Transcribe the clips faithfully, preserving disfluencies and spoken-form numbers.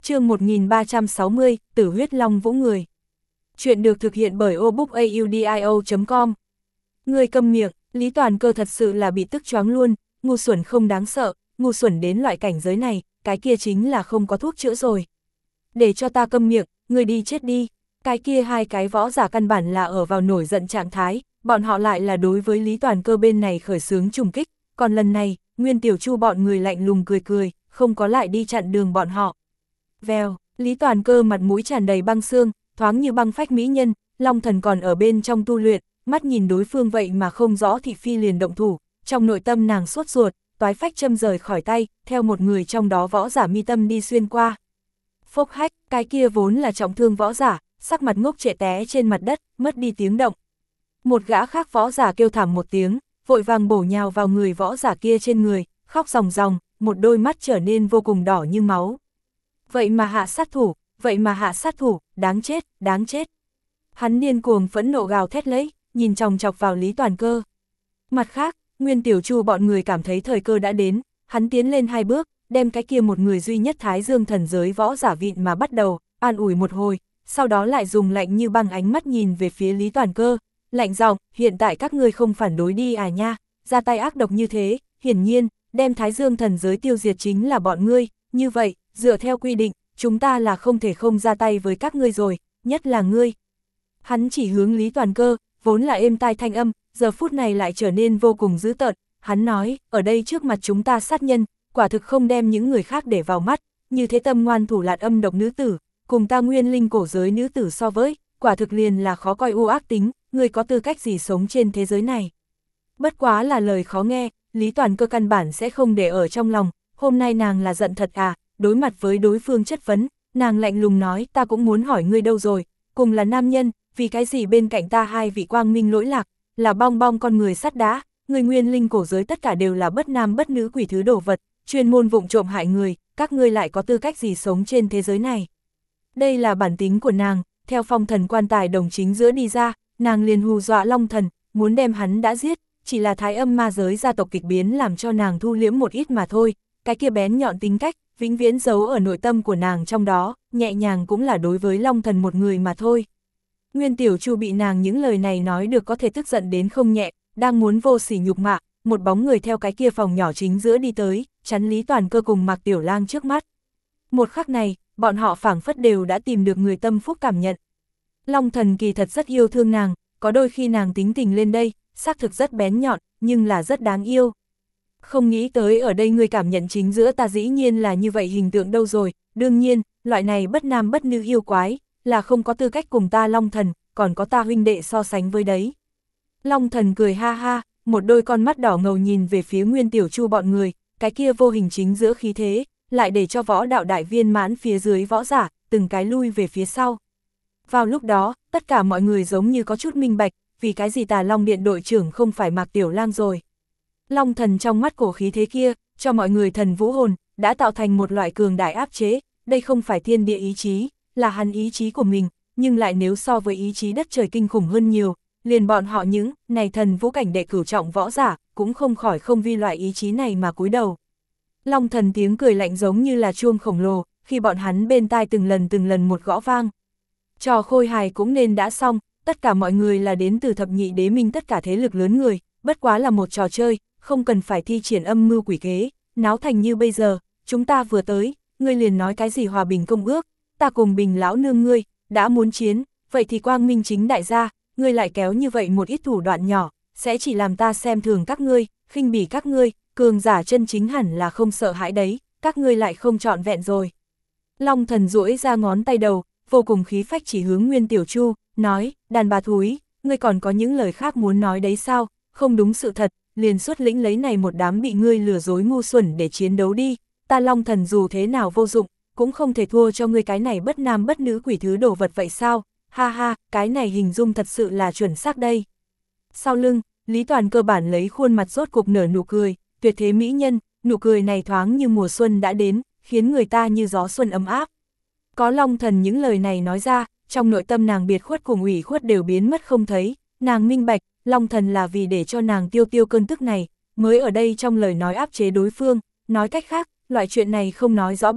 Chương một nghìn ba trăm sáu mươi, Tử huyết long vũ người. Chuyện được thực hiện bởi obookaudio chấm com. Người câm miệng, Lý Toàn Cơ thật sự là bị tức choáng luôn, ngu xuẩn không đáng sợ, ngu xuẩn đến loại cảnh giới này, cái kia chính là không có thuốc chữa rồi. Để cho ta câm miệng, người đi chết đi. Cái kia hai cái võ giả căn bản là ở vào nổi giận trạng thái, bọn họ lại là đối với Lý Toàn Cơ bên này khởi xướng trùng kích, còn lần này, Nguyên Tiểu Chu bọn người lạnh lùng cười cười, không có lại đi chặn đường bọn họ. Vèo, Lý Toàn Cơ mặt mũi tràn đầy băng xương, thoáng như băng phách mỹ nhân, Long Thần còn ở bên trong tu luyện, mắt nhìn đối phương vậy mà không rõ thị phi liền động thủ, trong nội tâm nàng sốt ruột, toái phách châm rời khỏi tay, theo một người trong đó võ giả mi tâm đi xuyên qua. Phốc hách, cái kia vốn là trọng thương võ giả, sắc mặt ngốc trệ té trên mặt đất, mất đi tiếng động. Một gã khác võ giả kêu thảm một tiếng, vội vàng bổ nhào vào người võ giả kia trên người, khóc ròng ròng, một đôi mắt trở nên vô cùng đỏ như máu. Vậy mà hạ sát thủ, vậy mà hạ sát thủ, đáng chết, đáng chết. Hắn điên cuồng phẫn nộ gào thét lấy, nhìn chòng chọc vào Lý Toàn Cơ. Mặt khác, Nguyên Tiểu Chu bọn người cảm thấy thời cơ đã đến, hắn tiến lên hai bước, đem cái kia một người duy nhất Thái Dương thần giới võ giả vịn mà bắt đầu, an ủi một hồi, sau đó lại dùng lạnh như băng ánh mắt nhìn về phía Lý Toàn Cơ, lạnh giọng, hiện tại các ngươi không phản đối đi à nha, ra tay ác độc như thế, hiển nhiên, đem Thái Dương thần giới tiêu diệt chính là bọn ngươi, như vậy, dựa theo quy định, chúng ta là không thể không ra tay với các ngươi rồi, nhất là ngươi. Hắn chỉ hướng Lý Toàn Cơ, vốn là êm tai thanh âm, giờ phút này lại trở nên vô cùng dữ tợn, hắn nói, ở đây trước mặt chúng ta sát nhân, quả thực không đem những người khác để vào mắt, như thế tâm ngoan thủ lạt âm độc nữ tử, cùng ta nguyên linh cổ giới nữ tử so với, quả thực liền là khó coi u ác tính, ngươi có tư cách gì sống trên thế giới này. Bất quá là lời khó nghe, Lý Toàn Cơ căn bản sẽ không để ở trong lòng, hôm nay nàng là giận thật à, đối mặt với đối phương chất vấn, nàng lạnh lùng nói, ta cũng muốn hỏi ngươi đâu rồi, cùng là nam nhân, vì cái gì bên cạnh ta hai vị quang minh lỗi lạc, là bong bong con người sắt đá, người nguyên linh cổ giới tất cả đều là bất nam bất nữ quỷ thứ đồ vật, chuyên môn vụng trộm hại người, các ngươi lại có tư cách gì sống trên thế giới này. Đây là bản tính của nàng, theo phong thần quan tài đồng chính giữa đi ra, nàng liền hù dọa Long Thần, muốn đem hắn đã giết, chỉ là thái âm ma giới gia tộc kịch biến làm cho nàng thu liễm một ít mà thôi, cái kia bén nhọn tính cách, vĩnh viễn giấu ở nội tâm của nàng trong đó, nhẹ nhàng cũng là đối với Long Thần một người mà thôi. Nguyên Tiểu Chu bị nàng những lời này nói được có thể tức giận đến không nhẹ, đang muốn vô sỉ nhục mạ, một bóng người theo cái kia phòng nhỏ chính giữa đi tới, chắn Lý Toàn Cơ cùng Mạc Tiểu Lang trước mắt. Một khắc này, bọn họ phảng phất đều đã tìm được người tâm phúc cảm nhận. Long Thần kỳ thật rất yêu thương nàng, có đôi khi nàng tính tình lên đây, xác thực rất bén nhọn, nhưng là rất đáng yêu. Không nghĩ tới ở đây người cảm nhận chính giữa ta dĩ nhiên là như vậy hình tượng đâu rồi, đương nhiên, loại này bất nam bất nữ yêu quái, là không có tư cách cùng ta Long Thần, còn có ta huynh đệ so sánh với đấy. Long Thần cười ha ha, một đôi con mắt đỏ ngầu nhìn về phía Nguyên Tiểu Chu bọn người, cái kia vô hình chính giữa khí thế, lại để cho võ đạo đại viên mãn phía dưới võ giả, từng cái lui về phía sau. Vào lúc đó, tất cả mọi người giống như có chút minh bạch, vì cái gì Tà Long Điện đội trưởng không phải Mạc Tiểu Lang rồi. Long Thần trong mắt cổ khí thế kia, cho mọi người thần vũ hồn, đã tạo thành một loại cường đại áp chế, đây không phải thiên địa ý chí, là hắn ý chí của mình, nhưng lại nếu so với ý chí đất trời kinh khủng hơn nhiều, liền bọn họ những, này thần vũ cảnh đệ cửu trọng võ giả, cũng không khỏi không vi loại ý chí này mà cúi đầu. Long Thần tiếng cười lạnh giống như là chuông khổng lồ, khi bọn hắn bên tai từng lần từng lần một gõ vang. Trò khôi hài cũng nên đã xong, tất cả mọi người là đến từ thập nhị đế minh tất cả thế lực lớn người, bất quá là một trò chơi, không cần phải thi triển âm mưu quỷ kế, náo thành như bây giờ, chúng ta vừa tới, ngươi liền nói cái gì hòa bình công ước, ta cùng Bình lão nương ngươi, đã muốn chiến, vậy thì quang minh chính đại gia, ngươi lại kéo như vậy một ít thủ đoạn nhỏ, sẽ chỉ làm ta xem thường các ngươi, khinh bỉ các ngươi, cường giả chân chính hẳn là không sợ hãi đấy, các ngươi lại không trọn vẹn rồi. Long Thần duỗi ra ngón tay đầu, vô cùng khí phách chỉ hướng Nguyên Tiểu Chu, nói, đàn bà thúi, ngươi còn có những lời khác muốn nói đấy sao, không đúng sự thật, liền xuất lĩnh lấy này một đám bị ngươi lừa dối ngu xuẩn để chiến đấu đi, ta Long Thần dù thế nào vô dụng, cũng không thể thua cho ngươi cái này bất nam bất nữ quỷ thứ đồ vật vậy sao, ha ha, cái này hình dung thật sự là chuẩn xác đây. Sau lưng, Lý Toàn cơ bản lấy khuôn mặt rốt cục nở nụ cười, tuyệt thế mỹ nhân, nụ cười này thoáng như mùa xuân đã đến, khiến người ta như gió xuân ấm áp. Có Long Thần những lời này nói ra, trong nội tâm nàng biệt khuất cùng ủy khuất đều biến mất không thấy, nàng minh bạch, Long Thần là vì để cho nàng tiêu tiêu cơn tức này, mới ở đây trong lời nói áp chế đối phương, nói cách khác, loại chuyện này không nói rõ bạch,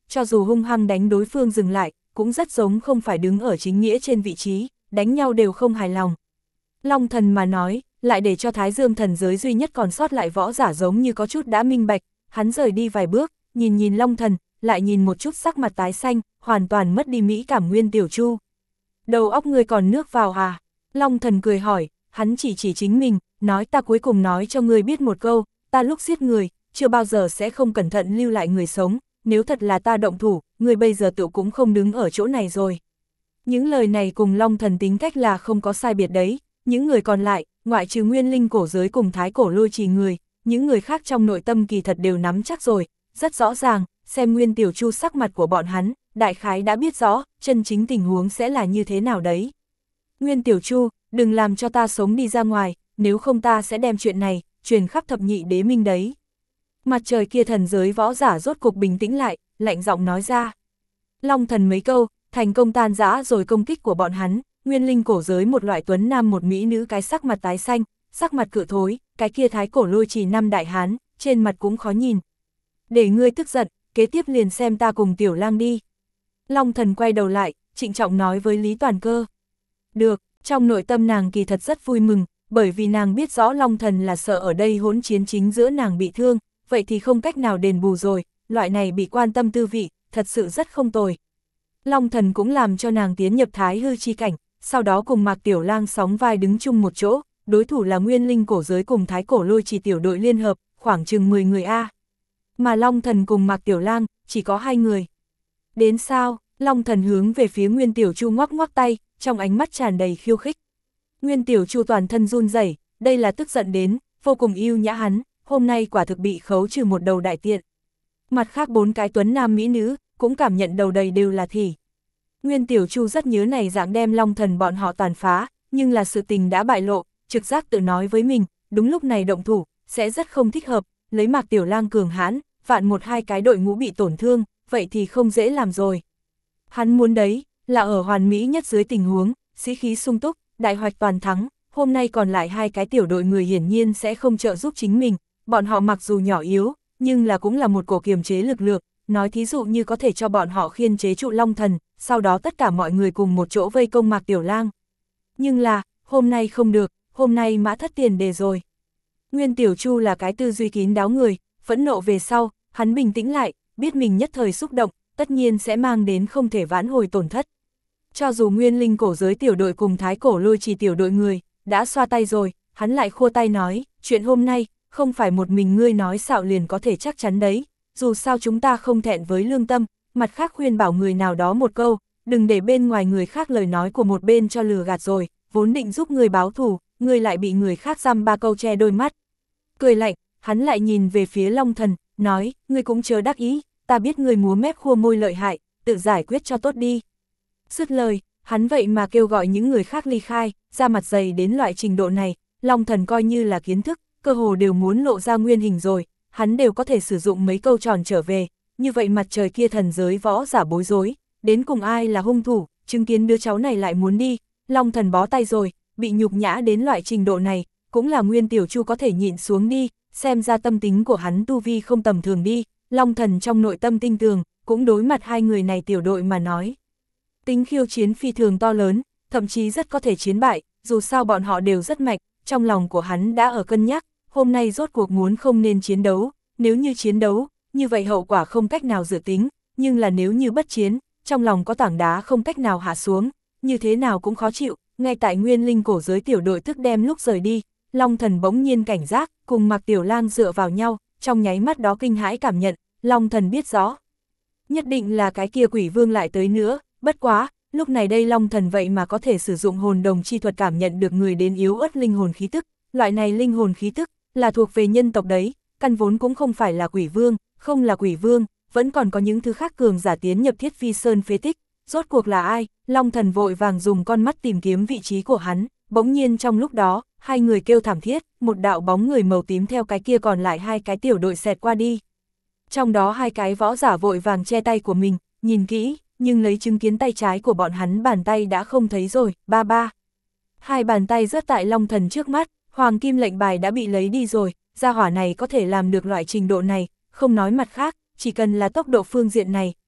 cho dù hung hăng đánh đối phương dừng lại, cũng rất giống không phải đứng ở chính nghĩa trên vị trí, đánh nhau đều không hài lòng. Long Thần mà nói, lại để cho Thái Dương thần giới duy nhất còn sót lại võ giả giống như có chút đã minh bạch, hắn rời đi vài bước, nhìn nhìn Long Thần, lại nhìn một chút sắc mặt tái xanh, hoàn toàn mất đi mỹ cảm Nguyên Tiểu Chu. Đầu óc ngươi còn nước vào à? Long Thần cười hỏi, hắn chỉ chỉ chính mình, nói ta cuối cùng nói cho ngươi biết một câu, ta lúc giết người, chưa bao giờ sẽ không cẩn thận lưu lại người sống, nếu thật là ta động thủ, ngươi bây giờ tự cũng không đứng ở chỗ này rồi. Những lời này cùng Long Thần tính cách là không có sai biệt đấy, những người còn lại, ngoại trừ Nguyên Linh cổ giới cùng Thái Cổ Lôi Trì người, những người khác trong nội tâm kỳ thật đều nắm chắc rồi, rất rõ ràng, xem Nguyên Tiểu Chu sắc mặt của bọn hắn, đại khái đã biết rõ, chân chính tình huống sẽ là như thế nào đấy. Nguyên Tiểu Chu, đừng làm cho ta sống đi ra ngoài, nếu không ta sẽ đem chuyện này, truyền khắp thập nhị đế minh đấy. Mặt trời kia thần giới võ giả rốt cục bình tĩnh lại, lạnh giọng nói ra. Long Thần mấy câu, thành công tan rã rồi công kích của bọn hắn, Nguyên Linh cổ giới một loại tuấn nam một mỹ nữ cái sắc mặt tái xanh, sắc mặt cự thối, cái kia Thái Cổ Lôi Trì năm đại hán, trên mặt cũng khó nhìn. Để ngươi tức giận, kế tiếp liền xem ta cùng Tiểu Lang đi. Long Thần quay đầu lại, trịnh trọng nói với Lý Toàn Cơ. Được, trong nội tâm nàng kỳ thật rất vui mừng, bởi vì nàng biết rõ Long Thần là sợ ở đây hỗn chiến chính giữa nàng bị thương, vậy thì không cách nào đền bù rồi, loại này bị quan tâm tư vị, thật sự rất không tồi. Long Thần cũng làm cho nàng tiến nhập thái hư chi cảnh, sau đó cùng Mạc Tiểu Lang sóng vai đứng chung một chỗ, đối thủ là Nguyên Linh cổ giới cùng Thái Cổ Lôi Trì tiểu đội liên hợp, khoảng chừng mười người A. Mà Long Thần cùng Mạc Tiểu Lang, chỉ có hai người. Đến sao, Long Thần hướng về phía Nguyên Tiểu Chu ngoắc ngoắc tay, trong ánh mắt tràn đầy khiêu khích. Nguyên Tiểu Chu toàn thân run rẩy, đây là tức giận đến, vô cùng yêu nhã hắn, hôm nay quả thực bị khấu trừ một đầu đại tiện. Mặt khác bốn cái tuấn nam mỹ nữ, cũng cảm nhận đầu đầy đều là thỉ. Nguyên Tiểu Chu rất nhớ này dạng đem Long Thần bọn họ tàn phá, nhưng là sự tình đã bại lộ, trực giác tự nói với mình, đúng lúc này động thủ, sẽ rất không thích hợp, lấy Mạc Tiểu Lang cường hãn, vạn một hai cái đội ngũ bị tổn thương, vậy thì không dễ làm rồi. Hắn muốn đấy, là ở hoàn mỹ nhất dưới tình huống, sĩ khí sung túc, đại hoạch toàn thắng, hôm nay còn lại hai cái tiểu đội người hiển nhiên sẽ không trợ giúp chính mình, bọn họ mặc dù nhỏ yếu, nhưng là cũng là một cổ kiềm chế lực lượng, nói thí dụ như có thể cho bọn họ khiên chế trụ Long Thần, sau đó tất cả mọi người cùng một chỗ vây công Mạc Tiểu Lang. Nhưng là, hôm nay không được, hôm nay mã thất tiền đề rồi. Nguyên Tiểu Chu là cái tư duy kín đáo người, phẫn nộ về sau, hắn bình tĩnh lại, biết mình nhất thời xúc động, tất nhiên sẽ mang đến không thể vãn hồi tổn thất. Cho dù Nguyên Linh cổ giới tiểu đội cùng Thái Cổ Lôi Trì tiểu đội người, đã xoa tay rồi, hắn lại khua tay nói, chuyện hôm nay, không phải một mình ngươi nói xạo liền có thể chắc chắn đấy, dù sao chúng ta không thẹn với lương tâm, mặt khác khuyên bảo người nào đó một câu, đừng để bên ngoài người khác lời nói của một bên cho lừa gạt rồi, vốn định giúp người báo thù, người lại bị người khác giam ba câu che đôi mắt. Cười lạnh, hắn lại nhìn về phía Long Thần, nói, ngươi cũng chớ đắc ý, ta biết ngươi múa mép khua môi lợi hại, tự giải quyết cho tốt đi. Dứt lời, hắn vậy mà kêu gọi những người khác ly khai, ra mặt dày đến loại trình độ này, Long Thần coi như là kiến thức, cơ hồ đều muốn lộ ra nguyên hình rồi, hắn đều có thể sử dụng mấy câu tròn trở về, như vậy mặt trời kia thần giới võ giả bối rối, đến cùng ai là hung thủ, chứng kiến đứa cháu này lại muốn đi, Long Thần bó tay rồi, bị nhục nhã đến loại trình độ này, cũng là Nguyên Tiểu Chu có thể nhịn xuống đi, xem ra tâm tính của hắn tu vi không tầm thường đi, Long Thần trong nội tâm tinh tường, cũng đối mặt hai người này tiểu đội mà nói. Tính khiêu chiến phi thường to lớn, thậm chí rất có thể chiến bại, dù sao bọn họ đều rất mạnh, trong lòng của hắn đã ở cân nhắc, hôm nay rốt cuộc muốn không nên chiến đấu, nếu như chiến đấu, như vậy hậu quả không cách nào dự tính, nhưng là nếu như bất chiến, trong lòng có tảng đá không cách nào hạ xuống, như thế nào cũng khó chịu, ngay tại Nguyên Linh cổ giới tiểu đội tức đem lúc rời đi, Long Thần bỗng nhiên cảnh giác, cùng Mạc Tiểu Lang dựa vào nhau, trong nháy mắt đó kinh hãi cảm nhận, Long Thần biết rõ. Nhất định là cái kia quỷ vương lại tới nữa, bất quá, lúc này đây Long Thần vậy mà có thể sử dụng hồn đồng chi thuật cảm nhận được người đến yếu ớt linh hồn khí tức, loại này linh hồn khí tức, là thuộc về nhân tộc đấy, căn vốn cũng không phải là quỷ vương, không là quỷ vương, vẫn còn có những thứ khác cường giả tiến nhập Thiết Phi Sơn phế tích, rốt cuộc là ai, Long Thần vội vàng dùng con mắt tìm kiếm vị trí của hắn, bỗng nhiên trong lúc đó, hai người kêu thảm thiết, một đạo bóng người màu tím theo cái kia còn lại hai cái tiểu đội xẹt qua đi. Trong đó hai cái võ giả vội vàng che tay của mình, nhìn kỹ, nhưng lấy chứng kiến tay trái của bọn hắn bàn tay đã không thấy rồi, ba ba. Hai bàn tay rớt tại Long Thần trước mắt, hoàng kim lệnh bài đã bị lấy đi rồi, gia hỏa này có thể làm được loại trình độ này, không nói mặt khác, chỉ cần là tốc độ phương diện này,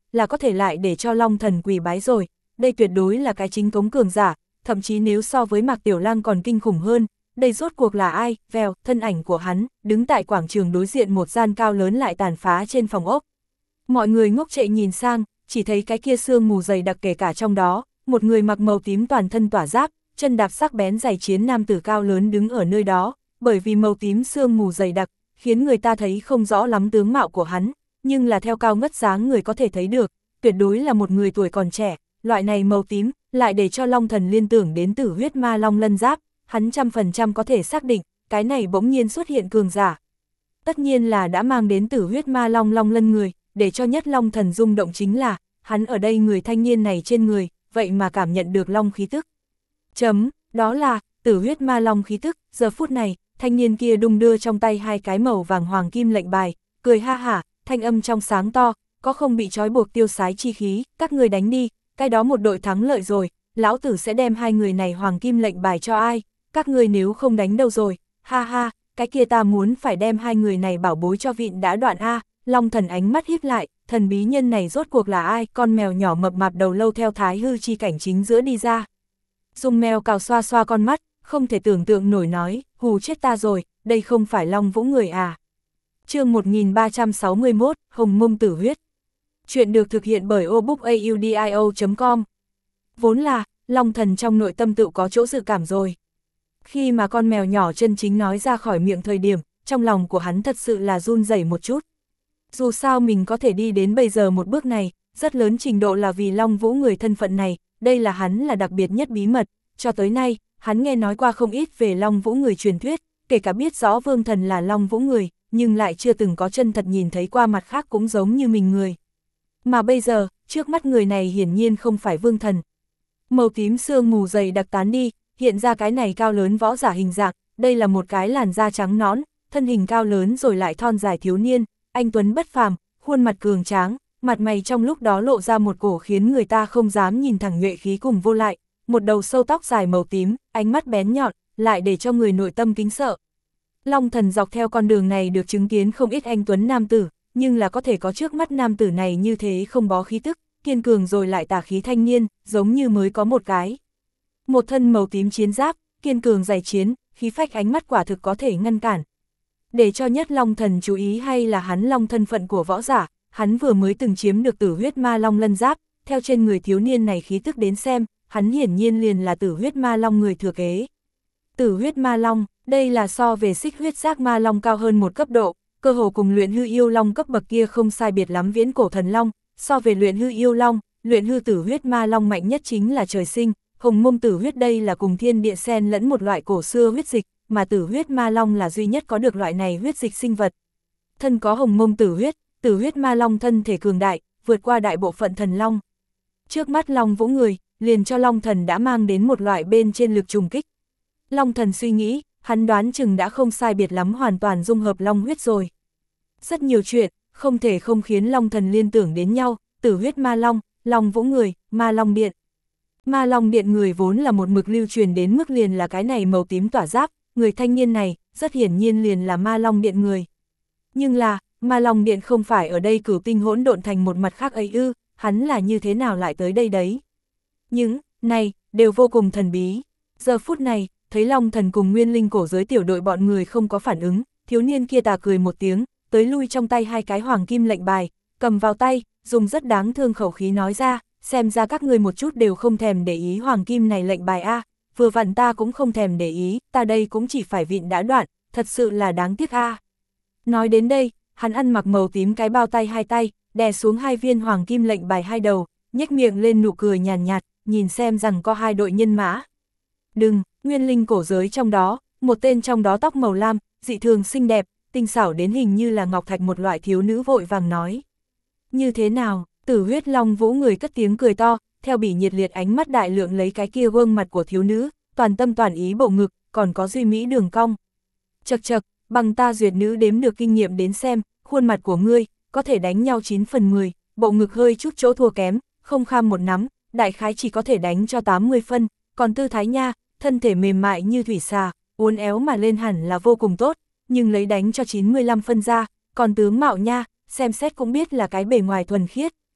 là có thể lại để cho Long Thần quỳ bái rồi, đây tuyệt đối là cái chính cống cường giả, thậm chí nếu so với Mạc Tiểu Lang còn kinh khủng hơn, đây rốt cuộc là ai, vèo, thân ảnh của hắn, đứng tại quảng trường đối diện một gian cao lớn lại tàn phá trên phòng ốc. Mọi người ngốc trệ nhìn sang, chỉ thấy cái kia sương mù dày đặc kể cả trong đó, một người mặc màu tím toàn thân tỏa giáp, chân đạp sắc bén giày chiến nam tử cao lớn đứng ở nơi đó, bởi vì màu tím sương mù dày đặc, khiến người ta thấy không rõ lắm tướng mạo của hắn, nhưng là theo cao ngất dáng người có thể thấy được, tuyệt đối là một người tuổi còn trẻ, loại này màu tím, lại để cho Long Thần liên tưởng đến Tử Huyết Ma Long lân giáp, hắn trăm phần trăm có thể xác định, cái này bỗng nhiên xuất hiện cường giả. Tất nhiên là đã mang đến Tử Huyết Ma Long long lân người, để cho nhất Long Thần rung động chính là, hắn ở đây người thanh niên này trên người, vậy mà cảm nhận được long khí tức. Chấm, đó là, Tử Huyết Ma Long khí tức, giờ phút này, thanh niên kia đung đưa trong tay hai cái màu vàng hoàng kim lệnh bài, cười ha hả, thanh âm trong sáng to, có không bị trói buộc tiêu sái chi khí, các người đánh đi, cái đó một đội thắng lợi rồi, lão tử sẽ đem hai người này hoàng kim lệnh bài cho ai, các người nếu không đánh đâu rồi, ha ha, cái kia ta muốn phải đem hai người này bảo bối cho vịn đã đoạn a. Long Thần ánh mắt híp lại, thần bí nhân này rốt cuộc là ai, con mèo nhỏ mập mạp đầu lâu theo thái hư chi cảnh chính giữa đi ra. Dùng mèo cào xoa xoa con mắt, không thể tưởng tượng nổi nói, hù chết ta rồi, đây không phải Long Vũ người à. Chương một nghìn ba trăm sáu mươi mốt, Hồng Mông Tử Huyết. Chuyện được thực hiện bởi obookaudio chấm com. Vốn là, Long Thần trong nội tâm tự có chỗ dự cảm rồi. Khi mà con mèo nhỏ chân chính nói ra khỏi miệng thời điểm, trong lòng của hắn thật sự là run rẩy một chút. Dù sao mình có thể đi đến bây giờ một bước này, rất lớn trình độ là vì Long Vũ người thân phận này, đây là hắn là đặc biệt nhất bí mật, cho tới nay, hắn nghe nói qua không ít về Long Vũ người truyền thuyết, kể cả biết rõ Vương Thần là Long Vũ người, nhưng lại chưa từng có chân thật nhìn thấy qua mặt khác cũng giống như mình người. Mà bây giờ, trước mắt người này hiển nhiên không phải Vương Thần. Màu tím sương mù dày đặc tán đi, hiện ra cái này cao lớn võ giả hình dạng, đây là một cái làn da trắng nõn, thân hình cao lớn rồi lại thon dài thiếu niên, anh tuấn bất phàm, khuôn mặt cường tráng, mặt mày trong lúc đó lộ ra một cổ khiến người ta không dám nhìn thẳng nhuệ khí cùng vô lại, một đầu sâu tóc dài màu tím, ánh mắt bén nhọn, lại để cho người nội tâm kính sợ. Long Thần dọc theo con đường này được chứng kiến không ít anh tuấn nam tử, nhưng là có thể có trước mắt nam tử này như thế không bó khí tức, kiên cường rồi lại tà khí thanh niên, giống như mới có một cái. Một thân màu tím chiến giáp, kiên cường giày chiến, khí phách ánh mắt quả thực có thể ngăn cản. Để cho nhất Long Thần chú ý hay là hắn long thân phận của võ giả, hắn vừa mới từng chiếm được Tử Huyết Ma Long lân giáp, theo trên người thiếu niên này khí tức đến xem, hắn hiển nhiên liền là Tử Huyết Ma Long người thừa kế. Tử Huyết Ma Long, đây là so về Xích Huyết Giác Ma Long cao hơn một cấp độ, cơ hồ cùng Luyện Hư Yêu Long cấp bậc kia không sai biệt lắm viễn cổ thần long, so về Luyện Hư Yêu Long, Luyện Hư Tử Huyết Ma Long mạnh nhất chính là trời sinh, Hồng Mông Tử Huyết đây là cùng thiên địa xen lẫn một loại cổ xưa huyết dịch, mà Tử Huyết Ma Long là duy nhất có được loại này huyết dịch sinh vật. Thân có Hồng Mông Tử Huyết, Tử Huyết Ma Long thân thể cường đại, vượt qua đại bộ phận thần long. Trước mắt Long Vũ người, liền cho Long Thần đã mang đến một loại bên trên lực trùng kích. Long Thần suy nghĩ, hắn đoán chừng đã không sai biệt lắm hoàn toàn dung hợp long huyết rồi. Rất nhiều chuyện, không thể không khiến Long Thần liên tưởng đến nhau, Tử Huyết Ma Long, Long Vũ người, Ma Long Điện. Ma Long Điện người vốn là một mực lưu truyền đến mức liền là cái này màu tím tỏa giáp, người thanh niên này, rất hiển nhiên liền là Ma Long Điện người. Nhưng là, Ma Long Điện không phải ở đây cửu tinh hỗn độn thành một mặt khác ấy ư, hắn là như thế nào lại tới đây đấy. Những, này, đều vô cùng thần bí. Giờ phút này, thấy Long Thần cùng Nguyên Linh cổ giới tiểu đội bọn người không có phản ứng, thiếu niên kia tà cười một tiếng, tới lui trong tay hai cái hoàng kim lệnh bài, cầm vào tay, dùng rất đáng thương khẩu khí nói ra, xem ra các ngươi một chút đều không thèm để ý hoàng kim này lệnh bài a, vừa vặn ta cũng không thèm để ý, ta đây cũng chỉ phải vịn đã đoạn, thật sự là đáng tiếc a. Nói đến đây, hắn ăn mặc màu tím cái bao tay hai tay, đè xuống hai viên hoàng kim lệnh bài hai đầu, nhếch miệng lên nụ cười nhàn nhạt, nhạt, nhìn xem rằng có hai đội nhân mã. Đừng, Nguyên Linh cổ giới trong đó, một tên trong đó tóc màu lam, dị thường xinh đẹp, tinh xảo đến hình như là ngọc thạch một loại thiếu nữ vội vàng nói. Như thế nào, Tử Huyết Long Vũ người cất tiếng cười to, theo bỉ nhiệt liệt ánh mắt đại lượng lấy cái kia gương mặt của thiếu nữ, toàn tâm toàn ý bộ ngực, còn có duy mỹ đường cong. Chật chật, bằng ta duyệt nữ đếm được kinh nghiệm đến xem, khuôn mặt của ngươi, có thể đánh nhau chín phần mười, bộ ngực hơi chút chỗ thua kém, không kham một nắm, đại khái chỉ có thể đánh cho tám mươi phân, còn tư thái nha, thân thể mềm mại như thủy xà, uốn éo mà lên hẳn là vô cùng tốt, nhưng lấy đánh cho chín mươi lăm phân ra, còn tướng mạo nha, xem xét cũng biết là cái bề ngoài thuần khiết,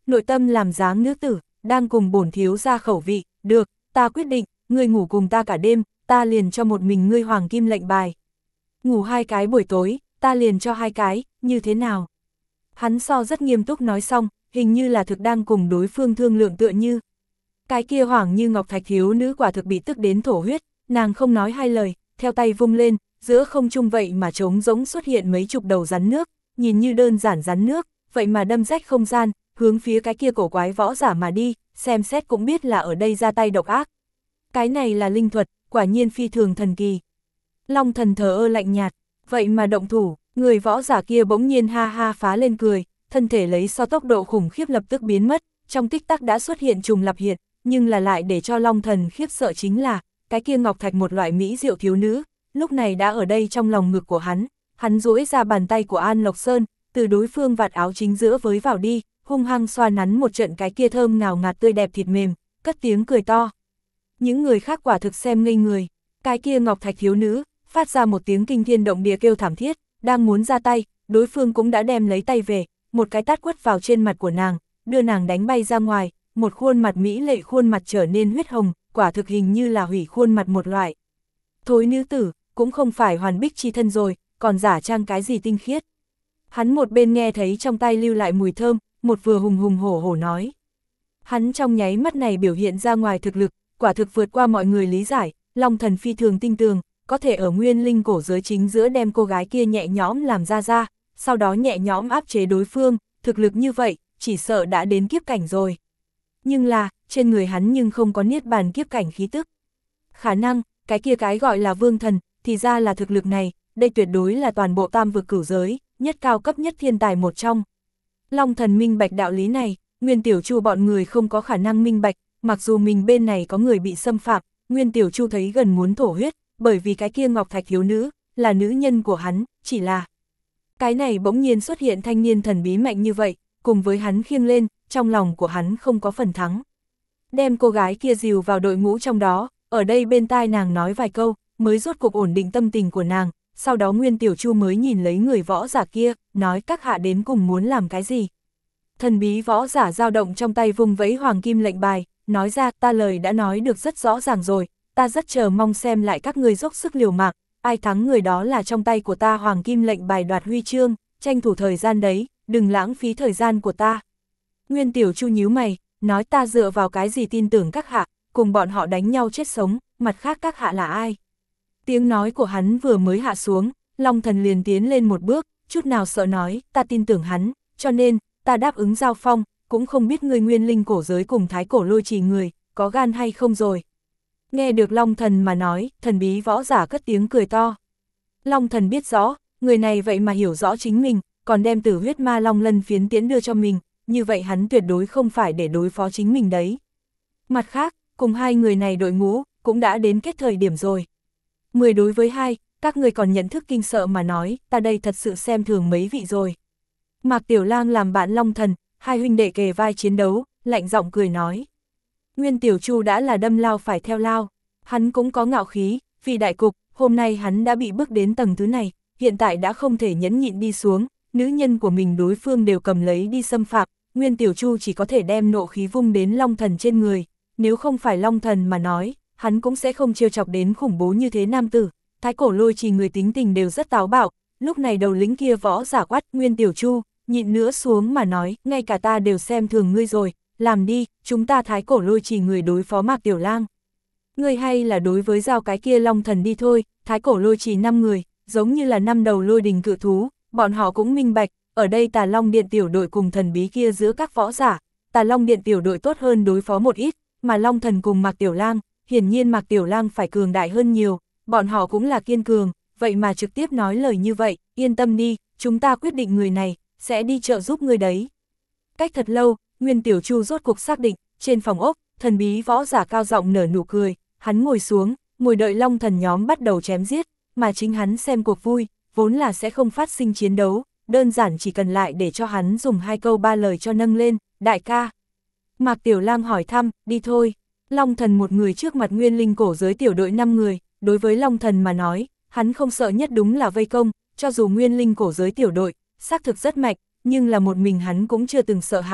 nội tâm làm dáng nữ tử, đang cùng bổn thiếu gia khẩu vị, được, ta quyết định, ngươi ngủ cùng ta cả đêm, ta liền cho một mình ngươi hoàng kim lệnh bài. Ngủ hai cái buổi tối, ta liền cho hai cái, như thế nào? Hắn so rất nghiêm túc nói xong, hình như là thực đang cùng đối phương thương lượng tựa như. Cái kia Hoàng Như Ngọc Thạch thiếu nữ quả thực bị tức đến thổ huyết, nàng không nói hai lời, theo tay vung lên, giữa không trung vậy mà trống rỗng xuất hiện mấy chục đầu rắn nước, nhìn như đơn giản rắn nước, vậy mà đâm rách không gian, hướng phía cái kia cổ quái võ giả mà đi, xem xét cũng biết là ở đây ra tay độc ác. Cái này là linh thuật, quả nhiên phi thường thần kỳ. Long Thần thờ ơ lạnh nhạt, vậy mà động thủ, người võ giả kia bỗng nhiên ha ha phá lên cười, thân thể lấy so tốc độ khủng khiếp lập tức biến mất, trong tích tắc đã xuất hiện trùng lập hiện, nhưng là lại để cho Long Thần khiếp sợ chính là, cái kia ngọc thạch một loại mỹ diệu thiếu nữ, lúc này đã ở đây trong lòng ngực của hắn, hắn duỗi ra bàn tay của An Lộc Sơn, từ đối phương vạt áo chính giữa với vào đi, hung hăng xoa nắn một trận cái kia thơm ngào ngạt tươi đẹp thịt mềm, cất tiếng cười to. Những người khác quả thực xem ngây người, cái kia ngọc thạch thiếu nữ, phát ra một tiếng kinh thiên động địa kêu thảm thiết, đang muốn ra tay, đối phương cũng đã đem lấy tay về, một cái tát quất vào trên mặt của nàng, đưa nàng đánh bay ra ngoài, một khuôn mặt mỹ lệ khuôn mặt trở nên huyết hồng, quả thực hình như là hủy khuôn mặt một loại. Thối nữ tử, cũng không phải hoàn bích chi thân rồi, còn giả trang cái gì tinh khiết. Hắn một bên nghe thấy trong tay lưu lại mùi thơm, một vừa hùng hùng hổ hổ nói. Hắn trong nháy mắt này biểu hiện ra ngoài thực lực, quả thực vượt qua mọi người lý giải, Long Thần phi thường tinh tường, có thể ở nguyên linh cổ giới chính giữa đem cô gái kia nhẹ nhõm làm ra ra, sau đó nhẹ nhõm áp chế đối phương, thực lực như vậy, chỉ sợ đã đến kiếp cảnh rồi. Nhưng là, trên người hắn nhưng không có niết bàn kiếp cảnh khí tức. Khả năng, cái kia cái gọi là vương thần, thì ra là thực lực này, đây tuyệt đối là toàn bộ tam vực cửu giới, nhất cao cấp nhất thiên tài một trong. Long Thần minh bạch đạo lý này, Nguyên Tiểu Chu bọn người không có khả năng minh bạch, mặc dù mình bên này có người bị xâm phạm, Nguyên Tiểu Chu thấy gần muốn thổ huyết, bởi vì cái kia ngọc thạch thiếu nữ, là nữ nhân của hắn, chỉ là cái này bỗng nhiên xuất hiện thanh niên thần bí mạnh như vậy, cùng với hắn khiêng lên, trong lòng của hắn không có phần thắng. Đem cô gái kia dìu vào đội ngũ trong đó, ở đây bên tai nàng nói vài câu, mới rốt cuộc ổn định tâm tình của nàng, sau đó Nguyên Tiểu Chu mới nhìn lấy người võ giả kia, nói các hạ đến cùng muốn làm cái gì. Thần bí võ giả dao động trong tay vung vẫy hoàng kim lệnh bài, nói ra ta lời đã nói được rất rõ ràng rồi, ta rất chờ mong xem lại các người dốc sức liều mạng, ai thắng người đó là trong tay của ta hoàng kim lệnh bài đoạt huy chương, tranh thủ thời gian đấy, đừng lãng phí thời gian của ta. Nguyên Tiểu Chu nhíu mày, nói ta dựa vào cái gì tin tưởng các hạ, cùng bọn họ đánh nhau chết sống, mặt khác các hạ là ai? Tiếng nói của hắn vừa mới hạ xuống, Long Thần liền tiến lên một bước, chút nào sợ nói, ta tin tưởng hắn, cho nên, ta đáp ứng giao phong, cũng không biết người nguyên linh cổ giới cùng thái cổ lôi trì người, có gan hay không rồi. Nghe được Long Thần mà nói, thần bí võ giả cất tiếng cười to. Long Thần biết rõ, người này vậy mà hiểu rõ chính mình, còn đem tử huyết ma long lân phiến tiễn đưa cho mình, như vậy hắn tuyệt đối không phải để đối phó chính mình đấy. Mặt khác, cùng hai người này đội ngũ, cũng đã đến kết thời điểm rồi. Mười đối với hai, các người còn nhận thức kinh sợ mà nói, ta đây thật sự xem thường mấy vị rồi. Mạc Tiểu Lang làm bạn Long Thần, hai huynh đệ kề vai chiến đấu, lạnh giọng cười nói. Nguyên Tiểu Chu đã là đâm lao phải theo lao, hắn cũng có ngạo khí, vì đại cục, hôm nay hắn đã bị bước đến tầng thứ này, hiện tại đã không thể nhẫn nhịn đi xuống, nữ nhân của mình đối phương đều cầm lấy đi xâm phạm, Nguyên Tiểu Chu chỉ có thể đem nộ khí vung đến Long Thần trên người, nếu không phải Long Thần mà nói, hắn cũng sẽ không trêu chọc đến khủng bố như thế nam tử, thái cổ lôi trì người tính tình đều rất táo bạo, lúc này đầu lĩnh kia võ giả quát Nguyên Tiểu Chu, nhịn nữa xuống mà nói, ngay cả ta đều xem thường ngươi rồi, làm đi, chúng ta thái cổ lôi trì người đối phó Mạc Tiểu Lang. Ngươi hay là đối với giao cái kia Long Thần đi thôi, thái cổ lôi trì năm người, giống như là năm đầu lôi đình cự thú, bọn họ cũng minh bạch, ở đây Tà Long Điện tiểu đội cùng thần bí kia giữa các võ giả, Tà Long Điện tiểu đội tốt hơn đối phó một ít, mà Long Thần cùng Mạc Tiểu Lang, hiển nhiên Mạc Tiểu Lang phải cường đại hơn nhiều, bọn họ cũng là kiên cường, vậy mà trực tiếp nói lời như vậy, yên tâm đi, chúng ta quyết định người này, sẽ đi trợ giúp người đấy. Cách thật lâu, Nguyên Tiểu Chu rốt cuộc xác định, trên phòng ốc, thần bí võ giả cao giọng nở nụ cười, hắn ngồi xuống, ngồi đợi Long Thần nhóm bắt đầu chém giết, mà chính hắn xem cuộc vui, vốn là sẽ không phát sinh chiến đấu, đơn giản chỉ cần lại để cho hắn dùng hai câu ba lời cho nâng lên, đại ca. Mạc Tiểu Lang hỏi thăm, đi thôi. Long Thần một người trước mặt nguyên linh cổ giới tiểu đội năm người, đối với Long Thần mà nói, hắn không sợ nhất đúng là vây công, cho dù nguyên linh cổ giới tiểu đội, xác thực rất mạnh, nhưng là một mình hắn cũng chưa từng sợ hãi,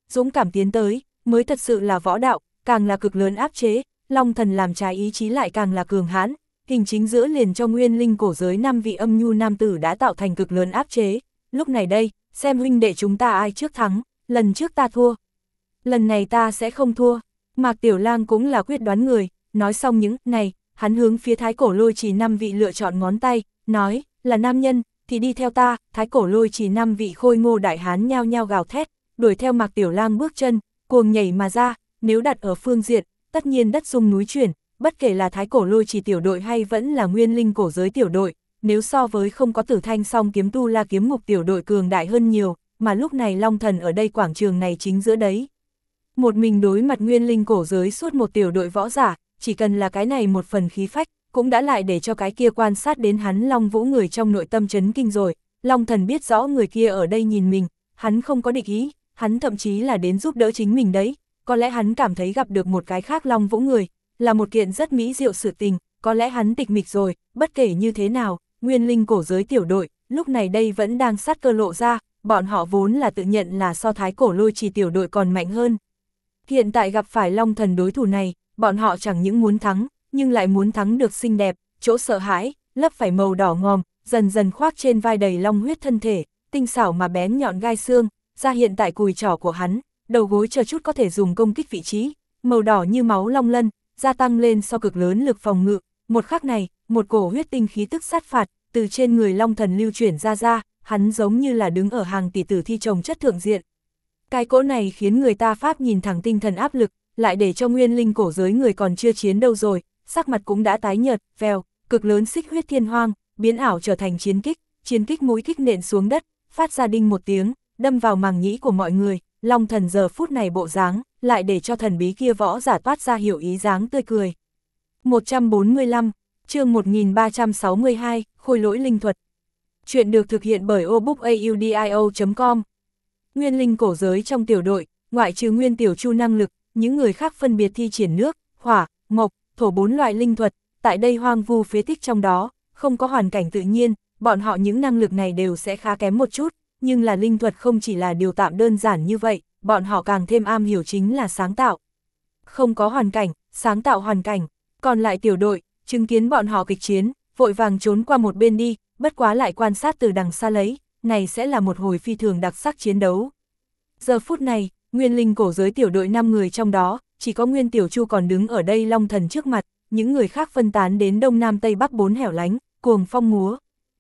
dũng cảm tiến tới, mới thật sự là võ đạo, càng là cực lớn áp chế, Long Thần làm trái ý chí lại càng là cường hãn, hình chính giữa liền cho nguyên linh cổ giới năm vị âm nhu nam tử đã tạo thành cực lớn áp chế, lúc này đây, xem huynh đệ chúng ta ai trước thắng, lần trước ta thua. Lần này ta sẽ không thua, Mạc Tiểu Lang cũng là quyết đoán người, nói xong những này, hắn hướng phía Thái Cổ Lôi Trì năm vị lựa chọn ngón tay, nói, là nam nhân, thì đi theo ta. Thái Cổ Lôi Trì năm vị khôi ngô đại hán nhao nhao gào thét, đuổi theo Mạc Tiểu Lang bước chân, cuồng nhảy mà ra, nếu đặt ở phương diện, tất nhiên đất rung núi chuyển, bất kể là Thái Cổ Lôi Trì tiểu đội hay vẫn là nguyên linh cổ giới tiểu đội, nếu so với không có Tử Thanh song kiếm tu la kiếm ngục tiểu đội cường đại hơn nhiều, mà lúc này Long Thần ở đây quảng trường này chính giữa đấy. Một mình đối mặt nguyên linh cổ giới suốt một tiểu đội võ giả, chỉ cần là cái này một phần khí phách, cũng đã lại để cho cái kia quan sát đến hắn Long Vũ người trong nội tâm chấn kinh rồi. Long Thần biết rõ người kia ở đây nhìn mình, hắn không có địch ý, hắn thậm chí là đến giúp đỡ chính mình đấy. Có lẽ hắn cảm thấy gặp được một cái khác Long Vũ người, là một kiện rất mỹ diệu sự tình, có lẽ hắn tịch mịch rồi, bất kể như thế nào, nguyên linh cổ giới tiểu đội, lúc này đây vẫn đang sát cơ lộ ra, bọn họ vốn là tự nhận là so Thái Cổ Lôi Trì tiểu đội còn mạnh hơn. Hiện tại gặp phải Long Thần đối thủ này, bọn họ chẳng những muốn thắng, nhưng lại muốn thắng được xinh đẹp, chỗ sợ hãi, lấp phải màu đỏ ngòm, dần dần khoác trên vai đầy long huyết thân thể, tinh xảo mà bén nhọn gai xương, ra hiện tại cùi trỏ của hắn, đầu gối chờ chút có thể dùng công kích vị trí, màu đỏ như máu long lân, gia tăng lên so cực lớn lực phòng ngự. Một khắc này, một cổ huyết tinh khí tức sát phạt, từ trên người Long Thần lưu chuyển ra ra, hắn giống như là đứng ở hàng tỷ tử thi chồng chất thượng diện. Cái cỗ này khiến người ta Pháp nhìn thẳng tinh thần áp lực, lại để cho nguyên linh cổ giới người còn chưa chiến đâu rồi, sắc mặt cũng đã tái nhợt, vèo, cực lớn xích huyết thiên hoang, biến ảo trở thành chiến kích, chiến kích mũi kích nện xuống đất, phát ra đinh một tiếng, đâm vào màng nhĩ của mọi người. Long Thần giờ phút này bộ dáng, lại để cho thần bí kia võ giả toát ra hiểu ý dáng tươi cười. một trăm bốn mươi lăm, chương một nghìn ba trăm sáu mươi hai, khôi lỗi linh thuật. Chuyện được thực hiện bởi obookaudio chấm com. Nguyên linh cổ giới trong tiểu đội, ngoại trừ Nguyên Tiểu Chu năng lực, những người khác phân biệt thi triển nước, hỏa, mộc, thổ bốn loại linh thuật, tại đây hoang vu phế tích trong đó, không có hoàn cảnh tự nhiên, bọn họ những năng lực này đều sẽ khá kém một chút, nhưng là linh thuật không chỉ là điều tạm đơn giản như vậy, bọn họ càng thêm am hiểu chính là sáng tạo. Không có hoàn cảnh, sáng tạo hoàn cảnh, còn lại tiểu đội, chứng kiến bọn họ kịch chiến, vội vàng trốn qua một bên đi, bất quá lại quan sát từ đằng xa lấy, này sẽ là một hồi phi thường đặc sắc chiến đấu. Giờ phút này, nguyên linh cổ giới tiểu đội năm người trong đó, chỉ có Nguyên Tiểu Chu còn đứng ở đây Long Thần trước mặt, những người khác phân tán đến đông nam tây bắc bốn hẻo lánh, cuồng phong múa.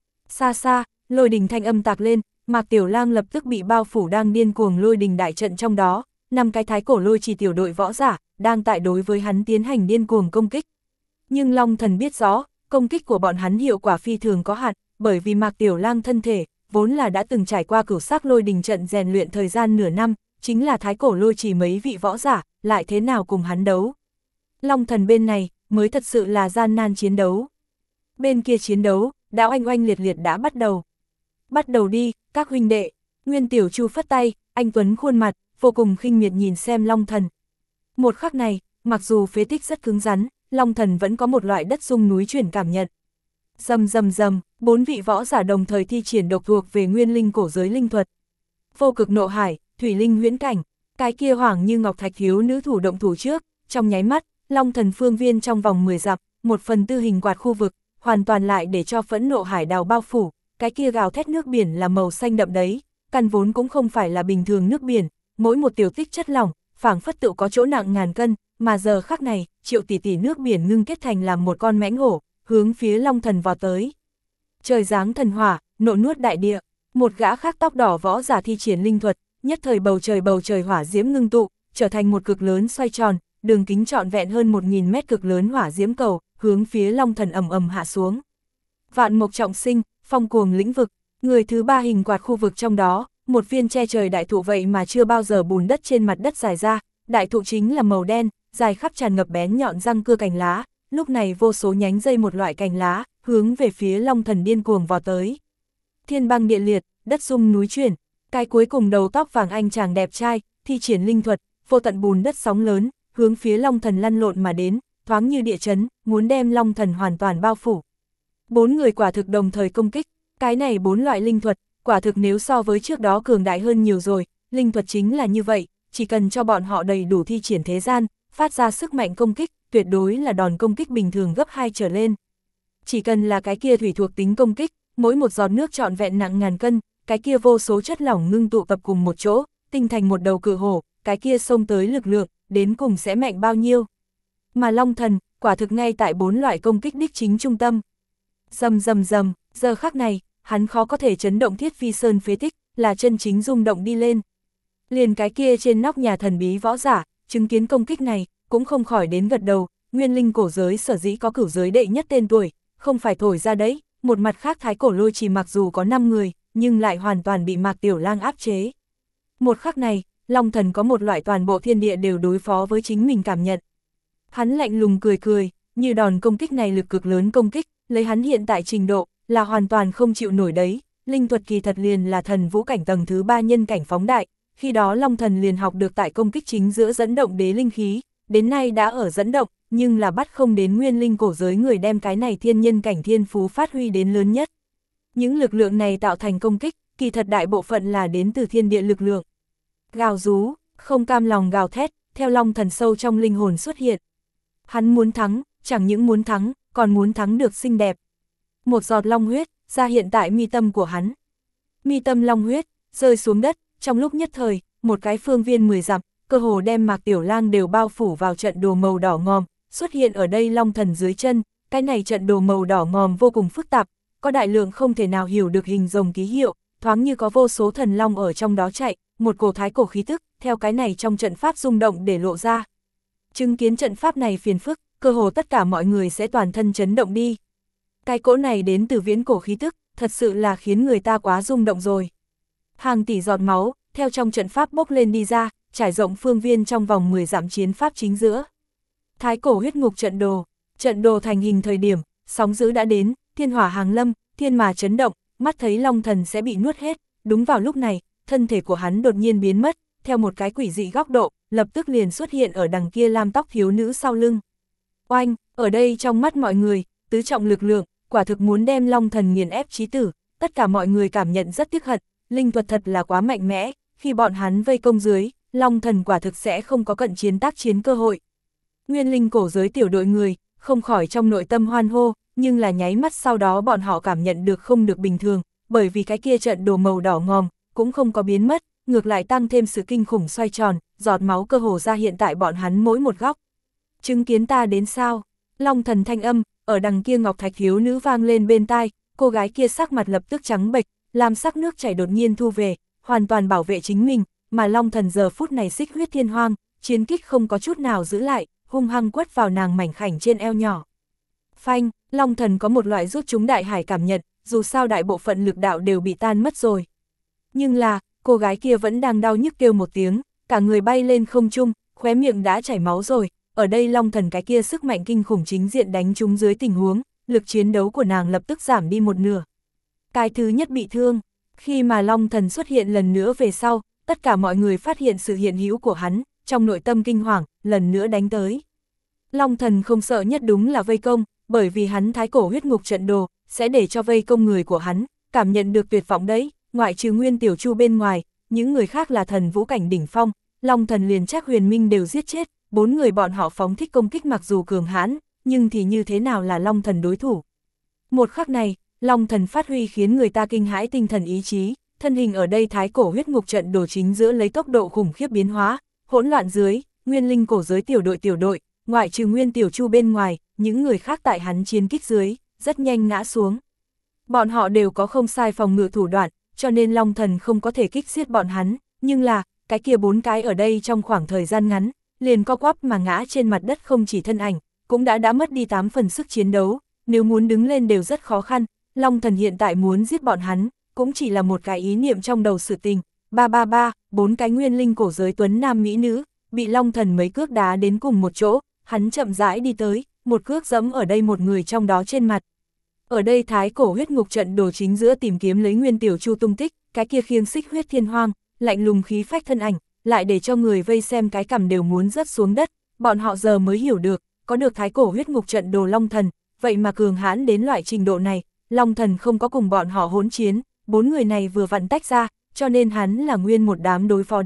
Xa xa, lôi đình thanh âm tạc lên, Mạc Tiểu Lang lập tức bị bao phủ đang điên cuồng lôi đình đại trận trong đó, năm cái Thái Cổ Lôi Trì tiểu đội võ giả, đang tại đối với hắn tiến hành điên cuồng công kích. Nhưng Long Thần biết rõ, công kích của bọn hắn hiệu quả phi thường có hạn, bởi vì Mạc Tiểu Lang thân thể, vốn là đã từng trải qua cửu sắc lôi đình trận rèn luyện thời gian nửa năm, chính là Thái Cổ Lôi Trì mấy vị võ giả, lại thế nào cùng hắn đấu. Long Thần bên này, mới thật sự là gian nan chiến đấu. Bên kia chiến đấu, đã oanh oanh liệt liệt đã bắt đầu. Bắt đầu đi, các huynh đệ. Nguyên Tiểu Chu phất tay, anh tuấn khuôn mặt, vô cùng khinh miệt nhìn xem Long Thần. Một khắc này, mặc dù phế tích rất cứng rắn, Long Thần vẫn có một loại đất rung núi chuyển cảm nhận. Rầm rầm rầm, bốn vị võ giả đồng thời thi triển độc thuộc về nguyên linh cổ giới linh thuật. Vô cực nộ hải, thủy linh huyễn cảnh, cái kia hoàng như ngọc thạch thiếu nữ thủ động thủ trước, trong nháy mắt, Long Thần phương viên trong vòng mười dặm, một phần tư hình quạt khu vực, hoàn toàn lại để cho phẫn nộ hải đào bao phủ, cái kia gào thét nước biển là màu xanh đậm đấy, căn vốn cũng không phải là bình thường nước biển, mỗi một tiểu tích chất lỏng, phảng phất tự có chỗ nặng ngàn cân, mà giờ khắc này, triệu tỷ tỷ nước biển ngưng kết thành làm một con mãnh hổ, hướng phía Long Thần vào tới. Trời giáng thần hỏa, nộ nuốt đại địa, một gã khác tóc đỏ võ giả thi triển linh thuật, nhất thời bầu trời bầu trời hỏa diễm ngưng tụ, trở thành một cực lớn xoay tròn, đường kính trọn vẹn hơn một nghìn mét cực lớn hỏa diễm cầu, hướng phía Long Thần ầm ầm hạ xuống. Vạn mộc trọng sinh, phong cuồng lĩnh vực, người thứ ba hình quạt khu vực trong đó, một viên che trời đại thụ vậy mà chưa bao giờ bùn đất trên mặt đất dài ra, đại thụ chính là màu đen, dài khắp tràn ngập bén nhọn răng cưa cành lá, lúc này vô số nhánh dây một loại cành lá, hướng về phía Long Thần điên cuồng vào tới. Thiên băng địa liệt, đất rung núi chuyển, cái cuối cùng đầu tóc vàng anh chàng đẹp trai, thi triển linh thuật, vô tận bùn đất sóng lớn, hướng phía Long Thần lăn lộn mà đến, thoáng như địa chấn, muốn đem Long Thần hoàn toàn bao phủ. Bốn người quả thực đồng thời công kích, cái này bốn loại linh thuật, quả thực nếu so với trước đó cường đại hơn nhiều rồi, linh thuật chính là như vậy, chỉ cần cho bọn họ đầy đủ thi triển thế gian, phát ra sức mạnh công kích, tuyệt đối là đòn công kích bình thường gấp hai trở lên. Chỉ cần là cái kia thủy thuộc tính công kích, mỗi một giọt nước trọn vẹn nặng ngàn cân, cái kia vô số chất lỏng ngưng tụ tập cùng một chỗ, tinh thành một đầu cự hổ, cái kia xông tới lực lượng, đến cùng sẽ mạnh bao nhiêu. Mà Long Thần, quả thực ngay tại bốn loại công kích đích chính trung tâm. Rầm rầm rầm, giờ khắc này, hắn khó có thể chấn động Thiết Phi Sơn phế tích, là chân chính rung động đi lên. Liền cái kia trên nóc nhà thần bí võ giả, chứng kiến công kích này, cũng không khỏi đến gật đầu, nguyên linh cổ giới sở dĩ có cửu giới đệ nhất tên tuổi, không phải thổi ra đấy, một mặt khác Thái Cổ Lôi Trì mặc dù có năm người, nhưng lại hoàn toàn bị Mạc Tiểu Lang áp chế. Một khắc này, Long Thần có một loại toàn bộ thiên địa đều đối phó với chính mình cảm nhận. Hắn lạnh lùng cười cười, như đòn công kích này lực cực lớn công kích, lấy hắn hiện tại trình độ, là hoàn toàn không chịu nổi đấy, linh thuật kỳ thật liền là thần vũ cảnh tầng thứ ba nhân cảnh phóng đại, khi đó Long Thần liền học được tại công kích chính giữa dẫn động đế linh khí, đến nay đã ở dẫn động, nhưng là bắt không đến nguyên linh cổ giới người đem cái này thiên nhân cảnh thiên phú phát huy đến lớn nhất. Những lực lượng này tạo thành công kích, kỳ thật đại bộ phận là đến từ thiên địa lực lượng. Gào rú, không cam lòng gào thét, theo Long Thần sâu trong linh hồn xuất hiện. Hắn muốn thắng, chẳng những muốn thắng, còn muốn thắng được xinh đẹp. Một giọt long huyết, ra hiện tại mi tâm của hắn. Mi tâm long huyết, rơi xuống đất, trong lúc nhất thời, một cái phương viên mười dặm, cơ hồ đem Mạc Tiểu Lang đều bao phủ vào trận đồ màu đỏ ngòm, xuất hiện ở đây Long Thần dưới chân, cái này trận đồ màu đỏ ngòm vô cùng phức tạp, có đại lượng không thể nào hiểu được hình rồng ký hiệu, thoáng như có vô số thần long ở trong đó chạy, một cổ thái cổ khí tức, theo cái này trong trận pháp rung động để lộ ra. Chứng kiến trận pháp này phiền phức, cơ hồ tất cả mọi người sẽ toàn thân chấn động đi. Cái cỗ này đến từ viễn cổ khí tức, thật sự là khiến người ta quá rung động rồi. Hàng tỷ giọt máu, theo trong trận pháp bốc lên đi ra, trải rộng phương viên trong vòng mười dặm chiến pháp chính giữa. Thái cổ huyết ngục trận đồ, trận đồ thành hình thời điểm, sóng dữ đã đến, thiên hỏa hàng lâm, thiên mà chấn động, mắt thấy Long Thần sẽ bị nuốt hết, đúng vào lúc này, thân thể của hắn đột nhiên biến mất, theo một cái quỷ dị góc độ, lập tức liền xuất hiện ở đằng kia lam tóc thiếu nữ sau lưng. Oanh, ở đây trong mắt mọi người, tứ trọng lực lượng, quả thực muốn đem Long Thần nghiền ép chí tử, tất cả mọi người cảm nhận rất tiếc hận, linh thuật thật là quá mạnh mẽ, khi bọn hắn vây công dưới, Long Thần quả thực sẽ không có cận chiến tác chiến cơ hội. Nguyên linh cổ giới tiểu đội người, không khỏi trong nội tâm hoan hô, nhưng là nháy mắt sau đó bọn họ cảm nhận được không được bình thường, bởi vì cái kia trận đồ màu đỏ ngòm, cũng không có biến mất, ngược lại tăng thêm sự kinh khủng xoay tròn, giọt máu cơ hồ ra hiện tại bọn hắn mỗi một góc. Chứng kiến ta đến sao? Long Thần thanh âm, ở đằng kia ngọc thạch thiếu nữ vang lên bên tai, cô gái kia sắc mặt lập tức trắng bệch, làm sắc nước chảy đột nhiên thu về, hoàn toàn bảo vệ chính mình, mà Long Thần giờ phút này xích huyết thiên hoang, chiến kích không có chút nào giữ lại, hung hăng quất vào nàng mảnh khảnh trên eo nhỏ. Phanh, Long Thần có một loại rút chúng đại hải cảm nhận, dù sao đại bộ phận lực đạo đều bị tan mất rồi. Nhưng là, cô gái kia vẫn đang đau nhức kêu một tiếng, cả người bay lên không trung, khóe miệng đã chảy máu rồi, ở đây Long Thần cái kia sức mạnh kinh khủng chính diện đánh trúng dưới tình huống, lực chiến đấu của nàng lập tức giảm đi một nửa. Cái thứ nhất bị thương, khi mà Long Thần xuất hiện lần nữa về sau, tất cả mọi người phát hiện sự hiện hữu của hắn, trong nội tâm kinh hoàng, lần nữa đánh tới. Long Thần không sợ nhất đúng là vây công, bởi vì hắn thái cổ huyết ngục trận đồ, sẽ để cho vây công người của hắn, cảm nhận được tuyệt vọng đấy, ngoại trừ Nguyên Tiểu Chu bên ngoài, những người khác là thần vũ cảnh đỉnh phong, Long Thần liền chắc Huyền Minh đều giết chết, bốn người bọn họ phóng thích công kích mặc dù cường hãn, nhưng thì như thế nào là Long Thần đối thủ. Một khắc này, Long Thần phát huy khiến người ta kinh hãi tinh thần ý chí, thân hình ở đây thái cổ huyết ngục trận đồ chính giữa lấy tốc độ khủng khiếp biến hóa, hỗn loạn dưới, nguyên linh cổ giới tiểu đội tiểu đội, ngoại trừ Nguyên Tiểu Chu bên ngoài, những người khác tại hắn chiến kích dưới, rất nhanh ngã xuống. Bọn họ đều có không sai phòng ngự thủ đoạn, cho nên Long Thần không có thể kích giết bọn hắn, nhưng là, cái kia bốn cái ở đây trong khoảng thời gian ngắn, liền co quắp mà ngã trên mặt đất không chỉ thân ảnh, cũng đã đã mất đi tám phần sức chiến đấu, nếu muốn đứng lên đều rất khó khăn, Long Thần hiện tại muốn giết bọn hắn, cũng chỉ là một cái ý niệm trong đầu sự tình. Ba ba ba, bốn cái nguyên linh cổ giới tuấn nam mỹ nữ, bị Long Thần mấy cước đá đến cùng một chỗ, hắn chậm rãi đi tới, một cước giẫm ở đây một người trong đó trên mặt. Ở đây thái cổ huyết ngục trận đồ chính giữa tìm kiếm lấy Nguyên Tiểu Chu tung tích, cái kia khiêng xích huyết thiên hoang, lạnh lùng khí phách thân ảnh, lại để cho người vây xem cái cằm đều muốn rớt xuống đất, bọn họ giờ mới hiểu được, có được thái cổ huyết ngục trận đồ Long Thần, vậy mà cường hãn đến loại trình độ này, Long Thần không có cùng bọn họ hỗn chiến, bốn người này vừa vặn tách ra, cho nên hắn là nguyên một đám đối phó đấy,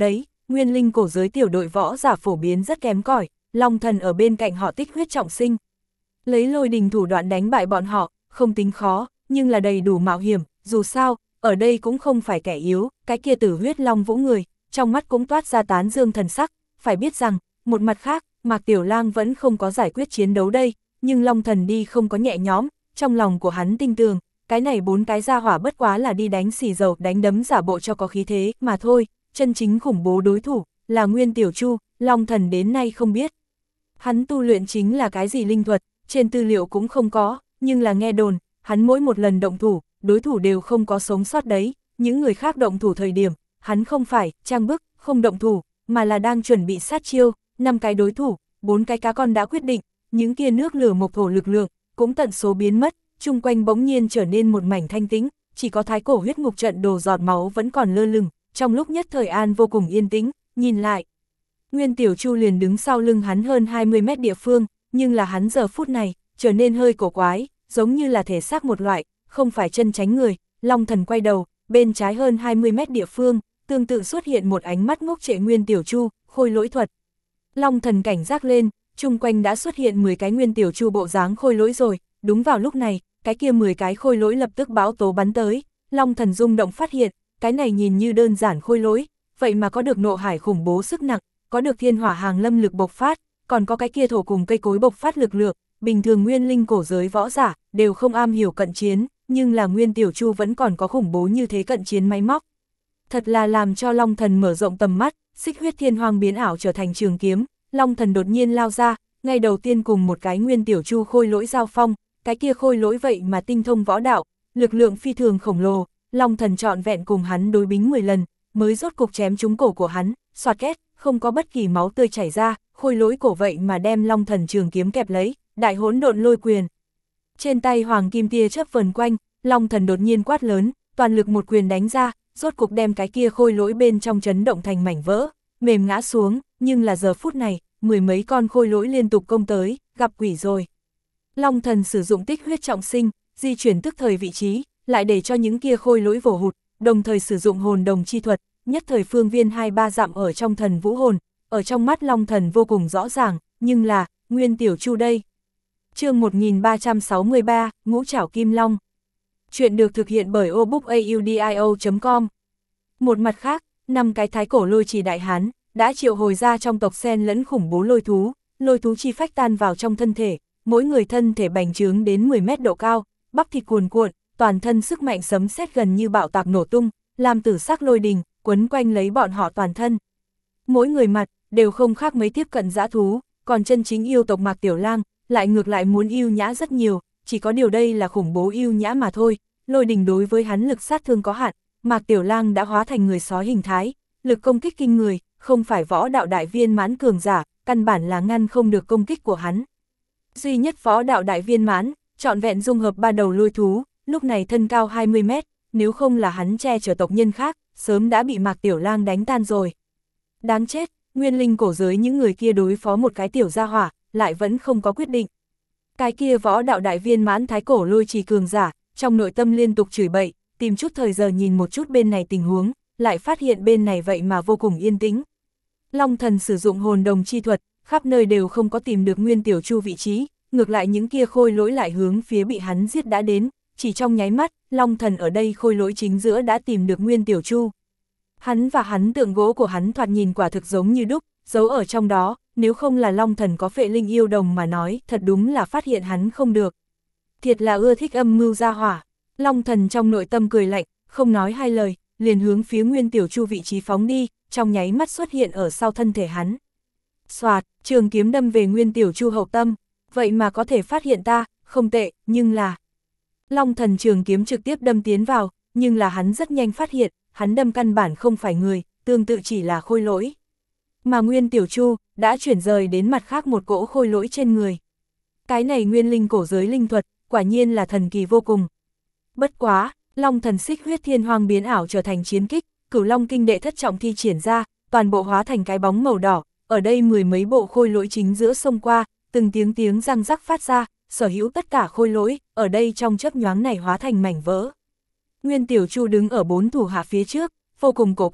nguyên linh cổ giới tiểu đội võ giả phổ biến rất kém cỏi, Long Thần ở bên cạnh họ tích huyết trọng sinh. Lấy lôi đình thủ đoạn đánh bại bọn họ, không tính khó, nhưng là đầy đủ mạo hiểm, dù sao, ở đây cũng không phải kẻ yếu, cái kia tử huyết long vũ người, trong mắt cũng toát ra tán dương thần sắc, phải biết rằng, một mặt khác, Mạc Tiểu Lang vẫn không có giải quyết chiến đấu đây, nhưng Long Thần đi không có nhẹ nhõm, trong lòng của hắn tinh tường, cái này bốn cái gia hỏa bất quá là đi đánh xì dầu, đánh đấm giả bộ cho có khí thế, mà thôi, chân chính khủng bố đối thủ, là Nguyên Tiểu Chu, Long Thần đến nay không biết. Hắn tu luyện chính là cái gì linh thuật, trên tư liệu cũng không có, nhưng là nghe đồn, hắn mỗi một lần động thủ, đối thủ đều không có sống sót đấy, những người khác động thủ thời điểm, hắn không phải, trang bức, không động thủ, mà là đang chuẩn bị sát chiêu, năm cái đối thủ, bốn cái cá con đã quyết định, những kia nước lửa mộc thổ lực lượng, cũng tận số biến mất, chung quanh bỗng nhiên trở nên một mảnh thanh tĩnh, chỉ có thái cổ huyết ngục trận đồ giọt máu vẫn còn lơ lửng, trong lúc nhất thời an vô cùng yên tĩnh, nhìn lại. Nguyên Tiểu Chu liền đứng sau lưng hắn hơn hai mươi mét địa phương, nhưng là hắn giờ phút này, trở nên hơi cổ quái, giống như là thể xác một loại, không phải chân tránh người. Long Thần quay đầu, bên trái hơn hai mươi mét địa phương, tương tự xuất hiện một ánh mắt ngốc trệ Nguyên Tiểu Chu, khôi lỗi thuật. Long Thần cảnh giác lên, chung quanh đã xuất hiện mười cái Nguyên Tiểu Chu bộ dáng khôi lỗi rồi, đúng vào lúc này, cái kia mười cái khôi lỗi lập tức bão tố bắn tới, Long Thần rung động phát hiện, cái này nhìn như đơn giản khôi lỗi, vậy mà có được nộ hải khủng bố sức nặng, có được thiên hỏa hàng lâm lực bộc phát, còn có cái kia thổ cùng cây cối bộc phát lực lượng, bình thường nguyên linh cổ giới võ giả, đều không am hiểu cận chiến, nhưng là Nguyên Tiểu Chu vẫn còn có khủng bố như thế cận chiến máy móc. Thật là làm cho Long Thần mở rộng tầm mắt, xích huyết thiên hoang biến ảo trở thành trường kiếm, Long Thần đột nhiên lao ra, ngay đầu tiên cùng một cái Nguyên Tiểu Chu khôi lỗi giao phong, cái kia khôi lỗi vậy mà tinh thông võ đạo, lực lượng phi thường khổng lồ, Long Thần trọn vẹn cùng hắn đối bính mười lần, mới rốt cục chém trúng cổ của hắn, xoạt két, không có bất kỳ máu tươi chảy ra, khôi lỗi cổ vậy mà đem Long Thần trường kiếm kẹp lấy, đại hỗn độn lôi quyền. Trên tay hoàng kim tia chớp vần quanh, Long Thần đột nhiên quát lớn, toàn lực một quyền đánh ra, rốt cục đem cái kia khôi lỗi bên trong chấn động thành mảnh vỡ, mềm ngã xuống, nhưng là giờ phút này, mười mấy con khôi lỗi liên tục công tới, gặp quỷ rồi. Long Thần sử dụng tích huyết trọng sinh, di chuyển tức thời vị trí, lại để cho những kia khôi lỗi vồ hụt, đồng thời sử dụng hồn đồng chi thuật, nhất thời phương viên hai ba dặm ở trong thần vũ hồn, ở trong mắt Long Thần vô cùng rõ ràng, nhưng là, Nguyên Tiểu Chu đây. Chương một nghìn ba trăm sáu mươi ba, Ngũ Trảo Kim Long. Chuyện được thực hiện bởi obookaudio chấm com. Một mặt khác, năm cái thái cổ lôi trì đại hán, đã triệu hồi ra trong tộc sen lẫn khủng bố lôi thú, lôi thú chi phách tan vào trong thân thể, mỗi người thân thể bành trướng đến mười mét độ cao, bắp thịt cuồn cuộn, toàn thân sức mạnh sấm sét gần như bạo tạc nổ tung, làm tử sắc lôi đình, quấn quanh lấy bọn họ toàn thân. Mỗi người mặt, đều không khác mấy tiếp cận dã thú, còn chân chính yêu tộc Mạc Tiểu Lang, lại ngược lại muốn yêu nhã rất nhiều, chỉ có điều đây là khủng bố yêu nhã mà thôi, lôi đình đối với hắn lực sát thương có hạn, Mạc Tiểu Lang đã hóa thành người sói hình thái, lực công kích kinh người, không phải võ đạo đại viên mãn cường giả, căn bản là ngăn không được công kích của hắn. Duy nhất võ đạo đại viên mãn, trọn vẹn dung hợp ba đầu lôi thú, lúc này thân cao hai mươi mét, nếu không là hắn che chở tộc nhân khác, sớm đã bị Mạc Tiểu Lang đánh tan rồi. Đáng chết, nguyên linh cổ giới những người kia đối phó một cái tiểu gia hỏa, lại vẫn không có quyết định. Cái kia võ đạo đại viên mãn thái cổ lôi trì cường giả, trong nội tâm liên tục chửi bậy, tìm chút thời giờ nhìn một chút bên này tình huống, lại phát hiện bên này vậy mà vô cùng yên tĩnh. Long Thần sử dụng hồn đồng chi thuật, khắp nơi đều không có tìm được Nguyên Tiểu Chu vị trí, ngược lại những kia khôi lỗi lại hướng phía bị hắn giết đã đến, chỉ trong nháy mắt, Long Thần ở đây khôi lỗi chính giữa đã tìm được Nguyên Tiểu Chu. Hắn và hắn tượng gỗ của hắn thoạt nhìn quả thực giống như đúc, giấu ở trong đó, nếu không là Long Thần có phệ linh yêu đồng mà nói, thật đúng là phát hiện hắn không được. Thiệt là ưa thích âm mưu gia hỏa. Long Thần trong nội tâm cười lạnh, không nói hai lời, liền hướng phía Nguyên Tiểu Chu vị trí phóng đi, trong nháy mắt xuất hiện ở sau thân thể hắn. Xoạt, trường kiếm đâm về Nguyên Tiểu Chu hậu tâm, vậy mà có thể phát hiện ta, không tệ, nhưng là... Long Thần trường kiếm trực tiếp đâm tiến vào, nhưng là hắn rất nhanh phát hiện, hắn đâm căn bản không phải người, tương tự chỉ là khôi lỗi. Mà Nguyên Tiểu Chu đã chuyển rời đến mặt khác một cỗ khôi lỗi trên người. Cái này nguyên linh cổ giới linh thuật, quả nhiên là thần kỳ vô cùng. Bất quá, Long Thần xích huyết thiên hoang biến ảo trở thành chiến kích, Cửu Long kinh đệ thất trọng thi triển ra, toàn bộ hóa thành cái bóng màu đỏ, ở đây mười mấy bộ khôi lỗi chính giữa sông qua, từng tiếng tiếng răng rắc phát ra, sở hữu tất cả khôi lỗi, ở đây trong chớp nhoáng này hóa thành mảnh vỡ. Nguyên Tiểu Chu đứng ở bốn thủ hạ phía trước, vô cùng cổ quái,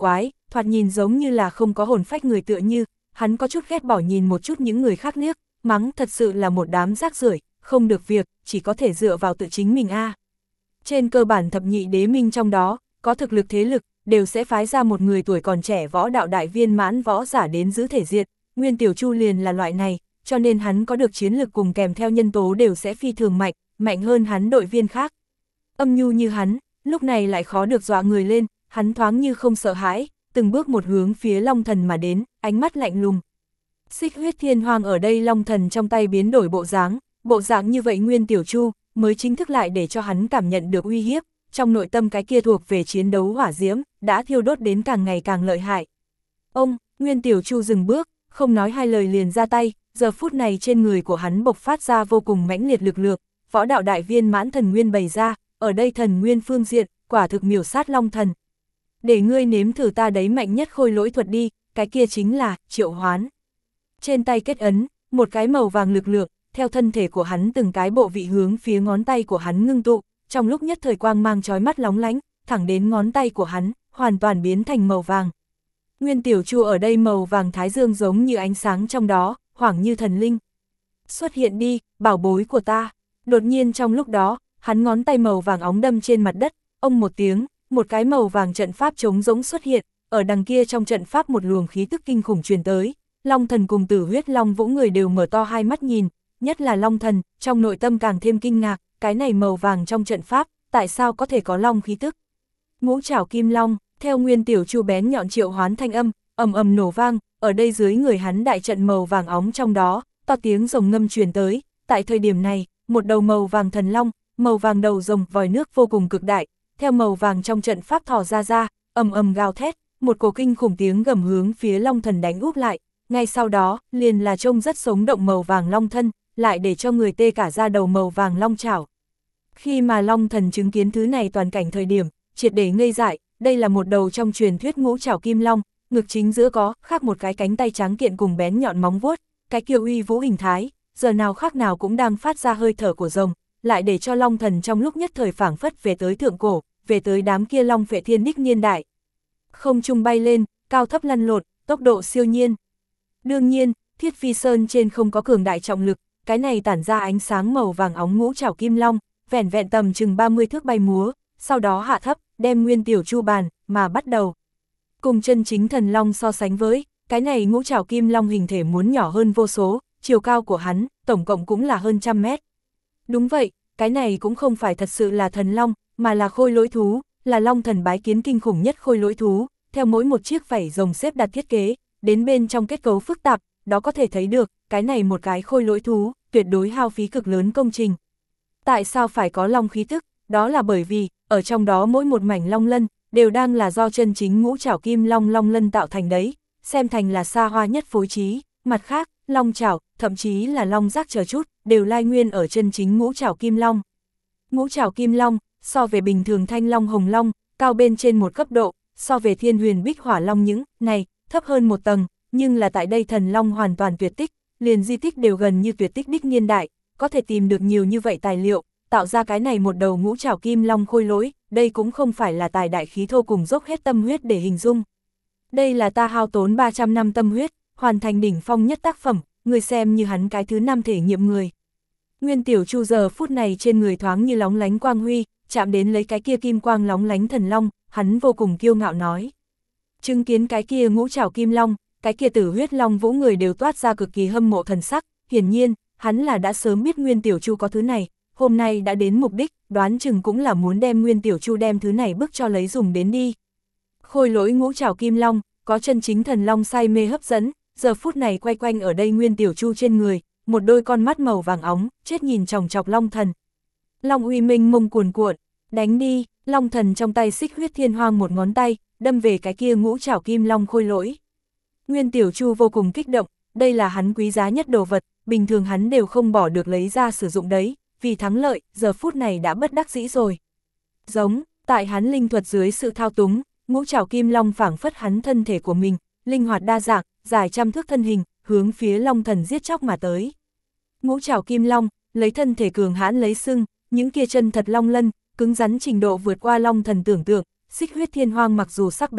thoạt nhìn giống như là không có hồn phách người tựa như, hắn có chút ghét bỏ nhìn một chút những người khác liếc, mắng thật sự là một đám rác rưởi, không được việc, chỉ có thể dựa vào tự chính mình a. Trên cơ bản thập nhị đế minh trong đó, có thực lực thế lực, đều sẽ phái ra một người tuổi còn trẻ võ đạo đại viên mãn võ giả đến giữ thể diện, Nguyên Tiểu Chu liền là loại này, cho nên hắn có được chiến lực cùng kèm theo nhân tố đều sẽ phi thường mạnh, mạnh hơn hắn đội viên khác. Âm nhu như hắn, lúc này lại khó được dọa người lên, hắn thoáng như không sợ hãi, từng bước một hướng phía Long Thần mà đến, ánh mắt lạnh lùng. Xích huyết thiên hoang ở đây Long Thần trong tay biến đổi bộ dáng, bộ dáng như vậy Nguyên Tiểu Chu mới chính thức lại để cho hắn cảm nhận được uy hiếp, trong nội tâm cái kia thuộc về chiến đấu hỏa diễm, đã thiêu đốt đến càng ngày càng lợi hại. Ông, Nguyên Tiểu Chu dừng bước, không nói hai lời liền ra tay, giờ phút này trên người của hắn bộc phát ra vô cùng mãnh liệt lực lượng, võ đạo đại viên mãn thần nguyên bày ra, ở đây thần nguyên phương diện, quả thực miểu sát Long Thần. Để ngươi nếm thử ta đấy mạnh nhất khôi lỗi thuật đi, cái kia chính là triệu hoán. Trên tay kết ấn, một cái màu vàng lực lượng, theo thân thể của hắn từng cái bộ vị hướng phía ngón tay của hắn ngưng tụ, trong lúc nhất thời quang mang chói mắt lóng lánh, thẳng đến ngón tay của hắn, hoàn toàn biến thành màu vàng. Nguyên Tiểu Chu ở đây màu vàng thái dương giống như ánh sáng trong đó, hoảng như thần linh. Xuất hiện đi, bảo bối của ta. Đột nhiên trong lúc đó, hắn ngón tay màu vàng óng đâm trên mặt đất, ông một tiếng, một cái màu vàng trận pháp trống rỗng xuất hiện, ở đằng kia trong trận pháp một luồng khí tức kinh khủng truyền tới. Long Thần cùng Tử Huyết Long Vũ người đều mở to hai mắt nhìn, nhất là Long Thần, trong nội tâm càng thêm kinh ngạc, cái này màu vàng trong trận pháp, tại sao có thể có long khí tức? Ngũ trảo kim long, theo Nguyên Tiểu Chu bén nhọn triệu hoán thanh âm, ầm ầm nổ vang, ở đây dưới người hắn đại trận màu vàng óng trong đó, to tiếng rồng ngâm truyền tới, tại thời điểm này, một đầu màu vàng thần long, màu vàng đầu rồng vòi nước vô cùng cực đại, theo màu vàng trong trận pháp thò ra ra, ầm ầm gào thét, một cổ kinh khủng tiếng gầm hướng phía Long Thần đánh úp lại, ngay sau đó, liền là trông rất sống động màu vàng long thân, lại để cho người tê cả da đầu màu vàng long chảo. Khi mà Long Thần chứng kiến thứ này toàn cảnh thời điểm, triệt để ngây dại, đây là một đầu trong truyền thuyết ngũ trảo kim long, ngực chính giữa có khác một cái cánh tay trắng kiện cùng bén nhọn móng vuốt, cái kiêu uy vũ hình thái, giờ nào khác nào cũng đang phát ra hơi thở của rồng, lại để cho Long Thần trong lúc nhất thời phảng phất về tới thượng cổ, về tới đám kia long phệ thiên đích niên đại. Không trung bay lên, cao thấp lăn lộn, tốc độ siêu nhiên. Đương nhiên, Thiết Phi Sơn trên không có cường đại trọng lực, cái này tản ra ánh sáng màu vàng óng ngũ trảo kim long, vẻn vẹn tầm chừng ba mươi thước bay múa, sau đó hạ thấp, đem Nguyên Tiểu Chu bàn, mà bắt đầu. Cùng chân chính thần long so sánh với, cái này ngũ trảo kim long hình thể muốn nhỏ hơn vô số, chiều cao của hắn, tổng cộng cũng là hơn trăm mét. Đúng vậy, cái này cũng không phải thật sự là thần long, mà là khôi lỗi thú, là Long Thần bái kiến kinh khủng nhất khôi lỗi thú, theo mỗi một chiếc vảy rồng xếp đặt thiết kế, đến bên trong kết cấu phức tạp, đó có thể thấy được, cái này một cái khôi lỗi thú, tuyệt đối hao phí cực lớn công trình. Tại sao phải có long khí tức? Đó là bởi vì, ở trong đó mỗi một mảnh long lân, đều đang là do chân chính ngũ trảo kim long long lân tạo thành đấy, xem thành là xa hoa nhất phối trí, mặt khác, long trảo, thậm chí là long giác chờ chút, đều lai nguyên ở chân chính ngũ trảo kim long. Ngũ trảo kim long, so về bình thường thanh long hồng long, cao bên trên một cấp độ, so về thiên huyền bích hỏa long những, này, thấp hơn một tầng, nhưng là tại đây thần long hoàn toàn tuyệt tích, liền di tích đều gần như tuyệt tích đích niên đại, có thể tìm được nhiều như vậy tài liệu, tạo ra cái này một đầu ngũ trảo kim long khôi lỗi, đây cũng không phải là tài đại khí thô cùng dốc hết tâm huyết để hình dung. Đây là ta hao tốn ba trăm năm tâm huyết, hoàn thành đỉnh phong nhất tác phẩm, người xem như hắn cái thứ năm thể nghiệm người. Nguyên Tiểu Chu giờ phút này trên người thoáng như lóng lánh quang huy, chạm đến lấy cái kia kim quang lóng lánh thần long, hắn vô cùng kiêu ngạo nói. Chứng kiến cái kia ngũ trảo kim long, cái kia Tử Huyết Long Vũ người đều toát ra cực kỳ hâm mộ thần sắc, hiển nhiên, hắn là đã sớm biết Nguyên Tiểu Chu có thứ này, hôm nay đã đến mục đích, đoán chừng cũng là muốn đem Nguyên Tiểu Chu đem thứ này bức cho lấy dùng đến đi. Khôi lỗi ngũ trảo kim long, có chân chính thần long say mê hấp dẫn, giờ phút này quay quanh ở đây Nguyên Tiểu Chu trên người, một đôi con mắt màu vàng óng, chết nhìn chòng chọc Long Thần. Long uy minh mông cuồn cuộn, đánh đi, Long Thần trong tay xích huyết thiên hoang một ngón tay, đâm về cái kia ngũ trảo kim long khôi lỗi. Nguyên Tiểu Chu vô cùng kích động, đây là hắn quý giá nhất đồ vật, bình thường hắn đều không bỏ được lấy ra sử dụng đấy, vì thắng lợi, giờ phút này đã bất đắc dĩ rồi. Giống, tại hắn linh thuật dưới sự thao túng, ngũ trảo kim long phảng phất hắn thân thể của mình, linh hoạt đa dạng, dài trăm thước thân hình, hướng phía Long Thần giết chóc mà tới. Ngũ trảo kim long, lấy thân thể cường hãn lấy sưng, những kia chân thật long lân, cứng rắn trình độ vượt qua Long Thần tưởng tượng, xích huyết thiên hoang mặc dù sắc bén,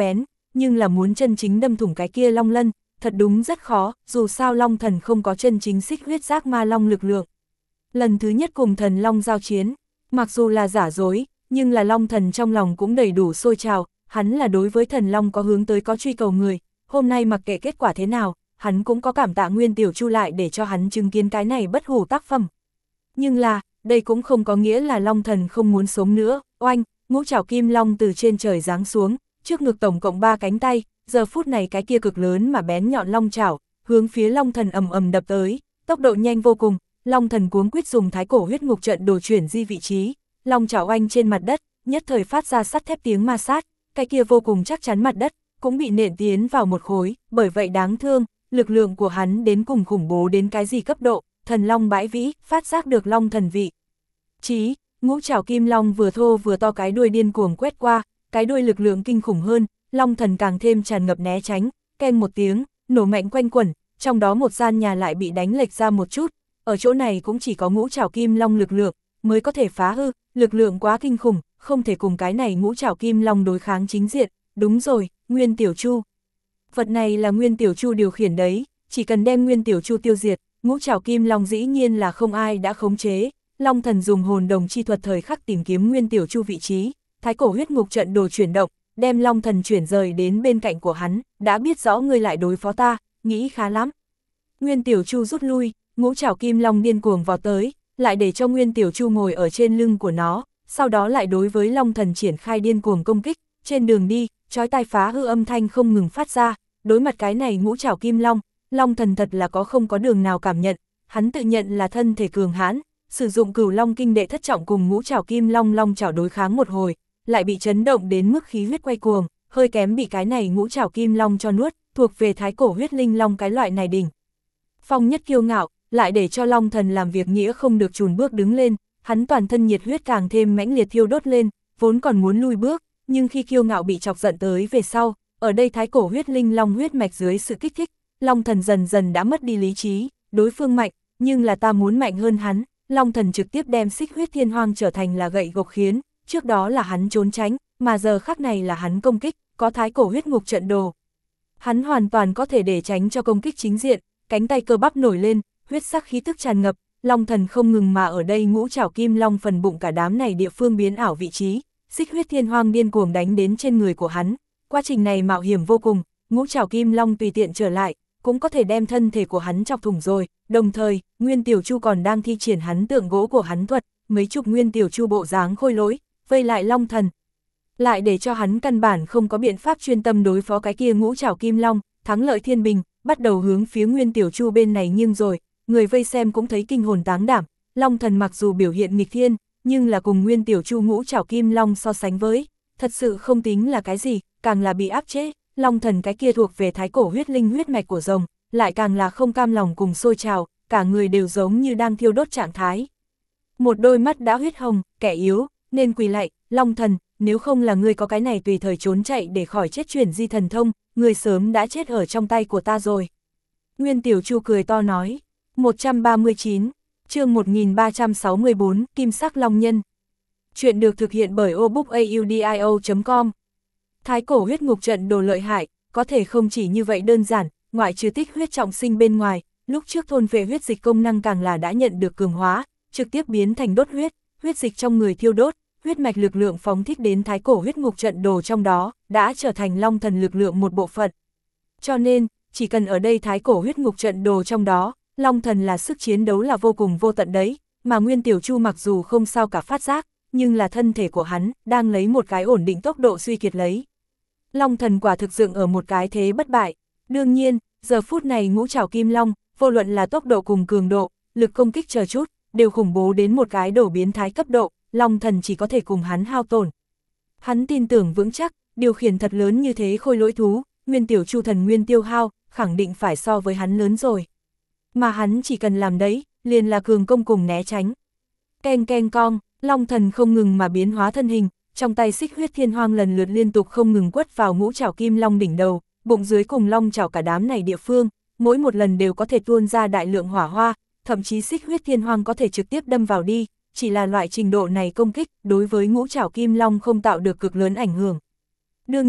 nhưng là muốn chân chính đâm thủng cái kia long lân, thật đúng rất khó, dù sao long thần không có chân chính xích huyết giác ma long lực lượng. Lần thứ nhất cùng thần long giao chiến, mặc dù là giả dối, nhưng là long thần trong lòng cũng đầy đủ sôi trào, hắn là đối với thần long có hướng tới có truy cầu người, hôm nay mặc kệ kết quả thế nào, hắn cũng có cảm tạ Nguyên Tiểu Chu lại để cho hắn chứng kiến cái này bất hủ tác phẩm. Nhưng là, đây cũng không có nghĩa là long thần không muốn sống nữa, oanh, ngũ trảo kim long từ trên trời giáng xuống, trước ngực tổng cộng ba cánh tay, giờ phút này cái kia cực lớn mà bén nhọn long trảo, hướng phía long thần ầm ầm đập tới, tốc độ nhanh vô cùng, long thần cuống quýt dùng thái cổ huyết ngục trận đồ chuyển di vị trí, long trảo oanh trên mặt đất, nhất thời phát ra sắt thép tiếng ma sát, cái kia vô cùng chắc chắn mặt đất, cũng bị nện tiến vào một khối, bởi vậy đáng thương, lực lượng của hắn đến cùng khủng bố đến cái gì cấp độ, thần long bãi vĩ, phát giác được long thần vị. Chí, ngũ trảo kim long vừa thô vừa to cái đuôi điên cuồng quét qua, cái đuôi lực lượng kinh khủng hơn, long thần càng thêm tràn ngập né tránh, keng một tiếng, nổ mạnh quanh quẩn, trong đó một gian nhà lại bị đánh lệch ra một chút, ở chỗ này cũng chỉ có ngũ trảo kim long lực lượng, mới có thể phá hư, lực lượng quá kinh khủng, không thể cùng cái này ngũ trảo kim long đối kháng chính diện, đúng rồi, Nguyên Tiểu Chu. Vật này là Nguyên Tiểu Chu điều khiển đấy, chỉ cần đem Nguyên Tiểu Chu tiêu diệt, ngũ trảo kim long dĩ nhiên là không ai đã khống chế, long thần dùng hồn đồng chi thuật thời khắc tìm kiếm Nguyên Tiểu Chu vị trí, thái cổ huyết ngục trận đồ chuyển động, đem long thần chuyển rời đến bên cạnh của hắn, đã biết rõ ngươi lại đối phó ta, nghĩ khá lắm. Nguyên Tiểu Chu rút lui, ngũ trảo kim long điên cuồng vào tới, lại để cho Nguyên Tiểu Chu ngồi ở trên lưng của nó, sau đó lại đối với long thần triển khai điên cuồng công kích, trên đường đi, chói tai phá hư âm thanh không ngừng phát ra, đối mặt cái này ngũ trảo kim long, long thần thật là có không có đường nào cảm nhận, hắn tự nhận là thân thể cường hãn, sử dụng cửu long kinh đệ thất trọng cùng ngũ trảo kim long long trảo đối kháng một hồi, lại bị chấn động đến mức khí huyết quay cuồng, hơi kém bị cái này ngũ trảo kim long cho nuốt, thuộc về thái cổ huyết linh long cái loại này đỉnh. Phong nhất kiêu ngạo, lại để cho long thần làm việc nghĩa không được chùn bước đứng lên, hắn toàn thân nhiệt huyết càng thêm mãnh liệt thiêu đốt lên, vốn còn muốn lui bước, nhưng khi kiêu ngạo bị chọc giận tới về sau, ở đây thái cổ huyết linh long huyết mạch dưới sự kích thích, long thần dần dần đã mất đi lý trí, đối phương mạnh, nhưng là ta muốn mạnh hơn hắn, long thần trực tiếp đem xích huyết thiên hoang trở thành là gậy gộc khiến, trước đó là hắn trốn tránh, mà giờ khắc này là hắn công kích, có thái cổ huyết ngục trận đồ. Hắn hoàn toàn có thể để tránh cho công kích chính diện, cánh tay cơ bắp nổi lên, huyết sắc khí tức tràn ngập, long thần không ngừng mà ở đây ngũ trảo kim long phần bụng cả đám này địa phương biến ảo vị trí, xích huyết thiên hoang điên cuồng đánh đến trên người của hắn, quá trình này mạo hiểm vô cùng, ngũ trảo kim long tùy tiện trở lại, cũng có thể đem thân thể của hắn chọc thủng rồi, đồng thời, Nguyên Tiểu Chu còn đang thi triển hắn tượng gỗ của hắn thuật, mấy chục Nguyên Tiểu Chu bộ dáng khôi lỗi, vây lại long thần. Lại để cho hắn căn bản không có biện pháp chuyên tâm đối phó cái kia ngũ trảo kim long, thắng lợi thiên bình, bắt đầu hướng phía Nguyên Tiểu Chu bên này nghiêng rồi, người vây xem cũng thấy kinh hồn táng đảm, long thần mặc dù biểu hiện nghịch thiên, nhưng là cùng Nguyên Tiểu Chu ngũ trảo kim long so sánh với, thật sự không tính là cái gì, càng là bị áp chế, long thần cái kia thuộc về thái cổ huyết linh huyết mạch của rồng, lại càng là không cam lòng cùng sôi trào, cả người đều giống như đang thiêu đốt trạng thái. Một đôi mắt đã huyết hồng, kẻ yếu, nên quỳ lạy, long thần, nếu không là ngươi có cái này tùy thời trốn chạy để khỏi chết chuyển di thần thông, ngươi sớm đã chết ở trong tay của ta rồi. Nguyên Tiểu Chu cười to nói, một trăm ba mươi chín, chương một nghìn ba trăm sáu mươi tư, Kim Sắc Long Nhân. Chuyện được thực hiện bởi obookaudio chấm com. Thái cổ huyết ngục trận đồ lợi hại, có thể không chỉ như vậy đơn giản, ngoại trừ tích huyết trọng sinh bên ngoài, lúc trước thôn phệ huyết dịch công năng càng là đã nhận được cường hóa, trực tiếp biến thành đốt huyết, huyết dịch trong người thiêu đốt, huyết mạch lực lượng phóng thích đến thái cổ huyết ngục trận đồ trong đó, đã trở thành long thần lực lượng một bộ phận. Cho nên, chỉ cần ở đây thái cổ huyết ngục trận đồ trong đó, long thần là sức chiến đấu là vô cùng vô tận đấy, mà Nguyên Tiểu Chu mặc dù không sao cả phát giác, nhưng là thân thể của hắn, đang lấy một cái ổn định tốc độ suy kiệt lấy. Long thần quả thực dựng ở một cái thế bất bại, đương nhiên, giờ phút này ngũ trảo kim long, vô luận là tốc độ cùng cường độ, lực công kích chờ chút, đều khủng bố đến một cái đổ biến thái cấp độ, long thần chỉ có thể cùng hắn hao tổn. Hắn tin tưởng vững chắc, điều khiển thật lớn như thế khôi lỗi thú, Nguyên Tiểu Chu thần nguyên tiêu hao, khẳng định phải so với hắn lớn rồi. Mà hắn chỉ cần làm đấy, liền là cường công cùng né tránh. Keng keng cong, long thần không ngừng mà biến hóa thân hình, trong tay xích huyết thiên hoang lần lượt liên tục không ngừng quất vào ngũ trảo kim long đỉnh đầu, bụng dưới cùng long trảo cả đám này địa phương, mỗi một lần đều có thể tuôn ra đại lượng hỏa hoa, thậm chí xích huyết thiên hoang có thể trực tiếp đâm vào đi, chỉ là loại trình độ này công kích, đối với ngũ trảo kim long không tạo được cực lớn ảnh hưởng. Đương nhiên,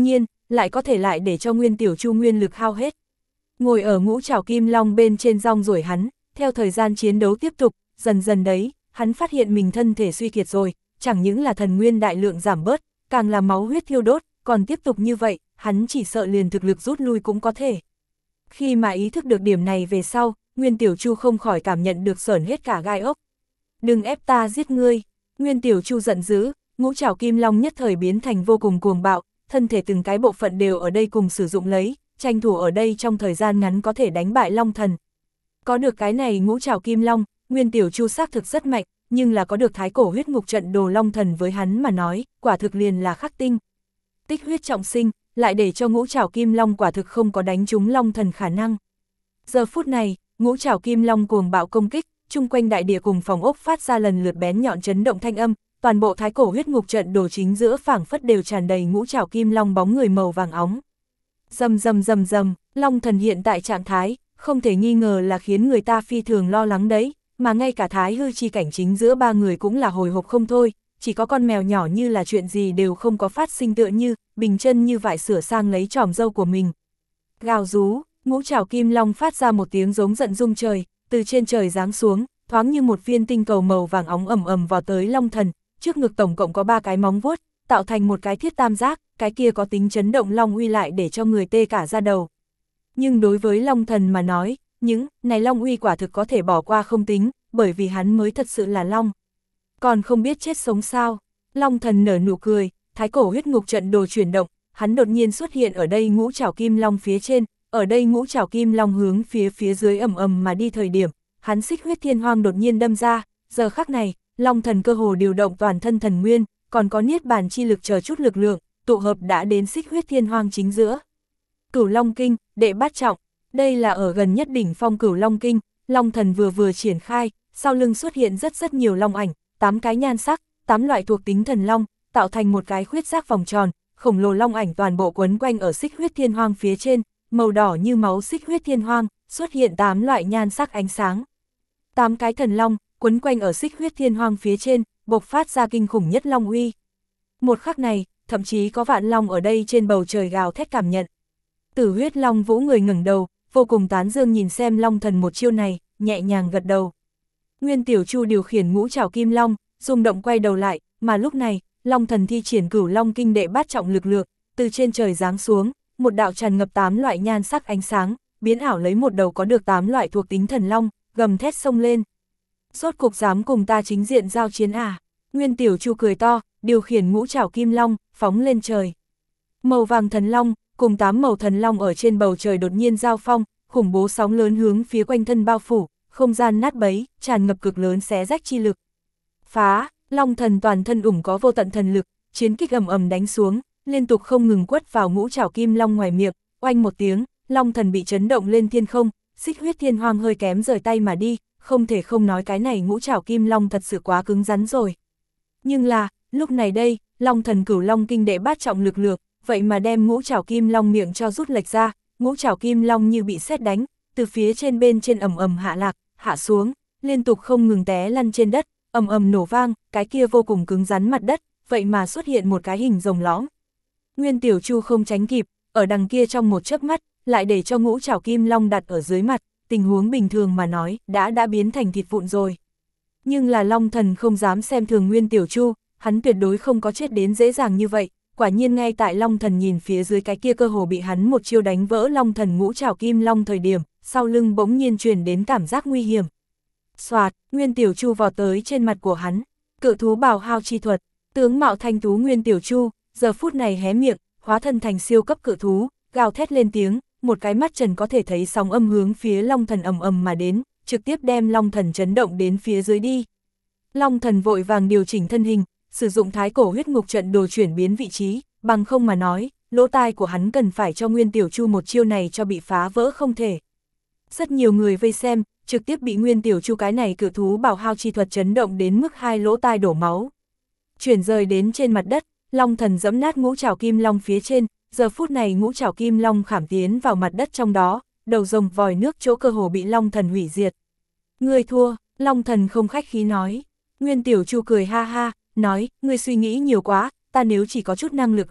lại có thể lại để cho Nguyên Tiểu Chu nguyên lực hao hết. Ngồi ở ngũ trảo kim long bên trên rong ruổi hắn, theo thời gian chiến đấu tiếp tục, dần dần đấy, hắn phát hiện mình thân thể suy kiệt rồi, chẳng những là thần nguyên đại lượng giảm bớt, càng là máu huyết thiêu đốt, còn tiếp tục như vậy, hắn chỉ sợ liền thực lực rút lui cũng có thể. Khi mà ý thức được điểm này về sau, Nguyên Tiểu Chu không khỏi cảm nhận được sởn hết cả gai ốc. Đừng ép ta giết ngươi, Nguyên Tiểu Chu giận dữ, ngũ trảo kim long nhất thời biến thành vô cùng cuồng bạo, thân thể từng cái bộ phận đều ở đây cùng sử dụng lấy, tranh thủ ở đây trong thời gian ngắn có thể đánh bại long thần. Có được cái này ngũ trảo kim long, Nguyên Tiểu Chu xác thực rất mạnh, nhưng là có được thái cổ huyết ngục trận đồ long thần với hắn mà nói, quả thực liền là khắc tinh. Tích huyết trọng sinh, lại để cho ngũ trảo kim long quả thực không có đánh trúng long thần khả năng. Giờ phút này, ngũ trảo kim long cuồng bạo công kích, chung quanh đại địa cùng phòng ốc phát ra lần lượt bén nhọn chấn động thanh âm, toàn bộ thái cổ huyết ngục trận đồ chính giữa phảng phất đều tràn đầy ngũ trảo kim long bóng người màu vàng óng. Rầm rầm rầm rầm, long thần hiện tại trạng thái, không thể nghi ngờ là khiến người ta phi thường lo lắng đấy, mà ngay cả thái hư chi cảnh chính giữa ba người cũng là hồi hộp không thôi, chỉ có con mèo nhỏ như là chuyện gì đều không có phát sinh tựa như, bình chân như vải sửa sang lấy tròm râu của mình. Gào rú, ngũ trảo kim long phát ra một tiếng giống giận rung trời, từ trên trời giáng xuống, thoáng như một viên tinh cầu màu vàng óng ầm ầm vào tới long thần, trước ngực tổng cộng có ba cái móng vuốt, tạo thành một cái thiết tam giác, cái kia có tính chấn động long uy lại để cho người tê cả da đầu. Nhưng đối với long thần mà nói, những này long uy quả thực có thể bỏ qua không tính, bởi vì hắn mới thật sự là long. Còn không biết chết sống sao, long thần nở nụ cười, thái cổ huyết ngục trận đồ chuyển động, hắn đột nhiên xuất hiện ở đây ngũ trảo kim long phía trên, ở đây ngũ trảo kim long hướng phía phía dưới ầm ầm mà đi thời điểm, hắn xích huyết thiên hoang đột nhiên đâm ra, giờ khắc này, long thần cơ hồ điều động toàn thân thần nguyên, còn có niết bàn chi lực chờ chút lực lượng, tụ hợp đã đến xích huyết thiên hoang chính giữa. Cửu Long Kinh, đệ bát trọng, đây là ở gần nhất đỉnh phong Cửu Long Kinh, long thần vừa vừa triển khai, sau lưng xuất hiện rất rất nhiều long ảnh, tám cái nhan sắc, tám loại thuộc tính thần long, tạo thành một cái khuyết giác vòng tròn, khổng lồ long ảnh toàn bộ quấn quanh ở xích huyết thiên hoang phía trên, màu đỏ như máu xích huyết thiên hoang, xuất hiện tám loại nhan sắc ánh sáng. Tám cái thần long, quấn quanh ở xích huyết thiên hoang phía trên, bộc phát ra kinh khủng nhất long uy. Một khắc này, thậm chí có vạn long ở đây trên bầu trời gào thét cảm nhận. Tử huyết long vũ người ngẩng đầu, vô cùng tán dương nhìn xem long thần một chiêu này, nhẹ nhàng gật đầu. Nguyên Tiểu Chu điều khiển ngũ trảo kim long, rung động quay đầu lại, mà lúc này, long thần thi triển Cửu Long Kinh đệ bát trọng lực lượng, từ trên trời giáng xuống, một đạo tràn ngập tám loại nhan sắc ánh sáng, biến ảo lấy một đầu có được tám loại thuộc tính thần long, gầm thét xông lên. Rốt cục dám cùng ta chính diện giao chiến à? Nguyên Tiểu Chu cười to, điều khiển ngũ trảo kim long, phóng lên trời. Màu vàng thần long, cùng tám màu thần long ở trên bầu trời đột nhiên giao phong, khủng bố sóng lớn hướng phía quanh thân bao phủ, không gian nát bấy, tràn ngập cực lớn xé rách chi lực. Phá, long thần toàn thân ủng có vô tận thần lực, chiến kích ầm ầm đánh xuống, liên tục không ngừng quất vào ngũ trảo kim long ngoài miệng, oanh một tiếng, long thần bị chấn động lên thiên không, xích huyết thiên hoang hơi kém rời tay mà đi, không thể không nói cái này ngũ trảo kim long thật sự quá cứng rắn rồi. Nhưng là, lúc này đây, long thần Cửu Long Kinh đệ bát trọng lực lượng, vậy mà đem ngũ trảo kim long miệng cho rút lệch ra, ngũ trảo kim long như bị sét đánh, từ phía trên bên trên ầm ầm hạ lạc, hạ xuống, liên tục không ngừng té lăn trên đất, ầm ầm nổ vang, cái kia vô cùng cứng rắn mặt đất, vậy mà xuất hiện một cái hình rồng lõm. Nguyên Tiểu Chu không tránh kịp, ở đằng kia trong một chớp mắt, lại để cho ngũ trảo kim long đặt ở dưới mặt, tình huống bình thường mà nói, đã đã biến thành thịt vụn rồi. Nhưng là long thần không dám xem thường Nguyên Tiểu Chu, hắn tuyệt đối không có chết đến dễ dàng như vậy, quả nhiên ngay tại long thần nhìn phía dưới cái kia cơ hồ bị hắn một chiêu đánh vỡ long thần ngũ trảo kim long thời điểm, sau lưng bỗng nhiên truyền đến cảm giác nguy hiểm. Soạt, Nguyên Tiểu Chu vọt tới trên mặt của hắn, cự thú bào hao chi thuật, tướng mạo thanh tú Nguyên Tiểu Chu, giờ phút này hé miệng, hóa thân thành siêu cấp cự thú, gào thét lên tiếng, một cái mắt trần có thể thấy sóng âm hướng phía long thần ầm ầm mà đến, trực tiếp đem long thần chấn động đến phía dưới đi. Long thần vội vàng điều chỉnh thân hình, sử dụng thái cổ huyết ngục trận đồ chuyển biến vị trí, bằng không mà nói, lỗ tai của hắn cần phải cho Nguyên Tiểu Chu một chiêu này cho bị phá vỡ không thể. Rất nhiều người vây xem, trực tiếp bị Nguyên Tiểu Chu cái này cự thú bảo hao chi thuật chấn động đến mức hai lỗ tai đổ máu. Chuyển rời đến trên mặt đất, long thần giẫm nát ngũ trảo kim long phía trên, giờ phút này ngũ trảo kim long khảm tiến vào mặt đất trong đó, đầu rồng vòi nước chỗ cơ hồ bị long thần hủy diệt. Ngươi thua, long thần không khách khí nói. Nguyên Tiểu Chu cười ha ha, nói, ngươi suy nghĩ nhiều quá, ta nếu chỉ có chút năng lực ấy,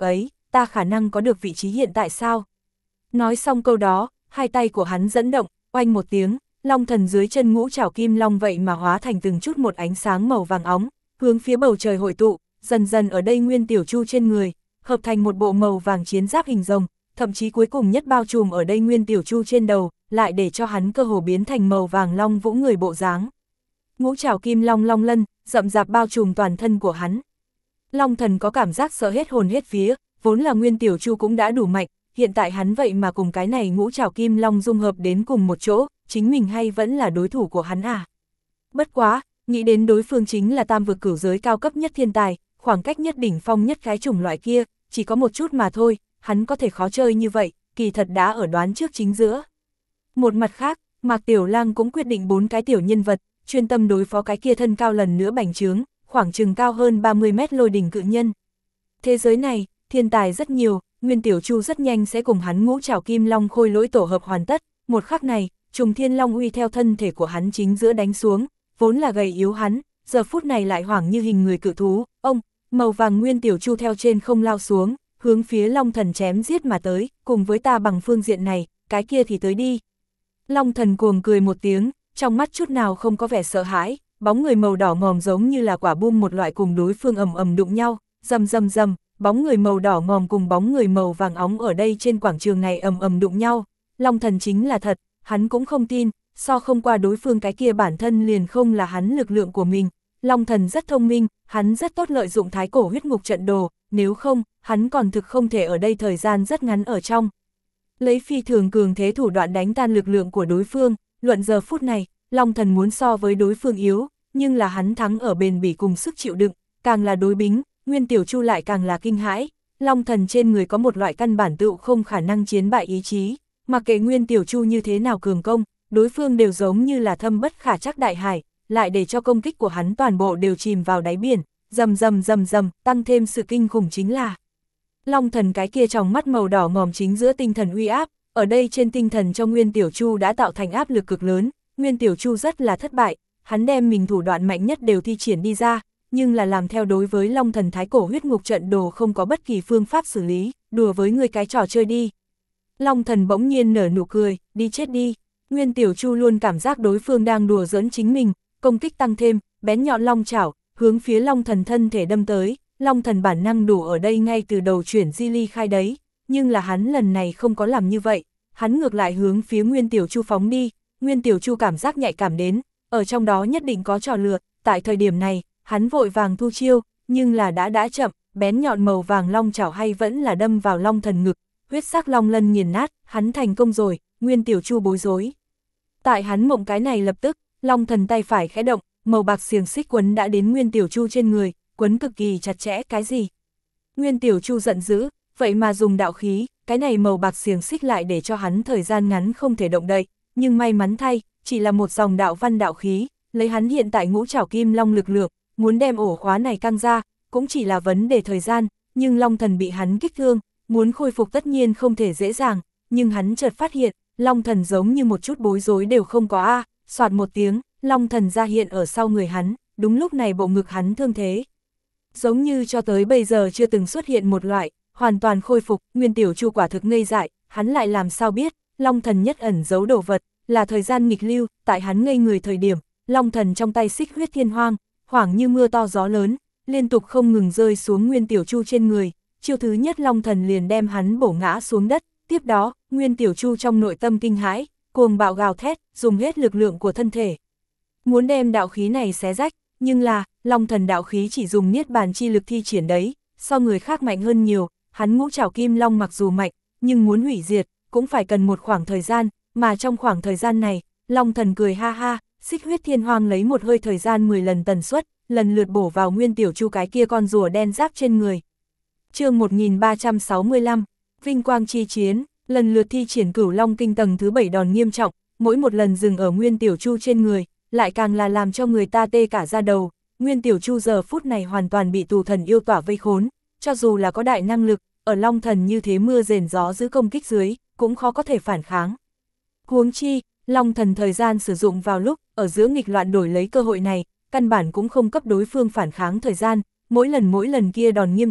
ta khả năng có được vị trí hiện tại sao? Nói xong câu đó, hai tay của hắn dẫn động, oanh một tiếng, long thần dưới chân ngũ trảo kim long vậy mà hóa thành từng chút một ánh sáng màu vàng óng, hướng phía bầu trời hội tụ, dần dần ở đây Nguyên Tiểu Chu trên người, hợp thành một bộ màu vàng chiến giáp hình rồng, thậm chí cuối cùng nhất bao trùm ở đây Nguyên Tiểu Chu trên đầu, lại để cho hắn cơ hồ biến thành màu vàng long vũ người bộ dáng. Ngũ trảo kim long long lân, rậm rạp bao trùm toàn thân của hắn. Long thần có cảm giác sợ hết hồn hết vía, vốn là Nguyên Tiểu Chu cũng đã đủ mạnh, hiện tại hắn vậy mà cùng cái này ngũ trảo kim long dung hợp đến cùng một chỗ, chính mình hay vẫn là đối thủ của hắn à? Bất quá, nghĩ đến đối phương chính là tam vực cửu giới cao cấp nhất thiên tài, khoảng cách nhất đỉnh phong nhất cái chủng loại kia, chỉ có một chút mà thôi, hắn có thể khó chơi như vậy, kỳ thật đã ở đoán trước chính giữa. Một mặt khác, Mạc Tiểu Lang cũng quyết định bốn cái tiểu nhân vật, chuyên tâm đối phó cái kia thân cao lần nữa bành trướng, khoảng chừng cao hơn ba mươi mét lôi đỉnh cự nhân. Thế giới này, thiên tài rất nhiều, Nguyên Tiểu Chu rất nhanh sẽ cùng hắn ngũ trảo kim long khôi lỗi tổ hợp hoàn tất, một khắc này, trùng thiên long uy theo thân thể của hắn chính giữa đánh xuống, vốn là gầy yếu hắn, giờ phút này lại hoảng như hình người cự thú, ông, màu vàng Nguyên Tiểu Chu theo trên không lao xuống, hướng phía long thần chém giết mà tới, cùng với ta bằng phương diện này, cái kia thì tới đi. Long thần cuồng cười một tiếng, trong mắt chút nào không có vẻ sợ hãi, bóng người màu đỏ ngòm giống như là quả bom một loại cùng đối phương ầm ầm đụng nhau, rầm rầm rầm, bóng người màu đỏ ngòm cùng bóng người màu vàng óng ở đây trên quảng trường này ầm ầm đụng nhau. Long thần chính là thật, hắn cũng không tin, so không qua đối phương cái kia bản thân liền không là hắn lực lượng của mình. Long thần rất thông minh, hắn rất tốt lợi dụng thái cổ huyết ngục trận đồ, nếu không, hắn còn thực không thể ở đây thời gian rất ngắn ở trong. Lấy phi thường cường thế thủ đoạn đánh tan lực lượng của đối phương, luận giờ phút này, Long thần muốn so với đối phương yếu, nhưng là hắn thắng ở bền bỉ cùng sức chịu đựng, càng là đối bính, Nguyên Tiểu Chu lại càng là kinh hãi. Long thần trên người có một loại căn bản tựu không khả năng chiến bại ý chí, mặc kệ Nguyên Tiểu Chu như thế nào cường công, đối phương đều giống như là thâm bất khả trắc đại hải, lại để cho công kích của hắn toàn bộ đều chìm vào đáy biển, rầm rầm rầm rầm, tăng thêm sự kinh khủng chính là Long thần cái kia trong mắt màu đỏ ngòm chính giữa tinh thần uy áp, ở đây trên tinh thần cho Nguyên Tiểu Chu đã tạo thành áp lực cực lớn. Nguyên Tiểu Chu rất là thất bại, hắn đem mình thủ đoạn mạnh nhất đều thi triển đi ra, nhưng là làm theo đối với Long thần thái cổ huyết ngục trận đồ không có bất kỳ phương pháp xử lý, đùa với người cái trò chơi đi. Long thần bỗng nhiên nở nụ cười, đi chết đi. Nguyên Tiểu Chu luôn cảm giác đối phương đang đùa giỡn chính mình, công kích tăng thêm, bén nhọn long chảo, hướng phía Long thần thân thể đâm tới. Long thần bản năng đủ ở đây ngay từ đầu chuyển di ly khai đấy, nhưng là hắn lần này không có làm như vậy, hắn ngược lại hướng phía Nguyên Tiểu Chu phóng đi. Nguyên Tiểu Chu cảm giác nhạy cảm đến, ở trong đó nhất định có trò lừa, tại thời điểm này, hắn vội vàng thu chiêu, nhưng là đã đã chậm, bén nhọn màu vàng long chảo hay vẫn là đâm vào Long thần ngực, huyết sắc long lân nghiền nát, hắn thành công rồi. Nguyên Tiểu Chu bối rối. Tại hắn mộng cái này lập tức, Long thần tay phải khẽ động, màu bạc xiềng xích quấn đã đến Nguyên Tiểu Chu trên người, quấn cực kỳ chặt chẽ. Cái gì? Nguyên Tiểu Chu giận dữ, vậy mà dùng đạo khí, cái này màu bạc xiềng xích lại để cho hắn thời gian ngắn không thể động đậy, nhưng may mắn thay, chỉ là một dòng đạo văn đạo khí, lấy hắn hiện tại ngũ trảo kim long lực lượng, muốn đem ổ khóa này căng ra, cũng chỉ là vấn đề thời gian, nhưng Long thần bị hắn kích thương, muốn khôi phục tất nhiên không thể dễ dàng, nhưng hắn chợt phát hiện, Long thần giống như một chút bối rối đều không có a, à. Soạt một tiếng, Long thần ra hiện ở sau người hắn, đúng lúc này bộ ngực hắn thương thế. Giống như cho tới bây giờ chưa từng xuất hiện một loại, hoàn toàn khôi phục. Nguyên Tiểu Chu quả thực ngây dại, hắn lại làm sao biết, Long thần nhất ẩn giấu đồ vật, là thời gian nghịch lưu, tại hắn ngây người thời điểm, Long thần trong tay xích huyết thiên hoang, hoảng như mưa to gió lớn, liên tục không ngừng rơi xuống Nguyên Tiểu Chu trên người, chiêu thứ nhất Long thần liền đem hắn bổ ngã xuống đất, tiếp đó, Nguyên Tiểu Chu trong nội tâm kinh hãi, cuồng bạo gào thét, dùng hết lực lượng của thân thể. Muốn đem đạo khí này xé rách, nhưng là, Long thần đạo khí chỉ dùng niết bàn chi lực thi triển đấy, so người khác mạnh hơn nhiều, hắn ngũ trảo kim long mặc dù mạnh, nhưng muốn hủy diệt, cũng phải cần một khoảng thời gian, mà trong khoảng thời gian này, Long thần cười ha ha, xích huyết thiên hoang lấy một hơi thời gian mười lần tần suất, lần lượt bổ vào Nguyên Tiểu Chu cái kia con rùa đen giáp trên người. Chương một nghìn ba trăm sáu mươi lăm, Vinh quang chi chiến, lần lượt thi triển Cửu Long kinh tầng thứ bảy đòn nghiêm trọng, mỗi một lần dừng ở Nguyên Tiểu Chu trên người, lại càng là làm cho người ta tê cả da đầu. Nguyên Tiểu Chu giờ phút này hoàn toàn bị tù thần yêu tỏa vây khốn, cho dù là có đại năng lực, ở Long thần như thế mưa rền gió giữ công kích dưới, cũng khó có thể phản kháng. Huống chi, Long thần thời gian sử dụng vào lúc, ở giữa nghịch loạn đổi lấy cơ hội này, căn bản cũng không cấp đối phương phản kháng thời gian, mỗi lần mỗi lần kia đòn nghiêm trọng,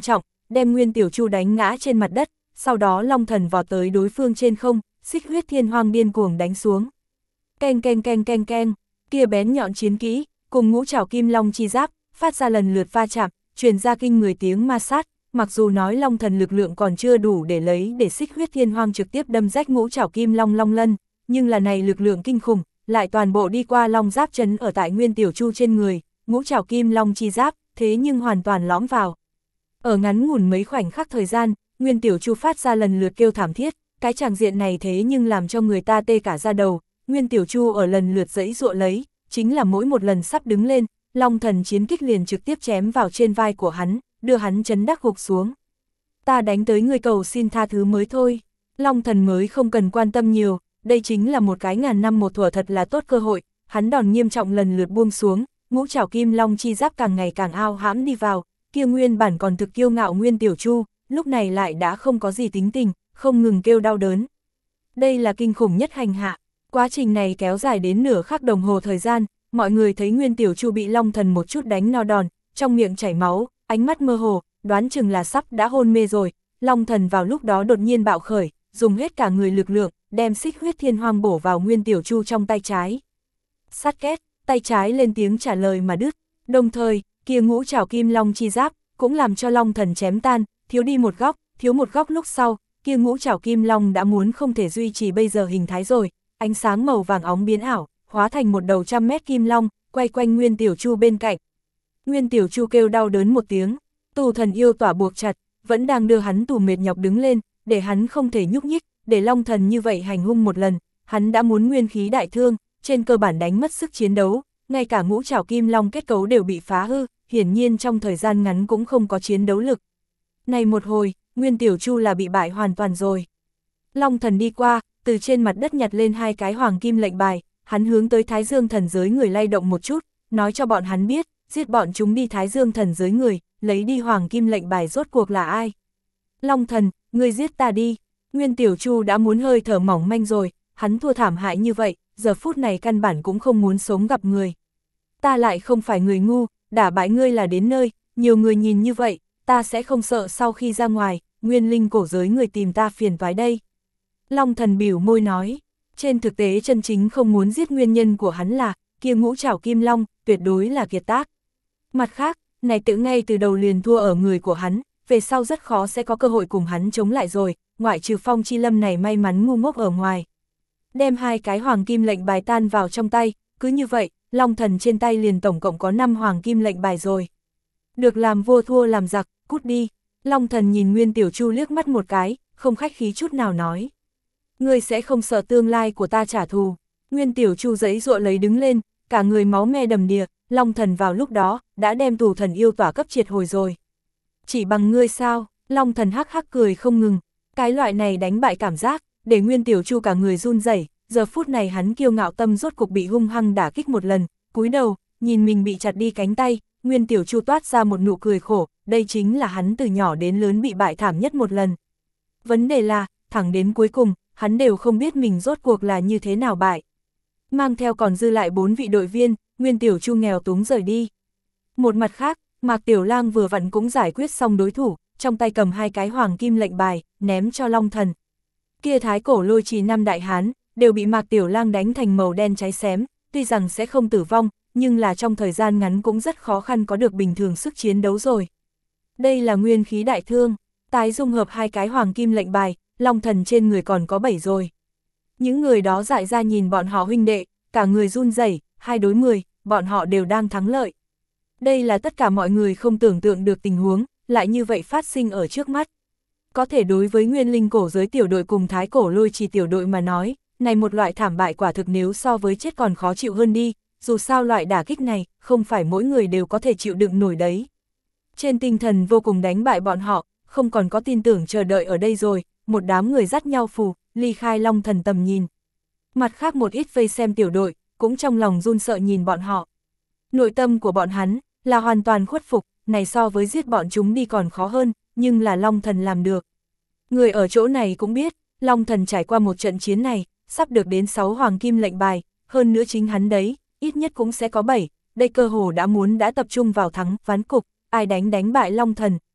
đem Nguyên Tiểu Chu đánh ngã trên mặt đất, sau đó Long Thần vọt tới đối phương trên không, xích huyết thiên hoang điên cuồng đánh xuống. Keng keng keng keng keng, kia bén nhọn chiến kỹ, cùng ngũ trảo kim long chi giáp, phát ra lần lượt va chạm, truyền ra kinh người tiếng ma sát, mặc dù nói Long Thần lực lượng còn chưa đủ để lấy để xích huyết thiên hoang trực tiếp đâm rách ngũ trảo kim long long lân, nhưng là này lực lượng kinh khủng, lại toàn bộ đi qua long giáp trấn ở tại Nguyên Tiểu Chu trên người, ngũ trảo kim long chi giáp, thế nhưng hoàn toàn lõm vào. Ở ngắn ngủn mấy khoảnh khắc thời gian, Nguyên Tiểu Chu phát ra lần lượt kêu thảm thiết, cái tràng diện này thế nhưng làm cho người ta tê cả da đầu, Nguyên Tiểu Chu ở lần lượt giãy giụa lấy, chính là mỗi một lần sắp đứng lên, Long Thần chiến kích liền trực tiếp chém vào trên vai của hắn, đưa hắn chấn đắc gục xuống. Ta đánh tới người cầu xin tha thứ mới thôi, Long Thần mới không cần quan tâm nhiều, đây chính là một cái ngàn năm một thuở thật là tốt cơ hội, hắn đòn nghiêm trọng lần lượt buông xuống, ngũ trảo kim long chi giáp càng ngày càng ao hãm đi vào, kia nguyên bản còn thực kiêu ngạo Nguyên Tiểu Chu, lúc này lại đã không có gì tính tình, không ngừng kêu đau đớn. Đây là kinh khủng nhất hành hạ, quá trình này kéo dài đến nửa khắc đồng hồ thời gian, mọi người thấy Nguyên Tiểu Chu bị Long Thần một chút đánh no đòn, trong miệng chảy máu, ánh mắt mơ hồ, đoán chừng là sắp đã hôn mê rồi, Long Thần vào lúc đó đột nhiên bạo khởi, dùng hết cả người lực lượng, đem xích huyết thiên hoang bổ vào Nguyên Tiểu Chu trong tay trái. Sát két, tay trái lên tiếng trả lời mà đứt, đồng thời, kia ngũ trảo kim long chi giáp, cũng làm cho Long Thần chém tan, thiếu đi một góc, thiếu một góc lúc sau, kia ngũ trảo kim long đã muốn không thể duy trì bây giờ hình thái rồi, ánh sáng màu vàng óng biến ảo, hóa thành một đầu trăm mét kim long, quay quanh Nguyên Tiểu Chu bên cạnh. Nguyên Tiểu Chu kêu đau đớn một tiếng, tù thần yêu tỏa buộc chặt, vẫn đang đưa hắn tù mệt nhọc đứng lên, để hắn không thể nhúc nhích, để Long Thần như vậy hành hung một lần, hắn đã muốn nguyên khí đại thương, trên cơ bản đánh mất sức chiến đấu, ngay cả ngũ trảo kim long kết cấu đều bị phá hư, hiển nhiên trong thời gian ngắn cũng không có chiến đấu lực. Này một hồi, Nguyên Tiểu Chu là bị bại hoàn toàn rồi. Long Thần đi qua, từ trên mặt đất nhặt lên hai cái hoàng kim lệnh bài, hắn hướng tới Thái Dương thần giới người lay động một chút, nói cho bọn hắn biết, giết bọn chúng đi Thái Dương thần giới người, lấy đi hoàng kim lệnh bài rốt cuộc là ai. Long Thần, ngươi giết ta đi. Nguyên Tiểu Chu đã muốn hơi thở mỏng manh rồi, hắn thua thảm hại như vậy, giờ phút này căn bản cũng không muốn sống gặp người. Ta lại không phải người ngu, đả bại ngươi là đến nơi, nhiều người nhìn như vậy, ta sẽ không sợ sau khi ra ngoài, nguyên linh cổ giới người tìm ta phiền toái đây. Long Thần biểu môi nói, trên thực tế chân chính không muốn giết nguyên nhân của hắn là, kia ngũ trảo kim long, tuyệt đối là kiệt tác. Mặt khác, này tự ngay từ đầu liền thua ở người của hắn, về sau rất khó sẽ có cơ hội cùng hắn chống lại rồi, ngoại trừ Phong Chi Lâm này may mắn ngu ngốc ở ngoài. Đem hai cái hoàng kim lệnh bài tan vào trong tay, cứ như vậy, Long Thần trên tay liền tổng cộng có năm hoàng kim lệnh bài rồi. Được làm vua thua làm giặc, cút đi. Long Thần nhìn Nguyên Tiểu Chu liếc mắt một cái, không khách khí chút nào nói. Ngươi sẽ không sợ tương lai của ta trả thù. Nguyên Tiểu Chu giãy giụa lấy đứng lên, cả người máu me đầm đìa, Long Thần vào lúc đó, đã đem tù thần yêu tỏa cấp triệt hồi rồi. Chỉ bằng ngươi sao? Long Thần hắc hắc cười không ngừng. Cái loại này đánh bại cảm giác, để Nguyên Tiểu Chu cả người run rẩy, giờ phút này hắn kiêu ngạo tâm rốt cục bị hung hăng đả kích một lần, cúi đầu, nhìn mình bị chặt đi cánh tay, Nguyên Tiểu Chu toát ra một nụ cười khổ, đây chính là hắn từ nhỏ đến lớn bị bại thảm nhất một lần. Vấn đề là, thẳng đến cuối cùng, hắn đều không biết mình rốt cuộc là như thế nào bại. Mang theo còn dư lại bốn vị đội viên, Nguyên Tiểu Chu nghèo túng rời đi. Một mặt khác, Mạc Tiểu Lang vừa vặn cũng giải quyết xong đối thủ, trong tay cầm hai cái hoàng kim lệnh bài, ném cho Long Thần. Kia thái cổ lôi trì năm đại hán, đều bị Mạc Tiểu Lang đánh thành màu đen cháy xém, tuy rằng sẽ không tử vong, nhưng là trong thời gian ngắn cũng rất khó khăn có được bình thường sức chiến đấu rồi. Đây là nguyên khí đại thương, tái dung hợp hai cái hoàng kim lệnh bài, Long Thần trên người còn có bảy rồi. Những người đó dại ra nhìn bọn họ huynh đệ, cả người run rẩy, hai đối mười, bọn họ đều đang thắng lợi. Đây là tất cả mọi người không tưởng tượng được tình huống, lại như vậy phát sinh ở trước mắt. Có thể đối với nguyên linh cổ giới tiểu đội cùng thái cổ lôi trì tiểu đội mà nói, này một loại thảm bại quả thực nếu so với chết còn khó chịu hơn đi, dù sao loại đả kích này, không phải mỗi người đều có thể chịu đựng nổi đấy. Trên tinh thần vô cùng đánh bại bọn họ, không còn có tin tưởng chờ đợi ở đây rồi, một đám người dắt nhau phù, ly khai Long Thần tầm nhìn. Mặt khác một ít vây xem tiểu đội, cũng trong lòng run sợ nhìn bọn họ. Nội tâm của bọn hắn, là hoàn toàn khuất phục, này so với giết bọn chúng đi còn khó hơn, nhưng là Long Thần làm được. Người ở chỗ này cũng biết, Long Thần trải qua một trận chiến này, sắp được đến sáu hoàng kim lệnh bài, hơn nữa chính hắn đấy, ít nhất cũng sẽ có bảy, đây cơ hồ đã muốn đã tập trung vào thắng, ván cục, ai đánh đánh bại Long Thần,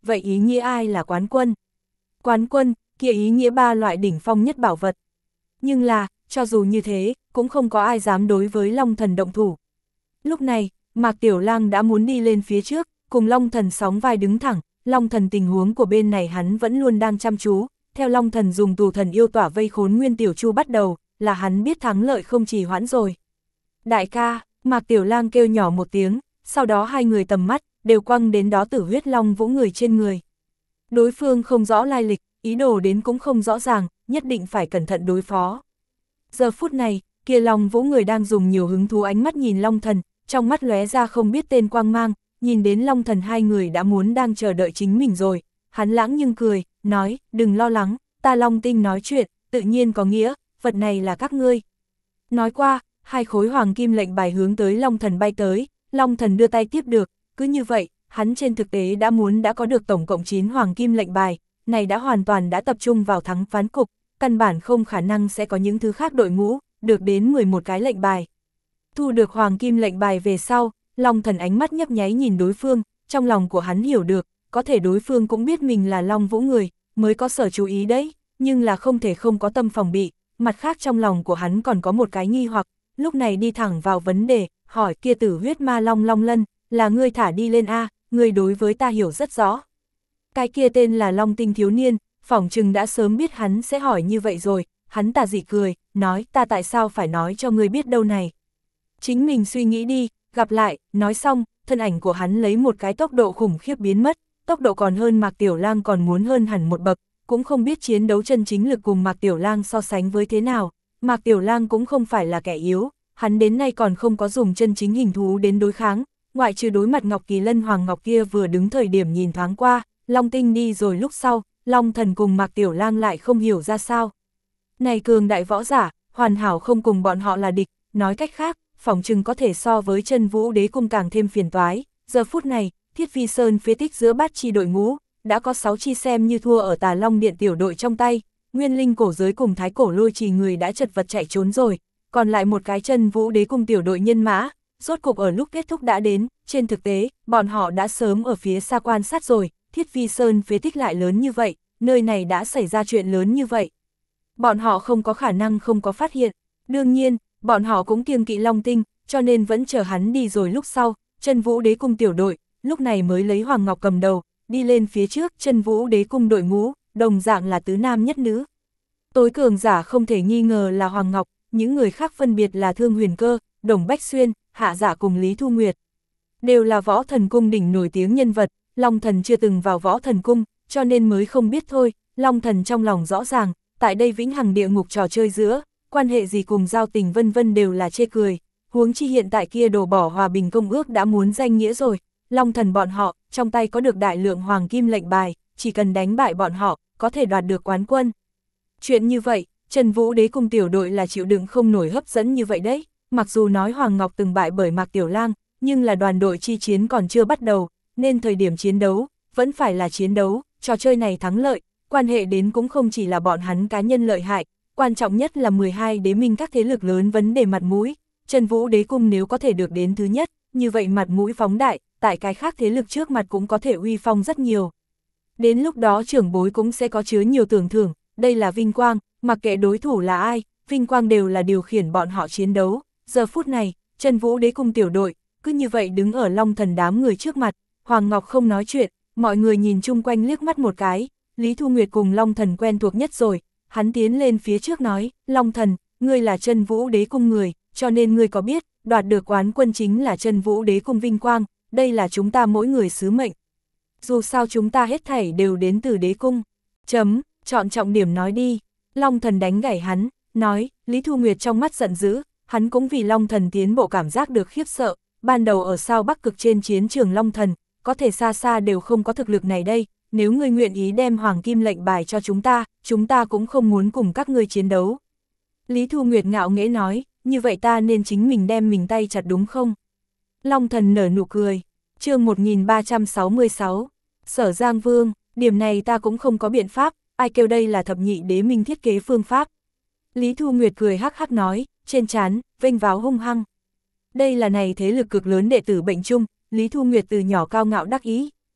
vậy ý nghĩa ai là quán quân? Quán quân, kia ý nghĩa ba loại đỉnh phong nhất bảo vật. Nhưng là, cho dù như thế, cũng không có ai dám đối với Long Thần động thủ. Lúc này, Mạc Tiểu Lang đã muốn đi lên phía trước, cùng Long Thần sóng vai đứng thẳng, Long Thần tình huống của bên này hắn vẫn luôn đang chăm chú, theo Long Thần dùng tù thần yêu tỏa vây khốn Nguyên Tiểu Chu bắt đầu, là hắn biết thắng lợi không trì hoãn rồi. Đại ca, Mạc Tiểu Lang kêu nhỏ một tiếng, sau đó hai người tầm mắt, đều quăng đến đó Tử Huyết Long Vũ người trên người. Đối phương không rõ lai lịch, ý đồ đến cũng không rõ ràng, nhất định phải cẩn thận đối phó. Giờ phút này, kia Long Vũ người đang dùng nhiều hứng thú ánh mắt nhìn Long Thần, trong mắt lóe ra không biết tên quang mang, nhìn đến Long Thần hai người đã muốn đang chờ đợi chính mình rồi. Hắn lãng nhưng cười, nói, đừng lo lắng, ta Long Tinh nói chuyện, tự nhiên có nghĩa, vật này là các ngươi. Nói qua, hai khối hoàng kim lệnh bài hướng tới Long Thần bay tới, Long Thần đưa tay tiếp được, cứ như vậy, hắn trên thực tế đã muốn đã có được tổng cộng chín hoàng kim lệnh bài, này đã hoàn toàn đã tập trung vào thắng phán cục, căn bản không khả năng sẽ có những thứ khác đội ngũ, được đến mười một cái lệnh bài. Thu được hoàng kim lệnh bài về sau, Long Thần ánh mắt nhấp nháy nhìn đối phương, trong lòng của hắn hiểu được, có thể đối phương cũng biết mình là Long Vũ người, mới có sở chú ý đấy, nhưng là không thể không có tâm phòng bị, mặt khác trong lòng của hắn còn có một cái nghi hoặc, lúc này đi thẳng vào vấn đề, hỏi kia Tử Huyết Ma Long Long Lân, là ngươi thả đi lên a, ngươi đối với ta hiểu rất rõ. Cái kia tên là Long Tinh thiếu niên, phỏng chừng đã sớm biết hắn sẽ hỏi như vậy rồi, hắn tà dị cười, nói ta tại sao phải nói cho ngươi biết đâu này. Chính mình suy nghĩ đi, gặp lại, nói xong, thân ảnh của hắn lấy một cái tốc độ khủng khiếp biến mất, tốc độ còn hơn Mạc Tiểu Lang còn muốn hơn hẳn một bậc, cũng không biết chiến đấu chân chính lực cùng Mạc Tiểu Lang so sánh với thế nào. Mạc Tiểu Lang cũng không phải là kẻ yếu, hắn đến nay còn không có dùng chân chính hình thú đến đối kháng, ngoại trừ đối mặt Ngọc Kỳ Lân Hoàng Ngọc kia vừa đứng thời điểm nhìn thoáng qua, Long Tinh đi rồi lúc sau, Long Thần cùng Mạc Tiểu Lang lại không hiểu ra sao. Này cường đại võ giả, hoàn hảo không cùng bọn họ là địch, nói cách khác, phỏng chừng có thể so với Chân Vũ Đế Cung càng thêm phiền toái. Giờ phút này, Thiết Vi Sơn phế tích giữa bát chi đội ngũ, đã có sáu chi xem như thua ở Tà Long Điện tiểu đội trong tay, Nguyên Linh cổ giới cùng Thái Cổ Lôi Trì người đã chật vật chạy trốn rồi, còn lại một cái Chân Vũ Đế Cung tiểu đội nhân mã, rốt cục ở lúc kết thúc đã đến, trên thực tế, bọn họ đã sớm ở phía xa quan sát rồi, Thiết Vi Sơn phế tích lại lớn như vậy, nơi này đã xảy ra chuyện lớn như vậy. Bọn họ không có khả năng không có phát hiện, đương nhiên, bọn họ cũng kiêng kỵ Long Tinh, cho nên vẫn chờ hắn đi rồi lúc sau, Chân Vũ Đế Cung tiểu đội, lúc này mới lấy Hoàng Ngọc cầm đầu, đi lên phía trước Chân Vũ Đế Cung đội ngũ, đồng dạng là tứ nam nhất nữ. Tối cường giả không thể nghi ngờ là Hoàng Ngọc, những người khác phân biệt là Thương Huyền Cơ, Đồng Bách Xuyên, Hạ Giả cùng Lý Thu Nguyệt. Đều là Võ Thần Cung đỉnh nổi tiếng nhân vật, Long Thần chưa từng vào Võ Thần Cung, cho nên mới không biết thôi, Long Thần trong lòng rõ ràng, tại đây vĩnh hằng địa ngục trò chơi giữa, quan hệ gì cùng giao tình vân vân đều là chê cười, huống chi hiện tại kia đổ bỏ hòa bình công ước đã muốn danh nghĩa rồi, Long Thần bọn họ, trong tay có được đại lượng hoàng kim lệnh bài, chỉ cần đánh bại bọn họ, có thể đoạt được quán quân. Chuyện như vậy, Chân Vũ Đế Cung tiểu đội là chịu đựng không nổi hấp dẫn như vậy đấy, mặc dù nói Hoàng Ngọc từng bại bởi Mạc Tiểu Lang, nhưng là đoàn đội chi chiến còn chưa bắt đầu, nên thời điểm chiến đấu, vẫn phải là chiến đấu, trò chơi này thắng lợi, quan hệ đến cũng không chỉ là bọn hắn cá nhân lợi hại, quan trọng nhất là mười hai đế minh các thế lực lớn vấn đề mặt mũi, Chân Vũ Đế Cung nếu có thể được đến thứ nhất, như vậy mặt mũi phóng đại, tại cái khác thế lực trước mặt cũng có thể uy phong rất nhiều. Đến lúc đó trưởng bối cũng sẽ có chứa nhiều tưởng thưởng, đây là vinh quang, mặc kệ đối thủ là ai, vinh quang đều là điều khiển bọn họ chiến đấu. Giờ phút này, Chân Vũ Đế Cung tiểu đội, cứ như vậy đứng ở Long Thần đám người trước mặt, Hoàng Ngọc không nói chuyện, mọi người nhìn chung quanh liếc mắt một cái, Lý Thu Nguyệt cùng Long Thần quen thuộc nhất rồi, hắn tiến lên phía trước nói, Long Thần, ngươi là Chân Vũ Đế Cung người, cho nên ngươi có biết, đoạt được quán quân chính là Chân Vũ Đế Cung vinh quang, đây là chúng ta mỗi người sứ mệnh. Dù sao chúng ta hết thảy đều đến từ Đế Cung. Chấm, chọn trọng điểm nói đi. Long Thần đánh gãy hắn, nói, Lý Thu Nguyệt trong mắt giận dữ, hắn cũng vì Long Thần tiến bộ cảm giác được khiếp sợ, ban đầu ở sao Bắc Cực trên chiến trường Long Thần, có thể xa xa đều không có thực lực này đây, nếu ngươi nguyện ý đem hoàng kim lệnh bài cho chúng ta, chúng ta cũng không muốn cùng các ngươi chiến đấu. Lý Thu Nguyệt ngạo nghễ nói, như vậy ta nên chính mình đem mình tay chặt đúng không? Long Thần nở nụ cười, chương một nghìn ba trăm sáu mươi sáu, Sở Giang Vương, điểm này ta cũng không có biện pháp, ai kêu đây là thập nhị đế minh thiết kế phương pháp. Lý Thu Nguyệt cười hắc hắc nói, trên trán, vênh váo hung hăng. Đây là này thế lực cực lớn đệ tử bệnh chung, Lý Thu Nguyệt từ nhỏ cao ngạo đắc ý.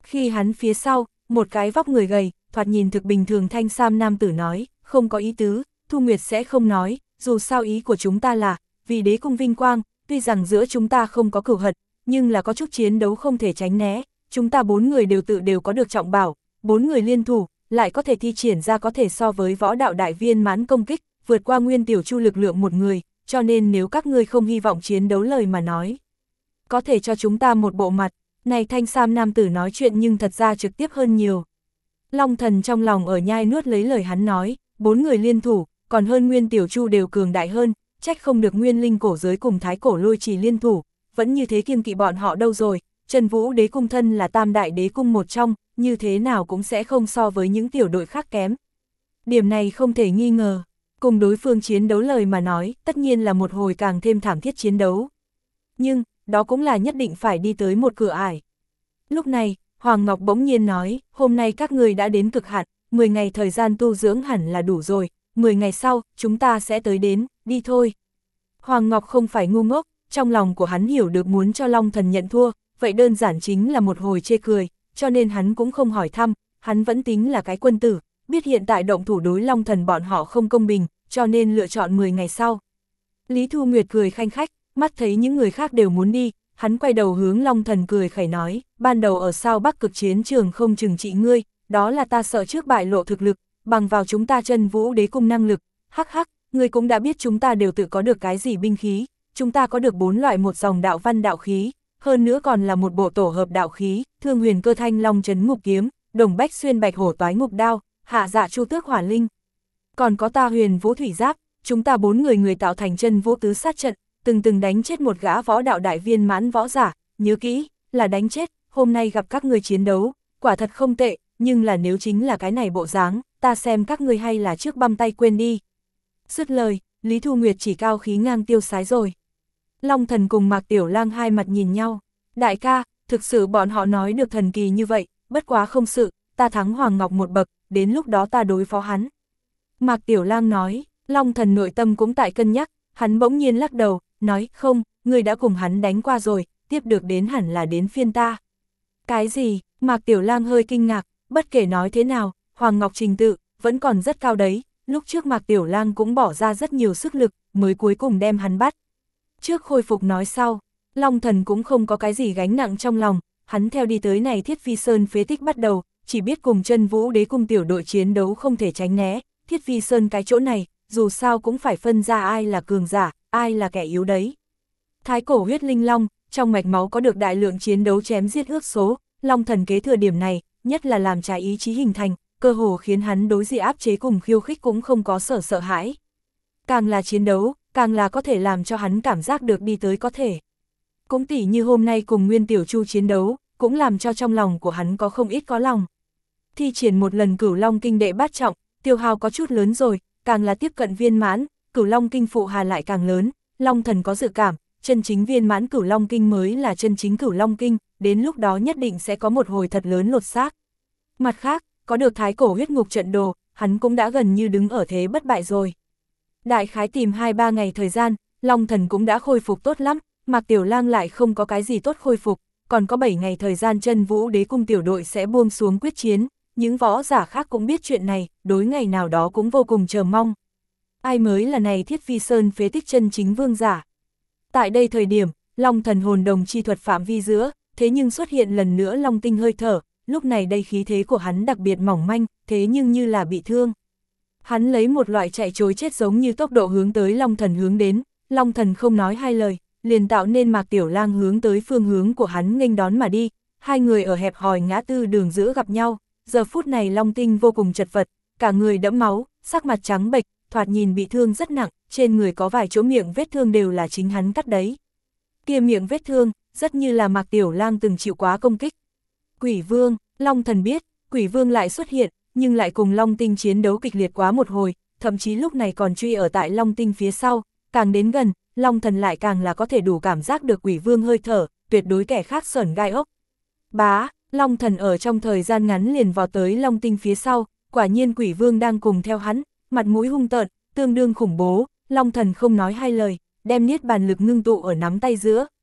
Khi hắn phía sau, một cái vóc người gầy, thoạt nhìn thực bình thường thanh sam nam tử nói, không có ý tứ, Thu Nguyệt sẽ không nói, dù sao ý của chúng ta là, vì đế cung vinh quang, tuy rằng giữa chúng ta không có cửu hận, nhưng là có chút chiến đấu không thể tránh né, chúng ta bốn người đều tự đều có được trọng bảo, bốn người liên thủ, lại có thể thi triển ra có thể so với võ đạo đại viên mãn công kích, vượt qua Nguyên Tiểu Chu lực lượng một người, cho nên nếu các ngươi không hy vọng chiến đấu lời mà nói, có thể cho chúng ta một bộ mặt. Này thanh sam nam tử nói chuyện nhưng thật ra trực tiếp hơn nhiều. Long Thần trong lòng ở nhai nuốt lấy lời hắn nói, bốn người liên thủ, còn hơn Nguyên Tiểu Chu đều cường đại hơn, trách không được Nguyên Linh cổ giới cùng Thái Cổ Lôi Trì liên thủ, vẫn như thế kiêng kỵ bọn họ đâu rồi, Trần Vũ đế cung thân là tam đại đế cung một trong, như thế nào cũng sẽ không so với những tiểu đội khác kém. Điểm này không thể nghi ngờ, cùng đối phương chiến đấu lời mà nói, tất nhiên là một hồi càng thêm thảm thiết chiến đấu. Nhưng, đó cũng là nhất định phải đi tới một cửa ải. Lúc này, Hoàng Ngọc bỗng nhiên nói, hôm nay các người đã đến cực hạn, mười ngày thời gian tu dưỡng hẳn là đủ rồi, mười ngày sau, chúng ta sẽ tới đến, đi thôi. Hoàng Ngọc không phải ngu ngốc, trong lòng của hắn hiểu được muốn cho Long Thần nhận thua, vậy đơn giản chính là một hồi chê cười, cho nên hắn cũng không hỏi thăm, hắn vẫn tính là cái quân tử, biết hiện tại động thủ đối Long Thần bọn họ không công bình, cho nên lựa chọn mười ngày sau. Lý Thu Nguyệt cười khanh khách, mắt thấy những người khác đều muốn đi, hắn quay đầu hướng Long Thần cười khẩy nói, ban đầu ở sao Bắc cực chiến trường không trừng trị ngươi, đó là ta sợ trước bại lộ thực lực, bằng vào chúng ta Chân Vũ đế cung năng lực, hắc hắc, ngươi cũng đã biết chúng ta đều tự có được cái gì binh khí, chúng ta có được bốn loại một dòng đạo văn đạo khí, hơn nữa còn là một bộ tổ hợp đạo khí, Thương Huyền Cơ Thanh Long Trấn Ngục Kiếm, Đồng Bách Xuyên Bạch Hổ Toái Ngục Đao, Hạ Dạ Chu Tước Hỏa Linh. Còn có ta Huyền Vũ Thủy Giáp, chúng ta bốn người người tạo thành Chân Vũ tứ sát trận, từng từng đánh chết một gã võ đạo đại viên mãn võ giả, nhớ kỹ, là đánh chết, hôm nay gặp các người chiến đấu, quả thật không tệ, nhưng là nếu chính là cái này bộ dáng, ta xem các người hay là trước băm tay quên đi. Dứt lời, Lý Thu Nguyệt chỉ cao khí ngang tiêu sái rồi. Long Thần cùng Mạc Tiểu Lang hai mặt nhìn nhau, đại ca, thực sự bọn họ nói được thần kỳ như vậy, bất quá không sự, ta thắng Hoàng Ngọc một bậc, đến lúc đó ta đối phó hắn. Mạc Tiểu Lang nói, Long Thần nội tâm cũng tại cân nhắc, hắn bỗng nhiên lắc đầu, nói, không, người đã cùng hắn đánh qua rồi, tiếp được đến hẳn là đến phiên ta. Cái gì? Mạc Tiểu Lang hơi kinh ngạc, bất kể nói thế nào, Hoàng Ngọc trình tự, vẫn còn rất cao đấy, lúc trước Mạc Tiểu Lang cũng bỏ ra rất nhiều sức lực, mới cuối cùng đem hắn bắt. Trước khôi phục nói sau, Long Thần cũng không có cái gì gánh nặng trong lòng, hắn theo đi tới này Thiết Phi Sơn phế tích bắt đầu, chỉ biết cùng Chân Vũ đế cung tiểu đội chiến đấu không thể tránh né, Thiết Phi Sơn cái chỗ này, dù sao cũng phải phân ra ai là cường giả, ai là kẻ yếu đấy. Thái cổ huyết linh long, trong mạch máu có được đại lượng chiến đấu chém giết ước số, Long Thần kế thừa điểm này, nhất là làm trái ý chí hình thành, cơ hồ khiến hắn đối diện áp chế cùng khiêu khích cũng không có sở sợ hãi. Càng là chiến đấu, càng là có thể làm cho hắn cảm giác được đi tới có thể. Cũng tỉ như hôm nay cùng Nguyên Tiểu Chu chiến đấu, cũng làm cho trong lòng của hắn có không ít có lòng. Thi triển một lần Cửu Long Kinh đệ bát trọng, tiêu hao có chút lớn rồi, càng là tiếp cận viên mãn, Cửu Long Kinh phụ hà lại càng lớn, Long Thần có dự cảm, chân chính viên mãn Cửu Long Kinh mới là chân chính Cửu Long Kinh, đến lúc đó nhất định sẽ có một hồi thật lớn lột xác. Mặt khác, có được Thái cổ huyết ngục trận đồ, hắn cũng đã gần như đứng ở thế bất bại rồi. Đại khái tìm hai ba ngày thời gian, Long Thần cũng đã khôi phục tốt lắm, Mạc Tiểu Lang lại không có cái gì tốt khôi phục, còn có bảy ngày thời gian Chân Vũ đế cung tiểu đội sẽ buông xuống quyết chiến, những võ giả khác cũng biết chuyện này, đối ngày nào đó cũng vô cùng chờ mong. Ai mới là này Thiết Phi Sơn phế tích chân chính vương giả? Tại đây thời điểm, Long Thần hồn đồng chi thuật phạm vi giữa, thế nhưng xuất hiện lần nữa Long tinh hơi thở, lúc này đây khí thế của hắn đặc biệt mỏng manh, thế nhưng như là bị thương. Hắn lấy một loại chạy trối chết giống như tốc độ hướng tới Long Thần hướng đến, Long Thần không nói hai lời, liền tạo nên Mạc Tiểu Lang hướng tới phương hướng của hắn nghênh đón mà đi, hai người ở hẹp hòi ngã tư đường giữa gặp nhau, giờ phút này Long Tinh vô cùng chật vật, cả người đẫm máu, sắc mặt trắng bệch, thoạt nhìn bị thương rất nặng, trên người có vài chỗ miệng vết thương đều là chính hắn cắt đấy. Kia miệng vết thương, rất như là Mạc Tiểu Lang từng chịu quá công kích. Quỷ Vương, Long Thần biết, Quỷ Vương lại xuất hiện, nhưng lại cùng Long Tinh chiến đấu kịch liệt quá một hồi, thậm chí lúc này còn truy ở tại Long Tinh phía sau, càng đến gần, Long Thần lại càng là có thể đủ cảm giác được Quỷ Vương hơi thở, tuyệt đối kẻ khác sởn gai ốc. Bá, Long Thần ở trong thời gian ngắn liền vào tới Long Tinh phía sau, quả nhiên Quỷ Vương đang cùng theo hắn, mặt mũi hung tợn, tương đương khủng bố, Long Thần không nói hai lời, đem niết bàn lực ngưng tụ ở nắm tay giữa,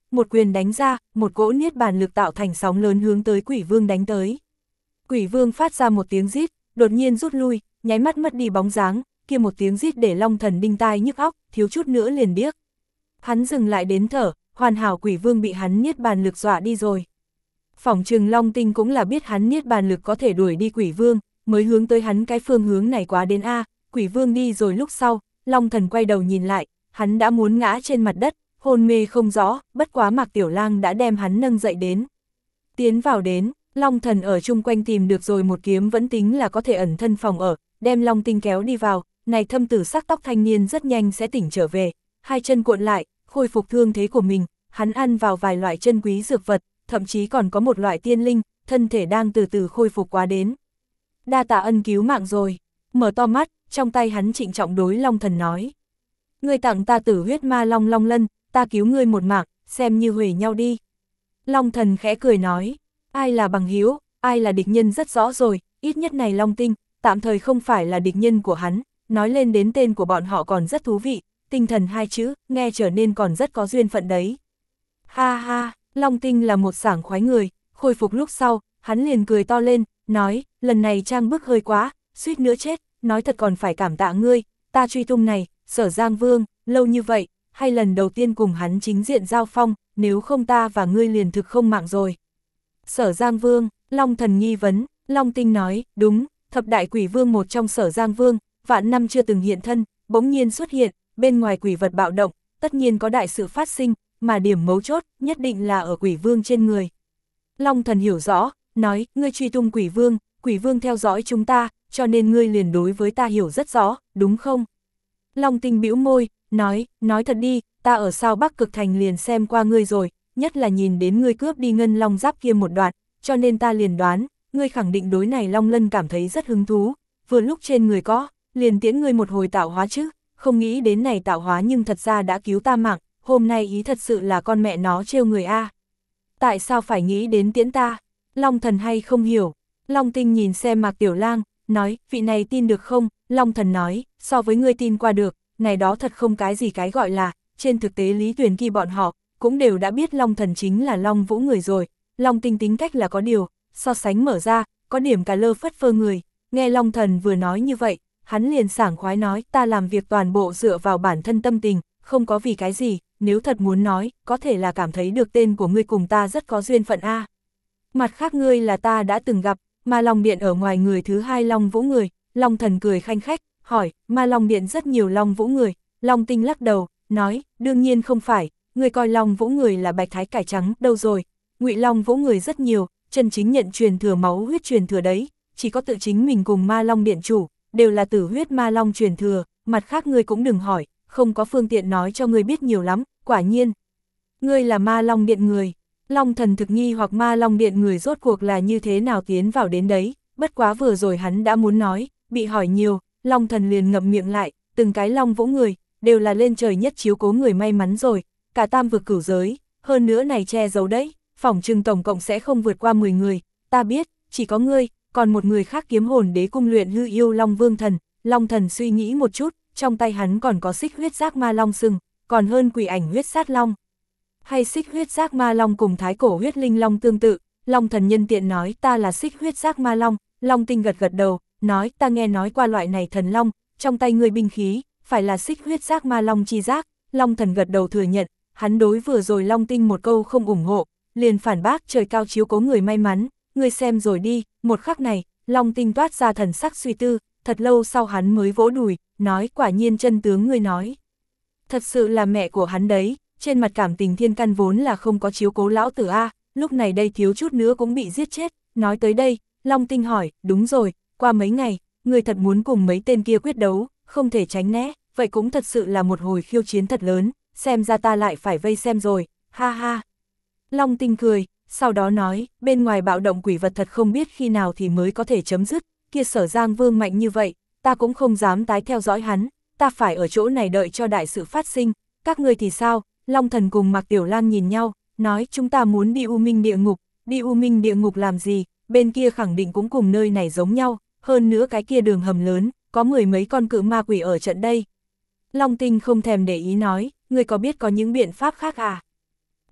một quyền đánh ra, một cỗ niết bàn lực tạo thành sóng lớn hướng tới quỷ vương đánh tới. Quỷ vương phát ra một tiếng rít, đột nhiên rút lui, nháy mắt mất đi bóng dáng, kia một tiếng rít để Long Thần đinh tai nhức óc, thiếu chút nữa liền điếc. Hắn dừng lại đến thở, hoàn hảo quỷ vương bị hắn niết bàn lực dọa đi rồi. Phỏng chừng Long Tinh cũng là biết hắn niết bàn lực có thể đuổi đi quỷ vương, mới hướng tới hắn cái phương hướng này quá đến a. Quỷ vương đi rồi lúc sau, Long Thần quay đầu nhìn lại, hắn đã muốn ngã trên mặt đất, hôn mê không rõ, bất quá Mạc Tiểu Lang đã đem hắn nâng dậy đến. Tiến vào đến, Long Thần ở chung quanh tìm được rồi một kiếm vẫn tính là có thể ẩn thân phòng ở, đem Long Tinh kéo đi vào, này thâm tử sắc tóc thanh niên rất nhanh sẽ tỉnh trở về, hai chân cuộn lại, khôi phục thương thế của mình, hắn ăn vào vài loại chân quý dược vật, thậm chí còn có một loại tiên linh, thân thể đang từ từ khôi phục quá đến. Đa tạ ân cứu mạng rồi, mở to mắt, trong tay hắn trịnh trọng đối Long Thần nói. Ngươi tặng ta tử huyết ma long long lân, ta cứu ngươi một mạng, xem như huề nhau đi. Long Thần khẽ cười nói, ai là bằng hữu, ai là địch nhân rất rõ rồi, ít nhất này Long Tinh, tạm thời không phải là địch nhân của hắn, nói lên đến tên của bọn họ còn rất thú vị, tinh thần hai chữ, nghe trở nên còn rất có duyên phận đấy. Ha ha, Long Tinh là một sảng khoái người, khôi phục lúc sau, hắn liền cười to lên, nói, lần này trang bức hơi quá, suýt nữa chết, nói thật còn phải cảm tạ ngươi, ta truy tung này, Sở Giang Vương, lâu như vậy, hay lần đầu tiên cùng hắn chính diện giao phong, nếu không ta và ngươi liền thực không mạng rồi. Sở Giang Vương, Long Thần nghi vấn, Long Tinh nói, đúng, thập đại quỷ vương một trong Sở Giang Vương, vạn năm chưa từng hiện thân, bỗng nhiên xuất hiện, bên ngoài quỷ vật bạo động, tất nhiên có đại sự phát sinh, mà điểm mấu chốt, nhất định là ở quỷ vương trên người. Long Thần hiểu rõ, nói, ngươi truy tung quỷ vương, quỷ vương theo dõi chúng ta, cho nên ngươi liền đối với ta hiểu rất rõ, đúng không? Long Tinh bĩu môi, nói, nói thật đi, ta ở sao Bắc Cực Thành liền xem qua ngươi rồi, nhất là nhìn đến ngươi cướp đi ngân long giáp kia một đoạn, cho nên ta liền đoán, ngươi khẳng định đối này Long Lân cảm thấy rất hứng thú, vừa lúc trên người có, liền tiễn ngươi một hồi tạo hóa chứ, không nghĩ đến này tạo hóa nhưng thật ra đã cứu ta mạng, hôm nay ý thật sự là con mẹ nó trêu người a. Tại sao phải nghĩ đến tiễn ta? Long Thần hay không hiểu. Long Tinh nhìn xem Mạc Tiểu Lang, nói, vị này tin được không? Long Thần nói, so với ngươi tin qua được, này đó thật không cái gì cái gọi là, trên thực tế Lý Tuyền Kỳ bọn họ, cũng đều đã biết Long Thần chính là Long Vũ người rồi, Long Tinh tính cách là có điều, so sánh mở ra, có điểm cả lơ phất phơ người, nghe Long Thần vừa nói như vậy, hắn liền sảng khoái nói, ta làm việc toàn bộ dựa vào bản thân tâm tình, không có vì cái gì, nếu thật muốn nói, có thể là cảm thấy được tên của ngươi cùng ta rất có duyên phận a. Mặt khác ngươi là ta đã từng gặp, Ma Long Điện ở ngoài người thứ hai Long Vũ người, Long Thần cười khanh khách, hỏi, Ma Long Điện rất nhiều Long Vũ người, Long Tinh lắc đầu, nói, đương nhiên không phải, ngươi coi Long Vũ người là bạch thái cải trắng, đâu rồi, Ngụy Long Vũ người rất nhiều, chân chính nhận truyền thừa máu huyết truyền thừa đấy, chỉ có tự chính mình cùng Ma Long Điện chủ, đều là tử huyết Ma Long truyền thừa, mặt khác ngươi cũng đừng hỏi, không có phương tiện nói cho ngươi biết nhiều lắm, quả nhiên. Ngươi là Ma Long Điện người, Long Thần thực nghi hoặc Ma Long Điện người rốt cuộc là như thế nào tiến vào đến đấy, bất quá vừa rồi hắn đã muốn nói, bị hỏi nhiều, Long Thần liền ngậm miệng lại, từng cái Long Vũ người, đều là lên trời nhất chiếu cố người may mắn rồi, cả tam vực cửu giới, hơn nữa này che giấu đấy, phỏng chừng tổng cộng sẽ không vượt qua mười người, ta biết, chỉ có ngươi, còn một người khác kiếm hồn đế cung luyện hư yêu Long Vương Thần, Long Thần suy nghĩ một chút, trong tay hắn còn có xích huyết giác ma long sừng, còn hơn quỷ ảnh huyết sát long. Hay xích huyết giác ma long cùng thái cổ huyết linh long tương tự, Long Thần nhân tiện nói ta là xích huyết giác ma long, Long Tinh gật gật đầu, nói ta nghe nói qua loại này thần long, trong tay người binh khí, phải là xích huyết giác ma long chi giác, Long Thần gật đầu thừa nhận, hắn đối vừa rồi Long Tinh một câu không ủng hộ, liền phản bác trời cao chiếu cố người may mắn, ngươi xem rồi đi, một khắc này, Long Tinh toát ra thần sắc suy tư, thật lâu sau hắn mới vỗ đùi, nói quả nhiên chân tướng ngươi nói. Thật sự là mẹ của hắn đấy, trên mặt cảm tình thiên căn vốn là không có chiếu cố lão tử A, lúc này đây thiếu chút nữa cũng bị giết chết, nói tới đây, Long Tinh hỏi, đúng rồi, qua mấy ngày, ngươi thật muốn cùng mấy tên kia quyết đấu, không thể tránh né, vậy cũng thật sự là một hồi khiêu chiến thật lớn, xem ra ta lại phải vây xem rồi, ha ha. Long Tinh cười, sau đó nói, bên ngoài bạo động quỷ vật thật không biết khi nào thì mới có thể chấm dứt, kia Sở Giang Vương mạnh như vậy, ta cũng không dám tái theo dõi hắn, ta phải ở chỗ này đợi cho đại sự phát sinh, các ngươi thì sao? Long Thần cùng Mạc Tiểu Lang nhìn nhau, nói chúng ta muốn đi U Minh địa ngục, đi U Minh địa ngục làm gì, bên kia khẳng định cũng cùng nơi này giống nhau, hơn nữa cái kia đường hầm lớn, có mười mấy con cự ma quỷ ở trận đây. Long Tinh không thèm để ý nói, ngươi có biết có những biện pháp khác à?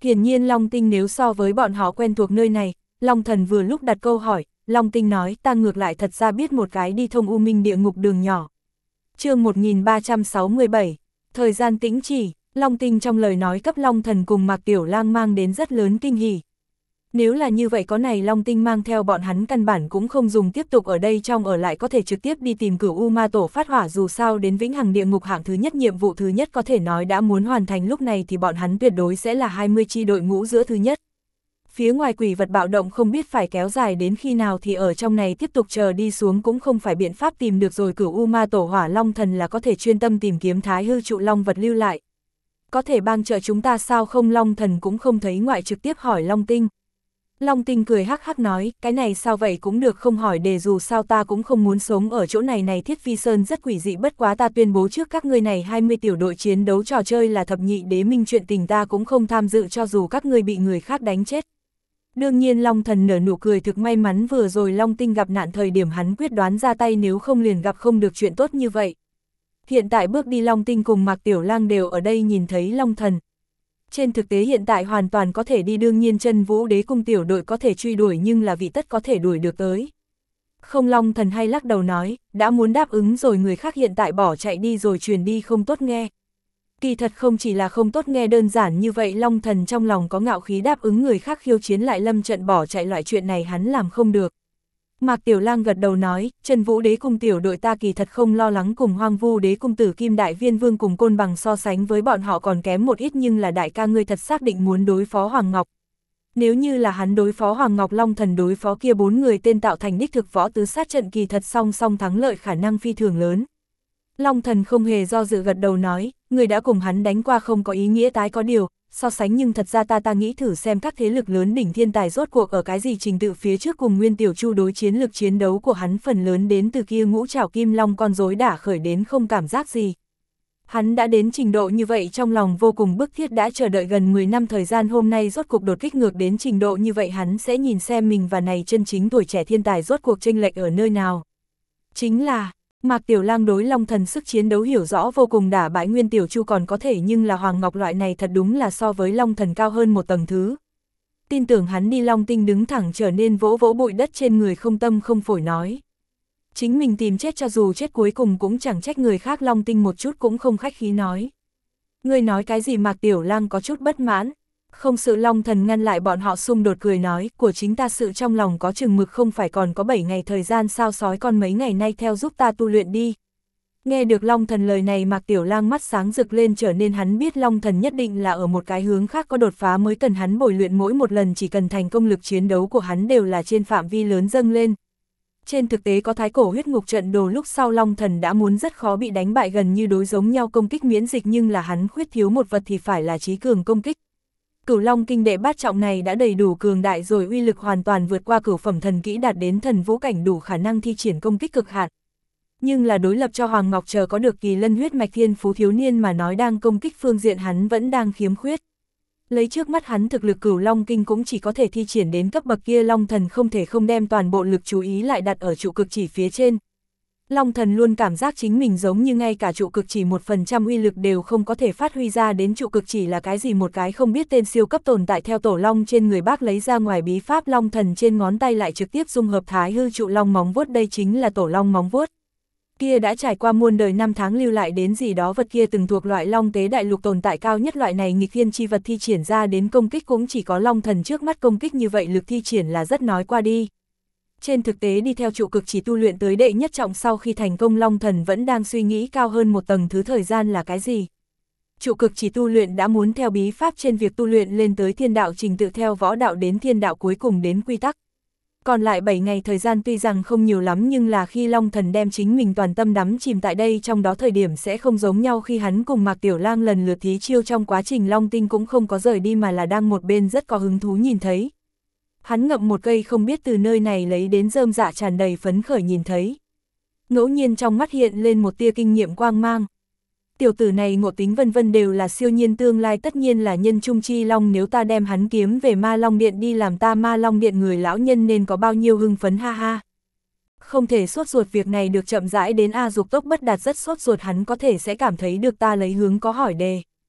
Hiển nhiên Long Tinh nếu so với bọn họ quen thuộc nơi này, Long Thần vừa lúc đặt câu hỏi, Long Tinh nói ta ngược lại thật ra biết một cái đi thông U Minh địa ngục đường nhỏ. chương một nghìn ba trăm sáu mươi bảy, thời gian tĩnh chỉ, Long Tinh trong lời nói cấp Long Thần cùng Mạc Tiểu Lang mang đến rất lớn kinh hỉ. Nếu là như vậy có này Long Tinh mang theo bọn hắn căn bản cũng không dùng tiếp tục ở đây trong ở lại có thể trực tiếp đi tìm Cửu U Ma Tổ phát hỏa, dù sao đến vĩnh hằng địa ngục hạng thứ nhất nhiệm vụ thứ nhất có thể nói đã muốn hoàn thành, lúc này thì bọn hắn tuyệt đối sẽ là hai mươi chi đội ngũ giữa thứ nhất. Phía ngoài quỷ vật bạo động không biết phải kéo dài đến khi nào thì ở trong này tiếp tục chờ đi xuống cũng không phải biện pháp tìm được rồi. Cửu U Ma Tổ hỏa Long Thần là có thể chuyên tâm tìm kiếm Thái Hư trụ long vật lưu lại. Có thể bang trợ chúng ta sao không? Long Thần cũng không thấy ngoại trực tiếp hỏi Long Tinh. Long Tinh cười hắc hắc nói, cái này sao vậy cũng được, không hỏi đề, dù sao ta cũng không muốn sống ở chỗ này này. Thiết Phi Sơn rất quỷ dị, bất quá ta tuyên bố trước các ngươi này hai mươi tiểu đội chiến đấu trò chơi là thập nhị đế minh, chuyện tình ta cũng không tham dự cho dù các ngươi bị người khác đánh chết. Đương nhiên Long Thần nở nụ cười, thực may mắn vừa rồi Long Tinh gặp nạn thời điểm hắn quyết đoán ra tay, nếu không liền gặp không được chuyện tốt như vậy. Hiện tại bước đi Long Tinh cùng Mạc Tiểu Lang đều ở đây nhìn thấy Long Thần. Trên thực tế hiện tại hoàn toàn có thể đi, đương nhiên Chân Vũ Đế cung tiểu đội có thể truy đuổi nhưng là vị tất có thể đuổi được tới. Không, Long Thần hay lắc đầu nói, đã muốn đáp ứng rồi, người khác hiện tại bỏ chạy đi rồi, truyền đi không tốt nghe. Kỳ thật không chỉ là không tốt nghe đơn giản như vậy, Long Thần trong lòng có ngạo khí, đáp ứng người khác khiêu chiến lại lâm trận bỏ chạy loại chuyện này hắn làm không được. Mạc Tiểu Lang gật đầu nói, Chân Vũ Đế cung tiểu đội ta kỳ thật không lo lắng, cùng Hoang Vu Đế cung Tử Kim Đại Viên Vương cùng Côn Bằng so sánh với bọn họ còn kém một ít, nhưng là đại ca ngươi thật xác định muốn đối phó Hoàng Ngọc. Nếu như là hắn đối phó Hoàng Ngọc, Long Thần đối phó kia bốn người tên tạo thành đích thực võ tứ sát trận, kỳ thật song song thắng lợi khả năng phi thường lớn. Long Thần không hề do dự gật đầu nói, người đã cùng hắn đánh qua không có ý nghĩa tái có điều, so sánh nhưng thật ra ta ta nghĩ thử xem các thế lực lớn đỉnh thiên tài rốt cuộc ở cái gì trình tự phía trước, cùng Nguyên Tiểu Chu đối chiến, lực chiến đấu của hắn phần lớn đến từ kia ngũ trảo kim long con rối đả khởi đến không cảm giác gì. Hắn đã đến trình độ như vậy, trong lòng vô cùng bức thiết, đã chờ đợi gần mười năm thời gian, hôm nay rốt cuộc đột kích ngược đến trình độ như vậy, hắn sẽ nhìn xem mình và này chân chính tuổi trẻ thiên tài rốt cuộc chênh lệch ở nơi nào. Chính là Mạc Tiểu Lang đối Long Thần sức chiến đấu hiểu rõ vô cùng, đả bại Nguyên Tiểu Chu còn có thể, nhưng là Hoàng Ngọc loại này thật đúng là so với Long Thần cao hơn một tầng thứ. Tin tưởng hắn đi. Long Tinh đứng thẳng trở nên vỗ vỗ bụi đất trên người, không tâm không phổi nói. Chính mình tìm chết, cho dù chết cuối cùng cũng chẳng trách người khác. Long Tinh một chút cũng không khách khí nói. Ngươi nói cái gì? Mạc Tiểu Lang có chút bất mãn. Không, sự Long Thần ngăn lại bọn họ xung đột cười nói, của chính ta sự trong lòng có chừng mực, không phải còn có bảy ngày thời gian sao, sói con mấy ngày nay theo giúp ta tu luyện đi. Nghe được Long Thần lời này, Mạc Tiểu Lang mắt sáng rực lên, trở nên hắn biết Long Thần nhất định là ở một cái hướng khác có đột phá, mới cần hắn bồi luyện, mỗi một lần chỉ cần thành công, lực chiến đấu của hắn đều là trên phạm vi lớn dâng lên. Trên thực tế có thái cổ huyết ngục trận đồ lúc sau, Long Thần đã muốn rất khó bị đánh bại, gần như đối giống nhau công kích miễn dịch, nhưng là hắn khuyết thiếu một vật thì phải là trí cường công kích. Cửu Long kinh đệ bát trọng này đã đầy đủ cường đại rồi, uy lực hoàn toàn vượt qua cửu phẩm thần kỹ, đạt đến thần vũ cảnh, đủ khả năng thi triển công kích cực hạn. Nhưng là đối lập cho Hoàng Ngọc chờ có được kỳ lân huyết mạch thiên phú thiếu niên mà nói, đang công kích phương diện hắn vẫn đang khiếm khuyết. Lấy trước mắt hắn thực lực, Cửu Long kinh cũng chỉ có thể thi triển đến cấp bậc kia, Long Thần không thể không đem toàn bộ lực chú ý lại đặt ở trụ cực chỉ phía trên. Long Thần luôn cảm giác chính mình giống như ngay cả trụ cực chỉ một phần trăm uy lực đều không có thể phát huy ra đến. Trụ cực chỉ là cái gì? Một cái không biết tên siêu cấp tồn tại. Theo Tổ Long trên người bác lấy ra ngoài bí pháp, Long Thần trên ngón tay lại trực tiếp dung hợp Thái Hư trụ long móng vuốt, đây chính là Tổ Long móng vuốt. Kia đã trải qua muôn đời năm tháng lưu lại đến gì đó vật kia từng thuộc loại Long tế đại lục tồn tại cao nhất, loại này nghịch thiên chi vật thi triển ra đến công kích cũng chỉ có Long Thần trước mắt công kích như vậy lực thi triển là rất nói qua đi. Trên thực tế đi theo trụ cực chỉ tu luyện tới đệ nhất trọng sau khi thành công, Long Thần vẫn đang suy nghĩ cao hơn một tầng thứ thời gian là cái gì. Trụ cực chỉ tu luyện đã muốn theo bí pháp trên việc tu luyện lên tới thiên đạo trình tự, theo võ đạo đến thiên đạo, cuối cùng đến quy tắc. Còn lại bảy ngày thời gian tuy rằng không nhiều lắm, nhưng là khi Long Thần đem chính mình toàn tâm đắm chìm tại đây trong đó, thời điểm sẽ không giống nhau. Khi hắn cùng Mạc Tiểu Lang lần lượt thí chiêu trong quá trình, Long Tinh cũng không có rời đi mà là đang một bên rất có hứng thú nhìn thấy. Hắn ngậm một cây không biết từ nơi này lấy đến rơm dạ, tràn đầy phấn khởi nhìn thấy. Ngẫu nhiên trong mắt hiện lên một tia kinh nghiệm quang mang. Tiểu tử này ngộ tính vân vân đều là siêu nhiên, tương lai tất nhiên là nhân trung chi long, nếu ta đem hắn kiếm về Ma Long Điện đi làm ta Ma Long Điện người lão nhân nên có bao nhiêu hưng phấn, ha ha. Không thể sốt ruột, việc này được chậm rãi đến. A Dục Tốc Bất Đạt rất sốt ruột, hắn có thể sẽ cảm thấy được ta lấy hướng có hỏi đề.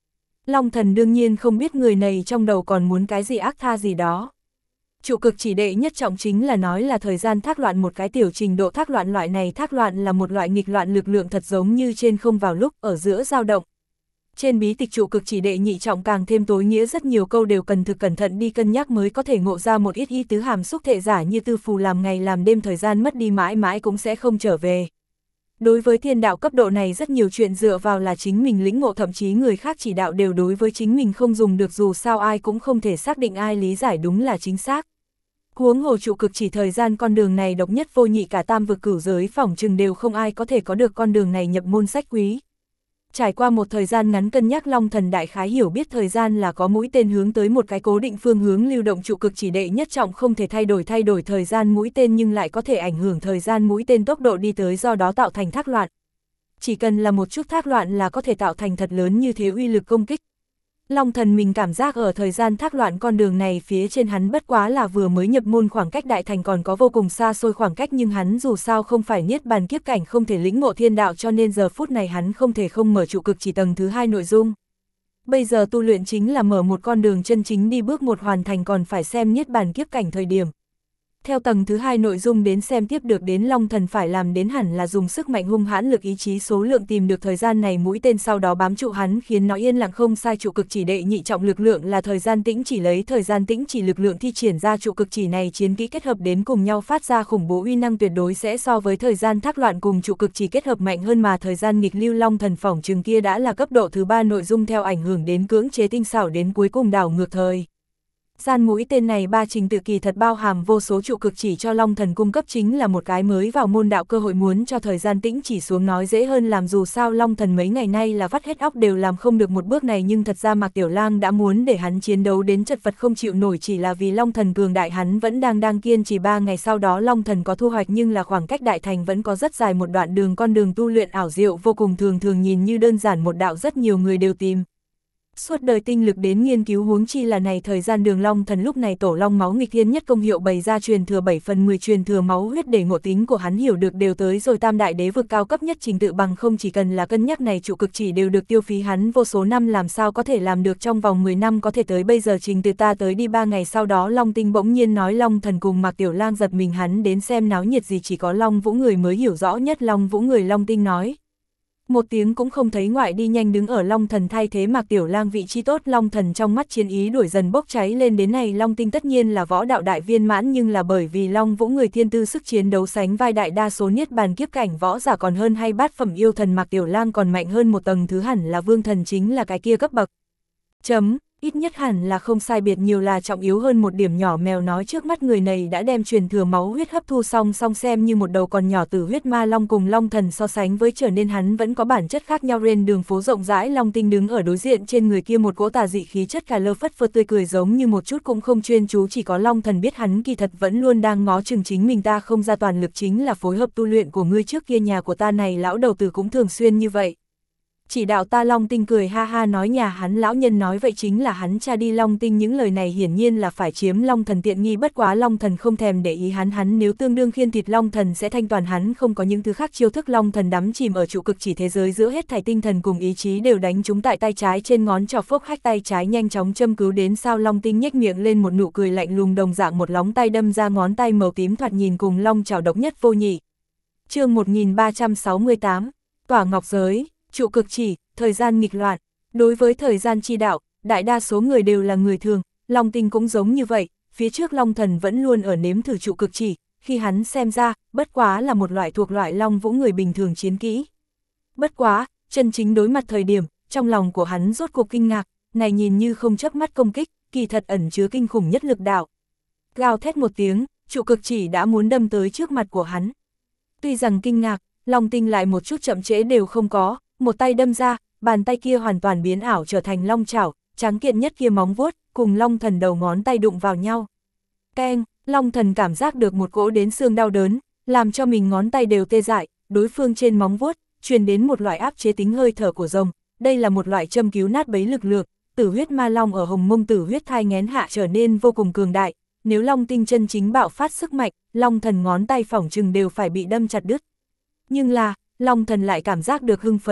Long thần đương nhiên không biết người này trong đầu còn muốn cái gì ác tha gì đó. Trụ cực chỉ đệ nhất trọng chính là nói là thời gian thác loạn, một cái tiểu trình độ thác loạn, loại này thác loạn là một loại nghịch loạn lực lượng thật giống như trên không vào lúc ở giữa dao động. Trên bí tịch trụ cực chỉ đệ nhị trọng càng thêm tối nghĩa, rất nhiều câu đều cần thực cẩn thận đi cân nhắc mới có thể ngộ ra một ít ý tứ hàm xúc thệ giả như tư phù làm ngày làm đêm, thời gian mất đi mãi mãi cũng sẽ không trở về. Đối với thiên đạo cấp độ này rất nhiều chuyện dựa vào là chính mình lĩnh ngộ, thậm chí người khác chỉ đạo đều đối với chính mình không dùng được, dù sao ai cũng không thể xác định ai lý giải đúng là chính xác. Huống hồ trụ cực chỉ thời gian con đường này độc nhất vô nhị, cả tam vực cửu giới phỏng chừng đều không ai có thể có được con đường này nhập môn sách quý. Trải qua một thời gian ngắn cân nhắc, Long thần đại khái hiểu biết thời gian là có mũi tên hướng tới một cái cố định phương hướng lưu động, trụ cực chỉ đệ nhất trọng không thể thay đổi thay đổi thời gian mũi tên nhưng lại có thể ảnh hưởng thời gian mũi tên tốc độ đi tới, do đó tạo thành thác loạn. Chỉ cần là một chút thác loạn là có thể tạo thành thật lớn như thế uy lực công kích. Long thần mình cảm giác ở thời gian thác loạn con đường này phía trên hắn bất quá là vừa mới nhập môn, khoảng cách đại thành còn có vô cùng xa xôi khoảng cách, nhưng hắn dù sao không phải niết bàn kiếp cảnh, không thể lĩnh ngộ thiên đạo, cho nên giờ phút này hắn không thể không mở trụ cực chỉ tầng thứ hai nội dung. Bây giờ tu luyện chính là mở một con đường chân chính, đi bước một hoàn thành còn phải xem niết bàn kiếp cảnh thời điểm. Theo tầng thứ hai nội dung đến xem tiếp được đến, Long thần phải làm đến hẳn là dùng sức mạnh hung hãn lực ý chí số lượng tìm được thời gian này mũi tên, sau đó bám trụ hắn khiến nó yên lặng. Không sai, trụ cực chỉ đệ nhị trọng lực lượng là thời gian tĩnh chỉ, lấy thời gian tĩnh chỉ lực lượng thi triển ra trụ cực chỉ này chiến kỹ kết hợp đến cùng nhau phát ra khủng bố uy năng, tuyệt đối sẽ so với thời gian thác loạn cùng trụ cực chỉ kết hợp mạnh hơn, mà thời gian nghịch lưu Long thần phỏng chừng kia đã là cấp độ thứ ba nội dung, theo ảnh hưởng đến cưỡng chế tinh xảo đến cuối cùng đảo ngược thời gian mũi tên này. Ba trình tự kỳ thật bao hàm vô số, trụ cực chỉ cho Long thần cung cấp chính là một cái mới vào môn đạo cơ hội, muốn cho thời gian tĩnh chỉ xuống nói dễ hơn làm, dù sao Long thần mấy ngày nay là vắt hết óc đều làm không được một bước này, nhưng thật ra Mạc Tiểu Lang đã muốn để hắn chiến đấu đến chật vật không chịu nổi, chỉ là vì Long thần cường đại hắn vẫn đang đang kiên trì. Ba ngày sau đó Long thần có thu hoạch, nhưng là khoảng cách đại thành vẫn có rất dài một đoạn đường, con đường tu luyện ảo diệu vô cùng, thường thường nhìn như đơn giản một đạo rất nhiều người đều tìm suốt đời tinh lực đến nghiên cứu, huống chi là này thời gian đường. Long thần lúc này tổ long máu nghịch thiên nhất công hiệu bày ra, truyền thừa bảy phần mười truyền thừa máu huyết, để ngộ tính của hắn hiểu được đều tới rồi tam đại đế vực cao cấp nhất trình tự, bằng không chỉ cần là cân nhắc này trụ cực chỉ đều được tiêu phí hắn vô số năm, làm sao có thể làm được trong vòng mười năm có thể tới bây giờ trình tự. Ta tới đi. Ba ngày sau đó Long tinh bỗng nhiên nói. Long thần cùng Mạc Tiểu Lang giật mình, hắn đến xem náo nhiệt gì, chỉ có Long Vũ người mới hiểu rõ nhất. Long Vũ người, Long tinh nói một tiếng cũng không thấy ngoại đi nhanh đứng ở Long thần thay thế Mạc Tiểu Lang vị trí tốt. Long thần trong mắt chiến ý đuổi dần bốc cháy lên, đến này Long tinh tất nhiên là võ đạo đại viên mãn, nhưng là bởi vì Long Vũ người thiên tư sức chiến đấu sánh vai đại đa số niết bàn kiếp cảnh võ giả, còn hơn hay bát phẩm yêu thần. Mạc Tiểu Lang còn mạnh hơn một tầng thứ, hẳn là vương thần, chính là cái kia cấp bậc. Chấm, ít nhất hẳn là không sai biệt nhiều, là trọng yếu hơn một điểm nhỏ. Mèo nói trước mắt người này đã đem truyền thừa máu huyết hấp thu xong, xong xem như một đầu còn nhỏ tử huyết ma long, cùng Long thần so sánh với trở nên hắn vẫn có bản chất khác nhau. Trên đường phố rộng rãi, Long tinh đứng ở đối diện, trên người kia một cỗ tà dị khí chất, cả lơ phất phơ tươi cười giống như một chút cũng không chuyên chú, chỉ có Long thần biết hắn kỳ thật vẫn luôn đang ngó chừng chính mình. Ta không ra toàn lực chính là phối hợp tu luyện của ngươi, trước kia nhà của ta này lão đầu tử cũng thường xuyên như vậy chỉ đạo ta. Long tinh cười ha ha nói, nhà hắn lão nhân nói vậy chính là hắn cha đi. Long tinh những lời này hiển nhiên là phải chiếm Long thần tiện nghi, bất quá Long thần không thèm để ý hắn, hắn nếu tương đương khiên thịt Long thần sẽ thanh toàn hắn, không có những thứ khác chiêu thức. Long thần đắm chìm ở trụ cực chỉ thế giới giữa, hết thảy tinh thần cùng ý chí đều đánh trúng tại tay trái trên ngón trỏ, phốc hách tay trái nhanh chóng châm cứu đến sao. Long tinh nhếch miệng lên một nụ cười lạnh lùng, đồng dạng một lóng tay đâm ra, ngón tay màu tím thoạt nhìn cùng long chảo độc nhất vô nhị. Chương một nghìn ba trăm sáu mươi tám, Tỏa Ngọc Giới. Trụ cực chỉ, thời gian nghịch loạn. Đối với thời gian chi đạo, đại đa số người đều là người thường, Long tinh cũng giống như vậy. Phía trước Long thần vẫn luôn ở nếm thử trụ cực chỉ, khi hắn xem ra, bất quá là một loại thuộc loại Long Vũ người bình thường chiến kỹ. Bất quá, chân chính đối mặt thời điểm, trong lòng của hắn rốt cuộc kinh ngạc, này nhìn như không chớp mắt công kích, kỳ thật ẩn chứa kinh khủng nhất lực đạo. Gào thét một tiếng, trụ cực chỉ đã muốn đâm tới trước mặt của hắn. Tuy rằng kinh ngạc, Long tinh lại một chút chậm trễ đều không có, một tay đâm ra, bàn tay kia hoàn toàn biến ảo trở thành long chảo, trắng kiện nhất kia móng vuốt, cùng Long thần đầu ngón tay đụng vào nhau. Keng, Long thần cảm giác được một cỗ đến xương đau đớn, làm cho mình ngón tay đều tê dại, đối phương trên móng vuốt, truyền đến một loại áp chế tính hơi thở của rồng, đây là một loại châm cứu nát bấy lực lượng, tử huyết ma long ở hồng mông tử huyết thai nghén hạ trở nên vô cùng cường đại, nếu Long tinh chân chính bạo phát sức mạnh, Long thần ngón tay phỏng chừng đều phải bị đâm chặt đứt. Nhưng là, Long thần lại cảm giác được hưng phấn,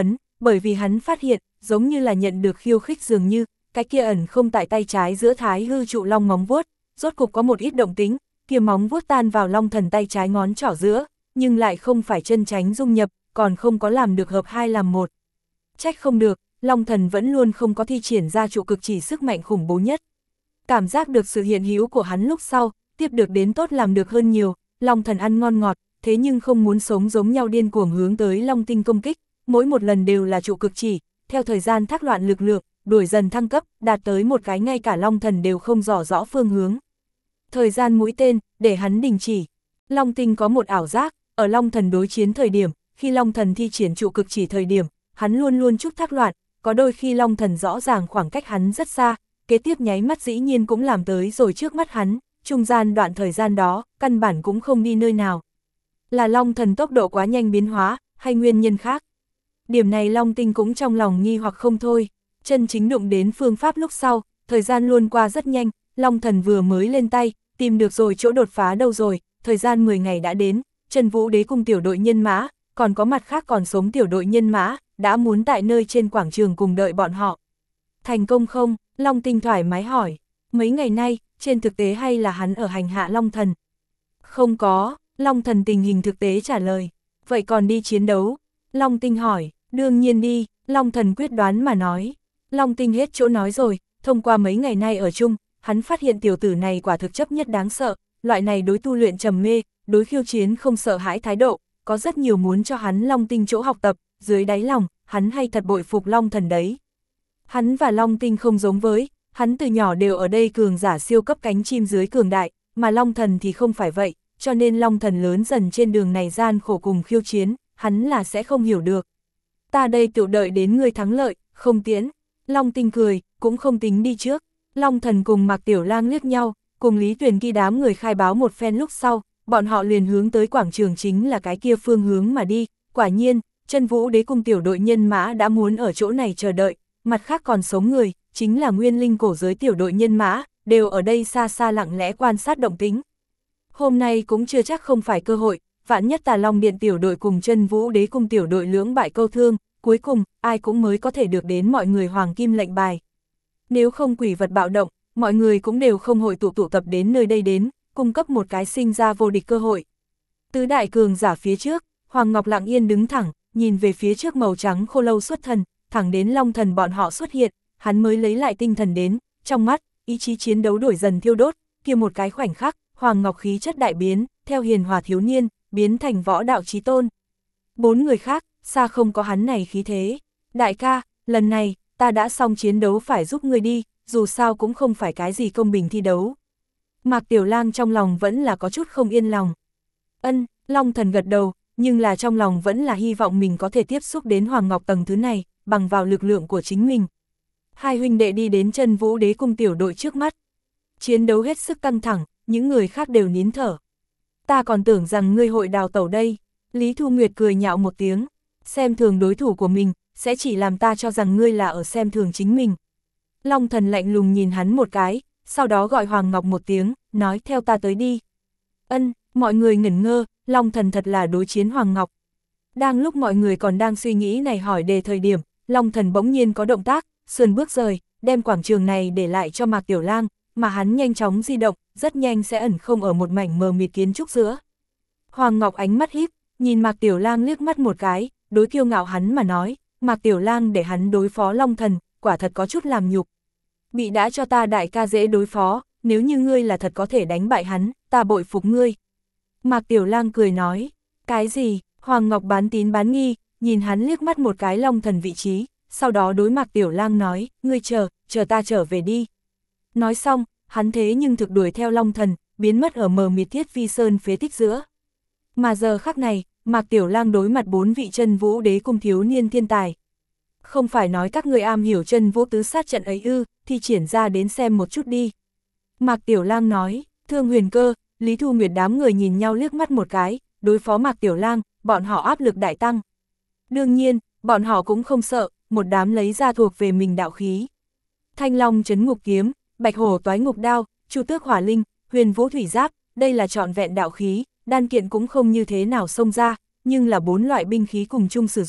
bởi vì hắn phát hiện, giống như là nhận được khiêu khích dường như, cái kia ẩn không tại tay trái giữa thái hư trụ long móng vuốt, rốt cục có một ít động tính, kia móng vuốt tan vào long thần tay trái ngón trỏ giữa, nhưng lại không phải chân tránh dung nhập, còn không có làm được hợp hai làm một. Trách không được, long thần vẫn luôn không có thi triển ra trụ cực chỉ sức mạnh khủng bố nhất. Cảm giác được sự hiện hữu của hắn lúc sau, tiếp được đến tốt làm được hơn nhiều, long thần ăn ngon ngọt, thế nhưng không muốn sống giống nhau điên cuồng hướng tới long tinh công kích, mỗi một lần đều là trụ cực chỉ, theo thời gian thác loạn lực lượng, đuổi dần thăng cấp, đạt tới một cái ngay cả long thần đều không rõ rõ phương hướng. Thời gian mũi tên, để hắn đình chỉ. Long tinh có một ảo giác, ở long thần đối chiến thời điểm, khi long thần thi triển trụ cực chỉ thời điểm, hắn luôn luôn chút thác loạn, có đôi khi long thần rõ ràng khoảng cách hắn rất xa, kế tiếp nháy mắt dĩ nhiên cũng làm tới rồi trước mắt hắn, trung gian đoạn thời gian đó, căn bản cũng không đi nơi nào. Là long thần tốc độ quá nhanh biến hóa, hay nguyên nhân khác? Điểm này long tinh cũng trong lòng nghi hoặc không thôi, chân chính đụng đến phương pháp lúc sau, thời gian luôn qua rất nhanh, long thần vừa mới lên tay, tìm được rồi chỗ đột phá đâu rồi, thời gian mười ngày đã đến, Chân Vũ Đế cùng tiểu đội nhân mã, còn có mặt khác còn sống tiểu đội nhân mã, đã muốn tại nơi trên quảng trường cùng đợi bọn họ. Thành công không? Long tinh thoải mái hỏi, mấy ngày nay, trên thực tế hay là hắn ở hành hạ long thần? Không có, long thần tình hình thực tế trả lời, vậy còn đi chiến đấu? Long tinh hỏi, đương nhiên đi, long thần quyết đoán mà nói. Long tinh hết chỗ nói rồi, thông qua mấy ngày nay ở chung, hắn phát hiện tiểu tử này quả thực chấp nhất đáng sợ, loại này đối tu luyện trầm mê, đối khiêu chiến không sợ hãi thái độ, có rất nhiều muốn cho hắn long tinh chỗ học tập, dưới đáy lòng, hắn hay thật bội phục long thần đấy. Hắn và long tinh không giống với, hắn từ nhỏ đều ở đây cường giả siêu cấp cánh chim dưới cường đại, mà long thần thì không phải vậy, cho nên long thần lớn dần trên đường này gian khổ cùng khiêu chiến, hắn là sẽ không hiểu được. Ta đây tự đợi đến người thắng lợi, không tiến. Long tinh cười, cũng không tính đi trước. Long thần cùng Mạc Tiểu Lang liếc nhau, cùng Lý Tuyền Kỳ đám người khai báo một phen lúc sau, bọn họ liền hướng tới quảng trường chính là cái kia phương hướng mà đi. Quả nhiên, Chân Vũ Đế cùng tiểu đội nhân mã đã muốn ở chỗ này chờ đợi, mặt khác còn sống người, chính là nguyên linh cổ giới tiểu đội nhân mã, đều ở đây xa xa lặng lẽ quan sát động tĩnh. Hôm nay cũng chưa chắc không phải cơ hội, vạn nhất Tà Long Điện tiểu đội cùng Chân Vũ Đế cùng tiểu đội lưỡng bại câu thương, cuối cùng, ai cũng mới có thể được đến mọi người hoàng kim lệnh bài. Nếu không quỷ vật bạo động, mọi người cũng đều không hội tụ tụ tập đến nơi đây đến, cung cấp một cái sinh ra vô địch cơ hội. Tứ đại cường giả phía trước, Hoàng Ngọc lặng yên đứng thẳng, nhìn về phía trước màu trắng khô lâu xuất thần, thẳng đến long thần bọn họ xuất hiện, hắn mới lấy lại tinh thần đến, trong mắt, ý chí chiến đấu đổi dần thiêu đốt, kia một cái khoảnh khắc, Hoàng Ngọc khí chất đại biến, theo hiền hòa thiếu niên, biến thành võ đạo chí tôn. Bốn người khác, xa không có hắn này khí thế. Đại ca, lần này, ta đã xong chiến đấu phải giúp ngươi đi, dù sao cũng không phải cái gì công bình thi đấu. Mạc Tiểu Lang trong lòng vẫn là có chút không yên lòng. Ân, long thần gật đầu, nhưng là trong lòng vẫn là hy vọng mình có thể tiếp xúc đến Hoàng Ngọc tầng thứ này, bằng vào lực lượng của chính mình. Hai huynh đệ đi đến Chân Vũ Đế cung tiểu đội trước mắt. Chiến đấu hết sức căng thẳng, những người khác đều nín thở. Ta còn tưởng rằng ngươi hội đào tẩu đây. Lý Thu Nguyệt cười nhạo một tiếng. Xem thường đối thủ của mình, sẽ chỉ làm ta cho rằng ngươi là ở xem thường chính mình. Long thần lạnh lùng nhìn hắn một cái, sau đó gọi Hoàng Ngọc một tiếng, nói theo ta tới đi. Ân, mọi người ngẩn ngơ, Long thần thật là đối chiến Hoàng Ngọc. Đang lúc mọi người còn đang suy nghĩ này hỏi đề thời điểm, Long thần bỗng nhiên có động tác, sườn bước rời, đem quảng trường này để lại cho Mạc Tiểu Lang, mà hắn nhanh chóng di động, rất nhanh sẽ ẩn không ở một mảnh mờ mịt kiến trúc giữa. Hoàng Ngọc ánh mắt híp, nhìn Mạc Tiểu Lang liếc mắt một cái, đối kiêu ngạo hắn mà nói, Mạc Tiểu Lang để hắn đối phó Long thần, quả thật có chút làm nhục. Bị đã cho ta đại ca dễ đối phó, nếu như ngươi là thật có thể đánh bại hắn, ta bội phục ngươi. Mạc Tiểu Lang cười nói, cái gì? Hoàng Ngọc bán tín bán nghi, nhìn hắn liếc mắt một cái Long thần vị trí, sau đó đối Mạc Tiểu Lang nói, ngươi chờ, chờ ta trở về đi. Nói xong, hắn thế nhưng thực đuổi theo Long thần, biến mất ở mờ mịt Thiết Vi Sơn phế tích giữa. Mà giờ khắc này, Mạc Tiểu Lang đối mặt bốn vị Chân Vũ Đế cung thiếu niên thiên tài. Không phải nói các người am hiểu Chân Vũ tứ sát trận ấy ư, thì triển ra đến xem một chút đi. Mạc Tiểu Lang nói, Thương Huyền Cơ, Lý Thu Nguyệt đám người nhìn nhau liếc mắt một cái, đối phó Mạc Tiểu Lang, bọn họ áp lực đại tăng. Đương nhiên, bọn họ cũng không sợ, một đám lấy ra thuộc về mình đạo khí. Thanh Long Chấn Ngục Kiếm, Bạch Hổ Toái Ngục Đao, Chu Tước Hỏa Linh, Huyền Vũ Thủy Giáp, đây là trọn vẹn đạo khí, đan kiện cũng không như thế nào xông ra, nhưng là bốn loại binh khí cùng chung sử dụng,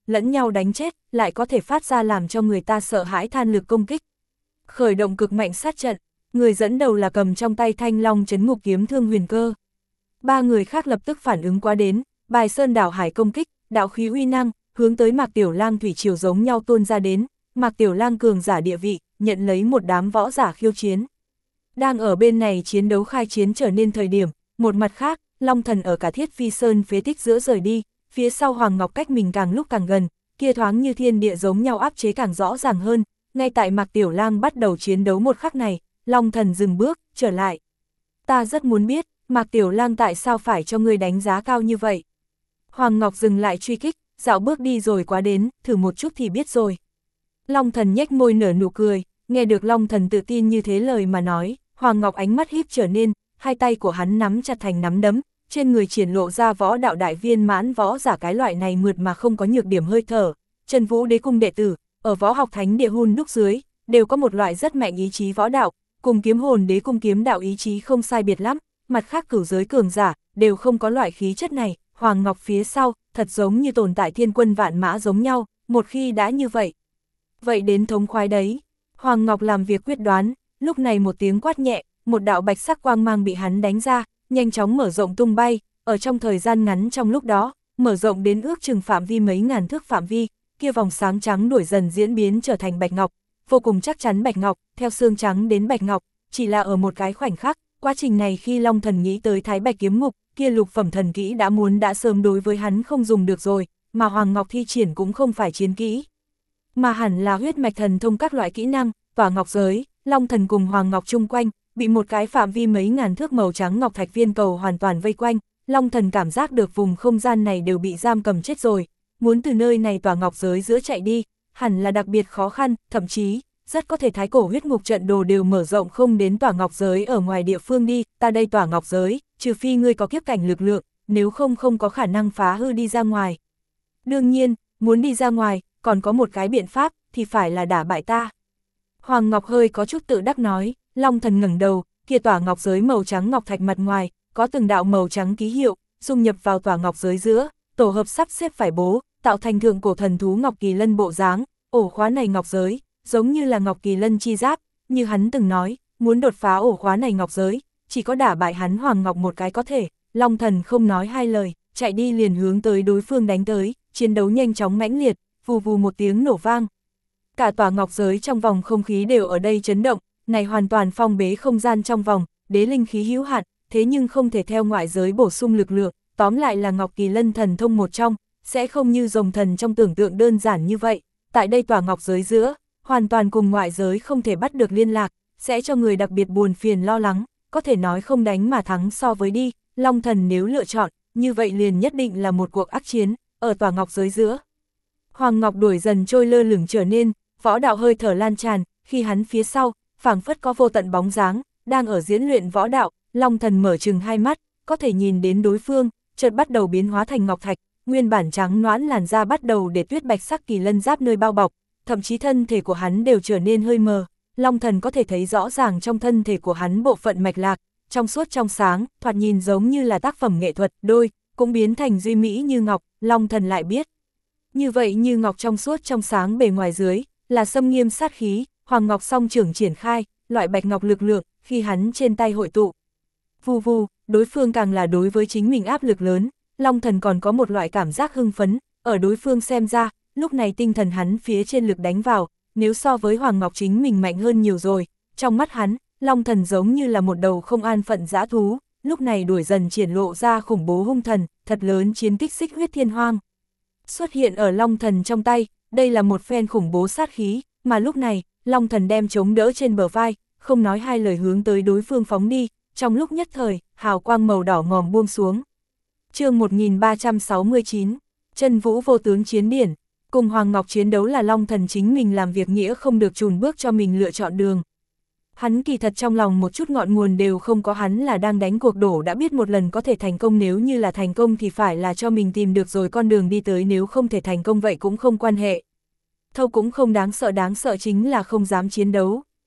lẫn nhau đánh chết, lại có thể phát ra làm cho người ta sợ hãi than lực công kích. Khởi động cực mạnh sát trận, người dẫn đầu là cầm trong tay Thanh Long Chấn Ngục Kiếm Thương Huyền Cơ. Ba người khác lập tức phản ứng qua đến, bài sơn đảo hải công kích, đạo khí uy năng, hướng tới Mạc Tiểu Lang thủy triều giống nhau tuôn ra đến, Mạc Tiểu Lang cường giả địa vị, nhận lấy một đám võ giả khiêu chiến. Đang ở bên này chiến đấu khai chiến trở nên thời điểm, một mặt khác, Long Thần ở cả Thiết Phi Sơn phế tích giữa rời đi, phía sau Hoàng Ngọc cách mình càng lúc càng gần, kia thoáng như thiên địa giống nhau áp chế càng rõ ràng hơn, ngay tại Mạc Tiểu Lang bắt đầu chiến đấu một khắc này, Long Thần dừng bước, trở lại. Ta rất muốn biết, Mạc Tiểu Lang tại sao phải cho ngươi đánh giá cao như vậy? Hoàng Ngọc dừng lại truy kích, dạo bước đi rồi quá đến, thử một chút thì biết rồi. Long Thần nhếch môi nở nụ cười, nghe được Long Thần tự tin như thế lời mà nói, Hoàng Ngọc ánh mắt híp trở nên, hai tay của hắn nắm chặt thành nắm đấm, trên người triển lộ ra võ đạo đại viên mãn võ giả cái loại này mượt mà không có nhược điểm hơi thở. Trần Vũ Đế cung đệ tử, ở võ học thánh địa hun đúc dưới, đều có một loại rất mạnh ý chí võ đạo, cùng Kiếm Hồn Đế cung kiếm đạo ý chí không sai biệt lắm, mặt khác cửu giới cường giả, đều không có loại khí chất này. Hoàng Ngọc phía sau, thật giống như tồn tại thiên quân vạn mã giống nhau, một khi đã như vậy. Vậy đến thống khoái đấy. Hoàng Ngọc làm việc quyết đoán, lúc này một tiếng quát nhẹ, một đạo bạch sắc quang mang bị hắn đánh ra, nhanh chóng mở rộng tung bay, ở trong thời gian ngắn trong lúc đó, mở rộng đến ước chừng phạm vi mấy ngàn thước phạm vi, kia vòng sáng trắng đuổi dần diễn biến trở thành bạch ngọc, vô cùng chắc chắn bạch ngọc, theo xương trắng đến bạch ngọc, chỉ là ở một cái khoảnh khắc, quá trình này khi Long Thần nghĩ tới Thái Bạch kiếm ngục, kia lục phẩm thần kỹ đã muốn đã sớm đối với hắn không dùng được rồi, mà Hoàng Ngọc thi triển cũng không phải chiến kỹ, mà hẳn là huyết mạch thần thông các loại kỹ năng, tỏa ngọc giới. Long Thần cùng Hoàng Ngọc chung quanh, bị một cái phạm vi mấy ngàn thước màu trắng ngọc thạch viên cầu hoàn toàn vây quanh, Long Thần cảm giác được vùng không gian này đều bị giam cầm chết rồi, muốn từ nơi này tỏa ngọc giới giữa chạy đi, hẳn là đặc biệt khó khăn, thậm chí, rất có thể thái cổ huyết ngục trận đồ đều mở rộng không đến tỏa ngọc giới ở ngoài địa phương đi, ta đây tỏa ngọc giới, trừ phi ngươi có kiếp cảnh lực lượng, nếu không không có khả năng phá hư đi ra ngoài. Đương nhiên, muốn đi ra ngoài, còn có một cái biện pháp, thì phải là đả bại ta. Hoàng Ngọc hơi có chút tự đắc nói, Long Thần ngẩng đầu, kia tỏa ngọc giới màu trắng ngọc thạch mặt ngoài, có từng đạo màu trắng ký hiệu, dung nhập vào tỏa ngọc giới giữa, tổ hợp sắp xếp phải bố, tạo thành thượng cổ thần thú Ngọc Kỳ Lân bộ dáng, ổ khóa này ngọc giới, giống như là Ngọc Kỳ Lân chi giáp, như hắn từng nói, muốn đột phá ổ khóa này ngọc giới, chỉ có đả bại hắn Hoàng Ngọc một cái có thể. Long Thần không nói hai lời, chạy đi liền hướng tới đối phương đánh tới, chiến đấu nhanh chóng mãnh liệt, vù vù một tiếng nổ vang. Cả tòa ngọc giới trong vòng không khí đều ở đây chấn động, này hoàn toàn phong bế không gian trong vòng, đế linh khí hữu hạn, thế nhưng không thể theo ngoại giới bổ sung lực lượng, tóm lại là Ngọc Kỳ Lân thần thông một trong, sẽ không như rồng thần trong tưởng tượng đơn giản như vậy. Tại đây tòa ngọc giới giữa, hoàn toàn cùng ngoại giới không thể bắt được liên lạc, sẽ cho người đặc biệt buồn phiền lo lắng, có thể nói không đánh mà thắng so với đi. Long Thần nếu lựa chọn, như vậy liền nhất định là một cuộc ác chiến, ở tòa ngọc giới giữa. Hoàng Ngọc đuổi dần trôi lơ lửng trở nên, võ đạo hơi thở lan tràn, khi hắn phía sau, phảng phất có vô tận bóng dáng, đang ở diễn luyện võ đạo. Long Thần mở trừng hai mắt, có thể nhìn đến đối phương, chợt bắt đầu biến hóa thành ngọc thạch, nguyên bản trắng nõn làn da bắt đầu để tuyết bạch sắc kỳ lân giáp nơi bao bọc, thậm chí thân thể của hắn đều trở nên hơi mờ. Long Thần có thể thấy rõ ràng trong thân thể của hắn bộ phận mạch lạc, trong suốt trong sáng, thoạt nhìn giống như là tác phẩm nghệ thuật, đôi cũng biến thành duy mỹ như ngọc. Long Thần lại biết, như vậy như ngọc trong suốt trong sáng bề ngoài dưới, là xâm nghiêm sát khí. Hoàng Ngọc song trưởng triển khai, loại bạch ngọc lực lượng, khi hắn trên tay hội tụ. Vù vù, đối phương càng là đối với chính mình áp lực lớn, Long Thần còn có một loại cảm giác hưng phấn, ở đối phương xem ra, lúc này tinh thần hắn phía trên lực đánh vào, nếu so với Hoàng Ngọc chính mình mạnh hơn nhiều rồi. Trong mắt hắn, Long Thần giống như là một đầu không an phận dã thú, lúc này đuổi dần triển lộ ra khủng bố hung thần, thật lớn chiến kích xích huyết thiên hoang. Xuất hiện ở Long Thần trong tay, đây là một phen khủng bố sát khí, mà lúc này, Long Thần đem chống đỡ trên bờ vai, không nói hai lời hướng tới đối phương phóng đi, trong lúc nhất thời, hào quang màu đỏ ngòm buông xuống. Chương một nghìn ba trăm sáu mươi chín, Chân Vũ vô tướng chiến điển, cùng Hoàng Ngọc chiến đấu là Long Thần chính mình làm việc nghĩa không được chùn bước cho mình lựa chọn đường. Hắn kỳ thật trong lòng một chút ngọn nguồn đều không có, hắn là đang đánh cuộc đổ đã biết một lần có thể thành công, nếu như là thành công thì phải là cho mình tìm được rồi con đường đi tới, nếu không thể thành công vậy cũng không quan hệ. Thâu cũng không đáng sợ, đáng sợ chính là không dám chiến đấu.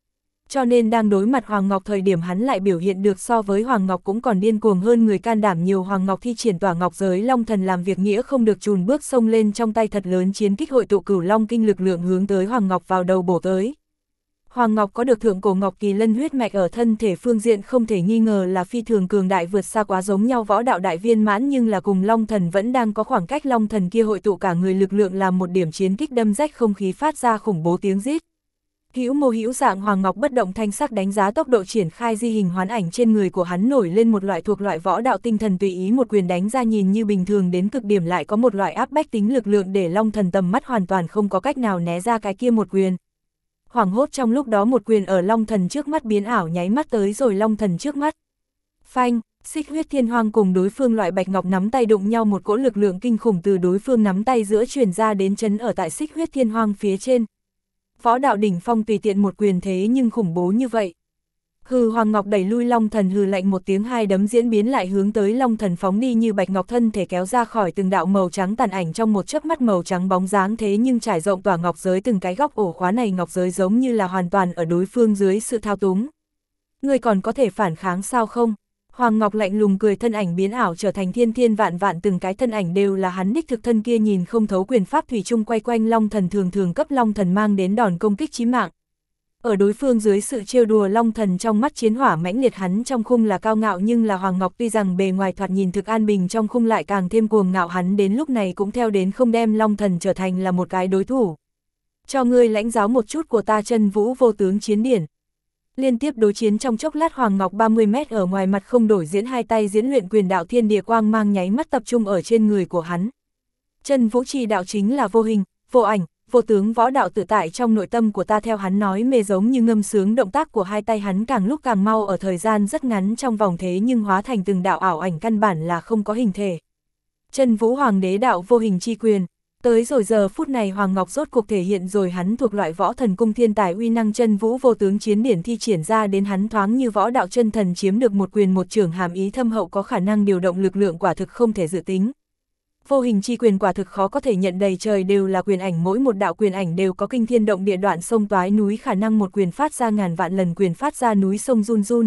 Cho nên đang đối mặt Hoàng Ngọc thời điểm hắn lại biểu hiện được so với Hoàng Ngọc cũng còn điên cuồng hơn người, can đảm nhiều. Hoàng Ngọc thi triển tỏa ngọc giới long thần làm việc nghĩa không được chùn bước xông lên, trong tay thật lớn chiến kích hội tụ cửu long kinh lực lượng hướng tới Hoàng Ngọc vào đầu bổ tới. Hoàng Ngọc có được thượng cổ Ngọc Kỳ Lân huyết mạch ở thân thể phương diện không thể nghi ngờ là phi thường cường đại, vượt xa quá giống nhau võ đạo đại viên mãn, nhưng là cùng long thần vẫn đang có khoảng cách. Long thần kia hội tụ cả người lực lượng làm một điểm chiến kích đâm rách không khí, phát ra khủng bố tiếng rít. Hữu mô hữu dạng, Hoàng Ngọc bất động thanh sắc đánh giá tốc độ triển khai di hình hoán ảnh trên người của hắn, nổi lên một loại thuộc loại võ đạo tinh thần, tùy ý một quyền đánh ra nhìn như bình thường đến cực điểm, lại có một loại áp bách tính lực lượng để long thần tầm mắt hoàn toàn không có cách nào né ra cái kia một quyền. Hoảng hốt trong lúc đó, một quyền ở long thần trước mắt biến ảo, nháy mắt tới rồi long thần trước mắt. Phanh, Xích Huyết Thiên Hoang cùng đối phương loại bạch ngọc nắm tay đụng nhau, một cỗ lực lượng kinh khủng từ đối phương nắm tay giữa truyền ra đến chấn ở tại Xích Huyết Thiên Hoang phía trên. Võ đạo đỉnh phong tùy tiện một quyền thế nhưng khủng bố như vậy. Hừ, Hoàng Ngọc đẩy lui long thần, hừ lạnh một tiếng, hai đấm diễn biến lại hướng tới long thần phóng đi, như bạch ngọc thân thể kéo ra khỏi từng đạo màu trắng tàn ảnh, trong một chớp mắt màu trắng bóng dáng thế nhưng trải rộng tỏa ngọc giới từng cái góc ổ khóa, này ngọc giới giống như là hoàn toàn ở đối phương dưới sự thao túng. Người còn có thể phản kháng sao không? Hoàng Ngọc lạnh lùng cười, thân ảnh biến ảo trở thành thiên thiên vạn vạn, từng cái thân ảnh đều là hắn đích thực thân kia nhìn không thấu quyền pháp thủy chung quay quanh long thần, thường thường cấp long thần mang đến đòn công kích chí mạng. Ở đối phương dưới sự trêu đùa, long thần trong mắt chiến hỏa mãnh liệt, hắn trong khung là cao ngạo, nhưng là Hoàng Ngọc tuy rằng bề ngoài thoạt nhìn thực an bình, trong khung lại càng thêm cuồng ngạo, hắn đến lúc này cũng theo đến không đem long thần trở thành là một cái đối thủ. Cho ngươi lãnh giáo một chút của ta Chân Vũ Vô Tướng Chiến Điển. Liên tiếp đối chiến trong chốc lát, Hoàng Ngọc ba mươi mét ở ngoài mặt không đổi diễn, hai tay diễn luyện quyền đạo, thiên địa quang mang nháy mắt tập trung ở trên người của hắn. Chân Vũ Trì đạo chính là vô hình, vô ảnh, vô tướng võ đạo tự tại trong nội tâm của ta, theo hắn nói mê giống như ngâm sướng, động tác của hai tay hắn càng lúc càng mau, ở thời gian rất ngắn trong vòng thế nhưng hóa thành từng đạo ảo ảnh, căn bản là không có hình thể. Chân Vũ Hoàng Đế đạo vô hình chi quyền. Tới rồi giờ phút này, Hoàng Ngọc rốt cuộc thể hiện rồi hắn thuộc loại võ thần cung thiên tài uy năng, Chân Vũ Vô Tướng Chiến Điển thi triển ra đến, hắn thoáng như võ đạo chân thần, chiếm được một quyền một chưởng hàm ý thâm hậu, có khả năng điều động lực lượng quả thực không thể dự tính. Vô hình chi quyền quả thực khó có thể nhận, đầy trời đều là quyền ảnh, mỗi một đạo quyền ảnh đều có kinh thiên động địa, đoạn sông toái núi khả năng, một quyền phát ra ngàn vạn lần, quyền phát ra núi sông run run.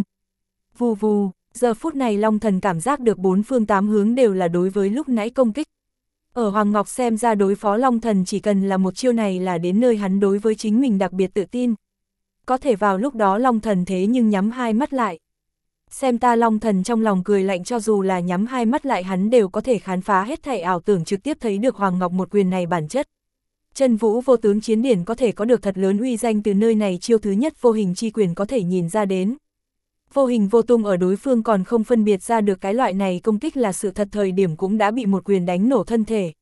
Vù vù, giờ phút này long thần cảm giác được bốn phương tám hướng đều là đối với lúc nãy công kích. Ở Hoàng Ngọc xem ra, đối phó long thần chỉ cần là một chiêu này là đến nơi, hắn đối với chính mình đặc biệt tự tin. Có thể vào lúc đó long thần thế nhưng nhắm hai mắt lại. Xem ta, long thần trong lòng cười lạnh, cho dù là nhắm hai mắt lại hắn đều có thể khám phá hết thảy ảo tưởng, trực tiếp thấy được Hoàng Ngọc một quyền này bản chất. Chân Vũ Vô Tướng Chiến Điển có thể có được thật lớn uy danh, từ nơi này chiêu thứ nhất vô hình chi quyền có thể nhìn ra đến. Vô hình vô tung, ở đối phương còn không phân biệt ra được cái loại này công kích là sự thật thời điểm, cũng đã bị một quyền đánh nổ thân thể.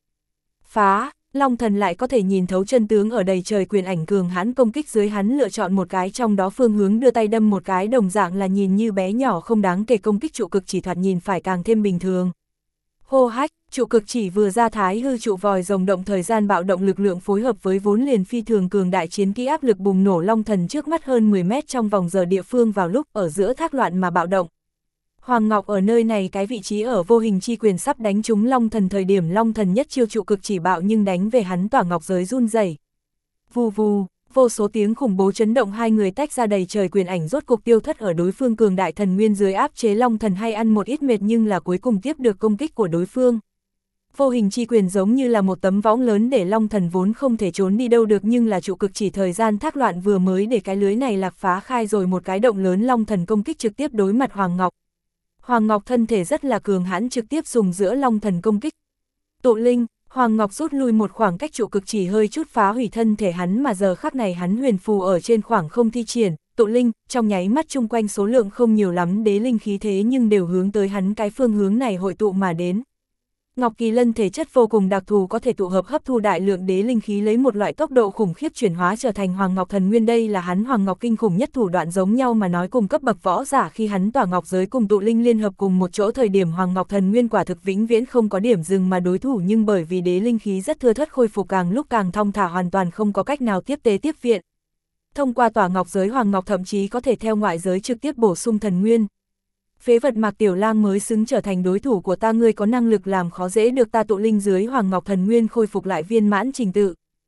Phá, long thần lại có thể nhìn thấu chân tướng, ở đầy trời quyền ảnh cường hãn công kích dưới, hắn lựa chọn một cái trong đó phương hướng đưa tay đâm một cái, đồng dạng là nhìn như bé nhỏ không đáng kể công kích trụ cực chỉ, thoạt nhìn phải càng thêm bình thường. Hô hách, trụ cực chỉ vừa ra, thái hư trụ vòi rồng động, thời gian bạo động, lực lượng phối hợp với vốn liền phi thường cường đại chiến kỹ, áp lực bùng nổ long thần trước mắt hơn mười mét trong vòng giờ địa phương, vào lúc ở giữa thác loạn mà bạo động. Hoàng Ngọc ở nơi này cái vị trí, ở vô hình chi quyền sắp đánh trúng long thần thời điểm, long thần nhất chiêu trụ cực chỉ bạo nhưng đánh về hắn tỏa ngọc giới run rẩy. Vù vù, vô số tiếng khủng bố chấn động, hai người tách ra, đầy trời quyền ảnh rốt cuộc tiêu thất ở đối phương cường đại thần nguyên dưới áp chế, long thần hay ăn một ít mệt nhưng là cuối cùng tiếp được công kích của đối phương. Vô hình chi quyền giống như là một tấm võng lớn để long thần vốn không thể trốn đi đâu được, nhưng là trụ cực chỉ thời gian thác loạn vừa mới để cái lưới này lạc phá khai rồi một cái động lớn, long thần công kích trực tiếp đối mặt Hoàng Ngọc. Hoàng Ngọc thân thể rất là cường hãn, trực tiếp dùng giữa long thần công kích. Tụ linh, Hoàng Ngọc rút lui một khoảng cách, trụ cực chỉ hơi chút phá hủy thân thể hắn, mà giờ khắc này hắn huyền phù ở trên khoảng không thi triển, tụ linh, trong nháy mắt chung quanh số lượng không nhiều lắm đế linh khí thế nhưng đều hướng tới hắn cái phương hướng này hội tụ mà đến. Ngọc Kỳ Lân thể chất vô cùng đặc thù, có thể tụ hợp hấp thu đại lượng đế linh khí, lấy một loại tốc độ khủng khiếp chuyển hóa trở thành Hoàng Ngọc thần nguyên, đây là hắn Hoàng Ngọc kinh khủng nhất thủ đoạn, giống nhau mà nói cùng cấp bậc võ giả khi hắn tỏa ngọc giới cùng tụ linh liên hợp cùng một chỗ thời điểm, Hoàng Ngọc thần nguyên quả thực vĩnh viễn không có điểm dừng mà đối thủ, nhưng bởi vì đế linh khí rất thưa thớt, khôi phục càng lúc càng thong thả, hoàn toàn không có cách nào tiếp tế tiếp viện. Thông qua tỏa ngọc giới, Hoàng Ngọc thậm chí có thể theo ngoại giới trực tiếp bổ sung thần nguyên. Phế vật Mạc Tiểu Lang mới xứng trở thành đối thủ của ta, ngươi có năng lực làm khó dễ được ta, tụ linh dưới Hoàng Ngọc thần nguyên khôi phục lại viên mãn trình tự.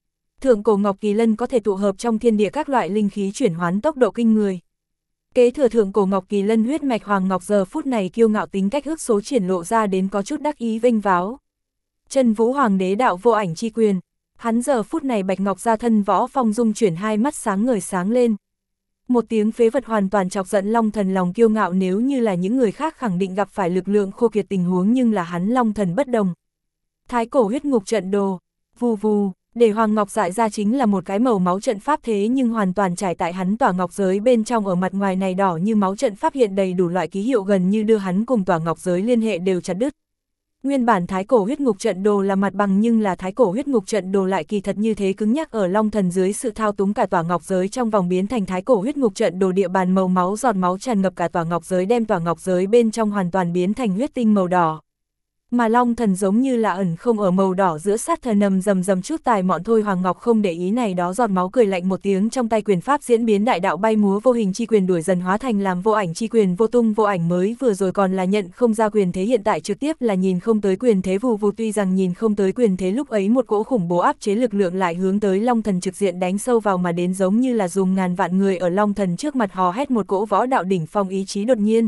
Thượng cổ Ngọc Kỳ Lân có thể tụ hợp trong thiên địa các loại linh khí chuyển hoán tốc độ kinh người. Kế thừa thượng cổ Ngọc Kỳ Lân huyết mạch Hoàng Ngọc giờ phút này kiêu ngạo tính cách ước số triển lộ ra đến có chút đắc ý vênh váo. Chân Vũ Hoàng đế đạo vô ảnh chi quyền, hắn giờ phút này bạch ngọc ra thân võ phong dung chuyển hai mắt sáng ngời sáng lên. Một tiếng phế vật hoàn toàn chọc giận Long Thần lòng kiêu ngạo, nếu như là những người khác khẳng định gặp phải lực lượng khô kiệt tình huống, nhưng là hắn Long Thần bất đồng. Thái cổ huyết ngục trận đồ, vù vù, để Hoàng Ngọc dại ra chính là một cái màu máu trận pháp, thế nhưng hoàn toàn trải tại hắn tỏa ngọc giới bên trong, ở mặt ngoài này đỏ như máu trận pháp hiện đầy đủ loại ký hiệu gần như đưa hắn cùng tỏa ngọc giới liên hệ đều chặt đứt. Nguyên bản thái cổ huyết ngục trận đồ là mặt bằng, nhưng là thái cổ huyết ngục trận đồ lại kỳ thật như thế cứng nhắc, ở Long Thần dưới sự thao túng cả tỏa ngọc giới trong vòng biến thành thái cổ huyết ngục trận đồ, địa bàn màu máu giọt máu tràn ngập cả tỏa ngọc giới, đem tỏa ngọc giới bên trong hoàn toàn biến thành huyết tinh màu đỏ. Mà Long Thần giống như là ẩn không ở màu đỏ giữa, sát thần nầm rầm rầm chút tài mọn thôi. Hoàng Ngọc không để ý này đó giọt máu, cười lạnh một tiếng, trong tay quyền pháp diễn biến đại đạo bay múa, vô hình chi quyền đuổi dần hóa thành làm vô ảnh chi quyền, vô tung vô ảnh. Mới vừa rồi còn là nhận không ra quyền thế, hiện tại trực tiếp là nhìn không tới quyền thế, vù vù. Tuy rằng nhìn không tới quyền thế, lúc ấy một cỗ khủng bố áp chế lực lượng lại hướng tới Long Thần trực diện đánh sâu vào mà đến, giống như là dùng ngàn vạn người ở Long Thần trước mặt hò hét một cỗ võ đạo đỉnh phong ý chí đột nhiên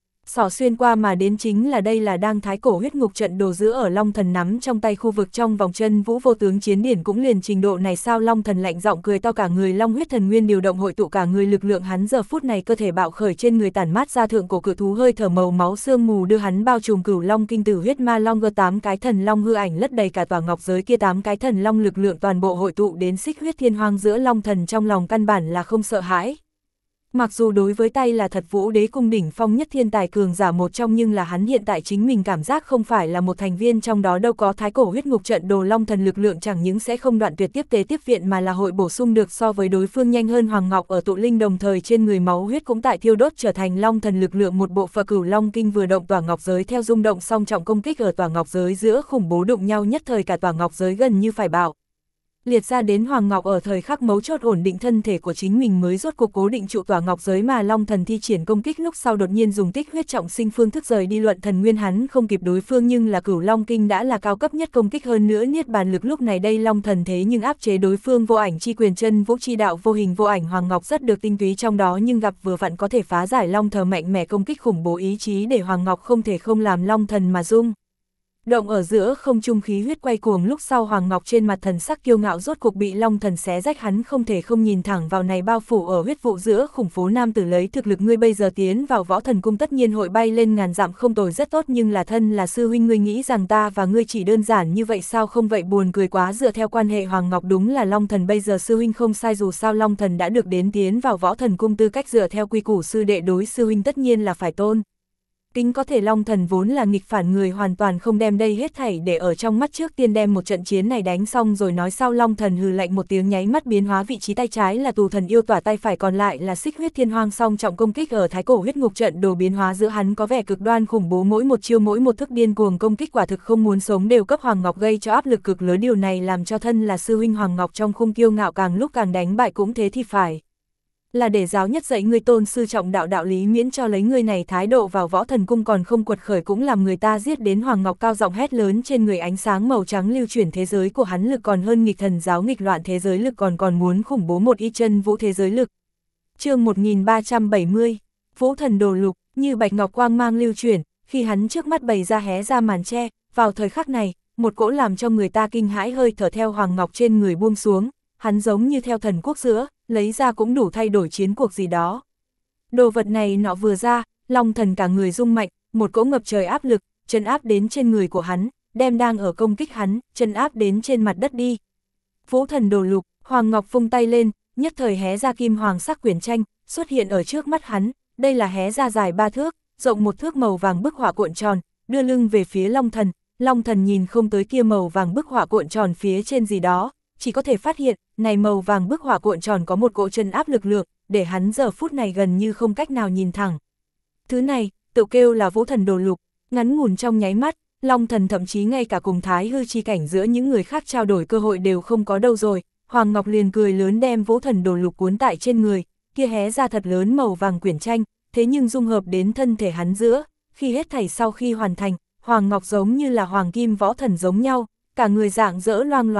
xỏ xuyên qua mà đến. Chính là đây là đang thái cổ huyết ngục trận đồ giữ ở Long Thần nắm trong tay khu vực trong vòng chân vũ vô tướng chiến điển cũng liền trình độ này sao? Long Thần lạnh giọng cười to, cả người long huyết thần nguyên điều động, hội tụ cả người lực lượng, hắn giờ phút này cơ thể bạo khởi, trên người tản mát ra thượng cổ cự thú hơi thở màu máu sương mù đưa hắn bao trùm, cửu long kinh tử huyết ma long cơ, tám cái thần long hư ảnh lất đầy cả tòa ngọc giới kia, tám cái thần long lực lượng toàn bộ hội tụ đến xích huyết thiên hoang giữa. Long Thần trong lòng căn bản là không sợ hãi. Mặc dù đối với tay là thật vũ đế cung đỉnh phong nhất thiên tài cường giả một trong, nhưng là hắn hiện tại chính mình cảm giác không phải là một thành viên trong đó đâu. Có thái cổ huyết ngục trận đồ, Long Thần lực lượng chẳng những sẽ không đoạn tuyệt tiếp tế tiếp viện, mà là hội bổ sung được so với đối phương nhanh hơn. Hoàng Ngọc ở tụ linh, đồng thời trên người máu huyết cũng tại thiêu đốt, trở thành Long Thần lực lượng một bộ phận. Cửu long kinh vừa động, tỏa ngọc giới theo rung động, song trọng công kích ở tỏa ngọc giới giữa khủng bố đụng nhau, nhất thời cả tỏa ngọc giới gần như phải bạo liệt ra đến. Hoàng Ngọc ở thời khắc mấu chốt ổn định thân thể của chính mình, mới rốt cuộc cố định trụ tỏa ngọc giới, mà Long Thần thi triển công kích lúc sau đột nhiên dùng tích huyết trọng sinh phương thức rời đi luận thần nguyên, hắn không kịp đối phương, nhưng là cửu long kinh đã là cao cấp nhất công kích, hơn nữa niết bàn lực. Lúc này đây Long Thần thế nhưng áp chế đối phương vô ảnh chi quyền, chân vũ chi đạo vô hình vô ảnh. Hoàng Ngọc rất được tinh túy trong đó, nhưng gặp vừa vặn có thể phá giải Long Thần mạnh mẽ công kích khủng bố ý chí, để Hoàng Ngọc không thể không làm Long Thần mà rung động ở giữa không trung, khí huyết quay cuồng. Lúc sau Hoàng Ngọc trên mặt thần sắc kiêu ngạo rốt cuộc bị Long Thần xé rách, hắn không thể không nhìn thẳng vào này bao phủ ở huyết vụ giữa khủng phố nam tử. Lấy thực lực ngươi bây giờ tiến vào võ thần cung tất nhiên hội bay lên ngàn dặm không tồi, rất tốt, nhưng là thân là sư huynh, ngươi nghĩ rằng ta và ngươi chỉ đơn giản như vậy sao? Không vậy buồn cười quá. Dựa theo quan hệ Hoàng Ngọc đúng là Long Thần bây giờ sư huynh không sai, dù sao Long Thần đã được đến tiến vào võ thần cung tư cách, dựa theo quy củ sư đệ đối sư huynh tất nhiên là phải tôn kính. Có thể Long Thần vốn là nghịch phản người, hoàn toàn không đem đây hết thảy để ở trong mắt, trước tiên đem một trận chiến này đánh xong rồi nói sau. Long Thần hừ lạnh một tiếng, nháy mắt biến hóa vị trí, tay trái là tù thần yêu tỏa, tay phải còn lại là xích huyết thiên hoang, song trọng công kích ở thái cổ huyết ngục trận đồ biến hóa giữa hắn có vẻ cực đoan khủng bố, mỗi một chiêu mỗi một thức điên cuồng công kích, quả thực không muốn sống, đều cấp Hoàng Ngọc gây cho áp lực cực lớn. Điều này làm cho thân là sư huynh Hoàng Ngọc trong khung kiêu ngạo càng lúc càng đánh bại, cũng thế thì phải là để giáo nhất dạy ngươi tôn sư trọng đạo đạo lý, miễn cho lấy ngươi này thái độ vào võ thần cung còn không quật khởi cũng làm người ta giết đến. Hoàng Ngọc cao giọng hét lớn, trên người ánh sáng màu trắng lưu chuyển, thế giới của hắn lực còn hơn nghịch thần giáo nghịch loạn thế giới lực, còn còn muốn khủng bố một ít chân vũ thế giới lực. Chương một nghìn ba trăm bảy mươi, Vũ Thần Đồ Lục, như bạch ngọc quang mang lưu chuyển, khi hắn trước mắt bày ra hé ra màn che, vào thời khắc này, một cỗ làm cho người ta kinh hãi hơi thở theo Hoàng Ngọc trên người buông xuống, hắn giống như theo thần quốc giữa, lấy ra cũng đủ thay đổi chiến cuộc gì đó. Đồ vật này nọ vừa ra, Long Thần cả người rung mạnh, một cỗ ngập trời áp lực, chân áp đến trên người của hắn, đem đang ở công kích hắn, chân áp đến trên mặt đất đi. Vũ Thần Đồ Lục, Hoàng Ngọc vung tay lên, nhất thời hé ra kim hoàng sắc quyển tranh, xuất hiện ở trước mắt hắn, đây là hé ra dài ba thước, rộng một thước màu vàng bức họa cuộn tròn, đưa lưng về phía Long Thần. Long Thần nhìn không tới kia màu vàng bức họa cuộn tròn phía trên gì đó, chỉ có thể phát hiện, này màu vàng bức họa cuộn tròn có một cỗ chân áp lực lượng, để hắn giờ phút này gần như không cách nào nhìn thẳng. Thứ này, tự kêu là Vũ Thần Đồ Lục, ngắn ngủn trong nháy mắt, Long Thần thậm chí ngay cả cùng thái hư chi cảnh giữa những người khác trao đổi cơ hội đều không có đâu rồi. Hoàng Ngọc liền cười lớn đem Vũ Thần Đồ Lục cuốn tại trên người, kia hé ra thật lớn màu vàng quyển tranh, thế nhưng dung hợp đến thân thể hắn giữa, khi hết thảy sau khi hoàn thành, Hoàng Ngọc giống như là hoàng kim võ thần giống nhau, cả người dạng dỡ loang loáng,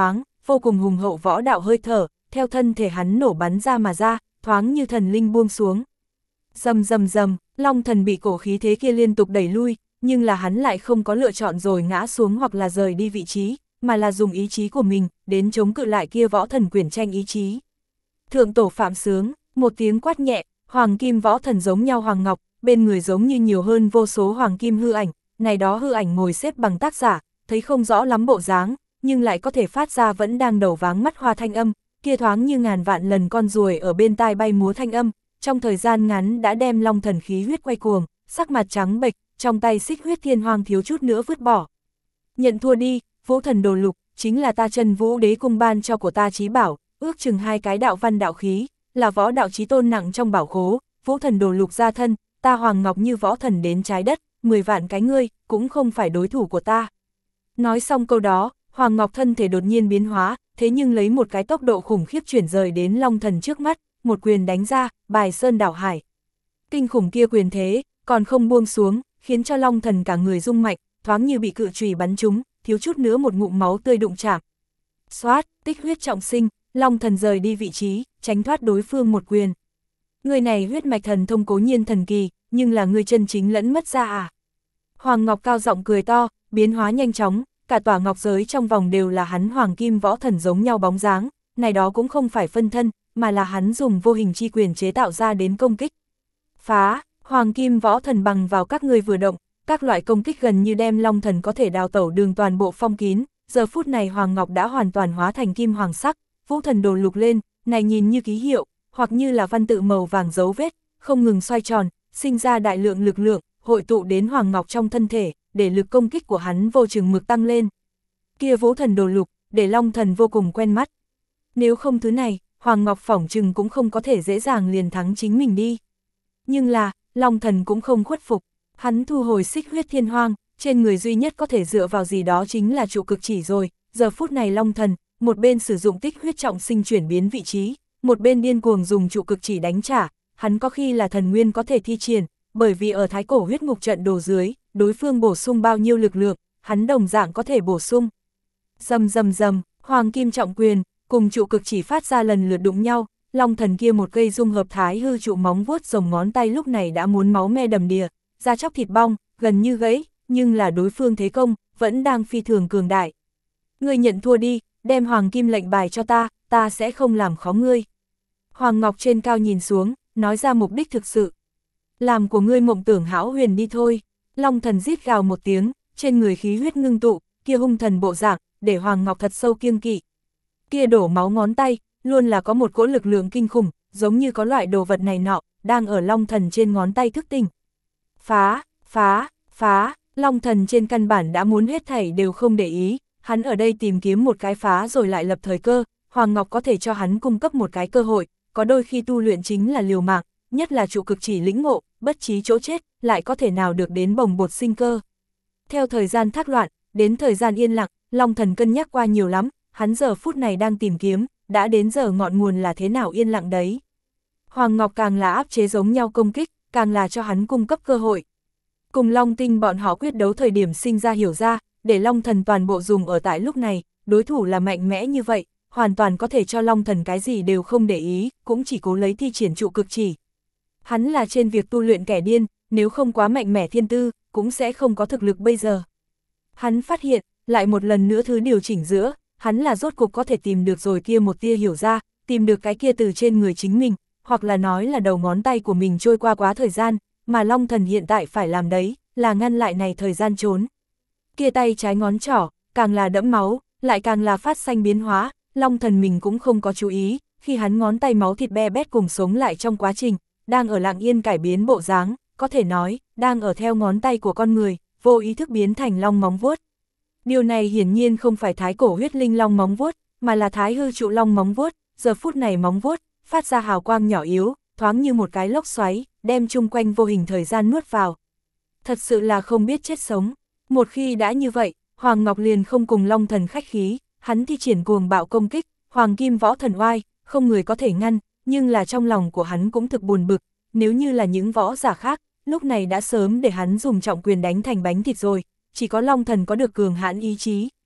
vô cùng hùng hậu võ đạo hơi thở, theo thân thể hắn nổ bắn ra mà ra, thoáng như thần linh buông xuống. Rầm rầm rầm, Long Thần bị cổ khí thế kia liên tục đẩy lui, nhưng là hắn lại không có lựa chọn rồi ngã xuống hoặc là rời đi vị trí, mà là dùng ý chí của mình, đến chống cự lại kia võ thần quyển tranh ý chí. Thượng tổ Phạm Sướng, một tiếng quát nhẹ, hoàng kim võ thần giống nhau hoàng ngọc, bên người giống như nhiều hơn vô số hoàng kim hư ảnh, này đó hư ảnh ngồi xếp bằng tác giả, thấy không rõ lắm bộ dáng, nhưng lại có thể phát ra vẫn đang đầu váng mắt hoa thanh âm, kia thoáng như ngàn vạn lần con ruồi ở bên tai bay múa thanh âm, trong thời gian ngắn đã đem Long Thần khí huyết quay cuồng, sắc mặt trắng bệch, trong tay xích huyết thiên hoang thiếu chút nữa vứt bỏ. Nhận thua đi, Vũ Thần Đồ Lục, chính là ta Chân Vũ Đế cung ban cho của ta chí bảo, ước chừng hai cái đạo văn đạo khí, là võ đạo chí tôn nặng trong bảo khố, Vũ Thần Đồ Lục ra thân, ta Hoàng Ngọc như võ thần đến trái đất, mười vạn cái ngươi, cũng không phải đối thủ của ta. Nói xong câu đó, Hoàng Ngọc thân thể đột nhiên biến hóa, thế nhưng lấy một cái tốc độ khủng khiếp chuyển rời đến Long Thần trước mắt, một quyền đánh ra, bài sơn đảo hải. Kinh khủng kia quyền thế, còn không buông xuống, khiến cho Long Thần cả người rung mạnh, thoáng như bị cự chùy bắn trúng, thiếu chút nữa một ngụm máu tươi đụng chạm. Xoát, tích huyết trọng sinh, Long Thần rời đi vị trí, tránh thoát đối phương một quyền. Người này huyết mạch thần thông cố nhiên thần kỳ, nhưng là người chân chính lẫn mất ra à. Hoàng Ngọc cao giọng cười to, biến hóa nhanh chóng, cả tòa ngọc giới trong vòng đều là hắn hoàng kim võ thần giống nhau bóng dáng, này đó cũng không phải phân thân, mà là hắn dùng vô hình chi quyền chế tạo ra đến công kích. Phá, hoàng kim võ thần bằng vào các người vừa động, các loại công kích gần như đem Long Thần có thể đào tẩu đường toàn bộ phong kín, giờ phút này Hoàng Ngọc đã hoàn toàn hóa thành kim hoàng sắc, Vũ Thần Đồ Lục lên, này nhìn như ký hiệu, hoặc như là văn tự màu vàng dấu vết, không ngừng xoay tròn, sinh ra đại lượng lực lượng, hội tụ đến Hoàng Ngọc trong thân thể, để lực công kích của hắn vô chừng mực tăng lên. Kia Vũ Thần Đồ Lục, để Long Thần vô cùng quen mắt. Nếu không thứ này, Hoàng Ngọc phỏng chừng cũng không có thể dễ dàng liền thắng chính mình đi. Nhưng là, Long Thần cũng không khuất phục, hắn thu hồi xích huyết thiên hoang, trên người duy nhất có thể dựa vào gì đó chính là trụ cực chỉ rồi, giờ phút này Long Thần, một bên sử dụng tích huyết trọng sinh chuyển biến vị trí, một bên điên cuồng dùng trụ cực chỉ đánh trả, hắn có khi là thần nguyên có thể thi triển, bởi vì ở thái cổ huyết ngục trận đồ dưới, đối phương bổ sung bao nhiêu lực lượng, hắn đồng dạng có thể bổ sung. Rầm rầm rầm, hoàng kim trọng quyền, cùng trụ cực chỉ phát ra lần lượt đụng nhau, Long Thần kia một cây dung hợp thái hư trụ móng vuốt rồng ngón tay lúc này đã muốn máu me đầm đìa, da chóc thịt bong, gần như gãy, nhưng là đối phương thế công, vẫn đang phi thường cường đại. Ngươi nhận thua đi, đem hoàng kim lệnh bài cho ta, ta sẽ không làm khó ngươi. Hoàng Ngọc trên cao nhìn xuống, nói ra mục đích thực sự. Làm của ngươi mộng tưởng hão huyền đi thôi. Long Thần rít gào một tiếng, trên người khí huyết ngưng tụ, kia hung thần bộ dạng, để Hoàng Ngọc thật sâu kiêng kỵ. Kia đổ máu ngón tay, luôn là có một cỗ lực lượng kinh khủng, giống như có loại đồ vật này nọ, đang ở Long Thần trên ngón tay thức tỉnh. Phá, phá, phá, Long Thần trên căn bản đã muốn hết thảy đều không để ý, hắn ở đây tìm kiếm một cái phá rồi lại lập thời cơ, Hoàng Ngọc có thể cho hắn cung cấp một cái cơ hội, có đôi khi tu luyện chính là liều mạng, nhất là trụ cực chỉ lĩnh ngộ, bất chí chỗ chết, lại có thể nào được đến bồng bột sinh cơ. Theo thời gian thác loạn, đến thời gian yên lặng, Long Thần cân nhắc qua nhiều lắm, hắn giờ phút này đang tìm kiếm, đã đến giờ ngọn nguồn là thế nào yên lặng đấy. Hoàng Ngọc càng là áp chế giống nhau công kích, càng là cho hắn cung cấp cơ hội. Cùng Long Tinh bọn họ quyết đấu thời điểm sinh ra hiểu ra, để Long Thần toàn bộ dùng ở tại lúc này, đối thủ là mạnh mẽ như vậy, hoàn toàn có thể cho Long Thần cái gì đều không để ý, cũng chỉ cố lấy thi triển trụ cực chỉ. Hắn là trên việc tu luyện kẻ điên, nếu không quá mạnh mẽ thiên tư, cũng sẽ không có thực lực bây giờ. Hắn phát hiện, lại một lần nữa thứ điều chỉnh giữa, hắn là rốt cục có thể tìm được rồi kia một tia hiểu ra, tìm được cái kia từ trên người chính mình, hoặc là nói là đầu ngón tay của mình trôi qua quá thời gian, mà Long Thần hiện tại phải làm đấy, là ngăn lại này thời gian trốn. Kia tay trái ngón trỏ, càng là đẫm máu, lại càng là phát xanh biến hóa, Long Thần mình cũng không có chú ý, khi hắn ngón tay máu thịt be bét cùng sống lại trong quá trình, đang ở lặng yên cải biến bộ dáng, có thể nói, đang ở theo ngón tay của con người, vô ý thức biến thành long móng vuốt. Điều này hiển nhiên không phải thái cổ huyết linh long móng vuốt, mà là thái hư trụ long móng vuốt, giờ phút này móng vuốt, phát ra hào quang nhỏ yếu, thoáng như một cái lốc xoáy, đem chung quanh vô hình thời gian nuốt vào. Thật sự là không biết chết sống. Một khi đã như vậy, Hoàng Ngọc liền không cùng Long Thần khách khí, hắn thi triển cuồng bạo công kích, Hoàng Kim Võ Thần oai, không người có thể ngăn, nhưng là trong lòng của hắn cũng thực buồn bực, nếu như là những võ giả khác, lúc này đã sớm để hắn dùng trọng quyền đánh thành bánh thịt rồi, chỉ có Long Thần có được cường hãn ý chí,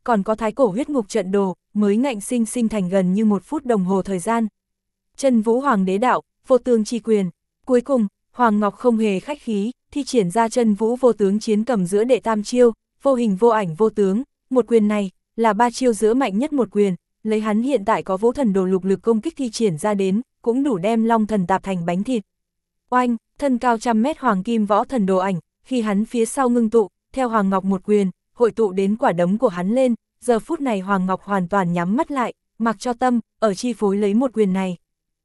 còn có thái cổ huyết ngục trận đồ, mới ngạnh sinh sinh thành gần như một phút đồng hồ thời gian. Chân vũ hoàng đế đạo, vô tướng chi quyền. Cuối cùng, Hoàng Ngọc không hề khách khí, thi triển ra chân vũ vô tướng chiến cầm giữa đệ tam chiêu, vô hình vô ảnh vô tướng, một quyền này, là ba chiêu giữa mạnh nhất một quyền, lấy hắn hiện tại có vũ thần đồ lục lực công kích thi triển ra đến, cũng đủ đem long thần tạp thành bánh thịt. Oanh, thân cao trăm mét hoàng kim võ thần đồ ảnh, khi hắn phía sau ngưng tụ, theo Hoàng Ngọc một quyền, hội tụ đến quả đấm của hắn lên, giờ phút này Hoàng Ngọc hoàn toàn nhắm mắt lại, mặc cho tâm, ở chi phối lấy một quyền này.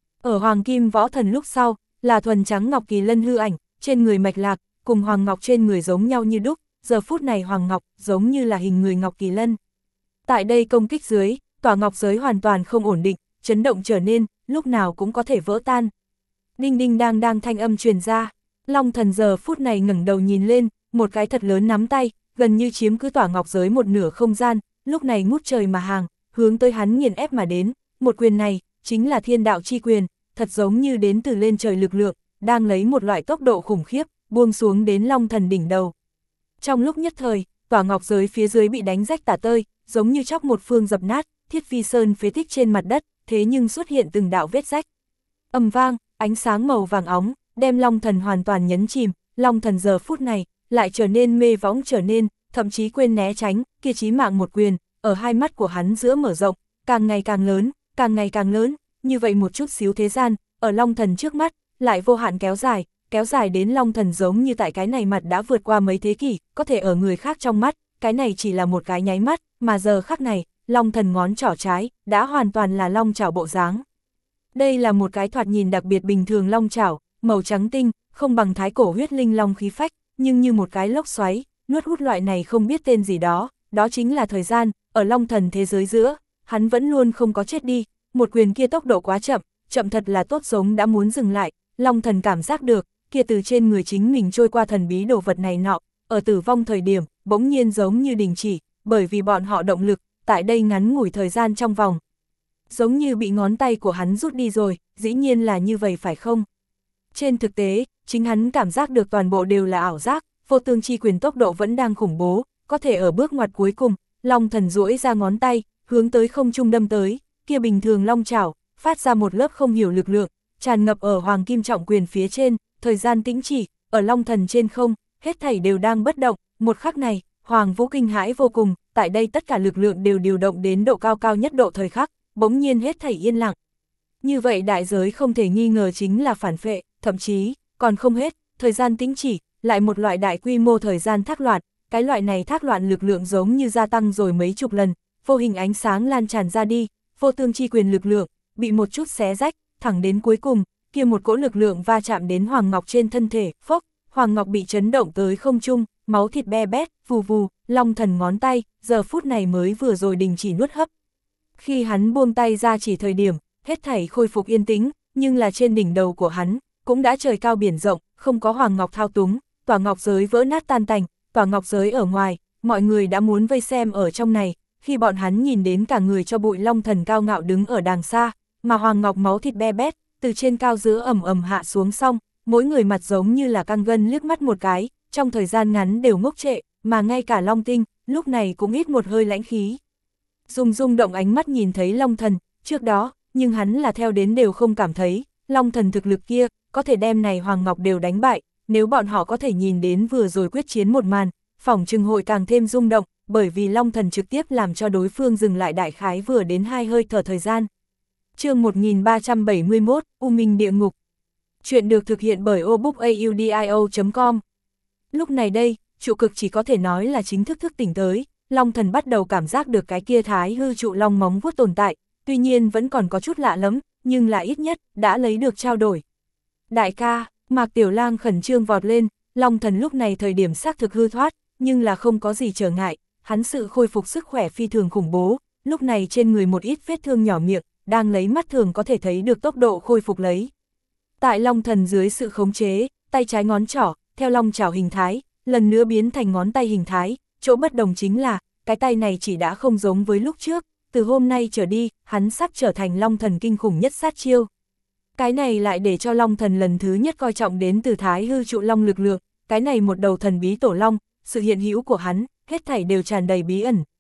Ở hoàng kim võ thần lúc sau, là thuần trắng ngọc kỳ lân hư ảnh, trên người mạch lạc, cùng Hoàng Ngọc trên người giống nhau như đúc, giờ phút này Hoàng Ngọc giống như là hình người ngọc kỳ lân. Tại đây công kích dưới, tỏa ngọc giới hoàn toàn không ổn định, chấn động trở nên, lúc nào cũng có thể vỡ tan. Đinh đinh đang đang thanh âm truyền ra, Long thần giờ phút này ngẩng đầu nhìn lên, một cái thật lớn nắm tay, gần như chiếm cứ tỏa ngọc giới một nửa không gian, lúc này ngút trời mà hàng, hướng tới hắn nghiền ép mà đến, một quyền này, chính là thiên đạo chi quyền, thật giống như đến từ lên trời lực lượng, đang lấy một loại tốc độ khủng khiếp, buông xuống đến Long thần đỉnh đầu. Trong lúc nhất thời, tỏa ngọc giới phía dưới bị đánh rách tả tơi, giống như chóc một phương dập nát, thiết phi sơn phế tích trên mặt đất, thế nhưng xuất hiện từng đạo vết rách. Ầm vang, ánh sáng màu vàng óng, đem Long thần hoàn toàn nhấn chìm, Long thần giờ phút này, lại trở nên mê võng trở nên, thậm chí quên né tránh, kia chí mạng một quyền, ở hai mắt của hắn giữa mở rộng, càng ngày càng lớn, càng ngày càng lớn, như vậy một chút xíu thế gian, ở Long thần trước mắt, lại vô hạn kéo dài, kéo dài đến Long thần giống như tại cái này mặt đã vượt qua mấy thế kỷ, có thể ở người khác trong mắt, cái này chỉ là một cái nháy mắt, mà giờ khắc này, Long thần ngón trỏ trái, đã hoàn toàn là long chảo bộ dáng. Đây là một cái thoạt nhìn đặc biệt bình thường long chảo, màu trắng tinh, không bằng thái cổ huyết linh long khí phách, nhưng như một cái lốc xoáy, nuốt hút loại này không biết tên gì đó, đó chính là thời gian, ở Long thần thế giới giữa, hắn vẫn luôn không có chết đi, một quyền kia tốc độ quá chậm, chậm thật là tốt giống đã muốn dừng lại, Long thần cảm giác được, kia từ trên người chính mình trôi qua thần bí đồ vật này nọ, ở tử vong thời điểm, bỗng nhiên giống như đình chỉ, bởi vì bọn họ động lực, tại đây ngắn ngủi thời gian trong vòng. Giống như bị ngón tay của hắn rút đi rồi, dĩ nhiên là như vậy phải không? Trên thực tế, chính hắn cảm giác được toàn bộ đều là ảo giác, vô tương chi quyền tốc độ vẫn đang khủng bố, có thể ở bước ngoặt cuối cùng, Long thần duỗi ra ngón tay, hướng tới không trung đâm tới, kia bình thường long chảo, phát ra một lớp không hiểu lực lượng, tràn ngập ở hoàng kim trọng quyền phía trên, thời gian tĩnh chỉ, ở Long thần trên không, hết thảy đều đang bất động, một khắc này, Hoàng Vũ kinh hãi vô cùng, tại đây tất cả lực lượng đều điều động đến độ cao cao nhất độ thời khắc, bỗng nhiên hết thảy yên lặng. Như vậy đại giới không thể nghi ngờ chính là phản phệ, thậm chí, còn không hết, thời gian tĩnh chỉ, lại một loại đại quy mô thời gian thác loạn, cái loại này thác loạn lực lượng giống như gia tăng rồi mấy chục lần, vô hình ánh sáng lan tràn ra đi, vô tương chi quyền lực lượng, bị một chút xé rách, thẳng đến cuối cùng, kia một cỗ lực lượng va chạm đến Hoàng Ngọc trên thân thể, phốc, Hoàng Ngọc bị chấn động tới không trung, máu thịt be bét, vù vù, Long thần ngón tay, giờ phút này mới vừa rồi đình chỉ nuốt hấp. Khi hắn buông tay ra chỉ thời điểm, hết thảy khôi phục yên tĩnh, nhưng là trên đỉnh đầu của hắn, cũng đã trời cao biển rộng, không có Hoàng Ngọc thao túng, tỏa ngọc giới vỡ nát tan tành, tỏa ngọc giới ở ngoài, mọi người đã muốn vây xem ở trong này, khi bọn hắn nhìn đến cả người cho bụi Long thần cao ngạo đứng ở đàng xa, mà Hoàng Ngọc máu thịt be bét, từ trên cao giữa ầm ầm hạ xuống xong, mỗi người mặt giống như là căng gân liếc mắt một cái, trong thời gian ngắn đều ngốc trệ, mà ngay cả Long Tinh, lúc này cũng hít một hơi lãnh khí. Dùng rung động ánh mắt nhìn thấy Long thần, trước đó, nhưng hắn là theo đến đều không cảm thấy, Long thần thực lực kia, có thể đem này Hoàng Ngọc đều đánh bại, nếu bọn họ có thể nhìn đến vừa rồi quyết chiến một màn, phỏng chừng hội càng thêm rung động, bởi vì Long thần trực tiếp làm cho đối phương dừng lại đại khái vừa đến hai hơi thở thời gian. Chương một nghìn ba trăm bảy mươi mốt, U Minh Địa Ngục. Chuyện được thực hiện bởi obookaudio chấm com. Lúc này đây, trụ cực chỉ có thể nói là chính thức thức tỉnh tới, Long thần bắt đầu cảm giác được cái kia thái hư trụ long móng vuốt tồn tại, tuy nhiên vẫn còn có chút lạ lắm, nhưng là ít nhất, đã lấy được trao đổi. Đại ca, Mạc Tiểu Lang khẩn trương vọt lên, Long thần lúc này thời điểm xác thực hư thoát, nhưng là không có gì trở ngại, hắn sự khôi phục sức khỏe phi thường khủng bố, lúc này trên người một ít vết thương nhỏ miệng, đang lấy mắt thường có thể thấy được tốc độ khôi phục lấy. Tại Long thần dưới sự khống chế, tay trái ngón trỏ, theo long chảo hình thái, lần nữa biến thành ngón tay hình thái, chỗ bất đồng chính là, cái tay này chỉ đã không giống với lúc trước, từ hôm nay trở đi, hắn sắp trở thành Long thần kinh khủng nhất sát chiêu. Cái này lại để cho Long thần lần thứ nhất coi trọng đến từ thái hư trụ long lực lượng, cái này một đầu thần bí tổ long, sự hiện hữu của hắn, hết thảy đều tràn đầy bí ẩn,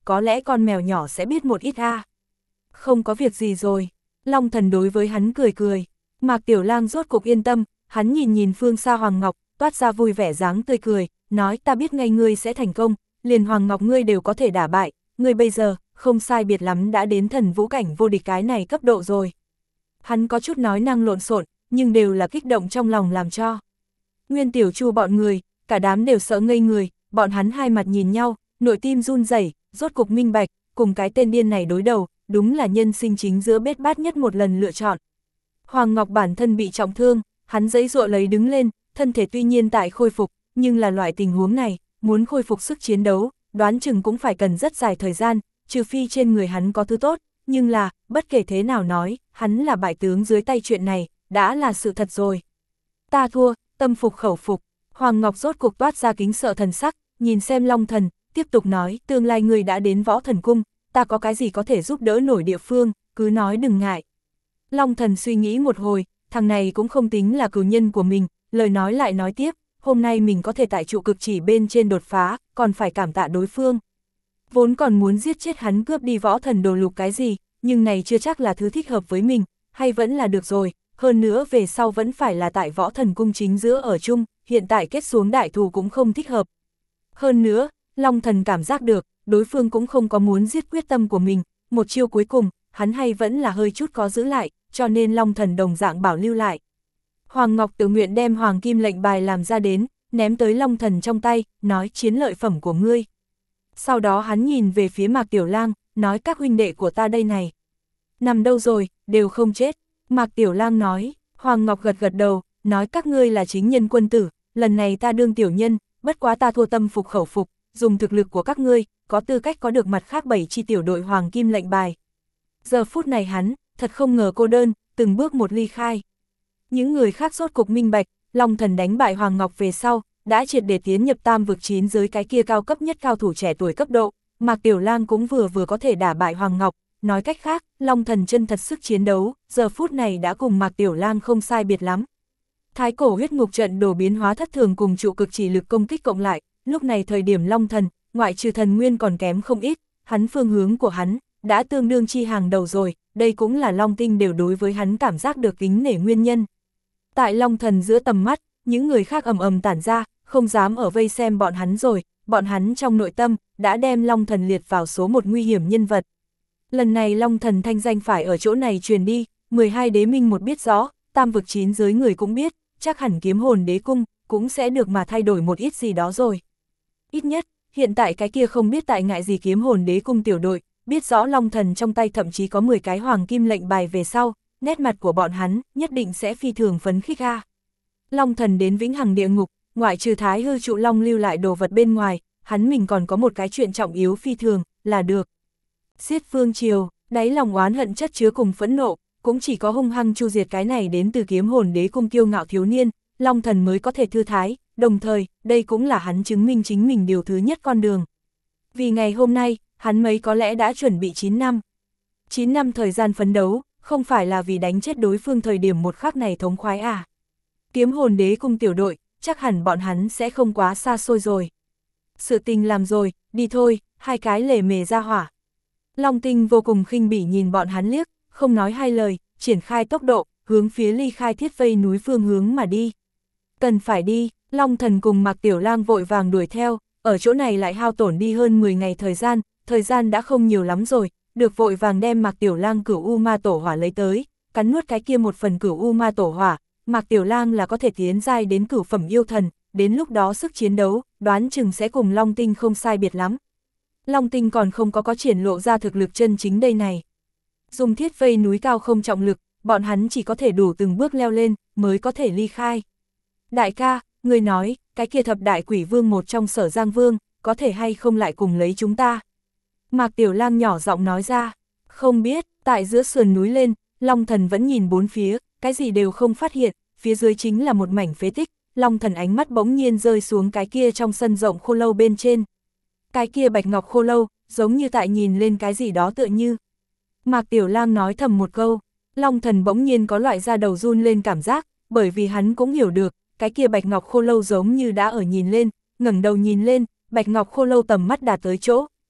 có lẽ con mèo nhỏ sẽ biết một ít a. À. Không có việc gì rồi, Long Thần đối với hắn cười cười. Mạc Tiểu Lang rốt cục yên tâm, hắn nhìn nhìn phương xa Hoàng Ngọc, toát ra vui vẻ dáng tươi cười, nói ta biết ngay ngươi sẽ thành công, liền Hoàng Ngọc ngươi đều có thể đả bại, ngươi bây giờ, không sai biệt lắm đã đến thần vũ cảnh vô địch cái này cấp độ rồi. Hắn có chút nói năng lộn xộn, nhưng đều là kích động trong lòng làm cho. Nguyên Tiểu Chu bọn người, cả đám đều sợ ngây người, bọn hắn hai mặt nhìn nhau, nội tim run rẩy, rốt cục minh bạch, cùng cái tên điên này đối đầu, đúng là nhân sinh chính giữa bết bát nhất một lần lựa chọn. Hoàng Ngọc bản thân bị trọng thương, hắn giãy giụa lấy đứng lên, thân thể tuy nhiên tại khôi phục, nhưng là loại tình huống này, muốn khôi phục sức chiến đấu, đoán chừng cũng phải cần rất dài thời gian, trừ phi trên người hắn có thứ tốt, nhưng là, bất kể thế nào nói, hắn là bại tướng dưới tay chuyện này, đã là sự thật rồi. Ta thua, tâm phục khẩu phục, Hoàng Ngọc rốt cục toát ra kính sợ thần sắc, nhìn xem Long Thần, tiếp tục nói, tương lai người đã đến Võ Thần Cung, ta có cái gì có thể giúp đỡ nổi địa phương, cứ nói đừng ngại. Long Thần suy nghĩ một hồi, thằng này cũng không tính là cừu nhân của mình, lời nói lại nói tiếp, hôm nay mình có thể tại trụ cực chỉ bên trên đột phá, còn phải cảm tạ đối phương. Vốn còn muốn giết chết hắn cướp đi võ thần đồ lục cái gì, nhưng này chưa chắc là thứ thích hợp với mình, hay vẫn là được rồi, hơn nữa về sau vẫn phải là tại Võ Thần Cung chính giữa ở chung, hiện tại kết xuống đại thù cũng không thích hợp. Hơn nữa, Long Thần cảm giác được, đối phương cũng không có muốn giết quyết tâm của mình, một chiêu cuối cùng, hắn hay vẫn là hơi chút có giữ lại, cho nên Long Thần đồng dạng bảo lưu lại. Hoàng Ngọc tự nguyện đem Hoàng Kim lệnh bài làm ra đến, ném tới Long Thần trong tay, nói chiến lợi phẩm của ngươi. Sau đó hắn nhìn về phía Mạc Tiểu Lang, nói các huynh đệ của ta đây này. Nằm đâu rồi, đều không chết. Mạc Tiểu Lang nói, Hoàng Ngọc gật gật đầu, nói các ngươi là chính nhân quân tử, lần này ta đương tiểu nhân, bất quá ta thua tâm phục khẩu phục, dùng thực lực của các ngươi, có tư cách có được mặt khác bảy chi tiểu đội Hoàng Kim lệnh bài. Giờ phút này hắn, thật không ngờ cô đơn, từng bước một ly khai. Những người khác rốt cục minh bạch, Long Thần đánh bại Hoàng Ngọc về sau, đã triệt để tiến nhập tam vực chín giới cái kia cao cấp nhất cao thủ trẻ tuổi cấp độ, Mạc Tiểu Lang cũng vừa vừa có thể đả bại Hoàng Ngọc, nói cách khác, Long Thần chân thật sức chiến đấu, giờ phút này đã cùng Mạc Tiểu Lang không sai biệt lắm. Thái cổ huyết ngục trận đổ biến hóa thất thường cùng trụ cực chỉ lực công kích cộng lại, lúc này thời điểm Long Thần, ngoại trừ thần nguyên còn kém không ít, hắn phương hướng của hắn, đã tương đương chi hàng đầu rồi, đây cũng là Long Tinh đều đối với hắn cảm giác được kính nể nguyên nhân. Tại Long Thần giữa tầm mắt, những người khác ầm ầm tản ra, không dám ở vây xem bọn hắn rồi, bọn hắn trong nội tâm, đã đem Long Thần liệt vào số một nguy hiểm nhân vật. Lần này Long Thần thanh danh phải ở chỗ này truyền đi, mười hai đế minh một biết rõ, tam vực chín giới người cũng biết, chắc hẳn kiếm hồn đế cung, cũng sẽ được mà thay đổi một ít gì đó rồi. Ít nhất, hiện tại cái kia không biết tại ngại gì kiếm hồn đế cung tiểu đội, biết rõ Long Thần trong tay thậm chí có mười cái Hoàng Kim lệnh bài về sau, nét mặt của bọn hắn nhất định sẽ phi thường phấn khích a. Long Thần đến vĩnh hằng địa ngục, ngoại trừ Thái hư trụ long lưu lại đồ vật bên ngoài, hắn mình còn có một cái chuyện trọng yếu phi thường, là được. Giết Phương Triều, đáy lòng oán hận chất chứa cùng phẫn nộ, cũng chỉ có hung hăng chu diệt cái này đến từ kiếm hồn đế cung kiêu ngạo thiếu niên, Long Thần mới có thể thư thái, đồng thời, đây cũng là hắn chứng minh chính mình điều thứ nhất con đường. Vì ngày hôm nay, hắn mấy có lẽ đã chuẩn bị chín năm. chín năm thời gian phấn đấu, không phải là vì đánh chết đối phương thời điểm một khắc này thống khoái à. Kiếm hồn đế cung tiểu đội, chắc hẳn bọn hắn sẽ không quá xa xôi rồi. Sự tình làm rồi, đi thôi, hai cái lề mề ra hỏa. Long Tinh vô cùng khinh bỉ nhìn bọn hắn liếc, không nói hai lời, triển khai tốc độ, hướng phía ly khai thiết vây núi phương hướng mà đi. Cần phải đi, Long Thần cùng Mạc Tiểu Lang vội vàng đuổi theo, ở chỗ này lại hao tổn đi hơn mười ngày thời gian, thời gian đã không nhiều lắm rồi, được vội vàng đem Mạc Tiểu Lang cửu U Ma Tổ Hỏa lấy tới, cắn nuốt cái kia một phần cửu U Ma Tổ Hỏa, Mạc Tiểu Lang là có thể tiến giai đến cửu phẩm yêu thần, đến lúc đó sức chiến đấu, đoán chừng sẽ cùng Long Tinh không sai biệt lắm. Long Tinh còn không có có triển lộ ra thực lực chân chính đây này. Dùng thiết vây núi cao không trọng lực, bọn hắn chỉ có thể đủ từng bước leo lên, mới có thể ly khai. Đại ca, người nói, cái kia thập đại quỷ vương một trong Sở Giang Vương, có thể hay không lại cùng lấy chúng ta? Mạc Tiểu Lang nhỏ giọng nói ra, không biết, tại giữa sườn núi lên, Long Thần vẫn nhìn bốn phía, cái gì đều không phát hiện, phía dưới chính là một mảnh phế tích, Long Thần ánh mắt bỗng nhiên rơi xuống cái kia trong sân rộng khô lâu bên trên. Cái kia bạch ngọc khô lâu, giống như tại nhìn lên cái gì đó tựa như. Mạc Tiểu Lang nói thầm một câu, Long Thần bỗng nhiên có loại da đầu run lên cảm giác, bởi vì hắn cũng hiểu được, cái kia bạch ngọc khô lâu giống như đã ở nhìn lên, ngẩng đầu nhìn lên, bạch ngọc khô lâu tầm mắt đạt tới chỗ,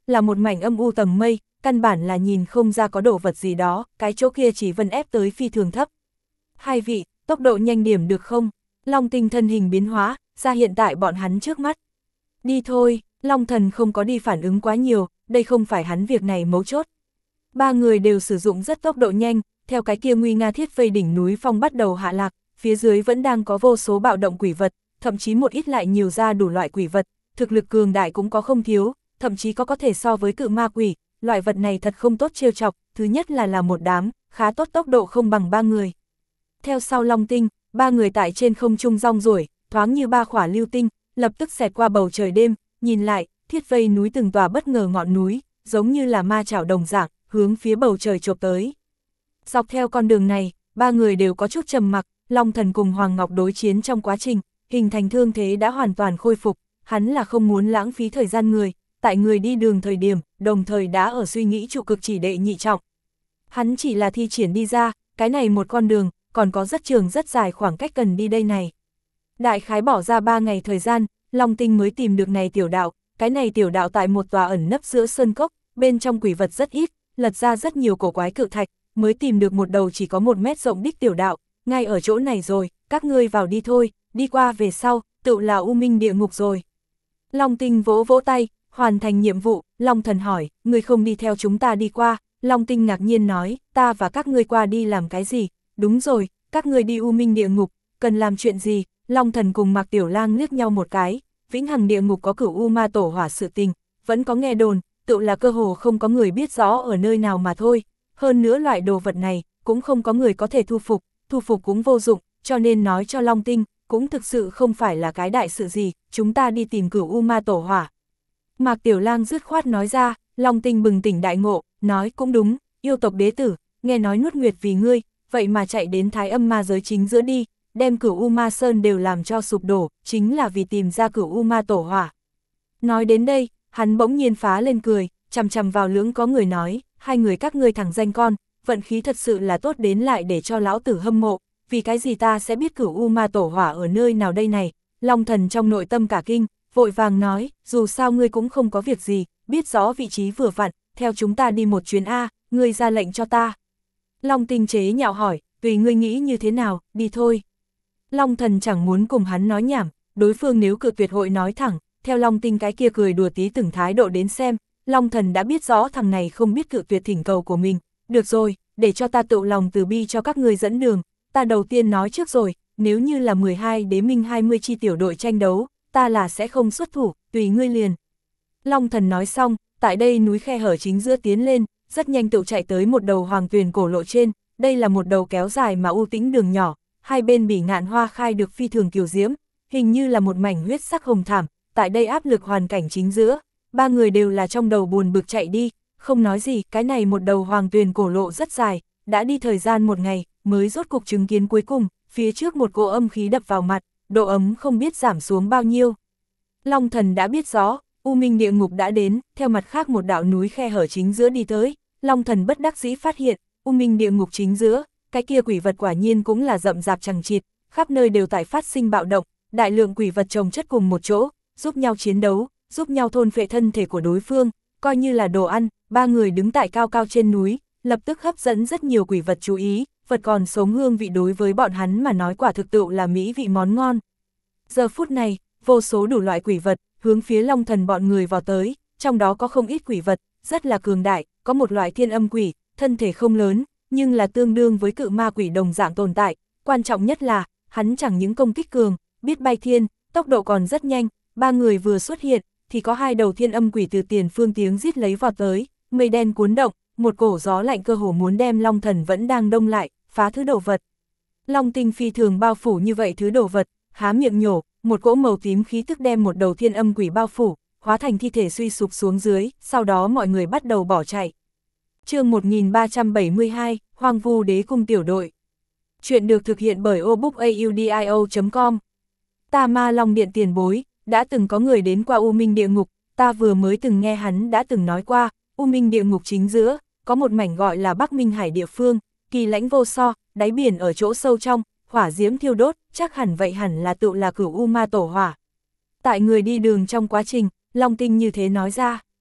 là một mảnh âm u tầng mây, căn bản là nhìn không ra có đồ vật gì đó, cái chỗ kia chỉ vân ép tới phi thường thấp. Hai vị, tốc độ nhanh điểm được không? Long Tinh thân hình biến hóa, ra hiện tại bọn hắn trước mắt. Đi thôi, Long Thần không có đi phản ứng quá nhiều, đây không phải hắn việc này mấu chốt. Ba người đều sử dụng rất tốc độ nhanh, theo cái kia nguy nga thiết vây đỉnh núi phong bắt đầu hạ lạc, phía dưới vẫn đang có vô số bạo động quỷ vật, thậm chí một ít lại nhiều ra đủ loại quỷ vật, thực lực cường đại cũng có không thiếu, thậm chí có có thể so với cự ma quỷ, loại vật này thật không tốt trêu chọc, thứ nhất là là một đám, khá tốt tốc độ không bằng ba người. Theo sau Long Tinh, ba người tại trên không trung rong ruổi, thoáng như ba khỏa lưu tinh, lập tức xẹt qua bầu trời đêm, nhìn lại, thiết vây núi từng tòa bất ngờ ngọn núi, giống như là ma chảo đồng dạng, hướng phía bầu trời chộp tới. Dọc theo con đường này, ba người đều có chút trầm mặc, Long Thần cùng Hoàng Ngọc đối chiến trong quá trình, hình thành thương thế đã hoàn toàn khôi phục, hắn là không muốn lãng phí thời gian người, tại người đi đường thời điểm, đồng thời đã ở suy nghĩ trụ cực chỉ đệ nhị trọng. Hắn chỉ là thi triển đi ra, cái này một con đường, còn có rất trường rất dài khoảng cách cần đi đây này. Đại khái bỏ ra ba ngày thời gian, Long Tinh mới tìm được này tiểu đạo, cái này tiểu đạo tại một tòa ẩn nấp giữa sơn cốc, bên trong quỷ vật rất ít, lật ra rất nhiều cổ quái cự thạch, mới tìm được một đầu chỉ có một mét rộng đích tiểu đạo, ngay ở chỗ này rồi, các ngươi vào đi thôi, đi qua về sau, tự là u minh địa ngục rồi. Long Tinh vỗ vỗ tay, hoàn thành nhiệm vụ, Long Thần hỏi, ngươi không đi theo chúng ta đi qua, Long Tinh ngạc nhiên nói, ta và các ngươi qua đi làm cái gì, đúng rồi, các ngươi đi u minh địa ngục, cần làm chuyện gì, Long Thần cùng Mạc Tiểu Lang liếc nhau một cái, vĩnh hằng địa ngục có cửu u ma tổ hỏa sự tình, vẫn có nghe đồn, tự là cơ hồ không có người biết rõ ở nơi nào mà thôi, hơn nữa loại đồ vật này, cũng không có người có thể thu phục, thu phục cũng vô dụng, cho nên nói cho Long Tinh, cũng thực sự không phải là cái đại sự gì, chúng ta đi tìm cửu u ma tổ hỏa. Mạc Tiểu Lang dứt khoát nói ra, Long Tinh bừng tỉnh đại ngộ, nói cũng đúng, yêu tộc đế tử, nghe nói nuốt nguyệt vì ngươi, vậy mà chạy đến Thái Âm ma giới chính giữa đi, đem cửu u ma sơn đều làm cho sụp đổ, chính là vì tìm ra cửu u ma tổ hỏa. Nói đến đây, hắn bỗng nhiên phá lên cười, chằm chằm vào lưỡng có người nói, hai người các ngươi thẳng danh con, vận khí thật sự là tốt đến lại để cho lão tử hâm mộ, vì cái gì ta sẽ biết cửu u ma tổ hỏa ở nơi nào đây này. Long Thần trong nội tâm cả kinh, vội vàng nói, dù sao ngươi cũng không có việc gì, biết rõ vị trí vừa vặn, theo chúng ta đi một chuyến A, ngươi ra lệnh cho ta. Long Tinh chế nhạo hỏi, tùy ngươi nghĩ như thế nào, đi thôi. Long Thần chẳng muốn cùng hắn nói nhảm, đối phương nếu cự tuyệt hội nói thẳng, theo Long Tinh cái kia cười đùa tí từng thái độ đến xem, Long Thần đã biết rõ thằng này không biết cự tuyệt thỉnh cầu của mình. Được rồi, để cho ta tự lòng từ bi cho các ngươi dẫn đường, ta đầu tiên nói trước rồi, nếu như là mười hai đế minh hai mươi chi tiểu đội tranh đấu, ta là sẽ không xuất thủ, tùy ngươi liền. Long Thần nói xong, tại đây núi khe hở chính giữa tiến lên, rất nhanh tự chạy tới một đầu hoàng tuyền cổ lộ trên, đây là một đầu kéo dài mà u tĩnh đường nhỏ, hai bên bỉ ngạn hoa khai được phi thường kiều diễm, hình như là một mảnh huyết sắc hồng thảm, tại đây áp lực hoàn cảnh chính giữa, ba người đều là trong đầu buồn bực chạy đi, không nói gì, cái này một đầu hoàng tuyền cổ lộ rất dài, đã đi thời gian một ngày, mới rốt cục chứng kiến cuối cùng, phía trước một cỗ âm khí đập vào mặt, độ ấm không biết giảm xuống bao nhiêu. Long Thần đã biết rõ, U Minh địa ngục đã đến, theo mặt khác một đạo núi khe hở chính giữa đi tới, Long Thần bất đắc dĩ phát hiện, U Minh địa ngục chính giữa, cái kia quỷ vật quả nhiên cũng là rậm rạp chằng chịt, khắp nơi đều tại phát sinh bạo động, đại lượng quỷ vật chồng chất cùng một chỗ, giúp nhau chiến đấu, giúp nhau thôn phệ thân thể của đối phương, coi như là đồ ăn, ba người đứng tại cao cao trên núi, lập tức hấp dẫn rất nhiều quỷ vật chú ý, vật còn sống hương vị đối với bọn hắn mà nói quả thực tự là mỹ vị món ngon. Giờ phút này, vô số đủ loại quỷ vật, hướng phía Long Thần bọn người vào tới, trong đó có không ít quỷ vật, rất là cường đại, có một loại thiên âm quỷ, thân thể không lớn, nhưng là tương đương với cự ma quỷ đồng dạng tồn tại, quan trọng nhất là, hắn chẳng những công kích cường, biết bay thiên, tốc độ còn rất nhanh, ba người vừa xuất hiện, thì có hai đầu thiên âm quỷ từ tiền phương tiếng rít lấy vào tới, mây đen cuốn động, một cổ gió lạnh cơ hồ muốn đem Long Thần vẫn đang đông lại, phá thứ đồ vật. Long Tinh phi thường bao phủ như vậy thứ đồ vật, há miệng nhổ, một cỗ màu tím khí tức đem một đầu thiên âm quỷ bao phủ, hóa thành thi thể suy sụp xuống dưới, sau đó mọi người bắt đầu bỏ chạy. Chương một nghìn ba trăm bảy mươi hai, Hoang Vu Đế Cung tiểu đội. Chuyện được thực hiện bởi obookaudio chấm com. Ta Ma Long Điện tiền bối, đã từng có người đến qua U Minh địa ngục, ta vừa mới từng nghe hắn đã từng nói qua, U Minh địa ngục chính giữa, có một mảnh gọi là Bắc Minh Hải địa phương, kỳ lãnh vô so, đáy biển ở chỗ sâu trong, hỏa diễm thiêu đốt, chắc hẳn vậy hẳn là tự là cửu U Ma tổ hỏa. Tại người đi đường trong quá trình, Long Tinh như thế nói ra.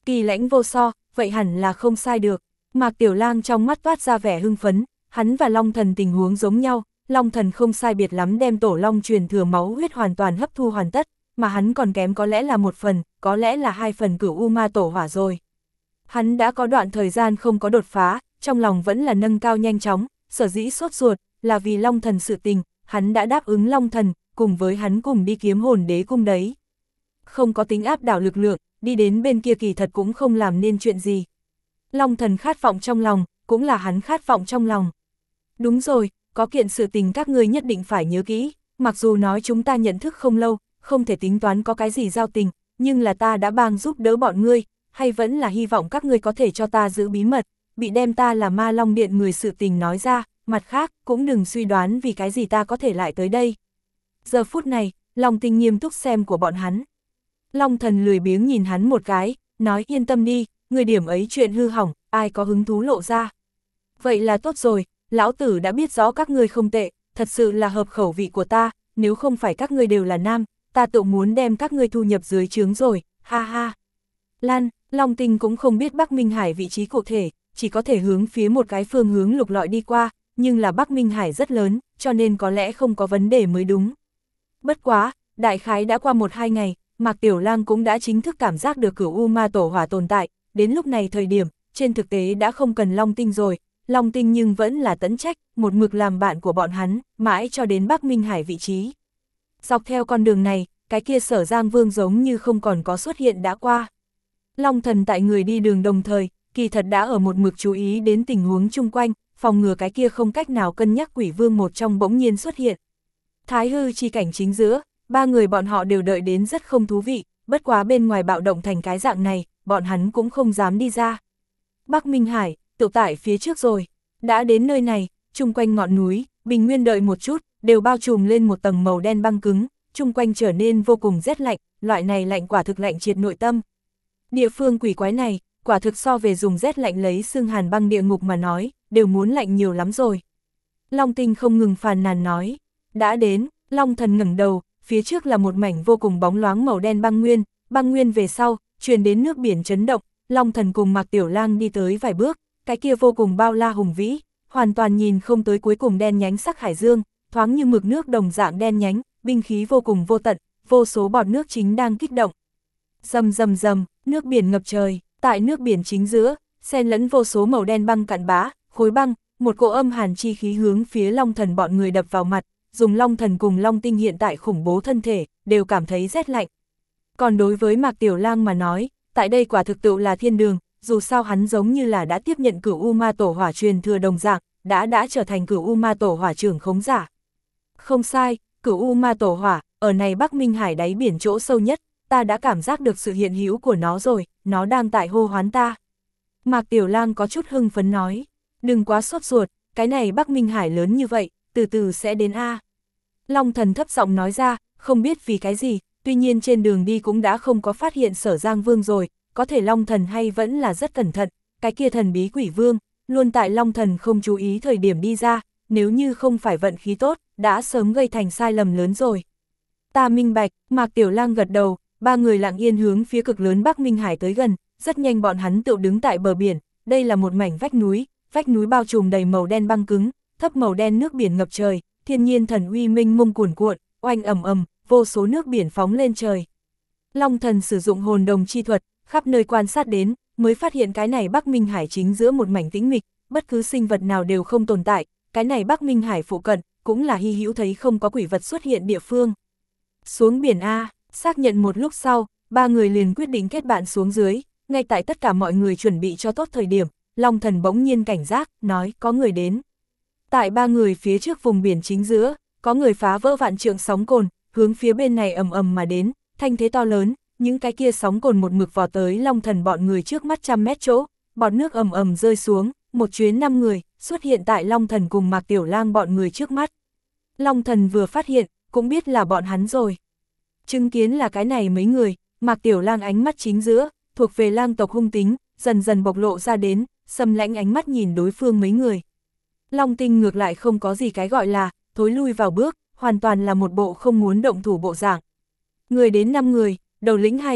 Kỳ lãnh vô so, vậy hẳn là không sai được. Mạc Tiểu Lang trong mắt toát ra vẻ hưng phấn, hắn và Long Thần tình huống giống nhau, Long Thần không sai biệt lắm đem tổ long truyền thừa máu huyết hoàn toàn hấp thu hoàn tất, mà hắn còn kém có lẽ là một phần, có lẽ là hai phần Cửu U Ma Tổ Hỏa rồi. Hắn đã có đoạn thời gian không có đột phá, trong lòng vẫn là nâng cao nhanh chóng, sở dĩ sốt ruột, là vì Long Thần sự tình, hắn đã đáp ứng Long Thần, cùng với hắn cùng đi kiếm hồn đế cung đấy. Không có tính áp đảo lực lượng, đi đến bên kia kỳ thật cũng không làm nên chuyện gì. Long Thần khát vọng trong lòng, cũng là hắn khát vọng trong lòng. Đúng rồi, có kiện sự tình các ngươi nhất định phải nhớ kỹ, mặc dù nói chúng ta nhận thức không lâu, không thể tính toán có cái gì giao tình, nhưng là ta đã bang giúp đỡ bọn ngươi, hay vẫn là hy vọng các ngươi có thể cho ta giữ bí mật, bị đem ta là Ma Long Điện người sự tình nói ra, mặt khác, cũng đừng suy đoán vì cái gì ta có thể lại tới đây. Giờ phút này, Long Tinh nghiêm túc xem của bọn hắn. Long Thần lười biếng nhìn hắn một cái, nói yên tâm đi, người điểm ấy chuyện hư hỏng, ai có hứng thú lộ ra. Vậy là tốt rồi, lão tử đã biết rõ các ngươi không tệ, thật sự là hợp khẩu vị của ta, nếu không phải các ngươi đều là nam, ta tự muốn đem các ngươi thu nhập dưới trướng rồi, ha ha. Lan, Long Tinh cũng không biết Bắc Minh Hải vị trí cụ thể, chỉ có thể hướng phía một cái phương hướng lục lọi đi qua, nhưng là Bắc Minh Hải rất lớn, cho nên có lẽ không có vấn đề mới đúng. Bất quá, đại khái đã qua một hai ngày, Mạc Tiểu Lang cũng đã chính thức cảm giác được Cửu U Ma Tổ Hỏa tồn tại, đến lúc này thời điểm, trên thực tế đã không cần Long Tinh rồi, Long Tinh nhưng vẫn là tẫn trách, một mực làm bạn của bọn hắn, mãi cho đến Bắc Minh Hải vị trí. Dọc theo con đường này, cái kia Sở Giang Vương giống như không còn có xuất hiện đã qua. Long Thần tại người đi đường đồng thời, kỳ thật đã ở một mực chú ý đến tình huống chung quanh, phòng ngừa cái kia không cách nào cân nhắc Quỷ Vương một trong bỗng nhiên xuất hiện. Thái hư chi cảnh chính giữa, ba người bọn họ đều đợi đến rất không thú vị, bất quá bên ngoài bạo động thành cái dạng này, bọn hắn cũng không dám đi ra. Bắc Minh Hải, tự tại phía trước rồi, đã đến nơi này, chung quanh ngọn núi, bình nguyên đợi một chút, đều bao trùm lên một tầng màu đen băng cứng, chung quanh trở nên vô cùng rét lạnh, loại này lạnh quả thực lạnh triệt nội tâm. Địa phương quỷ quái này, quả thực so về dùng rét lạnh lấy xương hàn băng địa ngục mà nói, đều muốn lạnh nhiều lắm rồi. Long Tinh không ngừng phàn nàn nói, đã đến, Long Thần ngẩng đầu, phía trước là một mảnh vô cùng bóng loáng màu đen băng nguyên, băng nguyên về sau, truyền đến nước biển chấn động, Long Thần cùng Mạc Tiểu Lang đi tới vài bước, cái kia vô cùng bao la hùng vĩ, hoàn toàn nhìn không tới cuối cùng đen nhánh sắc hải dương, thoáng như mực nước đồng dạng đen nhánh, binh khí vô cùng vô tận, vô số bọt nước chính đang kích động. Rầm rầm rầm, nước biển ngập trời, tại nước biển chính giữa, xen lẫn vô số màu đen băng cặn bã, khối băng, một cỗ âm hàn chi khí hướng phía Long Thần bọn người đập vào mặt, dùng Long Thần cùng Long Tinh hiện tại khủng bố thân thể, đều cảm thấy rét lạnh. Còn đối với Mạc Tiểu Lang mà nói, tại đây quả thực tự là thiên đường, dù sao hắn giống như là đã tiếp nhận Cửu U Ma Tổ Hỏa truyền thừa đồng dạng, đã đã trở thành Cửu U Ma Tổ Hỏa trưởng khống giả. Không sai, Cửu U Ma Tổ Hỏa, ở này Bắc Minh Hải đáy biển chỗ sâu nhất, ta đã cảm giác được sự hiện hữu của nó rồi, nó đang tại hô hoán ta. Mạc Tiểu Lang có chút hưng phấn nói, đừng quá sốt ruột, cái này Bắc Minh Hải lớn như vậy, từ từ sẽ đến A. Long Thần thấp giọng nói ra, không biết vì cái gì, tuy nhiên trên đường đi cũng đã không có phát hiện Sở Giang Vương rồi, có thể Long Thần hay vẫn là rất cẩn thận, cái kia thần bí Quỷ Vương, luôn tại Long Thần không chú ý thời điểm đi ra, nếu như không phải vận khí tốt, đã sớm gây thành sai lầm lớn rồi. Ta minh bạch, Mạc Tiểu Lang gật đầu, ba người lặng yên hướng phía cực lớn Bắc Minh Hải tới gần, rất nhanh bọn hắn tự đứng tại bờ biển, đây là một mảnh vách núi, vách núi bao trùm đầy màu đen băng cứng, thấp màu đen nước biển ngập trời, thiên nhiên thần uy minh mông cuồn cuộn, oanh ầm ầm, vô số nước biển phóng lên trời. Long Thần sử dụng hồn đồng chi thuật, khắp nơi quan sát đến, mới phát hiện cái này Bắc Minh Hải chính giữa một mảnh tĩnh mịch, bất cứ sinh vật nào đều không tồn tại, cái này Bắc Minh Hải phụ cận, cũng là hy hữu thấy không có quỷ vật xuất hiện địa phương. Xuống biển A, xác nhận một lúc sau, ba người liền quyết định kết bạn xuống dưới, ngay tại tất cả mọi người chuẩn bị cho tốt thời điểm, Long Thần bỗng nhiên cảnh giác, nói có người đến. Tại ba người phía trước vùng biển chính giữa, có người phá vỡ vạn trượng sóng cồn, hướng phía bên này ầm ầm mà đến, thanh thế to lớn, những cái kia sóng cồn một mực vò tới Long Thần bọn người trước mắt trăm mét chỗ, bọt nước ầm ầm rơi xuống, một chuyến năm người, xuất hiện tại Long Thần cùng Mạc Tiểu Lang bọn người trước mắt. Long Thần vừa phát hiện, cũng biết là bọn hắn rồi. Chứng kiến là cái này mấy người, Mạc Tiểu Lang ánh mắt chính giữa, thuộc về lang tộc hung tính, dần dần bộc lộ ra đến, xâm lãnh ánh mắt nhìn đối phương mấy người. Long Tinh ngược lại không có gì cái gọi là, thối lui vào bước, hoàn toàn là một bộ không muốn động thủ bộ dạng. Người đến năm người, đầu lĩnh hai vị,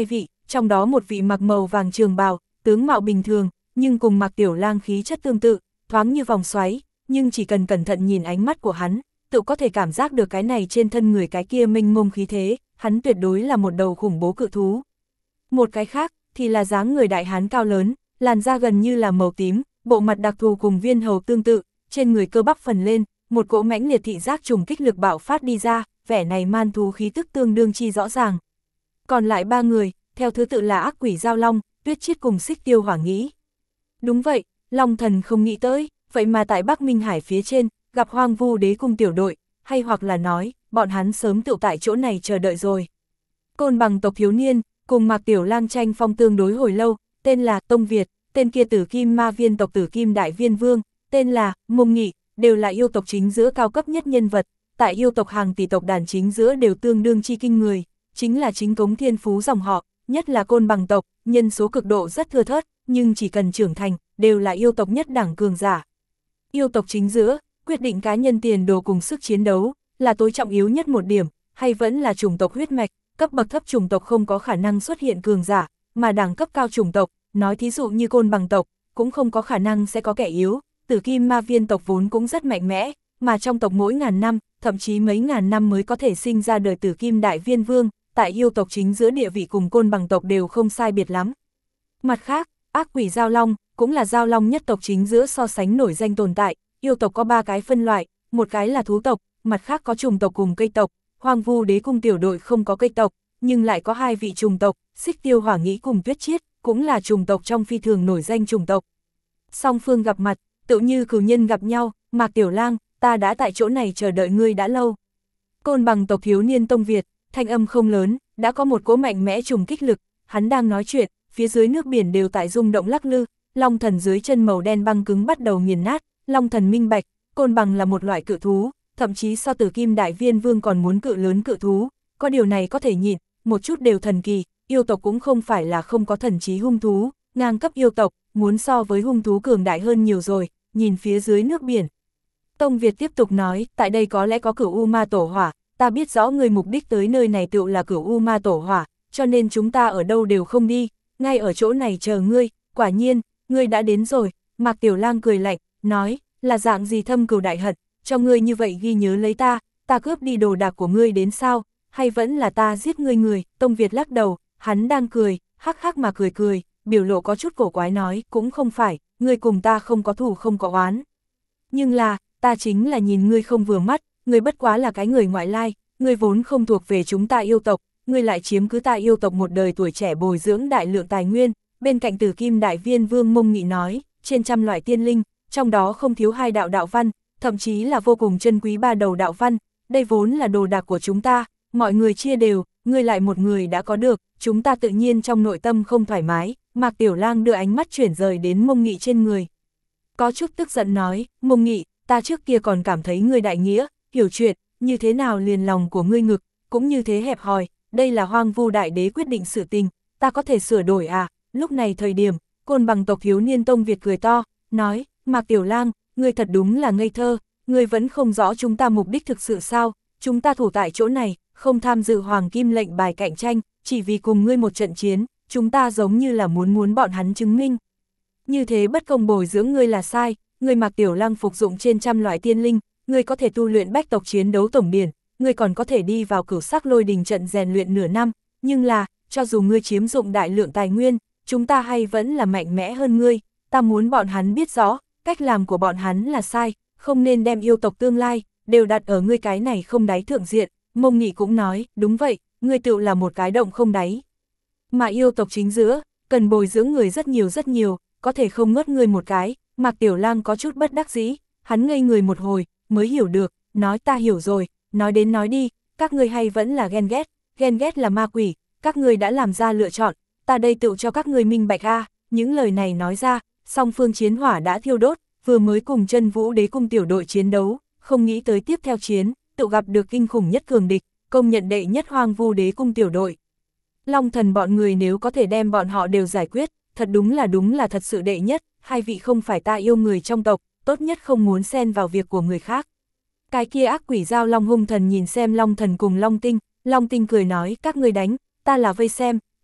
trong đó một vị mặc màu vàng trường bào, tướng mạo bình thường, nhưng cùng Mạc Tiểu Lang khí chất tương tự, thoáng như vòng xoáy, nhưng chỉ cần cẩn thận nhìn ánh mắt của hắn, tự có thể cảm giác được cái này trên thân người cái kia mênh mông khí thế, hắn tuyệt đối là một đầu khủng bố cự thú. Một cái khác, thì là dáng người đại hán cao lớn, làn da gần như là màu tím, bộ mặt đặc thù cùng viên hầu tương tự, trên người cơ bắp phần lên, một cỗ mãnh liệt thị giác trùng kích lực bạo phát đi ra, vẻ này man thú khí tức tương đương chi rõ ràng. Còn lại ba người, theo thứ tự là ác quỷ Giao Long, Tuyết Chiết cùng Xích Tiêu Hỏa Nghĩ. Đúng vậy, Long Thần không nghĩ tới, vậy mà tại Bắc Minh Hải phía trên, gặp Hoang Vu Đế Cung tiểu đội, hay hoặc là nói, bọn hắn sớm tựu tại chỗ này chờ đợi rồi. Côn Bằng tộc thiếu niên, cùng Mạc Tiểu Lang tranh phong tương đối hồi lâu, tên là Tông Việt, tên kia Tử Kim Ma Viên tộc Tử Kim Đại Viên Vương, tên là Mông Nghị, đều là yêu tộc chính giữa cao cấp nhất nhân vật, tại yêu tộc hàng tỷ tộc đàn chính giữa đều tương đương chi kinh người, chính là chính cống thiên phú dòng họ, nhất là Côn Bằng tộc, nhân số cực độ rất thưa thớt, nhưng chỉ cần trưởng thành, đều là yêu tộc nhất đẳng cường giả. Yêu tộc chính giữa, quyết định cá nhân tiền đồ cùng sức chiến đấu, là tối trọng yếu nhất một điểm, hay vẫn là chủng tộc huyết mạch, cấp bậc thấp chủng tộc không có khả năng xuất hiện cường giả, mà đẳng cấp cao chủng tộc, nói thí dụ như Côn Bằng tộc, cũng không có khả năng sẽ có kẻ yếu. Tử Kim Ma Viên tộc vốn cũng rất mạnh mẽ, mà trong tộc mỗi ngàn năm, thậm chí mấy ngàn năm mới có thể sinh ra đời Tử Kim Đại Viên Vương, tại yêu tộc chính giữa địa vị cùng Côn Bằng tộc đều không sai biệt lắm. Mặt khác, ác quỷ Giao Long, cũng là Giao Long nhất tộc chính giữa so sánh nổi danh tồn tại, yêu tộc có ba cái phân loại, một cái là thú tộc, mặt khác có trùng tộc cùng cây tộc, Hoang Vu Đế Cung tiểu đội không có cây tộc, nhưng lại có hai vị trùng tộc, Xích Tiêu Hỏa Nghĩ cùng Tuyết Chiết, cũng là trùng tộc trong phi thường nổi danh trùng tộc. Song phương gặp mặt, tự như cửu nhân gặp nhau, Mạc Tiểu Lang, ta đã tại chỗ này chờ đợi ngươi đã lâu. Côn Bằng tộc thiếu niên Tông Việt, thanh âm không lớn, đã có một cỗ mạnh mẽ trùng kích lực, hắn đang nói chuyện, phía dưới nước biển đều tại rung động lắc lư, Long Thần dưới chân màu đen băng cứng bắt đầu nghiền nát, Long Thần minh bạch, Côn Bằng là một loại cự thú, thậm chí so Tử Kim Đại Viên Vương còn muốn cự lớn cự thú, có điều này có thể nhịn, một chút đều thần kỳ, yêu tộc cũng không phải là không có thần trí hung thú, ngang cấp yêu tộc, muốn so với hung thú cường đại hơn nhiều rồi, nhìn phía dưới nước biển. Tông Việt tiếp tục nói, tại đây có lẽ có Cửu U Ma Tổ Hỏa, ta biết rõ người mục đích tới nơi này tựu là Cửu U Ma Tổ Hỏa, cho nên chúng ta ở đâu đều không đi, ngay ở chỗ này chờ ngươi, quả nhiên, ngươi đã đến rồi. Mạc Tiểu Lang cười lạnh, nói, là dạng gì thâm cừu đại hận, cho ngươi như vậy ghi nhớ lấy ta, ta cướp đi đồ đạc của ngươi đến sao, hay vẫn là ta giết ngươi người. Tông Việt lắc đầu, hắn đang cười, hắc hắc mà cười cười, biểu lộ có chút cổ quái nói, cũng không phải, ngươi cùng ta không có thù không có oán. Nhưng là, ta chính là nhìn ngươi không vừa mắt, ngươi bất quá là cái người ngoại lai, ngươi vốn không thuộc về chúng ta yêu tộc, ngươi lại chiếm cứ ta yêu tộc một đời tuổi trẻ bồi dưỡng đại lượng tài nguyên. Bên cạnh Tử Kim Đại Viên Vương Mông Nghị nói, trên trăm loại tiên linh, trong đó không thiếu hai đạo đạo văn, thậm chí là vô cùng chân quý ba đầu đạo văn, đây vốn là đồ đạc của chúng ta, mọi người chia đều, ngươi lại một người đã có được, chúng ta tự nhiên trong nội tâm không thoải mái. Mạc Tiểu Lang đưa ánh mắt chuyển rời đến Mông Nghị trên người. Có chút tức giận nói, Mông Nghị, ta trước kia còn cảm thấy ngươi đại nghĩa, hiểu chuyện, như thế nào liền lòng của ngươi ngực, cũng như thế hẹp hòi, đây là Hoang Vu Đại Đế quyết định sự tình, ta có thể sửa đổi à. Lúc này thời điểm, Côn Bằng tộc thiếu niên Tông Việt cười to, nói, Mạc Tiểu Lang, ngươi thật đúng là ngây thơ, ngươi vẫn không rõ chúng ta mục đích thực sự sao, chúng ta thủ tại chỗ này, không tham dự Hoàng Kim lệnh bài cạnh tranh, chỉ vì cùng ngươi một trận chiến, chúng ta giống như là muốn muốn bọn hắn chứng minh. Như thế bất công bồi dưỡng ngươi là sai, ngươi Mạc Tiểu Lang phục dụng trên trăm loại tiên linh, ngươi có thể tu luyện bách tộc chiến đấu tổng điển, ngươi còn có thể đi vào Cửu Sắc Lôi Đình trận rèn luyện nửa năm, nhưng là, cho dù ngươi chiếm dụng đại lượng tài nguyên, chúng ta hay vẫn là mạnh mẽ hơn ngươi, ta muốn bọn hắn biết rõ, cách làm của bọn hắn là sai, không nên đem yêu tộc tương lai, đều đặt ở ngươi cái này không đáy thượng diện. Mông Nghị cũng nói, đúng vậy, ngươi tựu là một cái động không đáy. Mà yêu tộc chính giữa, cần bồi dưỡng người rất nhiều rất nhiều, có thể không ngớt ngươi một cái. Mạc Tiểu Lang có chút bất đắc dĩ, hắn ngây người một hồi, mới hiểu được, nói ta hiểu rồi, nói đến nói đi, các ngươi hay vẫn là ghen ghét, ghen ghét là ma quỷ, các ngươi đã làm ra lựa chọn, ta đây tự cho các ngươi minh bạch a. Những lời này nói ra, song phương chiến hỏa đã thiêu đốt, vừa mới cùng Chân Vũ Đế Cung tiểu đội chiến đấu, không nghĩ tới tiếp theo chiến, tự gặp được kinh khủng nhất cường địch, công nhận đệ nhất Hoang Vu Đế Cung tiểu đội. Long Thần bọn người nếu có thể đem bọn họ đều giải quyết, thật đúng là đúng là thật sự đệ nhất, hai vị không phải ta yêu người trong tộc, tốt nhất không muốn xen vào việc của người khác. Cái kia ác quỷ Giao Long hung thần nhìn xem Long Thần cùng Long Tinh, Long Tinh cười nói, các ngươi đánh, ta là vây xem,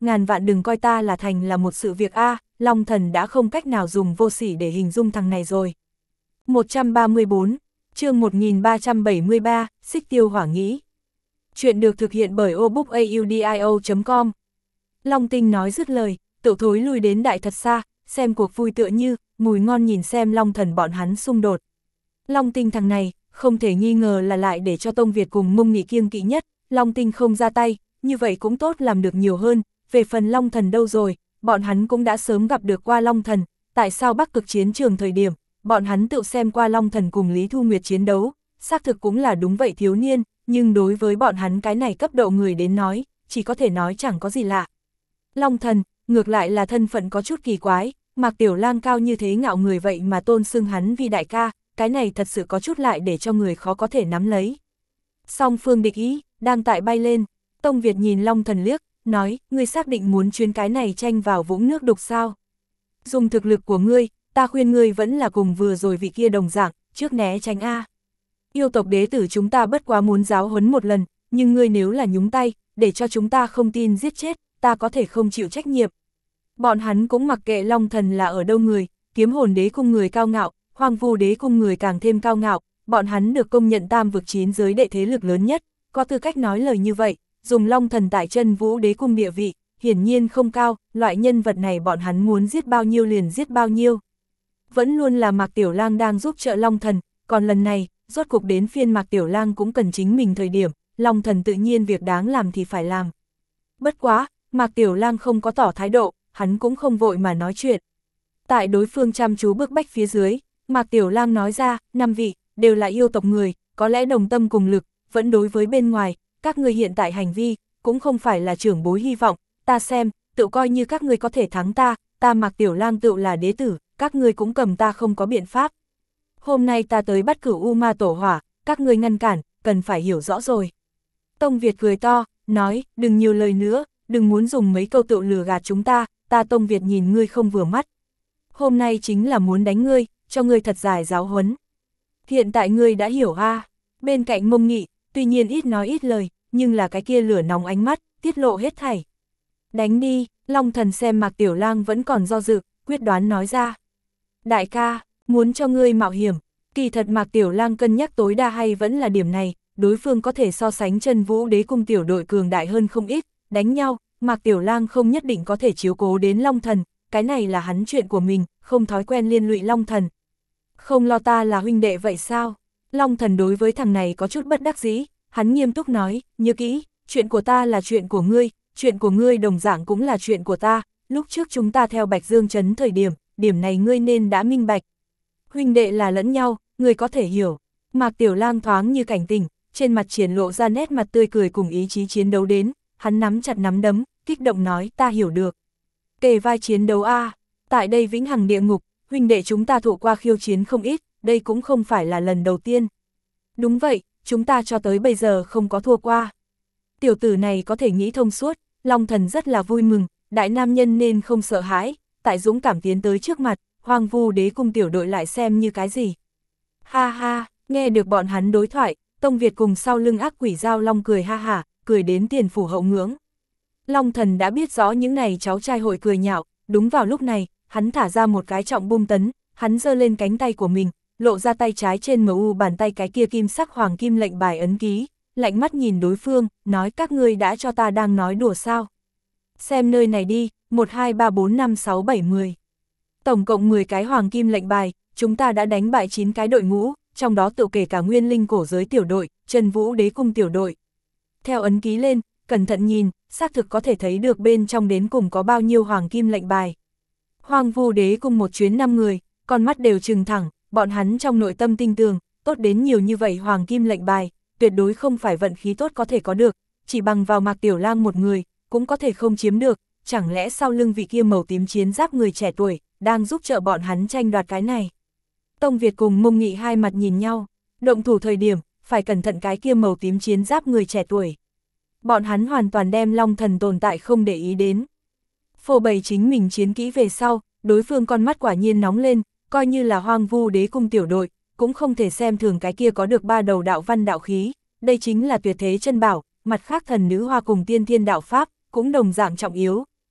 ngàn vạn đừng coi ta là thành là một sự việc a, Long Thần đã không cách nào dùng vô sỉ để hình dung thằng này rồi. một trăm ba mươi tư, chương một nghìn ba trăm bảy mươi ba, Xích Tiêu Hỏa Nghĩ. Chuyện được thực hiện bởi obookaudio chấm com. Long Tinh nói dứt lời, tự thối lui đến đại thật xa, xem cuộc vui tựa như, mùi ngon nhìn xem Long Thần bọn hắn xung đột. Long Tinh thằng này, không thể nghi ngờ là lại để cho Tông Việt cùng Mông Nghị kiêng kỵ nhất, Long Tinh không ra tay, như vậy cũng tốt làm được nhiều hơn, về phần Long Thần đâu rồi, bọn hắn cũng đã sớm gặp được qua Long Thần, tại sao Bắc Cực chiến trường thời điểm, bọn hắn tự xem qua Long Thần cùng Lý Thu Nguyệt chiến đấu, xác thực cũng là đúng vậy thiếu niên, nhưng đối với bọn hắn cái này cấp độ người đến nói, chỉ có thể nói chẳng có gì lạ. Long Thần, ngược lại là thân phận có chút kỳ quái, Mạc Tiểu Lang cao như thế ngạo người vậy mà tôn xưng hắn vì đại ca, cái này thật sự có chút lại để cho người khó có thể nắm lấy. Song phương địch ý, đang tại bay lên, Tông Việt nhìn Long Thần liếc, nói, ngươi xác định muốn chuyến cái này tranh vào vũng nước đục sao? Dùng thực lực của ngươi, ta khuyên ngươi vẫn là cùng vừa rồi vị kia đồng dạng, trước né tránh a. Yêu tộc đế tử chúng ta bất quá muốn giáo huấn một lần, nhưng ngươi nếu là nhúng tay, để cho chúng ta không tin giết chết, ta có thể không chịu trách nhiệm. Bọn hắn cũng mặc kệ Long Thần là ở đâu người, Kiếm Hồn Đế cung người cao ngạo, Hoang Vu Đế cung người càng thêm cao ngạo, bọn hắn được công nhận tam vực chín giới đệ thế lực lớn nhất, có tư cách nói lời như vậy, dùng Long Thần tại Chân Vũ Đế cung địa vị, hiển nhiên không cao, loại nhân vật này bọn hắn muốn giết bao nhiêu liền giết bao nhiêu. Vẫn luôn là Mạc Tiểu Lang đang giúp trợ Long Thần, còn lần này, rốt cuộc đến phiên Mạc Tiểu Lang cũng cần chính mình thời điểm, Long Thần tự nhiên việc đáng làm thì phải làm. Bất quá, Mạc Tiểu Lang không có tỏ thái độ, hắn cũng không vội mà nói chuyện. Tại đối phương chăm chú bức bách phía dưới, Mạc Tiểu Lang nói ra, năm vị, đều là yêu tộc người, có lẽ đồng tâm cùng lực, vẫn đối với bên ngoài, các người hiện tại hành vi, cũng không phải là trưởng bối hy vọng, ta xem, tự coi như các người có thể thắng ta, ta Mạc Tiểu Lang tự là đế tử, các người cũng cầm ta không có biện pháp. Hôm nay ta tới bắt Cửu U Ma Tổ Hỏa, các người ngăn cản, cần phải hiểu rõ rồi. Tông Việt cười to, nói, đừng nhiều lời nữa, đừng muốn dùng mấy câu tự lừa gạt chúng ta, ta Tông Việt nhìn ngươi không vừa mắt. Hôm nay chính là muốn đánh ngươi, cho ngươi thật dài giáo huấn. Hiện tại ngươi đã hiểu a. Bên cạnh Mông Nghị, tuy nhiên ít nói ít lời, nhưng là cái kia lửa nóng ánh mắt, tiết lộ hết thảy. Đánh đi, Long Thần xem Mạc Tiểu Lang vẫn còn do dự, quyết đoán nói ra. Đại ca, muốn cho ngươi mạo hiểm, kỳ thật Mạc Tiểu Lang cân nhắc tối đa hay vẫn là điểm này, đối phương có thể so sánh Chân Vũ Đế cung tiểu đội cường đại hơn không ít, đánh nhau, Mạc Tiểu Lang không nhất định có thể chiếu cố đến Long Thần, cái này là hắn chuyện của mình, không thói quen liên lụy Long Thần. Không lo ta là huynh đệ vậy sao? Long Thần đối với thằng này có chút bất đắc dĩ, hắn nghiêm túc nói, nhớ kỹ, chuyện của ta là chuyện của ngươi, chuyện của ngươi đồng dạng cũng là chuyện của ta, lúc trước chúng ta theo Bạch Dương Trấn thời điểm, điểm này ngươi nên đã minh bạch. Huynh đệ là lẫn nhau, ngươi có thể hiểu. Mạc Tiểu Lang thoáng như cảnh tỉnh, trên mặt triển lộ ra nét mặt tươi cười cùng ý chí chiến đấu đến, hắn nắm chặt nắm đấm, kích động nói, ta hiểu được. Kề vai chiến đấu a, tại đây vĩnh hằng địa ngục, huynh đệ chúng ta thụ qua khiêu chiến không ít, đây cũng không phải là lần đầu tiên. Đúng vậy, chúng ta cho tới bây giờ không có thua qua. Tiểu tử này có thể nghĩ thông suốt, Long Thần rất là vui mừng, đại nam nhân nên không sợ hãi, tại dũng cảm tiến tới trước mặt, Hoang Vu Đế cung tiểu đội lại xem như cái gì. Ha ha, nghe được bọn hắn đối thoại, Tông Việt cùng sau lưng ác quỷ Giao Long cười ha hả, cười đến tiền phủ hậu ngưỡng. Long Thần đã biết rõ những này cháu trai hội cười nhạo, đúng vào lúc này, hắn thả ra một cái trọng bum tấn, hắn giơ lên cánh tay của mình, lộ ra tay trái trên em u bàn tay cái kia kim sắc hoàng kim lệnh bài ấn ký, lạnh mắt nhìn đối phương, nói các ngươi đã cho ta đang nói đùa sao. Xem nơi này đi, một hai ba bốn năm sáu bảy mười. Tổng cộng mười cái hoàng kim lệnh bài, chúng ta đã đánh bại chín cái đội ngũ, trong đó tự kể cả Nguyên Linh cổ giới tiểu đội, Chân Vũ Đế cung tiểu đội. Theo ấn ký lên, cẩn thận nhìn, xác thực có thể thấy được bên trong đến cùng có bao nhiêu hoàng kim lệnh bài. Hoang Vu Đế cung một chuyến năm người, con mắt đều trừng thẳng, bọn hắn trong nội tâm tinh tường, tốt đến nhiều như vậy hoàng kim lệnh bài, tuyệt đối không phải vận khí tốt có thể có được, chỉ bằng vào Mạc Tiểu Lang một người, cũng có thể không chiếm được, chẳng lẽ sau lưng vị kia màu tím chiến giáp người trẻ tuổi, đang giúp trợ bọn hắn tranh đoạt cái này. Tông Việt cùng Mông Nghị hai mặt nhìn nhau, động thủ thời điểm, phải cẩn thận cái kia màu tím chiến giáp người trẻ tuổi. Bọn hắn hoàn toàn đem Long Thần tồn tại không để ý đến. Phô bày chính mình chiến kỹ về sau, đối phương con mắt quả nhiên nóng lên, coi như là Hoang Vu Đế cung tiểu đội, cũng không thể xem thường cái kia có được ba đầu đạo văn đạo khí, đây chính là tuyệt thế chân bảo, mặt khác thần nữ hoa cùng tiên thiên đạo pháp, cũng đồng dạng trọng yếu,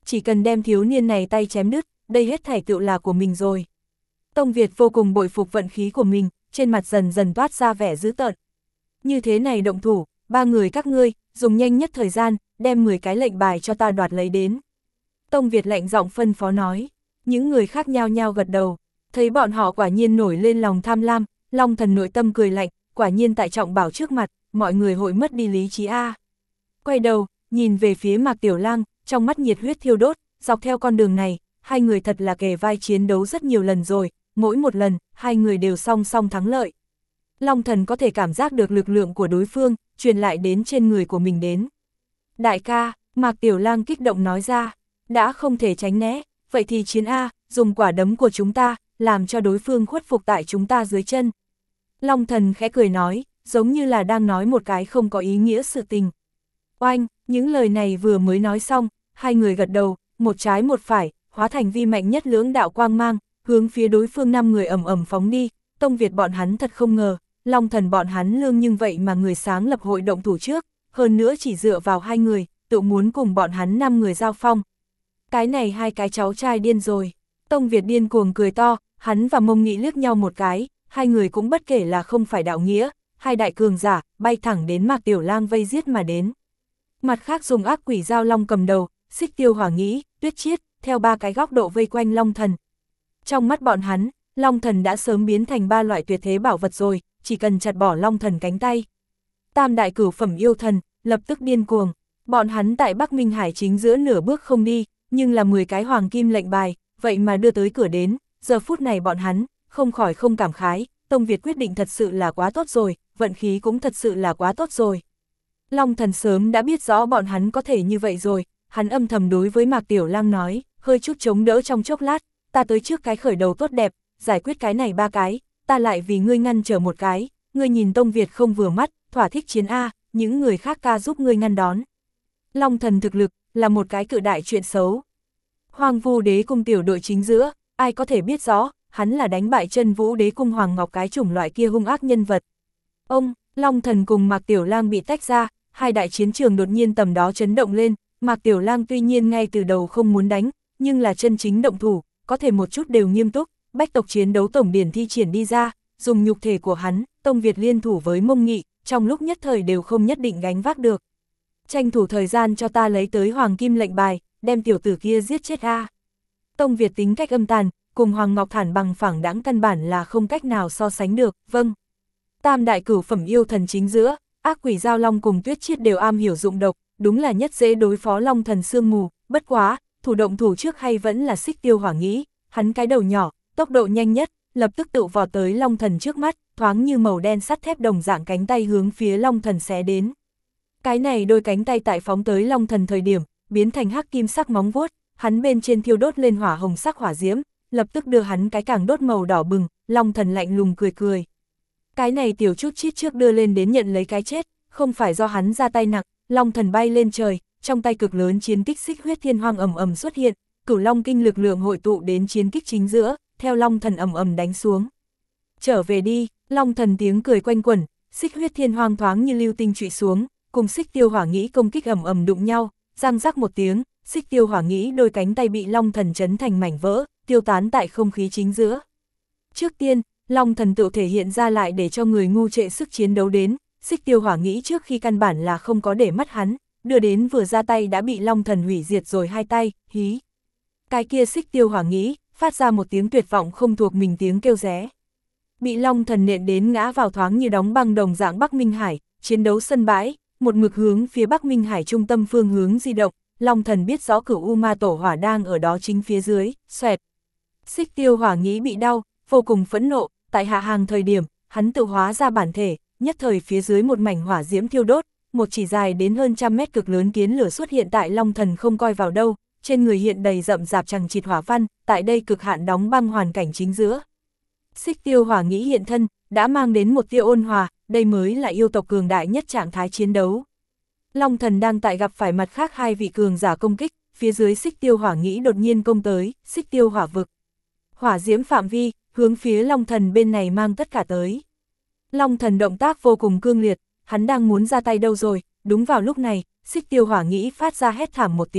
chỉ cần đem thiếu niên này tay chém đứt, đây hết thảy tựu là của mình rồi. Tông Việt vô cùng bội phục vận khí của mình, trên mặt dần dần toát ra vẻ dữ tợn. Như thế này động thủ, ba người các ngươi, dùng nhanh nhất thời gian, đem mười cái lệnh bài cho ta đoạt lấy đến. Tông Việt lạnh giọng phân phó nói, những người khác nhao nhao gật đầu, thấy bọn họ quả nhiên nổi lên lòng tham lam, Long Thần nội tâm cười lạnh, quả nhiên tại Trọng Bảo trước mặt, mọi người hội mất đi lý trí a. Quay đầu, nhìn về phía Mạc Tiểu Lang, trong mắt nhiệt huyết thiêu đốt, dọc theo con đường này, hai người thật là kề vai chiến đấu rất nhiều lần rồi, mỗi một lần, hai người đều song song thắng lợi. Long Thần có thể cảm giác được lực lượng của đối phương, truyền lại đến trên người của mình đến. Đại ca, Mạc Tiểu Lang kích động nói ra, đã không thể tránh né, vậy thì chiến A, dùng quả đấm của chúng ta, làm cho đối phương khuất phục tại chúng ta dưới chân. Long Thần khẽ cười nói, giống như là đang nói một cái không có ý nghĩa sự tình. Oanh, những lời này vừa mới nói xong, hai người gật đầu, một trái một phải, hóa thành vi mạnh nhất lưỡng đạo quang mang, hướng phía đối phương năm người ầm ầm phóng đi. Tông Việt bọn hắn thật không ngờ, Long Thần bọn hắn lương nhưng vậy mà người sáng lập hội động thủ trước, hơn nữa chỉ dựa vào hai người, tự muốn cùng bọn hắn năm người giao phong. Cái này hai cái cháu trai điên rồi. Tông Việt điên cuồng cười to, hắn và Mông Nghị liếc nhau một cái, hai người cũng bất kể là không phải đạo nghĩa, hai đại cường giả, bay thẳng đến Mạc Tiểu Lang vây giết mà đến. Mặt khác dùng ác quỷ giao long cầm đầu, Xích Tiêu Hỏa Nghĩ, Tuyết Chiết, theo ba cái góc độ vây quanh Long Thần. Trong mắt bọn hắn, Long Thần đã sớm biến thành ba loại tuyệt thế bảo vật rồi, chỉ cần chặt bỏ Long Thần cánh tay. Tam đại cửu phẩm yêu thần, lập tức điên cuồng, bọn hắn tại Bắc Minh Hải chính giữa nửa bước không đi, nhưng là mười cái hoàng kim lệnh bài, vậy mà đưa tới cửa đến, giờ phút này bọn hắn, không khỏi không cảm khái, Tông Việt quyết định thật sự là quá tốt rồi, vận khí cũng thật sự là quá tốt rồi. Long Thần sớm đã biết rõ bọn hắn có thể như vậy rồi, hắn âm thầm đối với Mạc Tiểu Lang nói, hơi chút chống đỡ trong chốc lát, ta tới trước cái khởi đầu tốt đẹp, giải quyết cái này ba cái, ta lại vì ngươi ngăn trở một cái, ngươi nhìn Tông Việt không vừa mắt, thỏa thích chiến A, những người khác ca giúp ngươi ngăn đón. Long Thần thực lực, là một cái cự đại chuyện xấu. Hoang Vu Đế Cung tiểu đội chính giữa, ai có thể biết rõ, hắn là đánh bại Chân Vũ Đế Cung Hoàng Ngọc cái chủng loại kia hung ác nhân vật. Ông, Long Thần cùng Mạc Tiểu Lang bị tách ra, hai đại chiến trường đột nhiên tầm đó chấn động lên, Mạc Tiểu Lang tuy nhiên ngay từ đầu không muốn đánh, nhưng là chân chính động thủ, có thể một chút đều nghiêm túc, bách tộc chiến đấu tổng điển thi triển đi ra, dùng nhục thể của hắn, Tông Việt liên thủ với Mông Nghị, trong lúc nhất thời đều không nhất định gánh vác được. Tranh thủ thời gian cho ta lấy tới hoàng kim lệnh bài, đem tiểu tử kia giết chết a. Tông Việt tính cách âm tàn, cùng Hoàng Ngọc Thản bằng phẳng đãng căn bản là không cách nào so sánh được, vâng. Tam đại cửu phẩm yêu thần chính giữa, ác quỷ giao long cùng Tuyết Chiết đều am hiểu dụng độc, đúng là nhất dễ đối phó Long Thần sương mù, bất quá, thủ động thủ trước hay vẫn là Xích Tiêu Hỏa Nghĩ, hắn cái đầu nhỏ, tốc độ nhanh nhất, lập tức tự vọt tới Long Thần trước mắt, thoáng như màu đen sắt thép đồng dạng cánh tay hướng phía Long Thần xé đến. Cái này đôi cánh tay tại phóng tới Long Thần thời điểm, biến thành hắc kim sắc móng vuốt, hắn bên trên thiêu đốt lên hỏa hồng sắc hỏa diễm, lập tức đưa hắn cái càng đốt màu đỏ bừng, Long Thần lạnh lùng cười cười. Cái này tiểu chút chít trước đưa lên đến nhận lấy cái chết, không phải do hắn ra tay nặng, Long Thần bay lên trời, trong tay cực lớn chiến kích Xích Huyết Thiên Hoang ầm ầm xuất hiện, Cửu Long kinh lực lượng hội tụ đến chiến kích chính giữa, theo Long Thần ầm ầm đánh xuống. Trở về đi, Long Thần tiếng cười quanh quẩn, Xích Huyết Thiên Hoang thoáng như lưu tinh trụy xuống, cùng Xích Tiêu Hỏa Nghĩ công kích ầm ầm đụng nhau, răng rắc một tiếng, Xích Tiêu Hỏa Nghĩ đôi cánh tay bị Long Thần chấn thành mảnh vỡ, tiêu tán tại không khí chính giữa. Trước tiên, Long Thần tự thể hiện ra lại để cho người ngu trệ sức chiến đấu đến, Xích Tiêu Hỏa Nghĩ trước khi căn bản là không có để mắt hắn, đưa đến vừa ra tay đã bị Long Thần hủy diệt rồi hai tay, hí. Cái kia Xích Tiêu Hỏa Nghĩ, phát ra một tiếng tuyệt vọng không thuộc mình tiếng kêu ré. Bị Long Thần nện đến ngã vào thoáng như đóng băng đồng dạng Bắc Minh Hải, chiến đấu sân bãi, một mực hướng phía Bắc Minh Hải trung tâm phương hướng di động, Long Thần biết rõ Cửu U Ma Tổ Hỏa đang ở đó chính phía dưới, xoẹt. Xích Tiêu Hỏa Nghĩ bị đau, vô cùng phẫn nộ, tại hạ hàng thời điểm, hắn tự hóa ra bản thể, nhất thời phía dưới một mảnh hỏa diễm thiêu đốt, một chỉ dài đến hơn trăm mét cực lớn kiến lửa xuất hiện tại Long Thần không coi vào đâu, trên người hiện đầy rậm rạp chằng chịt hỏa văn, tại đây cực hạn đóng băng hoàn cảnh chính giữa. Xích Tiêu Hỏa Nghĩ hiện thân, đã mang đến một tia ôn hòa, đây mới là yêu tộc cường đại nhất trạng thái chiến đấu. Long Thần đang tại gặp phải mặt khác hai vị cường giả công kích, phía dưới Xích Tiêu Hỏa Nghĩ đột nhiên công tới, Xích Tiêu Hỏa Vực. Hỏa diễm phạm vi, hướng phía Long Thần bên này mang tất cả tới. Long Thần động tác vô cùng cương liệt, hắn đang muốn ra tay đâu rồi, đúng vào lúc này, Xích Tiêu Hỏa Nghĩ phát ra hét thảm một tiếng,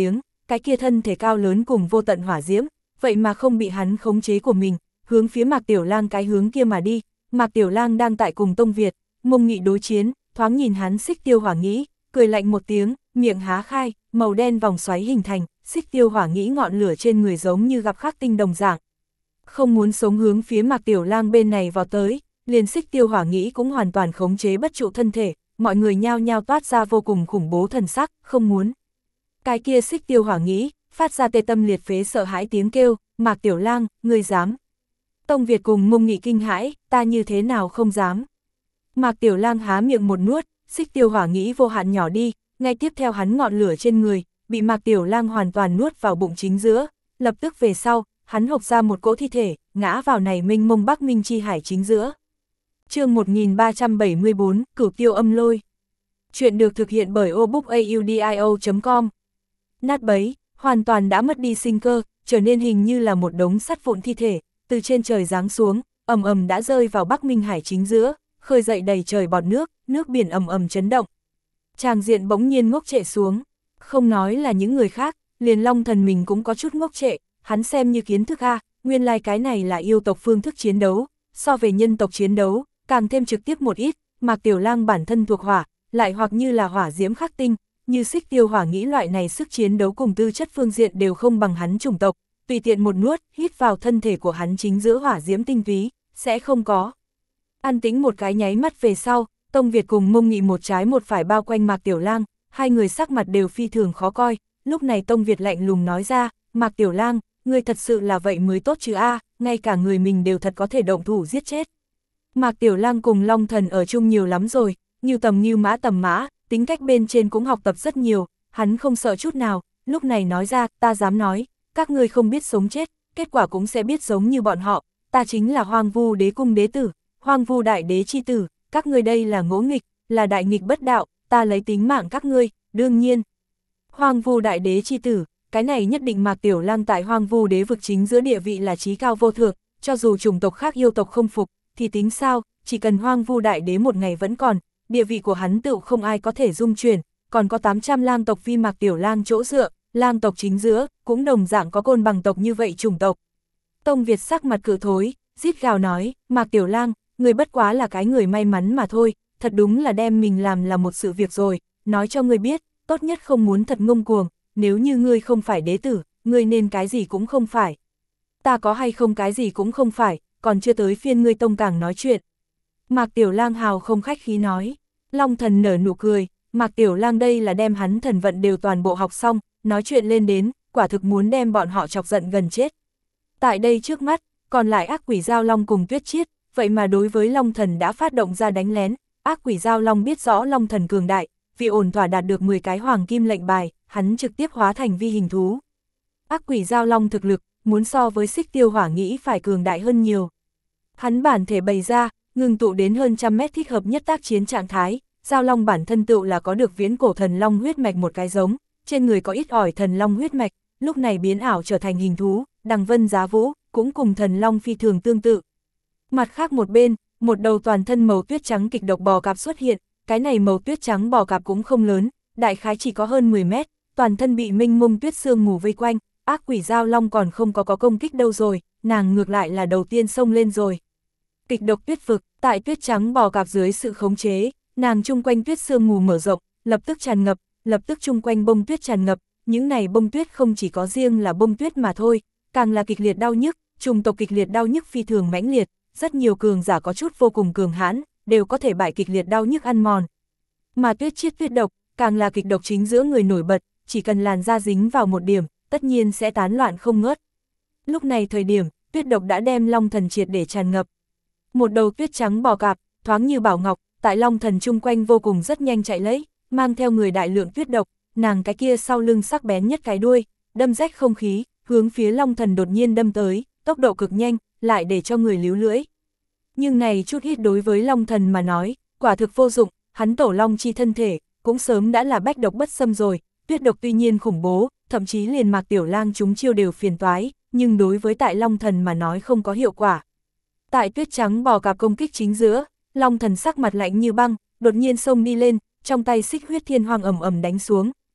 cái kia thân thể cao lớn cùng vô tận hỏa diễm, vậy mà không bị hắn khống chế của mình, hướng phía Mạc Tiểu Lang cái hướng kia mà đi. Mạc Tiểu Lang đang tại cùng Tông Việt, Mông Nghị đối chiến, thoáng nhìn hắn xích tiêu hỏa nghĩ, cười lạnh một tiếng, miệng há khai, màu đen vòng xoáy hình thành, xích tiêu hỏa nghĩ ngọn lửa trên người giống như gặp khắc tinh đồng dạng. Không muốn sống hướng phía Mạc Tiểu Lang bên này vào tới, liền xích tiêu hỏa nghĩ cũng hoàn toàn khống chế bất trụ thân thể, mọi người nhao nhao toát ra vô cùng khủng bố thần sắc, không muốn. Cái kia xích tiêu hỏa nghĩ, phát ra tê tâm liệt phế sợ hãi tiếng kêu, Mạc Tiểu Lang, ngươi dám. Tông Việt cùng Mông Nghị kinh hãi, ta như thế nào không dám. Mạc Tiểu Lang há miệng một nuốt, xích tiêu hỏa nghĩ vô hạn nhỏ đi, ngay tiếp theo hắn ngọn lửa trên người, bị Mạc Tiểu Lang hoàn toàn nuốt vào bụng chính giữa, lập tức về sau, hắn hộc ra một cỗ thi thể, ngã vào này mênh mông Bắc Minh chi hải chính giữa. Chương một nghìn ba trăm bảy mươi tư, Cửu Tiêu Âm Lôi. Chuyện được thực hiện bởi obookaudio chấm com. Nát bấy, hoàn toàn đã mất đi sinh cơ, trở nên hình như là một đống sắt vụn thi thể, từ trên trời giáng xuống, ầm ầm đã rơi vào Bắc Minh hải chính giữa, khơi dậy đầy trời bọt nước, nước biển ầm ầm chấn động. Tràng diện bỗng nhiên ngốc trệ xuống, không nói là những người khác, liền Long Thần mình cũng có chút ngốc trệ, hắn xem như kiến thức a, nguyên lai like cái này là yêu tộc phương thức chiến đấu, so về nhân tộc chiến đấu, càng thêm trực tiếp một ít. Mạc Tiểu Lang bản thân thuộc hỏa, lại hoặc như là hỏa diễm khắc tinh, như xích tiêu hỏa nghĩ loại này sức chiến đấu cùng tư chất phương diện đều không bằng hắn chủng tộc, tùy tiện một nuốt, hít vào thân thể của hắn chính giữa hỏa diễm tinh túy, sẽ không có. An tĩnh một cái nháy mắt về sau, Tông Việt cùng Mông Nghị một trái một phải bao quanh Mạc Tiểu Lang, hai người sắc mặt đều phi thường khó coi, lúc này Tông Việt lạnh lùng nói ra, Mạc Tiểu Lang, ngươi thật sự là vậy mới tốt chứ a, ngay cả người mình đều thật có thể động thủ giết chết. Mạc Tiểu Lang cùng Long Thần ở chung nhiều lắm rồi, như tầm như mã tầm mã, tính cách bên trên cũng học tập rất nhiều, hắn không sợ chút nào, lúc này nói ra, ta dám nói, các ngươi không biết sống chết, kết quả cũng sẽ biết giống như bọn họ, ta chính là Hoang Vu Đế cung đế tử, Hoang Vu đại đế chi tử, các ngươi đây là ngỗ nghịch, là đại nghịch bất đạo, ta lấy tính mạng các ngươi, đương nhiên. Hoang Vu đại đế chi tử, cái này nhất định Mạc Tiểu Lang tại Hoang Vu đế vực chính giữa địa vị là chí cao vô thượng, cho dù chủng tộc khác yêu tộc không phục, thì tính sao, chỉ cần Hoang Vu đại đế một ngày vẫn còn, địa vị của hắn tựu không ai có thể dung chuyển, còn có tám trăm lang tộc vi Mạc Tiểu Lang chỗ dựa, lang tộc chính giữa, cũng đồng dạng có côn bằng tộc như vậy chủng tộc. Tông Việt sắc mặt cự thối, rít gào nói, Mạc Tiểu Lang, người bất quá là cái người may mắn mà thôi, thật đúng là đem mình làm là một sự việc rồi, nói cho ngươi biết, tốt nhất không muốn thật ngông cuồng, nếu như ngươi không phải đế tử, ngươi nên cái gì cũng không phải. Ta có hay không cái gì cũng không phải, còn chưa tới phiên ngươi Tông Càng nói chuyện. Mạc Tiểu Lang hào không khách khí nói, Long Thần nở nụ cười, Mạc Tiểu Lang đây là đem hắn thần vận đều toàn bộ học xong, nói chuyện lên đến, quả thực muốn đem bọn họ chọc giận gần chết. Tại đây trước mắt, còn lại ác quỷ giao long cùng Tuyết Chiết, vậy mà đối với Long Thần đã phát động ra đánh lén, ác quỷ giao long biết rõ Long Thần cường đại, vì ổn thỏa đạt được mười cái hoàng kim lệnh bài, hắn trực tiếp hóa thành vi hình thú. Ác quỷ giao long thực lực, muốn so với xích tiêu hỏa nghĩ phải cường đại hơn nhiều. Hắn bản thể bày ra, ngừng tụ đến hơn trăm mét thích hợp nhất tác chiến trạng thái, giao long bản thân tựu là có được viễn cổ thần long huyết mạch một cái giống, trên người có ít ỏi thần long huyết mạch, lúc này biến ảo trở thành hình thú, đằng vân giá vũ, cũng cùng thần long phi thường tương tự. Mặt khác một bên, một đầu toàn thân màu tuyết trắng kịch độc bò cạp xuất hiện, cái này màu tuyết trắng bò cạp cũng không lớn, đại khái chỉ có hơn mười mét, toàn thân bị mênh mông tuyết sương mù vây quanh, ác quỷ giao long còn không có có công kích đâu rồi, nàng ngược lại là đầu tiên xông lên rồi. Kịch độc tuyết vực, tại tuyết trắng bò cạp dưới sự khống chế, nàng chung quanh tuyết sương mù mở rộng, lập tức tràn ngập, lập tức chung quanh bông tuyết tràn ngập, những này bông tuyết không chỉ có riêng là bông tuyết mà thôi, càng là kịch liệt đau nhức, chủng tộc kịch liệt đau nhức phi thường mãnh liệt, rất nhiều cường giả có chút vô cùng cường hãn, đều có thể bại kịch liệt đau nhức ăn mòn. Mà Tuyết Chiết tuyết độc, càng là kịch độc chính giữa người nổi bật, chỉ cần làn da dính vào một điểm, tất nhiên sẽ tán loạn không ngớt. Lúc này thời điểm, tuyết độc đã đem Long Thần triệt để tràn ngập. Một đầu tuyết trắng bò cạp, thoáng như bảo ngọc, tại Long Thần chung quanh vô cùng rất nhanh chạy lấy, mang theo người đại lượng tuyết độc, nàng cái kia sau lưng sắc bén nhất cái đuôi, đâm rách không khí, hướng phía Long Thần đột nhiên đâm tới, tốc độ cực nhanh, lại để cho người líu lưỡi. Nhưng này chút ít đối với Long Thần mà nói, quả thực vô dụng, hắn tổ long chi thân thể, cũng sớm đã là bách độc bất xâm rồi, tuyết độc tuy nhiên khủng bố, thậm chí liền Mạc Tiểu Lang chúng chiêu đều phiền toái, nhưng đối với tại Long Thần mà nói không có hiệu quả. Tại tuyết trắng bò cạp công kích chính giữa, Long Thần sắc mặt lạnh như băng, đột nhiên xông đi lên, trong tay xích huyết thiên hoàng ầm ầm đánh xuống,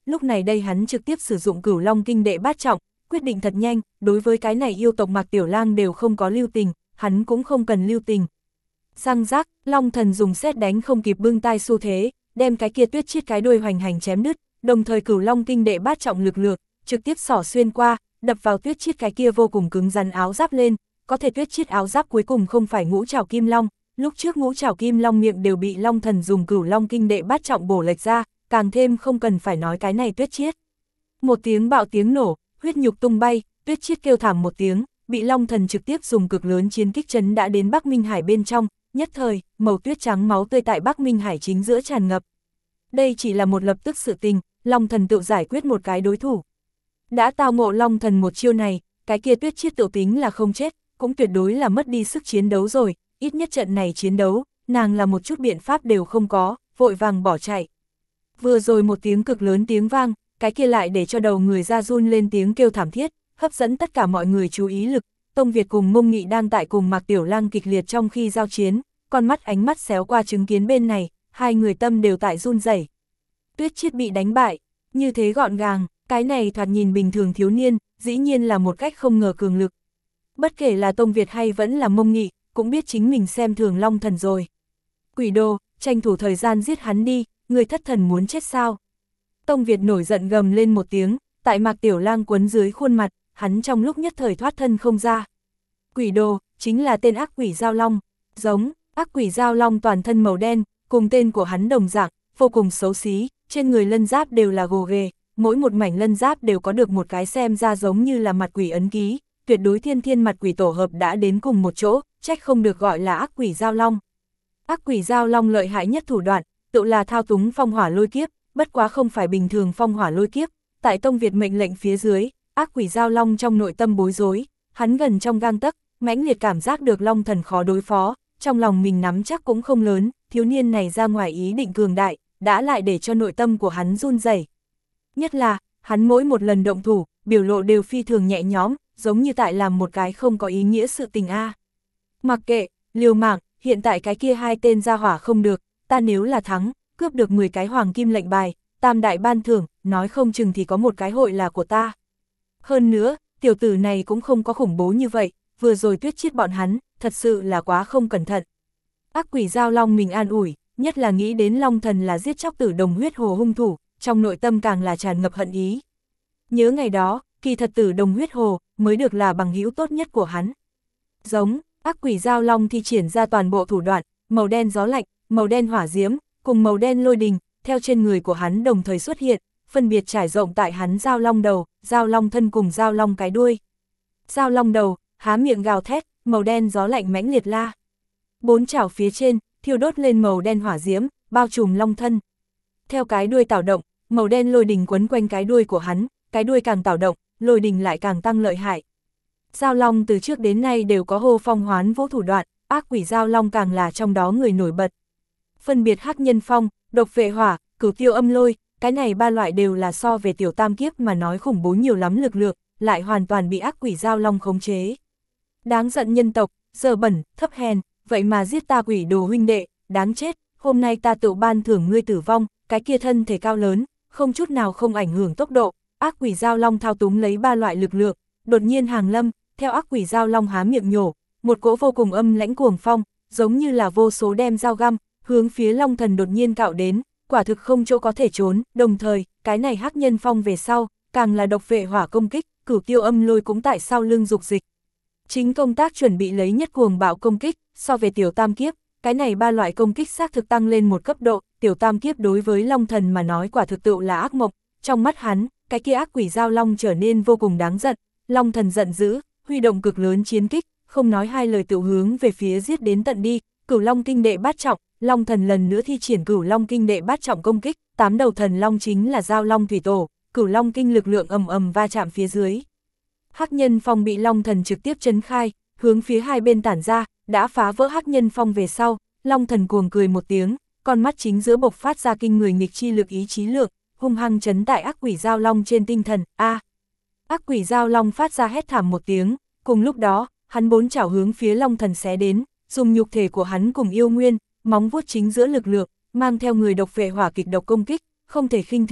lúc này đây hắn trực tiếp sử dụng Cửu Long Kinh đệ bát trọng, quyết định thật nhanh, đối với cái này yêu tộc Mạc Tiểu Lang đều không có lưu tình, hắn cũng không cần lưu tình. Răng rác, Long Thần dùng sét đánh không kịp bưng tai xu thế, đem cái kia Tuyết Chiết cái đuôi hoành hành chém đứt, đồng thời Cửu Long Kinh đệ bát trọng lực lượng trực tiếp xỏ xuyên qua, đập vào Tuyết Chiết cái kia vô cùng cứng rắn áo giáp lên, có thể Tuyết Chiết áo giáp cuối cùng không phải ngũ trảo kim long, lúc trước ngũ trảo kim long miệng đều bị Long Thần dùng Cửu Long Kinh đệ bát trọng bổ lệch ra, càng thêm không cần phải nói cái này Tuyết Chiết. Một tiếng bạo tiếng nổ, huyết nhục tung bay, Tuyết Chiết kêu thảm một tiếng, bị Long Thần trực tiếp dùng cực lớn chiến kích chấn đã đến Bắc Minh Hải bên trong, nhất thời, màu tuyết trắng máu tươi tại Bắc Minh Hải chính giữa tràn ngập. Đây chỉ là một lập tức sự tình, Long Thần tự giải quyết một cái đối thủ. Đã tao ngộ Long Thần một chiêu này, cái kia Tuyết Chiết tự tính là không chết, cũng tuyệt đối là mất đi sức chiến đấu rồi, ít nhất trận này chiến đấu, nàng là một chút biện pháp đều không có, vội vàng bỏ chạy. Vừa rồi một tiếng cực lớn tiếng vang, cái kia lại để cho đầu người ra run lên tiếng kêu thảm thiết, hấp dẫn tất cả mọi người chú ý lực. Tông Việt cùng Mông Nghị đang tại cùng Mạc Tiểu Lang kịch liệt trong khi giao chiến, con mắt ánh mắt xéo qua chứng kiến bên này, hai người tâm đều tại run rẩy. Tuyết Chiết bị đánh bại, như thế gọn gàng, cái này thoạt nhìn bình thường thiếu niên, dĩ nhiên là một cách không ngờ cường lực. Bất kể là Tông Việt hay vẫn là Mông Nghị, cũng biết chính mình xem thường Long Thần rồi. Quỷ đồ, tranh thủ thời gian giết hắn đi, người thất thần muốn chết sao? Tông Việt nổi giận gầm lên một tiếng, tại Mạc Tiểu Lang quấn dưới khuôn mặt, hắn trong lúc nhất thời thoát thân không ra. Quỷ đồ, chính là tên ác quỷ Giao Long, giống, ác quỷ Giao Long toàn thân màu đen, cùng tên của hắn đồng dạng, vô cùng xấu xí, trên người lân giáp đều là gồ ghề, mỗi một mảnh lân giáp đều có được một cái xem ra giống như là mặt quỷ ấn ký, tuyệt đối thiên thiên mặt quỷ tổ hợp đã đến cùng một chỗ, trách không được gọi là ác quỷ Giao Long. Ác quỷ Giao Long lợi hại nhất thủ đoạn, tự là thao túng phong hỏa lôi kiếp, bất quá không phải bình thường phong hỏa lôi kiếp, tại Tông Việt mệnh lệnh phía dưới, ác quỷ Giao Long trong nội tâm bối rối, hắn gần trong gang tấc, mãnh liệt cảm giác được Long Thần khó đối phó, trong lòng mình nắm chắc cũng không lớn, thiếu niên này ra ngoài ý định cường đại, đã lại để cho nội tâm của hắn run rẩy. Nhất là, hắn mỗi một lần động thủ, biểu lộ đều phi thường nhẹ nhõm, giống như tại làm một cái không có ý nghĩa sự tình a. À. Mặc kệ, liều mạng, hiện tại cái kia hai tên gia hỏa không được, ta nếu là thắng, cướp được mười cái hoàng kim lệnh bài, tam đại ban thưởng, nói không chừng thì có một cái hội là của ta. Hơn nữa, tiểu tử này cũng không có khủng bố như vậy, vừa rồi Tuyết Chiết bọn hắn, thật sự là quá không cẩn thận. Ác quỷ Giao Long mình an ủi, nhất là nghĩ đến Long Thần là giết chóc tử đồng huyết hồ hung thủ, trong nội tâm càng là tràn ngập hận ý. Nhớ ngày đó, kỳ thật tử đồng huyết hồ, mới được là bằng hữu tốt nhất của hắn. Giống, ác quỷ Giao Long thi triển ra toàn bộ thủ đoạn, màu đen gió lạnh, màu đen hỏa diễm, cùng màu đen lôi đình, theo trên người của hắn đồng thời xuất hiện, phân biệt trải rộng tại hắn Giao Long đầu, Giao Long thân cùng Giao Long cái đuôi. Giao Long đầu, há miệng gào thét, màu đen gió lạnh mãnh liệt la. Bốn chảo phía trên, thiêu đốt lên màu đen hỏa diễm, bao trùm Long thân. Theo cái đuôi tạo động, màu đen lôi đình quấn quanh cái đuôi của hắn, cái đuôi càng tạo động, lôi đình lại càng tăng lợi hại. Giao Long từ trước đến nay đều có hô phong hoán vũ thủ đoạn, ác quỷ Giao Long càng là trong đó người nổi bật. Phân biệt hắc nhân phong, độc vệ hỏa, cửu tiêu âm lôi, cái này ba loại đều là so về tiểu tam kiếp mà nói khủng bố nhiều lắm lực lượng, lại hoàn toàn bị ác quỷ Giao Long khống chế. Đáng giận nhân tộc, dơ bẩn, thấp hèn, vậy mà giết ta quỷ đồ huynh đệ, đáng chết, hôm nay ta tự ban thưởng ngươi tử vong, cái kia thân thể cao lớn, không chút nào không ảnh hưởng tốc độ, ác quỷ Giao Long thao túng lấy ba loại lực lượng, đột nhiên hàng lâm, theo ác quỷ Giao Long há miệng nhổ, một cỗ vô cùng âm lãnh cuồng phong, giống như là vô số đem dao găm, hướng phía Long Thần đột nhiên cạo đến, quả thực không chỗ có thể trốn, đồng thời, cái này hắc nhân phong về sau, càng là độc vệ hỏa công kích, cửu tiêu âm lôi cũng tại sau lưng dục dịch. Chính công tác chuẩn bị lấy nhất cuồng bạo công kích, so về tiểu tam kiếp, cái này ba loại công kích xác thực tăng lên một cấp độ, tiểu tam kiếp đối với Long Thần mà nói quả thực tự là ác mộng, trong mắt hắn, cái kia ác quỷ Giao Long trở nên vô cùng đáng giận, Long Thần giận dữ, huy động cực lớn chiến kích, không nói hai lời tự hướng về phía giết đến tận đi, Cửu Long Kinh đệ bát trọng, Long Thần lần nữa thi triển Cửu Long Kinh đệ bát trọng công kích, tám đầu thần long chính là Giao Long thủy tổ, Cửu Long Kinh lực lượng ầm ầm va chạm phía dưới. Hắc nhân phong bị Long Thần trực tiếp chấn khai, hướng phía hai bên tản ra, đã phá vỡ hắc nhân phong về sau, Long Thần cuồng cười một tiếng, con mắt chính giữa bộc phát ra kinh người nghịch chi lực ý chí lượng, hung hăng chấn tại ác quỷ Giao Long trên tinh thần, a. À, ác quỷ Giao Long phát ra hét thảm một tiếng, cùng lúc đó, hắn bốn chảo hướng phía Long Thần xé đến, dùng nhục thể của hắn cùng yêu nguyên, móng vuốt chính giữa lực lượng, mang theo người độc vệ hỏa kịch độc công kích, không thể khinh thường,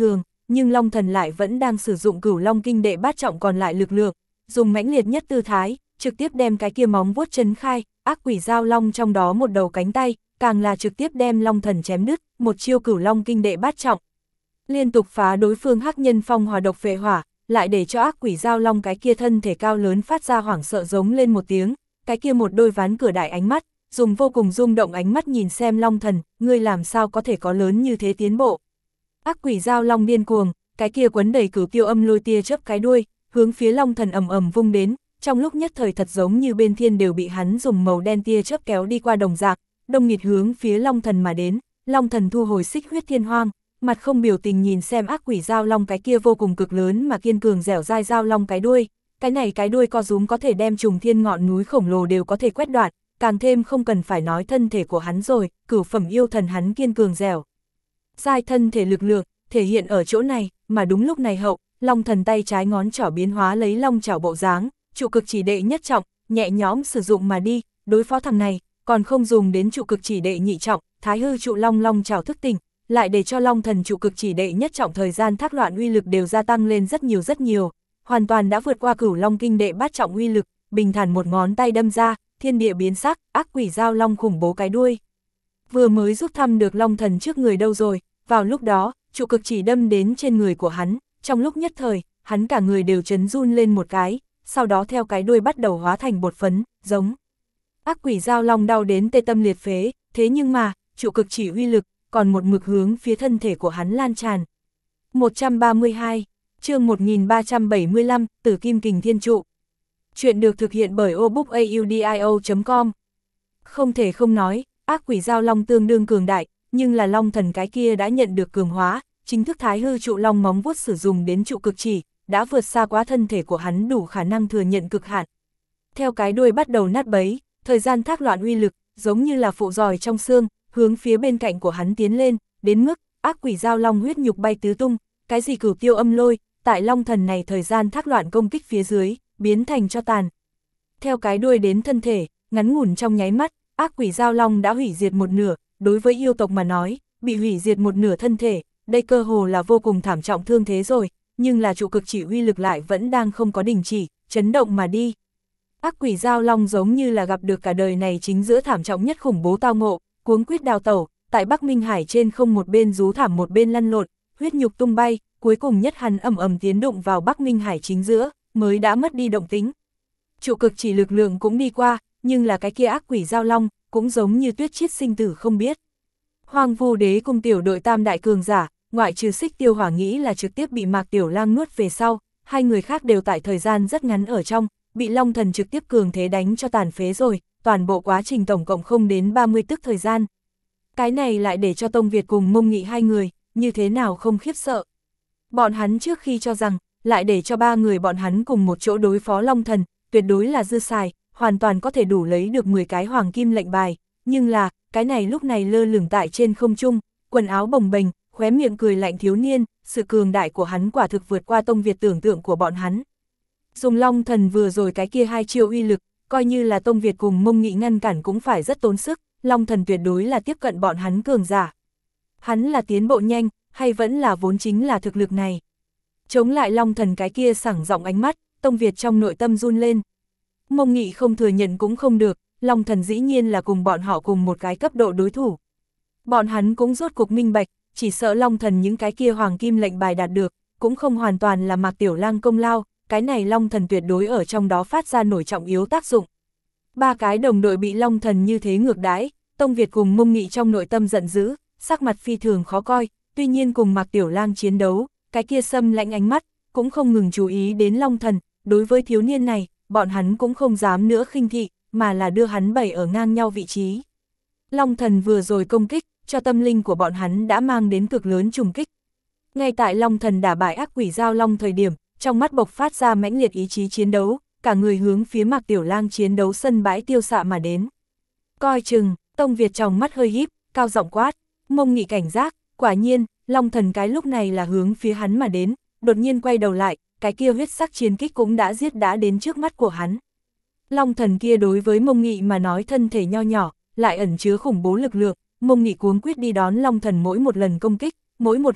nhưng Long Thần lại vẫn đang sử dụng Cửu Long Kinh đệ bát trọng còn lại lực lượng, dùng mãnh liệt nhất tư thái, trực tiếp đem cái kia móng vuốt chấn khai, ác quỷ giao long trong đó một đầu cánh tay, càng là trực tiếp đem Long Thần chém đứt, một chiêu Cửu Long Kinh đệ bát trọng. Liên tục phá đối phương hắc nhân phong hỏa độc phệ hỏa, lại để cho ác quỷ giao long cái kia thân thể cao lớn phát ra hoảng sợ giống lên một tiếng, cái kia một đôi ván cửa đại ánh mắt, dùng vô cùng rung động ánh mắt nhìn xem Long Thần, ngươi làm sao có thể có lớn như thế tiến bộ. Ác quỷ giao long điên cuồng, cái kia quấn đầy cửu tiêu âm lôi tia chớp cái đuôi, hướng phía Long Thần ầm ầm vung đến, trong lúc nhất thời thật giống như bên thiên đều bị hắn dùng màu đen tia chớp kéo đi qua đồng dạng, đông nghịt hướng phía Long Thần mà đến. Long Thần thu hồi xích huyết thiên hoang, mặt không biểu tình nhìn xem ác quỷ giao long cái kia vô cùng cực lớn mà kiên cường dẻo dai giao long cái đuôi, cái này cái đuôi co rúm có thể đem trùng thiên ngọn núi khổng lồ đều có thể quét đoạn, càng thêm không cần phải nói thân thể của hắn rồi, cửu phẩm yêu thần hắn kiên cường dẻo dai thân thể lực lượng thể hiện ở chỗ này, mà đúng lúc này hậu, Long Thần tay trái ngón trỏ biến hóa lấy long trảo bộ dáng, trụ cực chỉ đệ nhất trọng, nhẹ nhõm sử dụng mà đi, đối phó thằng này, còn không dùng đến trụ cực chỉ đệ nhị trọng, thái hư trụ long long trảo thức tỉnh, lại để cho Long Thần trụ cực chỉ đệ nhất trọng thời gian thác loạn uy lực đều gia tăng lên rất nhiều rất nhiều, hoàn toàn đã vượt qua Cửu Long Kinh đệ bát trọng uy lực, bình thản một ngón tay đâm ra, thiên địa biến sắc, ác quỷ giao long khủng bố cái đuôi. Vừa mới rút thăm được Long Thần trước người đâu rồi, vào lúc đó, trụ cực chỉ đâm đến trên người của hắn, trong lúc nhất thời, hắn cả người đều chấn run lên một cái, sau đó theo cái đuôi bắt đầu hóa thành bột phấn, giống. Ác quỷ giao long đau đến tê tâm liệt phế, thế nhưng mà, trụ cực chỉ uy lực, còn một mực hướng phía thân thể của hắn lan tràn. một trăm ba mươi hai, chương một nghìn ba trăm bảy mươi lăm, Tử Kim Kình Thiên Trụ. Chuyện được thực hiện bởi obookaudio chấm com. Không thể không nói, ác quỷ giao long tương đương cường đại, nhưng là Long Thần cái kia đã nhận được cường hóa, chính thức thái hư trụ long móng vuốt sử dụng đến trụ cực chỉ, đã vượt xa quá thân thể của hắn đủ khả năng thừa nhận cực hạn. Theo cái đuôi bắt đầu nát bấy, thời gian thác loạn uy lực, giống như là phụ giòi trong xương, hướng phía bên cạnh của hắn tiến lên, đến mức ác quỷ giao long huyết nhục bay tứ tung, cái gì cửu tiêu âm lôi, tại Long Thần này thời gian thác loạn công kích phía dưới, biến thành cho tàn. Theo cái đuôi đến thân thể, ngắn ngủn trong nháy mắt, ác quỷ giao long đã hủy diệt một nửa, đối với yêu tộc mà nói, bị hủy diệt một nửa thân thể, đây cơ hồ là vô cùng thảm trọng thương thế rồi, nhưng là trụ cực chỉ uy lực lại vẫn đang không có đình chỉ, chấn động mà đi. Ác quỷ giao long giống như là gặp được cả đời này chính giữa thảm trọng nhất khủng bố tao ngộ, cuống quýt đào tẩu, tại Bắc Minh Hải trên không một bên rú thảm một bên lăn lộn, huyết nhục tung bay, cuối cùng nhất hắn ầm ầm tiến đụng vào Bắc Minh Hải chính giữa, mới đã mất đi động tính. Trụ cực chỉ lực lượng cũng đi qua, nhưng là cái kia ác quỷ giao long, cũng giống như tuyết chiết sinh tử không biết. Hoang Vu Đế cùng tiểu đội tam đại cường giả, ngoại trừ Xích Tiêu Hỏa nghĩ là trực tiếp bị Mạc Tiểu Lang nuốt về sau, hai người khác đều tại thời gian rất ngắn ở trong, bị Long Thần trực tiếp cường thế đánh cho tàn phế rồi, toàn bộ quá trình tổng cộng không đến ba mươi tức thời gian. Cái này lại để cho Tông Việt cùng Mông Nghị hai người, như thế nào không khiếp sợ. Bọn hắn trước khi cho rằng, lại để cho ba người bọn hắn cùng một chỗ đối phó Long Thần, tuyệt đối là dư xài, hoàn toàn có thể đủ lấy được mười cái hoàng kim lệnh bài, nhưng là, cái này lúc này lơ lửng tại trên không trung, quần áo bồng bềnh, khóe miệng cười lạnh thiếu niên, sự cường đại của hắn quả thực vượt qua Tông Việt tưởng tượng của bọn hắn. Dùng Long Thần vừa rồi cái kia hai chiêu uy lực, coi như là Tông Việt cùng Mông Nghị ngăn cản cũng phải rất tốn sức, Long Thần tuyệt đối là tiếp cận bọn hắn cường giả. Hắn là tiến bộ nhanh, hay vẫn là vốn chính là thực lực này? Chống lại Long Thần cái kia sảng giọng ánh mắt, Tông Việt trong nội tâm run lên. Mông Nghị không thừa nhận cũng không được, Long Thần dĩ nhiên là cùng bọn họ cùng một cái cấp độ đối thủ. Bọn hắn cũng rốt cuộc minh bạch, chỉ sợ Long Thần những cái kia hoàng kim lệnh bài đạt được, cũng không hoàn toàn là Mạc Tiểu Lang công lao, cái này Long Thần tuyệt đối ở trong đó phát ra nổi trọng yếu tác dụng. Ba cái đồng đội bị Long Thần như thế ngược đãi, Tông Việt cùng Mông Nghị trong nội tâm giận dữ, sắc mặt phi thường khó coi, tuy nhiên cùng Mạc Tiểu Lang chiến đấu, cái kia xâm lãnh ánh mắt, cũng không ngừng chú ý đến Long Thần, đối với thiếu niên này, bọn hắn cũng không dám nữa khinh thị, mà là đưa hắn bày ở ngang nhau vị trí. Long Thần vừa rồi công kích, cho tâm linh của bọn hắn đã mang đến cực lớn trùng kích. Ngay tại Long Thần đả bại ác quỷ giao long thời điểm, trong mắt bộc phát ra mãnh liệt ý chí chiến đấu, cả người hướng phía Mạc Tiểu Lang chiến đấu sân bãi tiêu xạ mà đến. Coi chừng, Tông Việt trong mắt hơi híp, cao giọng quát, Mông Nghị cảnh giác, quả nhiên, Long Thần cái lúc này là hướng phía hắn mà đến, đột nhiên quay đầu lại, cái kia huyết sắc chiến kích cũng đã giết đã đến trước mắt của hắn. Long Thần kia đối với Mông Nghị mà nói thân thể nho nhỏ, lại ẩn chứa khủng bố lực lượng, Mông Nghị cuống quyết đi đón Long Thần mỗi một lần công kích, mỗi một lần,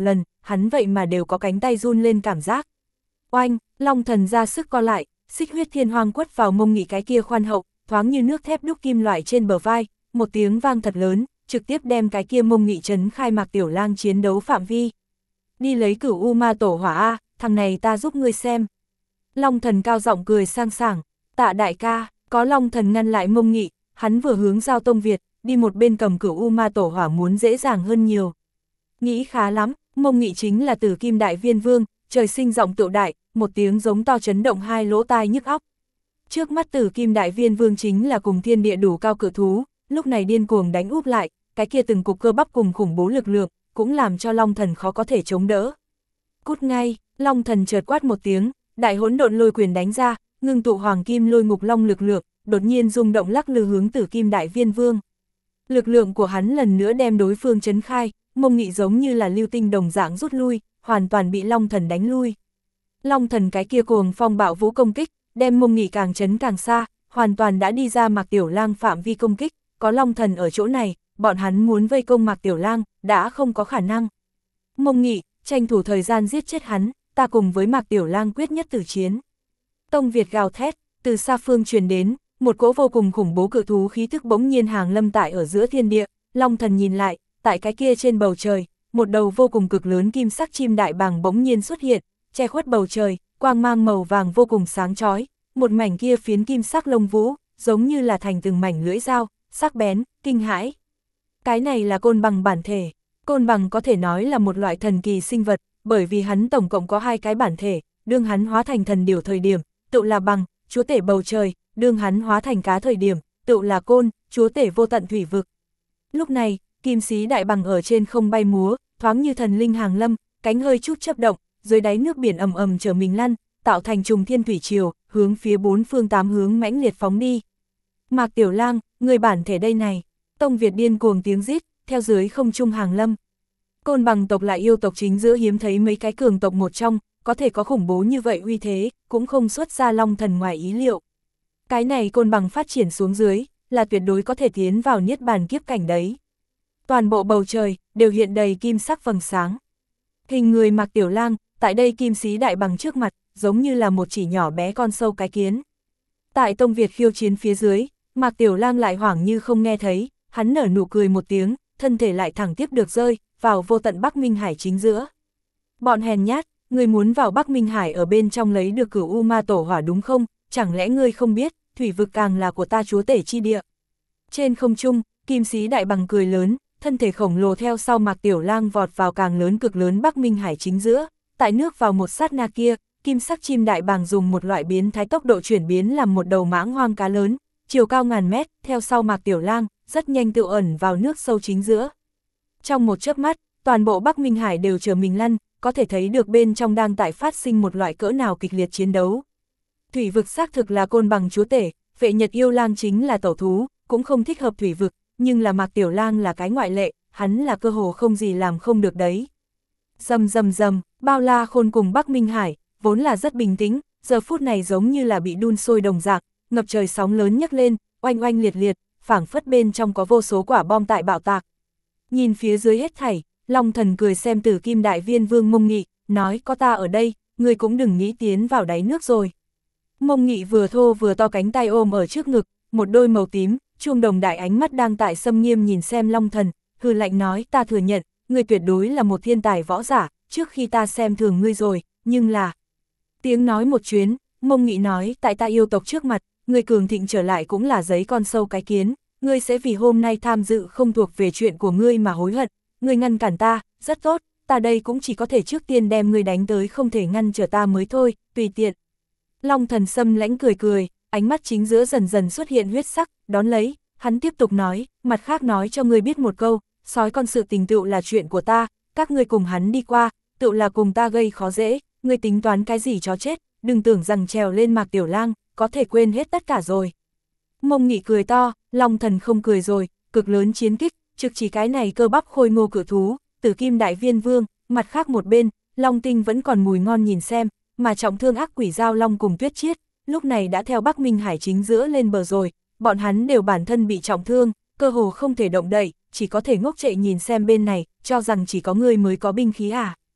hắn vậy mà đều có cánh tay run lên cảm giác. Oanh, Long Thần ra sức co lại, xích huyết thiên hoang quất vào mông nghị cái kia khoan hậu, thoáng như nước thép đúc kim loại trên bờ vai, một tiếng vang thật lớn, trực tiếp đem cái kia mông nghị trấn khai Mạc Tiểu Lang chiến đấu phạm vi. Đi lấy Cửu U Ma Tổ Hỏa a, thằng này ta giúp ngươi xem. Long Thần cao giọng cười sang sảng, tạ đại ca, có Long Thần ngăn lại mông nghị, hắn vừa hướng Giao Tông Việt, đi một bên cầm Cửu U Ma Tổ Hỏa muốn dễ dàng hơn nhiều. Nghĩ khá lắm, mông nghị chính là Tử Kim Đại Viên Vương, trời sinh giọng tựu đại, một tiếng giống to chấn động hai lỗ tai nhức óc. Trước mắt Tử Kim Đại Viên Vương chính là cùng thiên địa đủ cao cự thú, lúc này điên cuồng đánh úp lại, cái kia từng cục cơ bắp cùng khủng bố lực lượng, cũng làm cho Long Thần khó có thể chống đỡ. Cút ngay, Long Thần chợt quát một tiếng, đại hỗn độn lôi quyền đánh ra, ngưng tụ hoàng kim lôi ngục long lực lượng, đột nhiên rung động lắc lư hướng Tử Kim Đại Viên Vương. Lực lượng của hắn lần nữa đem đối phương chấn khai, mông nghị giống như là lưu tinh đồng dạng rút lui, hoàn toàn bị Long Thần đánh lui. Long Thần cái kia cuồng phong bạo vũ công kích, đem mông nghị càng chấn càng xa, hoàn toàn đã đi ra Mạc Tiểu Lang phạm vi công kích, có Long Thần ở chỗ này, bọn hắn muốn vây công Mạc Tiểu Lang, đã không có khả năng. Mông nghị, tranh thủ thời gian giết chết hắn, ta cùng với Mạc Tiểu Lang quyết nhất tử chiến. Tông Việt gào thét, từ xa phương truyền đến, một cỗ vô cùng khủng bố cự thú khí tức bỗng nhiên hàng lâm tại ở giữa thiên địa, Long Thần nhìn lại, tại cái kia trên bầu trời, một đầu vô cùng cực lớn kim sắc chim đại bàng bỗng nhiên xuất hiện, che khuất bầu trời, quang mang màu vàng vô cùng sáng chói, một mảnh kia phiến kim sắc lông vũ, giống như là thành từng mảnh lưỡi dao, sắc bén, kinh hãi. Cái này là côn bằng bản thể, côn bằng có thể nói là một loại thần kỳ sinh vật, bởi vì hắn tổng cộng có hai cái bản thể, đương hắn hóa thành thần điểu thời điểm, tự là bằng, chúa tể bầu trời, đương hắn hóa thành cá thời điểm, tự là côn, chúa tể vô tận thủy vực. Lúc này, kim sĩ đại bằng ở trên không bay múa, thoáng như thần linh hàng lâm, cánh hơi chút chấp động, dưới đáy nước biển ầm ầm trở mình lăn, tạo thành trùng thiên thủy triều, hướng phía bốn phương tám hướng mãnh liệt phóng đi. Mạc Tiểu Lang, người bản thể đây này, Tông Việt điên cuồng tiếng rít, theo dưới không trung hàng lâm. Côn bằng tộc là yêu tộc chính giữa hiếm thấy mấy cái cường tộc một trong, có thể có khủng bố như vậy uy thế, cũng không xuất ra Long Thần ngoài ý liệu. Cái này côn bằng phát triển xuống dưới, là tuyệt đối có thể tiến vào niết bàn kiếp cảnh đấy. Toàn bộ bầu trời, đều hiện đầy kim sắc vầng sáng. Hình người Mạc Tiểu Lang, tại đây kim sĩ đại bằng trước mặt, giống như là một chỉ nhỏ bé con sâu cái kiến. Tại Tông Việt khiêu chiến phía dưới, Mạc Tiểu Lang lại hoảng như không nghe thấy, hắn nở nụ cười một tiếng, thân thể lại thẳng tiếp được rơi, vào vô tận Bắc Minh Hải chính giữa. Bọn hèn nhát, ngươi muốn vào Bắc Minh Hải ở bên trong lấy được Cửu U Ma Tổ Hỏa đúng không? Chẳng lẽ ngươi không biết, thủy vực càng là của ta chúa tể chi địa. Trên không trung, kim sĩ đại bằng cười lớn, thân thể khổng lồ theo sau Mạc Tiểu Lang vọt vào càng lớn cực lớn Bắc Minh Hải chính giữa, tại nước vào một sát na kia, kim sắc chim đại bàng dùng một loại biến thái tốc độ chuyển biến làm một đầu mãng hoang cá lớn, chiều cao ngàn mét, theo sau Mạc Tiểu Lang, rất nhanh tự ẩn vào nước sâu chính giữa. Trong một chớp mắt, toàn bộ Bắc Minh Hải đều trở mình lăn, có thể thấy được bên trong đang tại phát sinh một loại cỡ nào kịch liệt chiến đấu. Thủy vực xác thực là côn bằng chúa tể, Vệ Nhật Yêu Lang chính là tẩu thú, cũng không thích hợp thủy vực, nhưng là Mạc Tiểu Lang là cái ngoại lệ, hắn là cơ hồ không gì làm không được đấy. Rầm rầm rầm, bao la khôn cùng Bắc Minh Hải, vốn là rất bình tĩnh, giờ phút này giống như là bị đun sôi đồng dạng, ngập trời sóng lớn nhấc lên, oanh oanh liệt liệt, phảng phất bên trong có vô số quả bom tại bạo tạc. Nhìn phía dưới hết thảy, Long Thần cười xem Tử Kim Đại Viên Vương Mông Nghị, nói có ta ở đây, ngươi cũng đừng nghĩ tiến vào đáy nước rồi. Mông Nghị vừa thô vừa to cánh tay ôm ở trước ngực, một đôi màu tím, chuông đồng đại ánh mắt đang tại xâm nghiêm nhìn xem Long Thần, hừ lạnh nói ta thừa nhận, ngươi tuyệt đối là một thiên tài võ giả, trước khi ta xem thường ngươi rồi, nhưng là... Tiếng nói một chuyến, Mông Nghị nói tại ta yêu tộc trước mặt, ngươi cường thịnh trở lại cũng là giấy con sâu cái kiến, ngươi sẽ vì hôm nay tham dự không thuộc về chuyện của ngươi mà hối hận, ngươi ngăn cản ta, rất tốt, ta đây cũng chỉ có thể trước tiên đem ngươi đánh tới không thể ngăn trở ta mới thôi, tùy tiện. Long Thần xâm lãnh cười cười, ánh mắt chính giữa dần dần xuất hiện huyết sắc, đón lấy, hắn tiếp tục nói, mặt khác nói cho ngươi biết một câu, sói con sự tình tựu là chuyện của ta, các ngươi cùng hắn đi qua, tựu là cùng ta gây khó dễ, ngươi tính toán cái gì chó chết, đừng tưởng rằng trèo lên Mạc Tiểu Lang, có thể quên hết tất cả rồi. Mông Nghị cười to, Long Thần không cười rồi, cực lớn chiến kích, trực chỉ cái này cơ bắp khôi ngô cự thú, Tử Kim Đại Viên Vương, mặt khác một bên, Long Tinh vẫn còn mùi ngon nhìn xem, mà trọng thương ác quỷ giao long cùng Tuyết Chiết, lúc này đã theo Bắc Minh Hải chính giữa lên bờ rồi, bọn hắn đều bản thân bị trọng thương, cơ hồ không thể động đậy, chỉ có thể ngốc trệ nhìn xem bên này, cho rằng chỉ có người mới có binh khí à.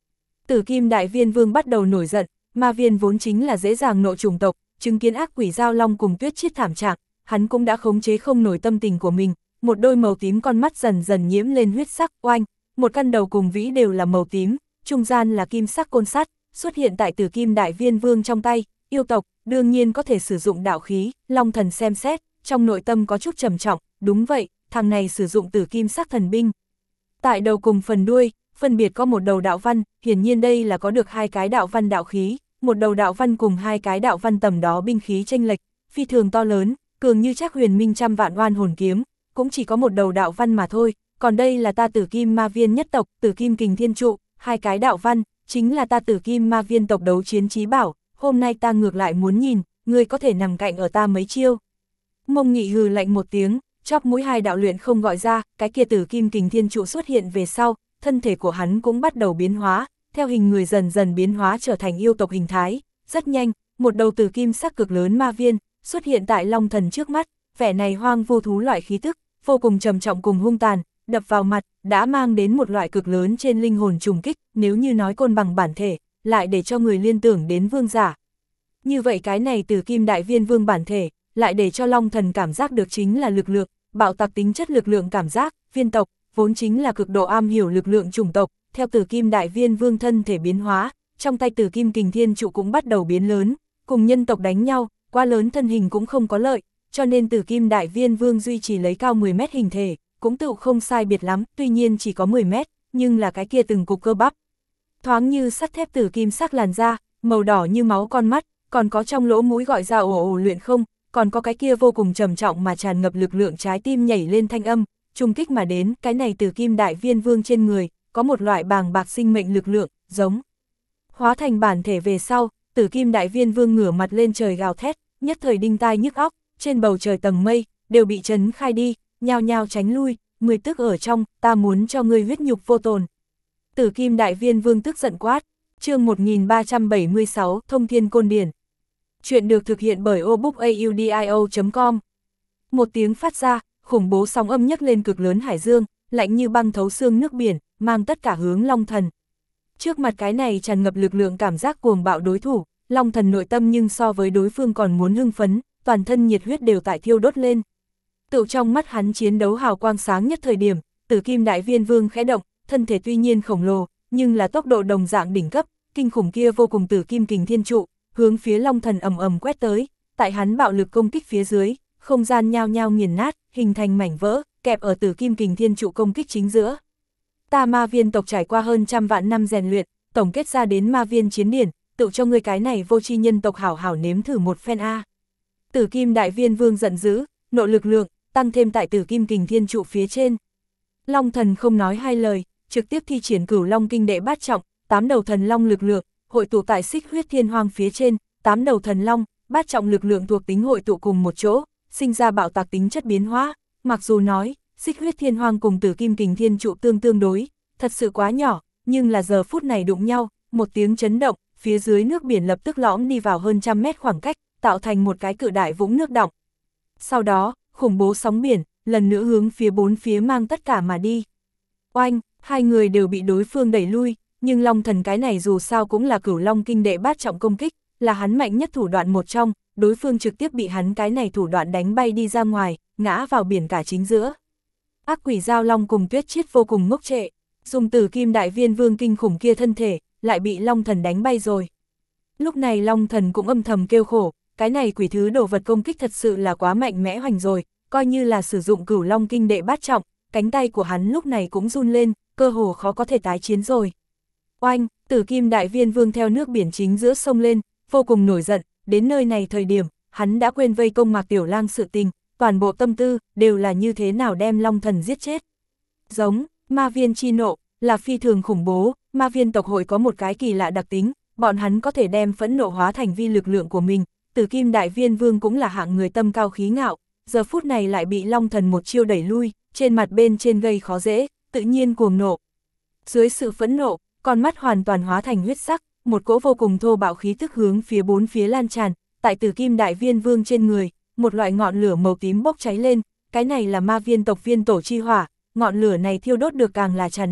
Tử Kim Đại Viên Vương bắt đầu nổi giận, ma viên vốn chính là dễ dàng nộ chủng tộc, chứng kiến ác quỷ giao long cùng Tuyết Chiết thảm trạng, hắn cũng đã khống chế không nổi tâm tình của mình, một đôi màu tím con mắt dần dần nhiễm lên huyết sắc, oanh, một căn đầu cùng vĩ đều là màu tím, trung gian là kim sắc côn sắt, xuất hiện tại Tử Kim Đại Viên Vương trong tay, yêu tộc, đương nhiên có thể sử dụng đạo khí, Long Thần xem xét, trong nội tâm có chút trầm trọng, đúng vậy, thằng này sử dụng Tử Kim sắc thần binh. Tại đầu cùng phần đuôi, phân biệt có một đầu đạo văn, hiển nhiên đây là có được hai cái đạo văn đạo khí, một đầu đạo văn cùng hai cái đạo văn tầm đó binh khí chênh lệch, phi thường to lớn, cường như chắc huyền minh trăm vạn oan hồn kiếm, cũng chỉ có một đầu đạo văn mà thôi, còn đây là ta Tử Kim ma viên nhất tộc, Tử Kim kình thiên trụ, hai cái đạo văn, chính là ta Tử Kim ma viên tộc đấu chiến chí bảo, hôm nay ta ngược lại muốn nhìn, ngươi có thể nằm cạnh ở ta mấy chiêu. Mông Nghị hừ lạnh một tiếng, chóp mũi hai đạo luyện không gọi ra, cái kia Tử Kim kình thiên trụ xuất hiện về sau, thân thể của hắn cũng bắt đầu biến hóa, theo hình người dần dần biến hóa trở thành yêu tộc hình thái, rất nhanh, một đầu tử kim sắc cực lớn ma viên xuất hiện tại Long Thần trước mắt, vẻ này hoang vô thú loại khí tức, vô cùng trầm trọng cùng hung tàn, đập vào mặt, đã mang đến một loại cực lớn trên linh hồn trùng kích, nếu như nói côn bằng bản thể, lại để cho người liên tưởng đến vương giả. Như vậy cái này Tử Kim Đại Viên Vương bản thể, lại để cho Long Thần cảm giác được chính là lực lượng, bạo tạc tính chất lực lượng cảm giác, viên tộc, vốn chính là cực độ am hiểu lực lượng chủng tộc, theo Tử Kim Đại Viên Vương thân thể biến hóa, trong tay Tử Kim kình thiên trụ cũng bắt đầu biến lớn, cùng nhân tộc đánh nhau, quá lớn thân hình cũng không có lợi, cho nên Tử Kim Đại Viên Vương duy trì lấy cao mười mét hình thể, cũng tự không sai biệt lắm, tuy nhiên chỉ có mười mét, nhưng là cái kia từng cục cơ bắp. Thoáng như sắt thép tử kim sắc làn da, màu đỏ như máu con mắt, còn có trong lỗ mũi gọi ra ồ ồ luyện không, còn có cái kia vô cùng trầm trọng mà tràn ngập lực lượng trái tim nhảy lên thanh âm, trùng kích mà đến, cái này Tử Kim Đại Viên Vương trên người, có một loại bàng bạc sinh mệnh lực lượng, giống. Hóa thành bản thể về sau, Tử Kim Đại Viên Vương ngửa mặt lên trời gào thét, nhất thời đinh tai nhức óc, trên bầu trời tầng mây, đều bị chấn khai đi, nhao nhao tránh lui, mười tức ở trong, ta muốn cho ngươi huyết nhục vô tồn. Tử Kim Đại Viên Vương tức giận quát, chương một nghìn ba trăm bảy mươi sáu, Thông Thiên Côn Điển. Chuyện được thực hiện bởi obookaudio chấm com. Một tiếng phát ra, khủng bố sóng âm nhấc lên cực lớn hải dương, lạnh như băng thấu xương nước biển, mang tất cả hướng Long Thần. Trước mặt cái này tràn ngập lực lượng cảm giác cuồng bạo đối thủ, Long Thần nội tâm nhưng so với đối phương còn muốn hưng phấn, toàn thân nhiệt huyết đều tại thiêu đốt lên. Tựu trong mắt hắn chiến đấu hào quang sáng nhất thời điểm, Tử Kim Đại Viên Vương khẽ động, thân thể tuy nhiên khổng lồ, nhưng là tốc độ đồng dạng đỉnh cấp, kinh khủng kia vô cùng Tử Kim kình thiên trụ, hướng phía Long Thần ầm ầm quét tới, tại hắn bạo lực công kích phía dưới, không gian nhao nhao nghiền nát, hình thành mảnh vỡ, kẹp ở Tử Kim kình thiên trụ công kích chính giữa. Ta ma viên tộc trải qua hơn trăm vạn năm rèn luyện, tổng kết ra đến ma viên chiến điển, tự cho ngươi cái này vô tri nhân tộc hảo hảo nếm thử một phen a. Tử Kim Đại Viên Vương giận dữ, nộ lực lượng tăng thêm tại Tử Kim kình thiên trụ phía trên. Long Thần không nói hai lời, trực tiếp thi triển Cửu Long kinh đệ bát trọng, tám đầu thần long lực lượng, hội tụ tại Xích Huyết Thiên Hoang phía trên, tám đầu thần long, bát trọng lực lượng thuộc tính hội tụ cùng một chỗ, sinh ra bạo tạc tính chất biến hóa, mặc dù nói, Xích Huyết Thiên Hoang cùng Tử Kim kình thiên trụ tương tương đối, thật sự quá nhỏ, nhưng là giờ phút này đụng nhau, một tiếng chấn động, phía dưới nước biển lập tức lõm đi vào hơn trăm mét khoảng cách, tạo thành một cái cự đại vũng nước đọng. Sau đó, khủng bố sóng biển, lần nữa hướng phía bốn phía mang tất cả mà đi. Oanh, hai người đều bị đối phương đẩy lui, nhưng Long Thần cái này dù sao cũng là Cửu Long kinh đệ bát trọng công kích, là hắn mạnh nhất thủ đoạn một trong, đối phương trực tiếp bị hắn cái này thủ đoạn đánh bay đi ra ngoài, ngã vào biển cả chính giữa. Ác quỷ giao long cùng Tuyết Chiết vô cùng ngốc trệ, dùng Tử Kim Đại Viên Vương kinh khủng kia thân thể, lại bị Long Thần đánh bay rồi. Lúc này Long Thần cũng âm thầm kêu khổ, cái này quỷ thứ đồ vật công kích thật sự là quá mạnh mẽ hoành rồi, coi như là sử dụng Cửu Long kinh đệ bát trọng, cánh tay của hắn lúc này cũng run lên, cơ hồ khó có thể tái chiến rồi. Oanh, Tử Kim Đại Viên Vương theo nước biển chính giữa sông lên, vô cùng nổi giận, đến nơi này thời điểm, hắn đã quên vây công Mạc Tiểu Lang sự tình, toàn bộ tâm tư, đều là như thế nào đem Long Thần giết chết. Giống, ma viên chi nộ, là phi thường khủng bố, ma viên tộc hội có một cái kỳ lạ đặc tính, bọn hắn có thể đem phẫn nộ hóa thành vi lực lượng của mình, Tử Kim Đại Viên Vương cũng là hạng người tâm cao khí ngạo, giờ phút này lại bị Long Thần một chiêu đẩy lui, trên mặt bên trên gây khó dễ, tự nhiên cuồng nộ. Dưới sự phẫn nộ, con mắt hoàn toàn hóa thành huyết sắc, một cỗ vô cùng thô bạo khí tức hướng phía bốn phía lan tràn, tại Tử Kim Đại Viên Vương trên người, một loại ngọn lửa màu tím bốc cháy lên, cái này là ma viên tộc viên tổ chi hỏa, ngọn lửa này thiêu đốt được càng là tràn đầy,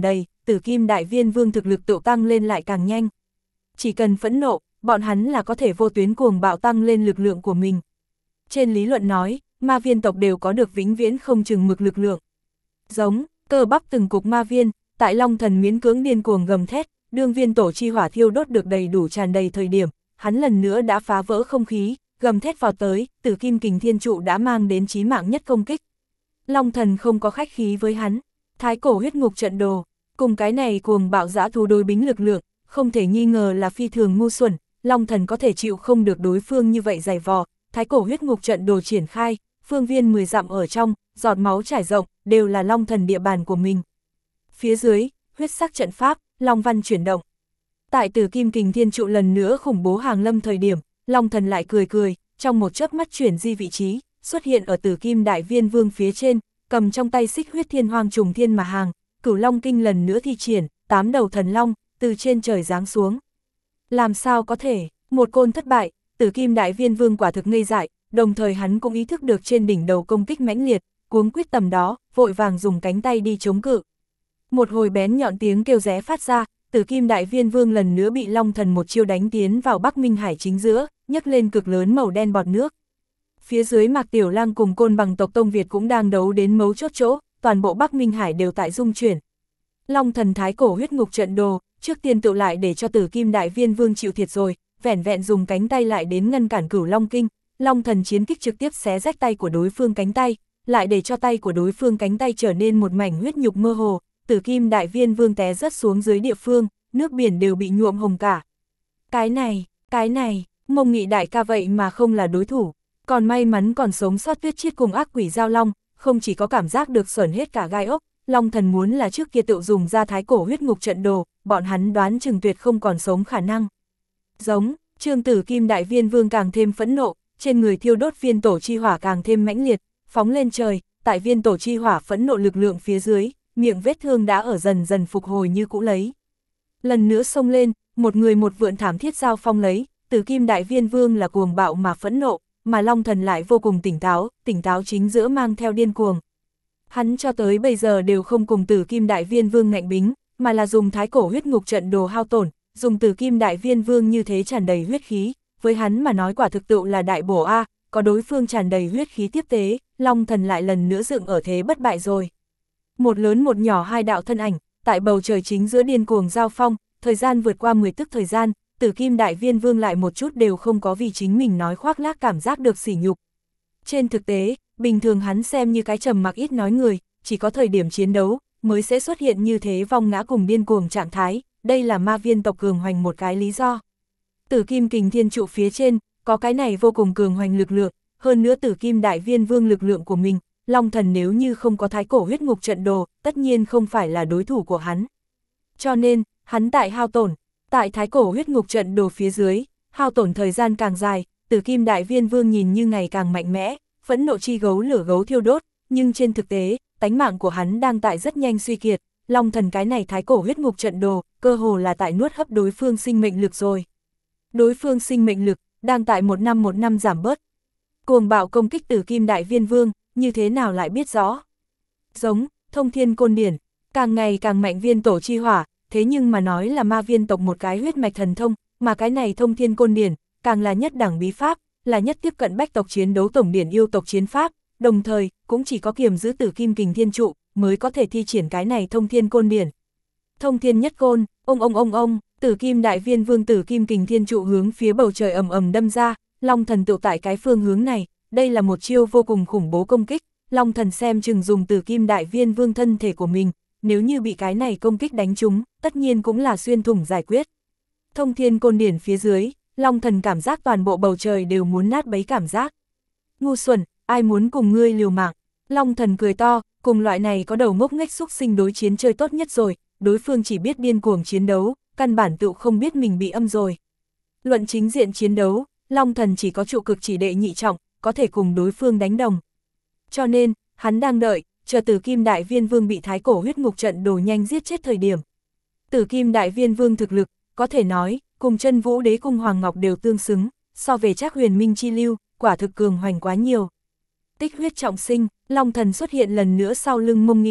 Tử Kim Đại Viên Vương thực lực tự tăng lên lại càng nhanh. Chỉ cần phẫn nộ, bọn hắn là có thể vô tuyến cuồng bạo tăng lên lực lượng của mình. Trên lý luận nói, ma viên tộc đều có được vĩnh viễn không chừng mực lực lượng. Giống, cơ bắp từng cục ma viên, tại Long Thần miễn cưỡng điên cuồng gầm thét, đương viên tổ chi hỏa thiêu đốt được đầy đủ tràn đầy thời điểm, hắn lần nữa đã phá vỡ không khí, gầm thét vào tới, Tử Kim Kình Thiên Trụ đã mang đến chí mạng nhất công kích. Long Thần không có khách khí với hắn, thái cổ huyết ngục trận đồ, cùng cái này cuồng bạo dã thú đối bính lực lượng, không thể nghi ngờ là phi thường ngu xuẩn, Long Thần có thể chịu không được đối phương như vậy dày vò, thái cổ huyết ngục trận đồ triển khai, phương viên mười dặm ở trong, giọt máu trải rộng, đều là Long Thần địa bàn của mình. Phía dưới, huyết sắc trận pháp, Long Văn chuyển động. Tại Tử Kim Kình Thiên Trụ lần nữa khủng bố hàng lâm thời điểm, Long Thần lại cười cười, trong một chớp mắt chuyển di vị trí, xuất hiện ở Tử Kim Đại Viên Vương phía trên, cầm trong tay xích huyết thiên hoang trùng thiên mà hàng, Cửu Long Kinh lần nữa thi triển, tám đầu thần long, từ trên trời giáng xuống. Làm sao có thể, một côn thất bại, Tử Kim Đại Viên Vương quả thực ngây dại, đồng thời hắn cũng ý thức được trên đỉnh đầu công kích mãnh liệt, cuống quyết tầm đó, vội vàng dùng cánh tay đi chống cự. Một hồi bén nhọn tiếng kêu ré phát ra, Tử Kim Đại Viên Vương lần nữa bị Long Thần một chiêu đánh tiến vào Bắc Minh Hải chính giữa, nhấc lên cực lớn màu đen bọt nước. Phía dưới Mạc Tiểu Lang cùng Côn Bằng tộc Tông Việt cũng đang đấu đến mấu chốt chỗ, toàn bộ Bắc Minh Hải đều tại dung chuyển. Long Thần thái cổ huyết ngục trận đồ, trước tiên tự lại để cho Tử Kim Đại Viên Vương chịu thiệt rồi, vẻn vẹn dùng cánh tay lại đến ngăn cản Cửu Long Kinh, Long Thần chiến kích trực tiếp xé rách tay của đối phương cánh tay, lại để cho tay của đối phương cánh tay trở nên một mảnh huyết nhục mơ hồ, Tử Kim Đại Viên Vương té rớt xuống dưới địa phương, nước biển đều bị nhuộm hồng cả. Cái này, cái này, Mông Nghị đại ca vậy mà không là đối thủ, còn may mắn còn sống sót Tuyết Chiết cùng ác quỷ giao long, không chỉ có cảm giác được sởn hết cả gai ốc, Long Thần muốn là trước kia tự dùng ra thái cổ huyết ngục trận đồ, bọn hắn đoán chừng tuyệt không còn sống khả năng. Giống, Trương Tử Kim Đại Viên Vương càng thêm phẫn nộ, trên người thiêu đốt viên tổ chi hỏa càng thêm mãnh liệt, phóng lên trời, tại viên tổ chi hỏa phẫn nộ lực lượng phía dưới, miệng vết thương đã ở dần dần phục hồi như cũ lấy. Lần nữa xông lên, một người một vượn thảm thiết giao phong lấy, Tử Kim Đại Viên Vương là cuồng bạo mà phẫn nộ, mà Long Thần lại vô cùng tỉnh táo, tỉnh táo chính giữa mang theo điên cuồng. Hắn cho tới bây giờ đều không cùng Tử Kim Đại Viên Vương ngạnh bính, mà là dùng thái cổ huyết ngục trận đồ hao tổn, dùng Tử Kim Đại Viên Vương như thế tràn đầy huyết khí, với hắn mà nói quả thực tự là đại bổ a, có đối phương tràn đầy huyết khí tiếp tế, Long Thần lại lần nữa dựng ở thế bất bại rồi. Một lớn một nhỏ hai đạo thân ảnh, tại bầu trời chính giữa điên cuồng giao phong, thời gian vượt qua mười tức thời gian, Tử Kim Đại Viên Vương lại một chút đều không có vì chính mình nói khoác lác cảm giác được sỉ nhục. Trên thực tế, bình thường hắn xem như cái trầm mặc ít nói người, chỉ có thời điểm chiến đấu, mới sẽ xuất hiện như thế vong ngã cùng điên cuồng trạng thái, đây là ma viên tộc cường hoành một cái lý do. Tử Kim Kình Thiên Trụ phía trên, có cái này vô cùng cường hoành lực lượng, hơn nữa Tử Kim Đại Viên Vương lực lượng của mình, Long Thần nếu như không có thái cổ huyết ngục trận đồ, tất nhiên không phải là đối thủ của hắn. Cho nên, hắn tại hao tổn, tại thái cổ huyết ngục trận đồ phía dưới, hao tổn thời gian càng dài, Tử Kim Đại Viên Vương nhìn như ngày càng mạnh mẽ, phẫn nộ chi gấu lửa gấu thiêu đốt, nhưng trên thực tế, tánh mạng của hắn đang tại rất nhanh suy kiệt, Long Thần cái này thái cổ huyết ngục trận đồ, cơ hồ là tại nuốt hấp đối phương sinh mệnh lực rồi. Đối phương sinh mệnh lực, đang tại một năm một năm giảm bớt. Cuồng bạo công kích Tử Kim Đại Viên Vương, như thế nào lại biết rõ. Giống, Thông Thiên Côn Điển, càng ngày càng mạnh viên tổ chi hỏa, thế nhưng mà nói là ma viên tộc một cái huyết mạch thần thông, mà cái này Thông Thiên Côn Điển, càng là nhất đẳng bí pháp, là nhất tiếp cận bách tộc chiến đấu tổng điển yêu tộc chiến pháp, đồng thời, cũng chỉ có kiềm giữ Tử Kim Kình Thiên Trụ, mới có thể thi triển cái này Thông Thiên Côn Điển. Thông Thiên Nhất Côn, ông ông ông ông, Tử Kim Đại Viên Vương Tử Kim Kình Thiên Trụ hướng phía bầu trời ầm ầm đâm ra, Long Thần tự tại cái phương hướng này, đây là một chiêu vô cùng khủng bố công kích, Long Thần xem chừng dùng Tử Kim Đại Viên Vương thân thể của mình, nếu như bị cái này công kích đánh trúng, tất nhiên cũng là xuyên thủng giải quyết. Thông Thiên Côn Điển phía dưới, Long Thần cảm giác toàn bộ bầu trời đều muốn nát bấy cảm giác. Ngu xuẩn, ai muốn cùng ngươi liều mạng? Long Thần cười to, cùng loại này có đầu ngốc nghếch xúc sinh đối chiến chơi tốt nhất rồi, đối phương chỉ biết điên cuồng chiến đấu, căn bản tự không biết mình bị âm rồi. Luận chính diện chiến đấu, Long Thần chỉ có trụ cực chỉ đệ nhị trọng, có thể cùng đối phương đánh đồng. Cho nên, hắn đang đợi, chờ Tử Kim Đại Viên Vương bị thái cổ huyết ngục trận đồ nhanh giết chết thời điểm. Tử Kim Đại Viên Vương thực lực, có thể nói, cùng Chân Vũ Đế cùng Hoàng Ngọc đều tương xứng, so về Trác Huyền Minh chi lưu, quả thực cường hoành quá nhiều. Tích huyết trọng sinh, Long Thần xuất hiện lần nữa sau lưng Mông Nghị.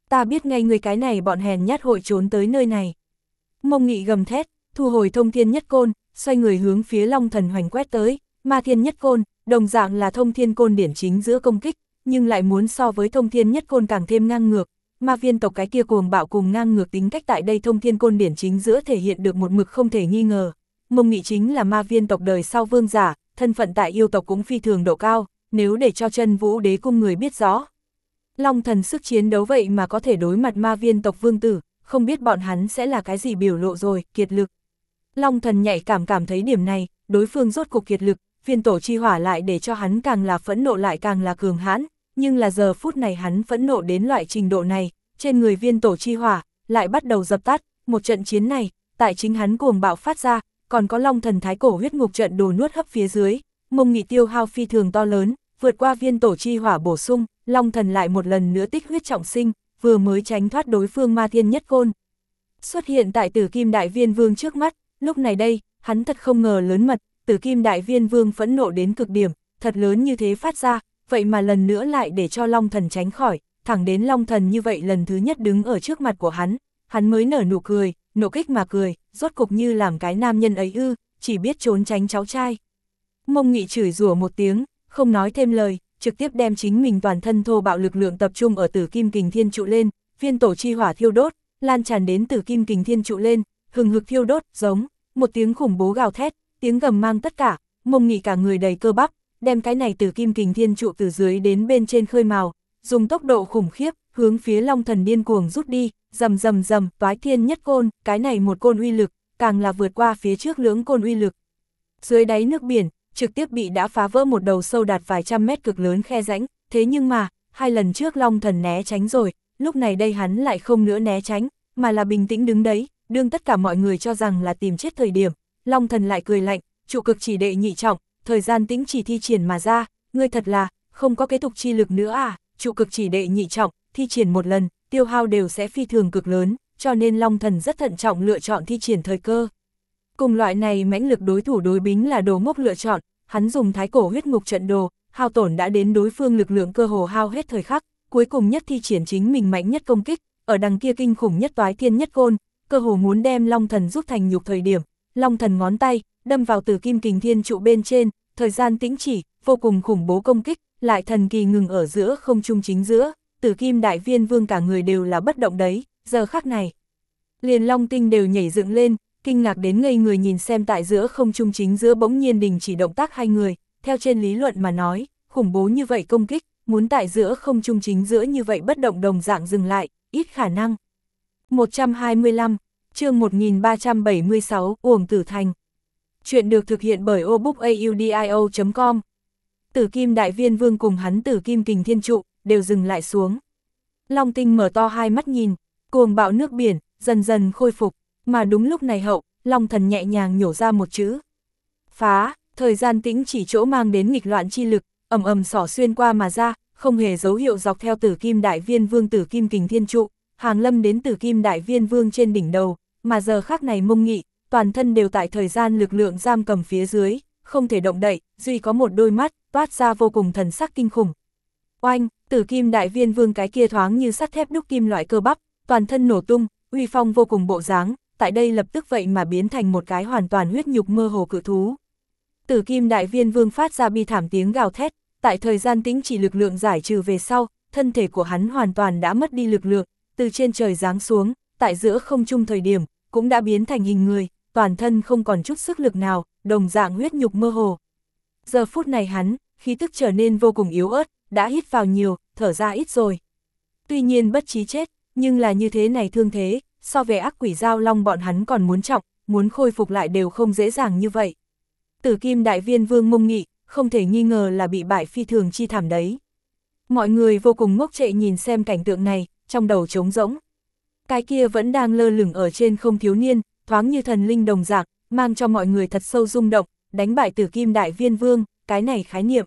Ta biết ngay người cái này bọn hèn nhát hội trốn tới nơi này. Mông Nghị gầm thét, thu hồi thông thiên nhất côn, xoay người hướng phía Long Thần hoành quét tới, ma thiên nhất côn, đồng dạng là thông thiên côn điển chính giữa công kích, nhưng lại muốn so với thông thiên nhất côn càng thêm ngang ngược. Ma viên tộc cái kia cuồng bạo cùng ngang ngược tính cách tại đây thông thiên côn điển chính giữa thể hiện được một mực không thể nghi ngờ. Mông Nghị chính là ma viên tộc đời sau vương giả, thân phận tại yêu tộc cũng phi thường độ cao, nếu để cho chân vũ đế cung người biết rõ. Long Thần sức chiến đấu vậy mà có thể đối mặt ma viên tộc vương tử, không biết bọn hắn sẽ là cái gì biểu lộ rồi, kiệt lực. Long Thần nhạy cảm cảm thấy điểm này, đối phương rốt cục kiệt lực, viên tổ chi hỏa lại để cho hắn càng là phẫn nộ lại càng là cường hãn, nhưng là giờ phút này hắn phẫn nộ đến loại trình độ này, trên người viên tổ chi hỏa, lại bắt đầu dập tắt, một trận chiến này, tại chính hắn cuồng bạo phát ra, còn có Long Thần thái cổ huyết ngục trận đồ nuốt hấp phía dưới, Mông Nghị tiêu hao phi thường to lớn, vượt qua viên tổ chi hỏa bổ sung, Long Thần lại một lần nữa tích huyết trọng sinh, vừa mới tránh thoát đối phương ma thiên nhất côn. Xuất hiện tại Tử Kim Đại Viên Vương trước mắt, lúc này đây, hắn thật không ngờ lớn mật, Tử Kim Đại Viên Vương phẫn nộ đến cực điểm, thật lớn như thế phát ra, vậy mà lần nữa lại để cho Long Thần tránh khỏi, thẳng đến Long Thần như vậy lần thứ nhất đứng ở trước mặt của hắn, hắn mới nở nụ cười, nộ kích mà cười, rốt cục như làm cái nam nhân ấy ư, chỉ biết trốn tránh cháu trai. Mông Nghị chửi rủa một tiếng, không nói thêm lời, trực tiếp đem chính mình toàn thân thô bạo lực lượng tập trung ở Tử Kim Kình Thiên trụ lên, viên tổ chi hỏa thiêu đốt, lan tràn đến Tử Kim Kình Thiên trụ lên, hừng hực thiêu đốt, giống một tiếng khủng bố gào thét, tiếng gầm mang tất cả, Mông Nghị cả người đầy cơ bắp, đem cái này Tử Kim Kình Thiên trụ từ dưới đến bên trên khơi mào, dùng tốc độ khủng khiếp, hướng phía Long Thần điên cuồng rút đi, rầm rầm rầm, toái thiên nhất côn, cái này một côn uy lực, càng là vượt qua phía trước lưỡng côn uy lực. Dưới đáy nước biển, trực tiếp bị đã phá vỡ một đầu sâu đạt vài trăm mét cực lớn khe rãnh, thế nhưng mà, hai lần trước Long Thần né tránh rồi, lúc này đây hắn lại không nữa né tránh, mà là bình tĩnh đứng đấy, đương tất cả mọi người cho rằng là tìm chết thời điểm, Long Thần lại cười lạnh, trụ cực chỉ đệ nhị trọng, thời gian tĩnh chỉ thi triển mà ra, ngươi thật là, không có kế tục chi lực nữa à, trụ cực chỉ đệ nhị trọng, thi triển một lần, tiêu hao đều sẽ phi thường cực lớn, cho nên Long Thần rất thận trọng lựa chọn thi triển thời cơ. Cùng loại này mãnh lực đối thủ đối bính là đồ ngốc lựa chọn, hắn dùng thái cổ huyết ngục trận đồ, hao tổn đã đến đối phương lực lượng cơ hồ hao hết thời khắc, cuối cùng nhất thi triển chính mình mạnh nhất công kích, ở đằng kia kinh khủng nhất toái thiên nhất côn, cơ hồ muốn đem Long Thần rút thành nhục thời điểm, Long Thần ngón tay, đâm vào Tử Kim Kình Thiên trụ bên trên, thời gian tĩnh chỉ, vô cùng khủng bố công kích, lại thần kỳ ngừng ở giữa không trung chính giữa, Tử Kim Đại Viên Vương cả người đều là bất động đấy, giờ khắc này. Liền Long Tinh đều nhảy dựng lên, kinh ngạc đến ngây người nhìn xem tại giữa không trung chính giữa bỗng nhiên đình chỉ động tác hai người, theo trên lý luận mà nói, khủng bố như vậy công kích, muốn tại giữa không trung chính giữa như vậy bất động đồng dạng dừng lại, ít khả năng. một trăm hai mươi lăm, chương một nghìn ba trăm bảy mươi sáu, Uổng Tử Thành. Chuyện được thực hiện bởi obookaudio chấm com. Tử Kim Đại Viên Vương cùng hắn Tử Kim Kình Thiên trụ, đều dừng lại xuống. Long Tinh mở to hai mắt nhìn, cuồng bạo nước biển, dần dần khôi phục, mà đúng lúc này hậu, Long Thần nhẹ nhàng nhổ ra một chữ. Phá, thời gian tĩnh chỉ chỗ mang đến nghịch loạn chi lực, ầm ầm xỏ xuyên qua mà ra, không hề dấu hiệu dọc theo Tử Kim Đại Viên Vương Tử Kim Kình Thiên trụ, hàng lâm đến Tử Kim Đại Viên Vương trên đỉnh đầu, mà giờ khắc này Mông Nghị, toàn thân đều tại thời gian lực lượng giam cầm phía dưới, không thể động đậy, duy có một đôi mắt, toát ra vô cùng thần sắc kinh khủng. Oanh, Tử Kim Đại Viên Vương cái kia thoáng như sắt thép đúc kim loại cơ bắp, toàn thân nổ tung, uy phong vô cùng bộ dáng, tại đây lập tức vậy mà biến thành một cái hoàn toàn huyết nhục mơ hồ cự thú. Tử Kim Đại Viên Vương phát ra bi thảm tiếng gào thét, tại thời gian tĩnh chỉ lực lượng giải trừ về sau, thân thể của hắn hoàn toàn đã mất đi lực lượng, từ trên trời giáng xuống, tại giữa không trung thời điểm, cũng đã biến thành hình người, toàn thân không còn chút sức lực nào, đồng dạng huyết nhục mơ hồ. Giờ phút này hắn, khí tức trở nên vô cùng yếu ớt, đã hít vào nhiều, thở ra ít rồi. Tuy nhiên bất chí chết, nhưng là như thế này thương thế, so về ác quỷ giao long bọn hắn còn muốn trọng, muốn khôi phục lại đều không dễ dàng như vậy. Tử Kim Đại Viên Vương Mông Nghị, không thể nghi ngờ là bị bại phi thường chi thảm đấy. Mọi người vô cùng ngốc trệ nhìn xem cảnh tượng này, trong đầu trống rỗng. Cái kia vẫn đang lơ lửng ở trên không thiếu niên, thoáng như thần linh đồng dạng, mang cho mọi người thật sâu rung động, đánh bại Tử Kim Đại Viên Vương, cái này khái niệm.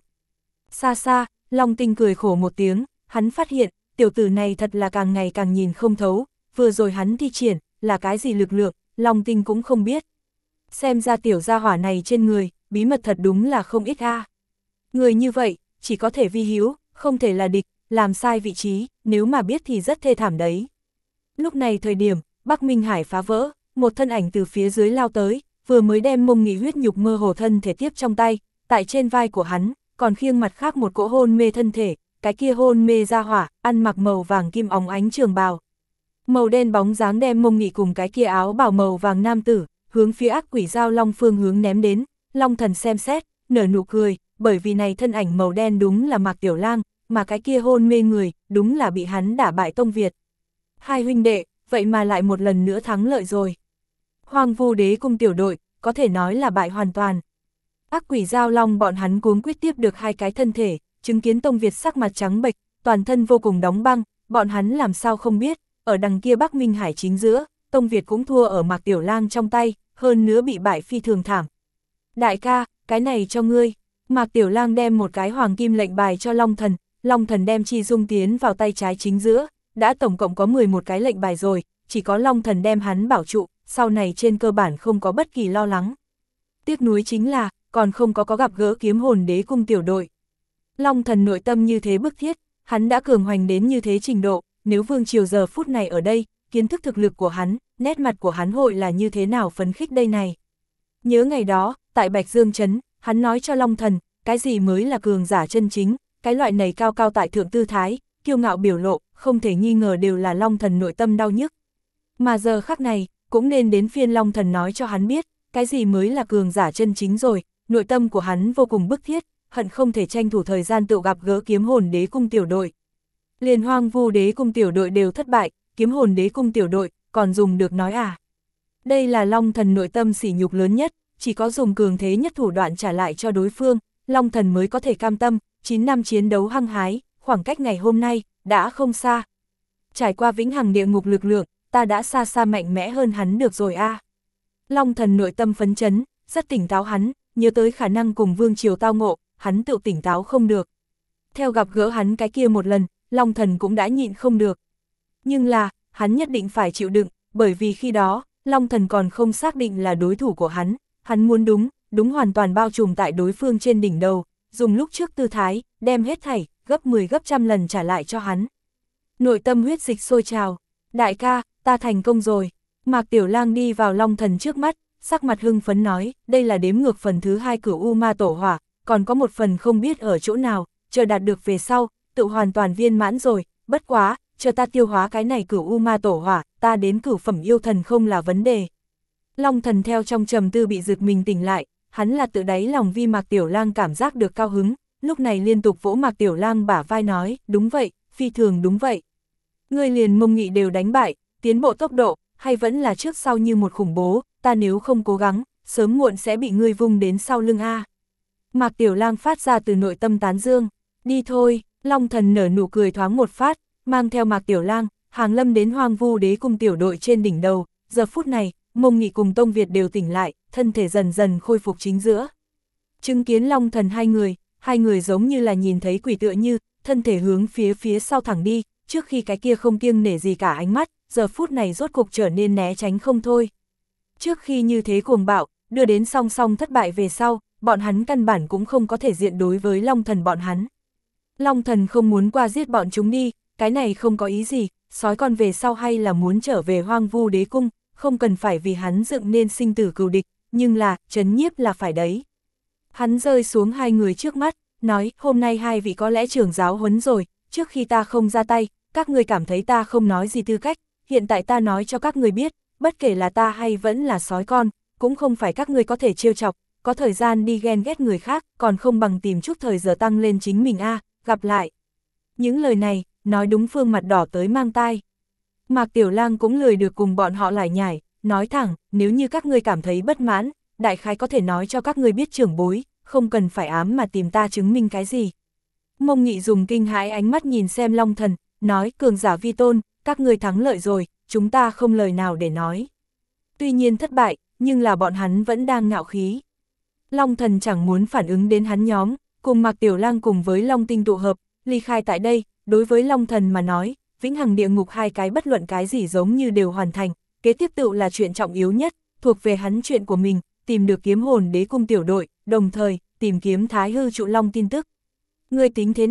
Xa xa, Long Tinh cười khổ một tiếng, hắn phát hiện, tiểu tử này thật là càng ngày càng nhìn không thấu, vừa rồi hắn thi triển, là cái gì lực lượng, Long Tinh cũng không biết. Xem ra tiểu gia hỏa này trên người, bí mật thật đúng là không ít a. Người như vậy, chỉ có thể vi hiếu, không thể là địch, làm sai vị trí, nếu mà biết thì rất thê thảm đấy. Lúc này thời điểm, Bắc Minh Hải phá vỡ, một thân ảnh từ phía dưới lao tới, vừa mới đem Mông Nghị huyết nhục mơ hồ thân thể tiếp trong tay, tại trên vai của hắn, còn khiêng mặt khác một cỗ hôn mê thân thể, cái kia hôn mê ra hỏa, ăn mặc màu vàng kim óng ánh trường bào. Màu đen bóng dáng đem Mông Nghị cùng cái kia áo bào màu vàng nam tử, hướng phía ác quỷ giao long phương hướng ném đến, Long Thần xem xét, nở nụ cười, bởi vì này thân ảnh màu đen đúng là Mạc Tiểu Lang, mà cái kia hôn mê người, đúng là bị hắn đả bại Tông Việt. Hai huynh đệ, vậy mà lại một lần nữa thắng lợi rồi. Hoang Vu Đế Cung tiểu đội, có thể nói là bại hoàn toàn. Ác quỷ giao long bọn hắn cuống quyết tiếp được hai cái thân thể, chứng kiến Tông Việt sắc mặt trắng bệch, toàn thân vô cùng đóng băng, bọn hắn làm sao không biết, ở đằng kia Bắc Minh Hải chính giữa, Tông Việt cũng thua ở Mạc Tiểu Lang trong tay, hơn nữa bị bại phi thường thảm. Đại ca, cái này cho ngươi. Mạc Tiểu Lang đem một cái hoàng kim lệnh bài cho Long Thần, Long Thần đem chi dung tiến vào tay trái chính giữa, đã tổng cộng có mười một cái lệnh bài rồi, chỉ có Long Thần đem hắn bảo trụ, sau này trên cơ bản không có bất kỳ lo lắng. Tiếc nuối chính là, còn không có có gặp gỡ Kiếm Hồn Đế Cung tiểu đội. Long Thần nội tâm như thế bức thiết, hắn đã cường hoành đến như thế trình độ, nếu Vương Triều giờ phút này ở đây, kiến thức thực lực của hắn, nét mặt của hắn hội là như thế nào phấn khích đây này. Nhớ ngày đó, tại Bạch Dương Trấn, hắn nói cho Long Thần, cái gì mới là cường giả chân chính, cái loại này cao cao tại thượng tư thái, kiêu ngạo biểu lộ, không thể nghi ngờ đều là Long Thần nội tâm đau nhức. Mà giờ khắc này, cũng nên đến phiên Long Thần nói cho hắn biết, cái gì mới là cường giả chân chính rồi, nội tâm của hắn vô cùng bức thiết, hận không thể tranh thủ thời gian tự gặp gỡ Kiếm Hồn Đế Cung tiểu đội. Liền Hoang Vu Đế Cung tiểu đội đều thất bại, Kiếm Hồn Đế Cung tiểu đội, còn dùng được nói à. Đây là Long Thần nội tâm sỉ nhục lớn nhất, chỉ có dùng cường thế nhất thủ đoạn trả lại cho đối phương, Long Thần mới có thể cam tâm, chín năm chiến đấu hăng hái, khoảng cách ngày hôm nay, đã không xa. Trải qua vĩnh hằng địa ngục lực lượng, ta đã xa xa mạnh mẽ hơn hắn được rồi a. À. Long Thần nội tâm phấn chấn, rất tỉnh táo hắn, nhớ tới khả năng cùng Vương Triều tao ngộ, hắn tự tỉnh táo không được. Theo gặp gỡ hắn cái kia một lần, Long Thần cũng đã nhịn không được. Nhưng là, hắn nhất định phải chịu đựng, bởi vì khi đó, Long Thần còn không xác định là đối thủ của hắn, hắn muốn đúng, đúng hoàn toàn bao trùm tại đối phương trên đỉnh đầu, dùng lúc trước tư thái, đem hết thảy, gấp mười gấp trăm lần trả lại cho hắn. Nội tâm huyết dịch sôi trào, đại ca, ta thành công rồi. Mạc Tiểu Lang đi vào Long Thần trước mắt, sắc mặt hưng phấn nói, đây là đếm ngược phần thứ hai Cửu U Ma Tổ Hỏa, còn có một phần không biết ở chỗ nào, chờ đạt được về sau, tự hoàn toàn viên mãn rồi, bất quá, chờ ta tiêu hóa cái này Cửu U Ma Tổ Hỏa, ta đến cửu phẩm yêu thần không là vấn đề. Long Thần theo trong trầm tư bị giật mình tỉnh lại, hắn là tự đáy lòng vì Mạc Tiểu Lang cảm giác được cao hứng, lúc này liên tục vỗ Mạc Tiểu Lang bả vai nói, đúng vậy, phi thường đúng vậy. Ngươi liền Mông Nghị đều đánh bại, tiến bộ tốc độ, hay vẫn là trước sau như một khủng bố, ta nếu không cố gắng, sớm muộn sẽ bị ngươi vung đến sau lưng a. Mạc Tiểu Lang phát ra từ nội tâm tán dương, đi thôi, Long Thần nở nụ cười thoáng một phát, mang theo Mạc Tiểu Lang, hàng lâm đến Hoang Vu Đế Cung tiểu đội trên đỉnh đầu, giờ phút này, Mông Nghị cùng Tông Việt đều tỉnh lại, thân thể dần dần khôi phục chính giữa. Chứng kiến Long Thần hai người, hai người giống như là nhìn thấy quỷ tựa như, thân thể hướng phía phía sau thẳng đi, trước khi cái kia không kiêng nể gì cả ánh mắt, giờ phút này rốt cục trở nên né tránh không thôi. Trước khi như thế cuồng bạo, đưa đến song song thất bại về sau, bọn hắn căn bản cũng không có thể diện đối với Long Thần bọn hắn. Long Thần không muốn qua giết bọn chúng đi, cái này không có ý gì, sói con về sau hay là muốn trở về Hoang Vu Đế Cung, không cần phải vì hắn dựng nên sinh tử cừu địch, nhưng là, trấn nhiếp là phải đấy. Hắn rơi xuống hai người trước mắt, nói, hôm nay hai vị có lẽ trưởng giáo huấn rồi, trước khi ta không ra tay, các người cảm thấy ta không nói gì tư cách, hiện tại ta nói cho các người biết, bất kể là ta hay vẫn là sói con, cũng không phải các người có thể trêu chọc, có thời gian đi ghen ghét người khác, còn không bằng tìm chút thời giờ tăng lên chính mình a, à, gặp lại. Những lời này, nói đúng phương mặt đỏ tới mang tai. Mạc Tiểu Lang cũng lười được cùng bọn họ lải nhải, nói thẳng, nếu như các ngươi cảm thấy bất mãn, đại khái có thể nói cho các ngươi biết trưởng bối, không cần phải ám mà tìm ta chứng minh cái gì. Mông Nghị dùng kinh hãi ánh mắt nhìn xem Long Thần, nói, cường giả vi tôn, các ngươi thắng lợi rồi, chúng ta không lời nào để nói. Tuy nhiên thất bại, nhưng là bọn hắn vẫn đang ngạo khí. Long Thần chẳng muốn phản ứng đến hắn nhóm, cùng Mạc Tiểu Lang cùng với Long Tinh tụ hợp, ly khai tại đây, đối với Long Thần mà nói, vĩnh hằng địa ngục hai cái bất luận cái gì giống như đều hoàn thành, kế tiếp tự là chuyện trọng yếu nhất, thuộc về hắn chuyện của mình, tìm được Kiếm Hồn Đế Cung tiểu đội, đồng thời, tìm kiếm Thái Hư Trụ Long tin tức. Ngươi tính thế nào?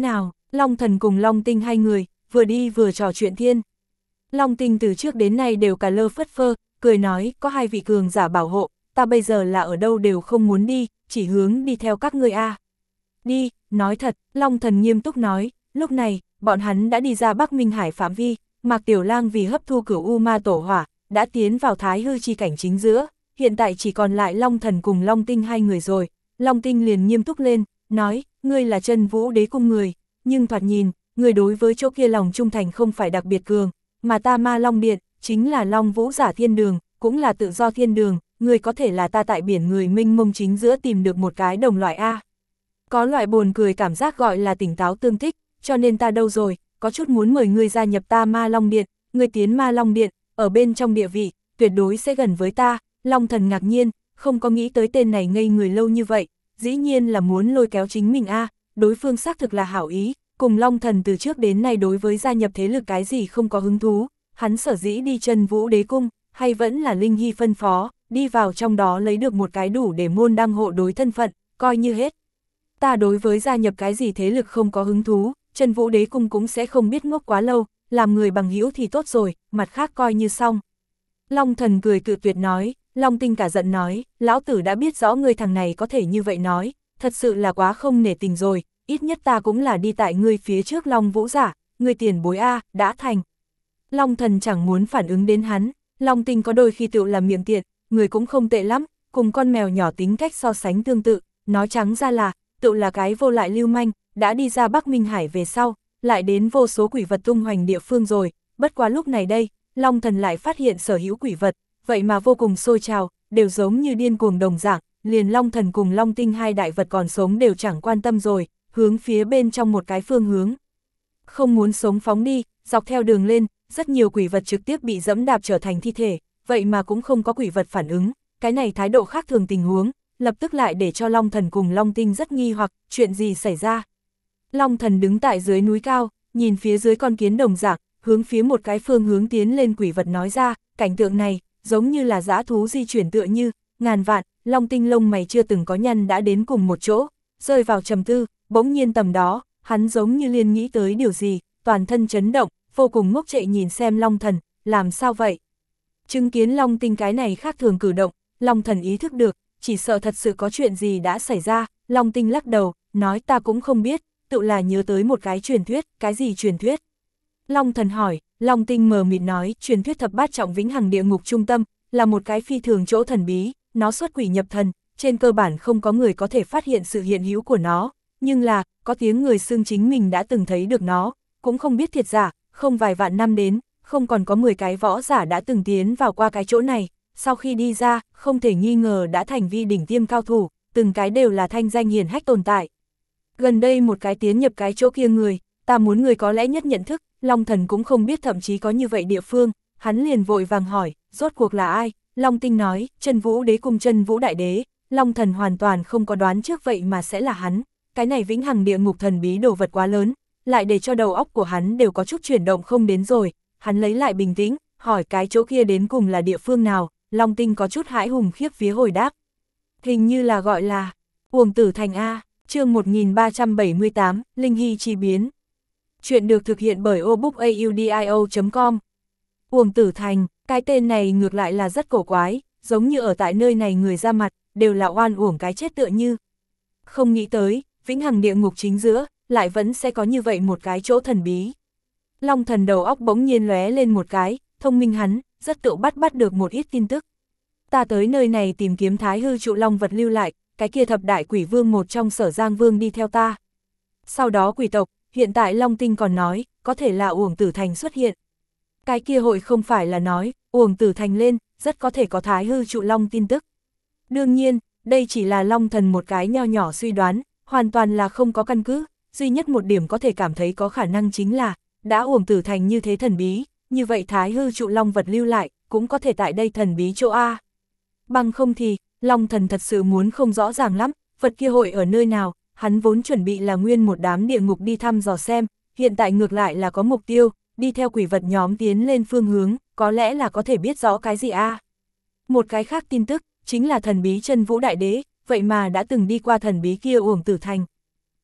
Long Thần cùng Long Tinh hai người, vừa đi vừa trò chuyện thiên. Long Tinh từ trước đến nay đều cả lơ phất phơ, cười nói, có hai vị cường giả bảo hộ, ta bây giờ là ở đâu đều không muốn đi, chỉ hướng đi theo các ngươi a. Đi, nói thật, Long Thần nghiêm túc nói, lúc này, bọn hắn đã đi ra Bắc Minh Hải phạm vi, Mạc Tiểu Lang vì hấp thu cửu U Ma Tổ Hỏa, đã tiến vào Thái Hư chi cảnh chính giữa, hiện tại chỉ còn lại Long Thần cùng Long Tinh hai người rồi. Long Tinh liền nghiêm túc lên, nói, ngươi là Chân Vũ Đế Cung người, nhưng thoạt nhìn, người đối với chỗ kia lòng trung thành không phải đặc biệt cường, mà ta Ma Long Điện, chính là Long Vũ giả thiên đường, cũng là tự do thiên đường, người có thể là ta tại biển người mênh mông chính giữa tìm được một cái đồng loại A. Có loại buồn cười cảm giác gọi là tỉnh táo tương thích, cho nên ta đâu rồi, có chút muốn mời ngươi gia nhập ta Ma Long Điện, ngươi tiến Ma Long Điện, ở bên trong địa vị, tuyệt đối sẽ gần với ta. Long Thần ngạc nhiên, không có nghĩ tới tên này ngây người lâu như vậy, dĩ nhiên là muốn lôi kéo chính mình a, đối phương xác thực là hảo ý, cùng Long Thần từ trước đến nay đối với gia nhập thế lực cái gì không có hứng thú, hắn sở dĩ đi Chân Vũ Đế Cung, hay vẫn là Linh Hy phân phó, đi vào trong đó lấy được một cái đủ để môn đăng hộ đối thân phận, coi như hết. Ta đối với gia nhập cái gì thế lực không có hứng thú, Chân Vũ Đế Cung cũng sẽ không biết ngốc quá lâu, làm người bằng hữu thì tốt rồi, mặt khác coi như xong. Long Thần cười cự tuyệt nói, Long Tinh cả giận nói, lão tử đã biết rõ ngươi thằng này có thể như vậy nói, thật sự là quá không nể tình rồi, ít nhất ta cũng là đi tại ngươi phía trước Long Vũ giả, ngươi tiền bối a, đã thành. Long Thần chẳng muốn phản ứng đến hắn, Long Tinh có đôi khi tự làm miệng tiện, người cũng không tệ lắm, cùng con mèo nhỏ tính cách so sánh tương tự, nói trắng ra là, tự là cái vô lại lưu manh, đã đi ra Bắc Minh Hải về sau, lại đến vô số quỷ vật tung hoành địa phương rồi, bất quá lúc này đây, Long Thần lại phát hiện sở hữu quỷ vật, vậy mà vô cùng sôi trào, đều giống như điên cuồng đồng dạng, liền Long Thần cùng Long Tinh hai đại vật còn sống đều chẳng quan tâm rồi, hướng phía bên trong một cái phương hướng. Không muốn sống phóng đi, dọc theo đường lên, rất nhiều quỷ vật trực tiếp bị dẫm đạp trở thành thi thể, vậy mà cũng không có quỷ vật phản ứng, cái này thái độ khác thường tình huống, lập tức lại để cho Long Thần cùng Long Tinh rất nghi hoặc, chuyện gì xảy ra. Long Thần đứng tại dưới núi cao, nhìn phía dưới con kiến đồng dạng, hướng phía một cái phương hướng tiến lên quỷ vật nói ra, cảnh tượng này, giống như là dã thú di chuyển tựa như, ngàn vạn, Long Tinh lông mày chưa từng có nhăn đã đến cùng một chỗ, rơi vào trầm tư, bỗng nhiên tầm đó, hắn giống như liên nghĩ tới điều gì, toàn thân chấn động, vô cùng ngốc trệ nhìn xem Long Thần, làm sao vậy? Chứng kiến Long Tinh cái này khác thường cử động, Long Thần ý thức được, chỉ sợ thật sự có chuyện gì đã xảy ra, Long Tinh lắc đầu, nói ta cũng không biết, tự là nhớ tới một cái truyền thuyết, cái gì truyền thuyết? Long Thần hỏi, Long Tinh mờ mịt nói, truyền thuyết thập bát trọng vĩnh hằng địa ngục trung tâm, là một cái phi thường chỗ thần bí, nó xuất quỷ nhập thần, trên cơ bản không có người có thể phát hiện sự hiện hữu của nó, nhưng là, có tiếng người xưng chính mình đã từng thấy được nó, cũng không biết thiệt giả, không vài vạn năm đến, không còn có mười cái võ giả đã từng tiến vào qua cái chỗ này, sau khi đi ra, không thể nghi ngờ đã thành vi đỉnh tiêm cao thủ, từng cái đều là thanh danh hiển hách tồn tại. Gần đây một cái tiến nhập cái chỗ kia người, ta muốn người có lẽ nhất nhận thức, Long Thần cũng không biết thậm chí có như vậy địa phương, hắn liền vội vàng hỏi, rốt cuộc là ai? Long Tinh nói, Chân Vũ Đế cùng Chân Vũ Đại Đế, Long Thần hoàn toàn không có đoán trước vậy mà sẽ là hắn, cái này vĩnh hằng địa ngục thần bí đồ vật quá lớn, lại để cho đầu óc của hắn đều có chút chuyển động không đến rồi, hắn lấy lại bình tĩnh, hỏi cái chỗ kia đến cùng là địa phương nào, Long Tinh có chút hãi hùng khiếp vía hồi đáp. Hình như là gọi là, Uổng Tử Thành A, chương một nghìn ba trăm bảy mươi tám, Linh Hy chi biến. Chuyện được thực hiện bởi obookaudio chấm com. Uổng Tử Thành, cái tên này ngược lại là rất cổ quái, giống như ở tại nơi này người ra mặt, đều là oan uổng cái chết tựa như. Không nghĩ tới, vĩnh hằng địa ngục chính giữa, lại vẫn sẽ có như vậy một cái chỗ thần bí. Long Thần đầu óc bỗng nhiên lóe lên một cái, thông minh hắn, rất tự bắt bắt được một ít tin tức. Ta tới nơi này tìm kiếm Thái Hư trụ long vật lưu lại, cái kia thập đại quỷ vương một trong Sở Giang Vương đi theo ta. Sau đó quỷ tộc, hiện tại Long Tinh còn nói, có thể là Uổng Tử Thành xuất hiện. Cái kia hội không phải là nói, Uổng Tử Thành lên, rất có thể có Thái Hư trụ long tin tức. Đương nhiên, đây chỉ là Long Thần một cái nho nhỏ suy đoán, hoàn toàn là không có căn cứ, duy nhất một điểm có thể cảm thấy có khả năng chính là, đã Uổng Tử Thành như thế thần bí, như vậy Thái Hư trụ long vật lưu lại, cũng có thể tại đây thần bí chỗ A. Bằng không thì, Long Thần thật sự muốn không rõ ràng lắm, vật kia hội ở nơi nào, hắn vốn chuẩn bị là nguyên một đám địa ngục đi thăm dò xem, hiện tại ngược lại là có mục tiêu, đi theo quỷ vật nhóm tiến lên phương hướng, có lẽ là có thể biết rõ cái gì A. Một cái khác tin tức, chính là thần bí Chân Vũ Đại Đế, vậy mà đã từng đi qua thần bí kia Uổng Tử Thành.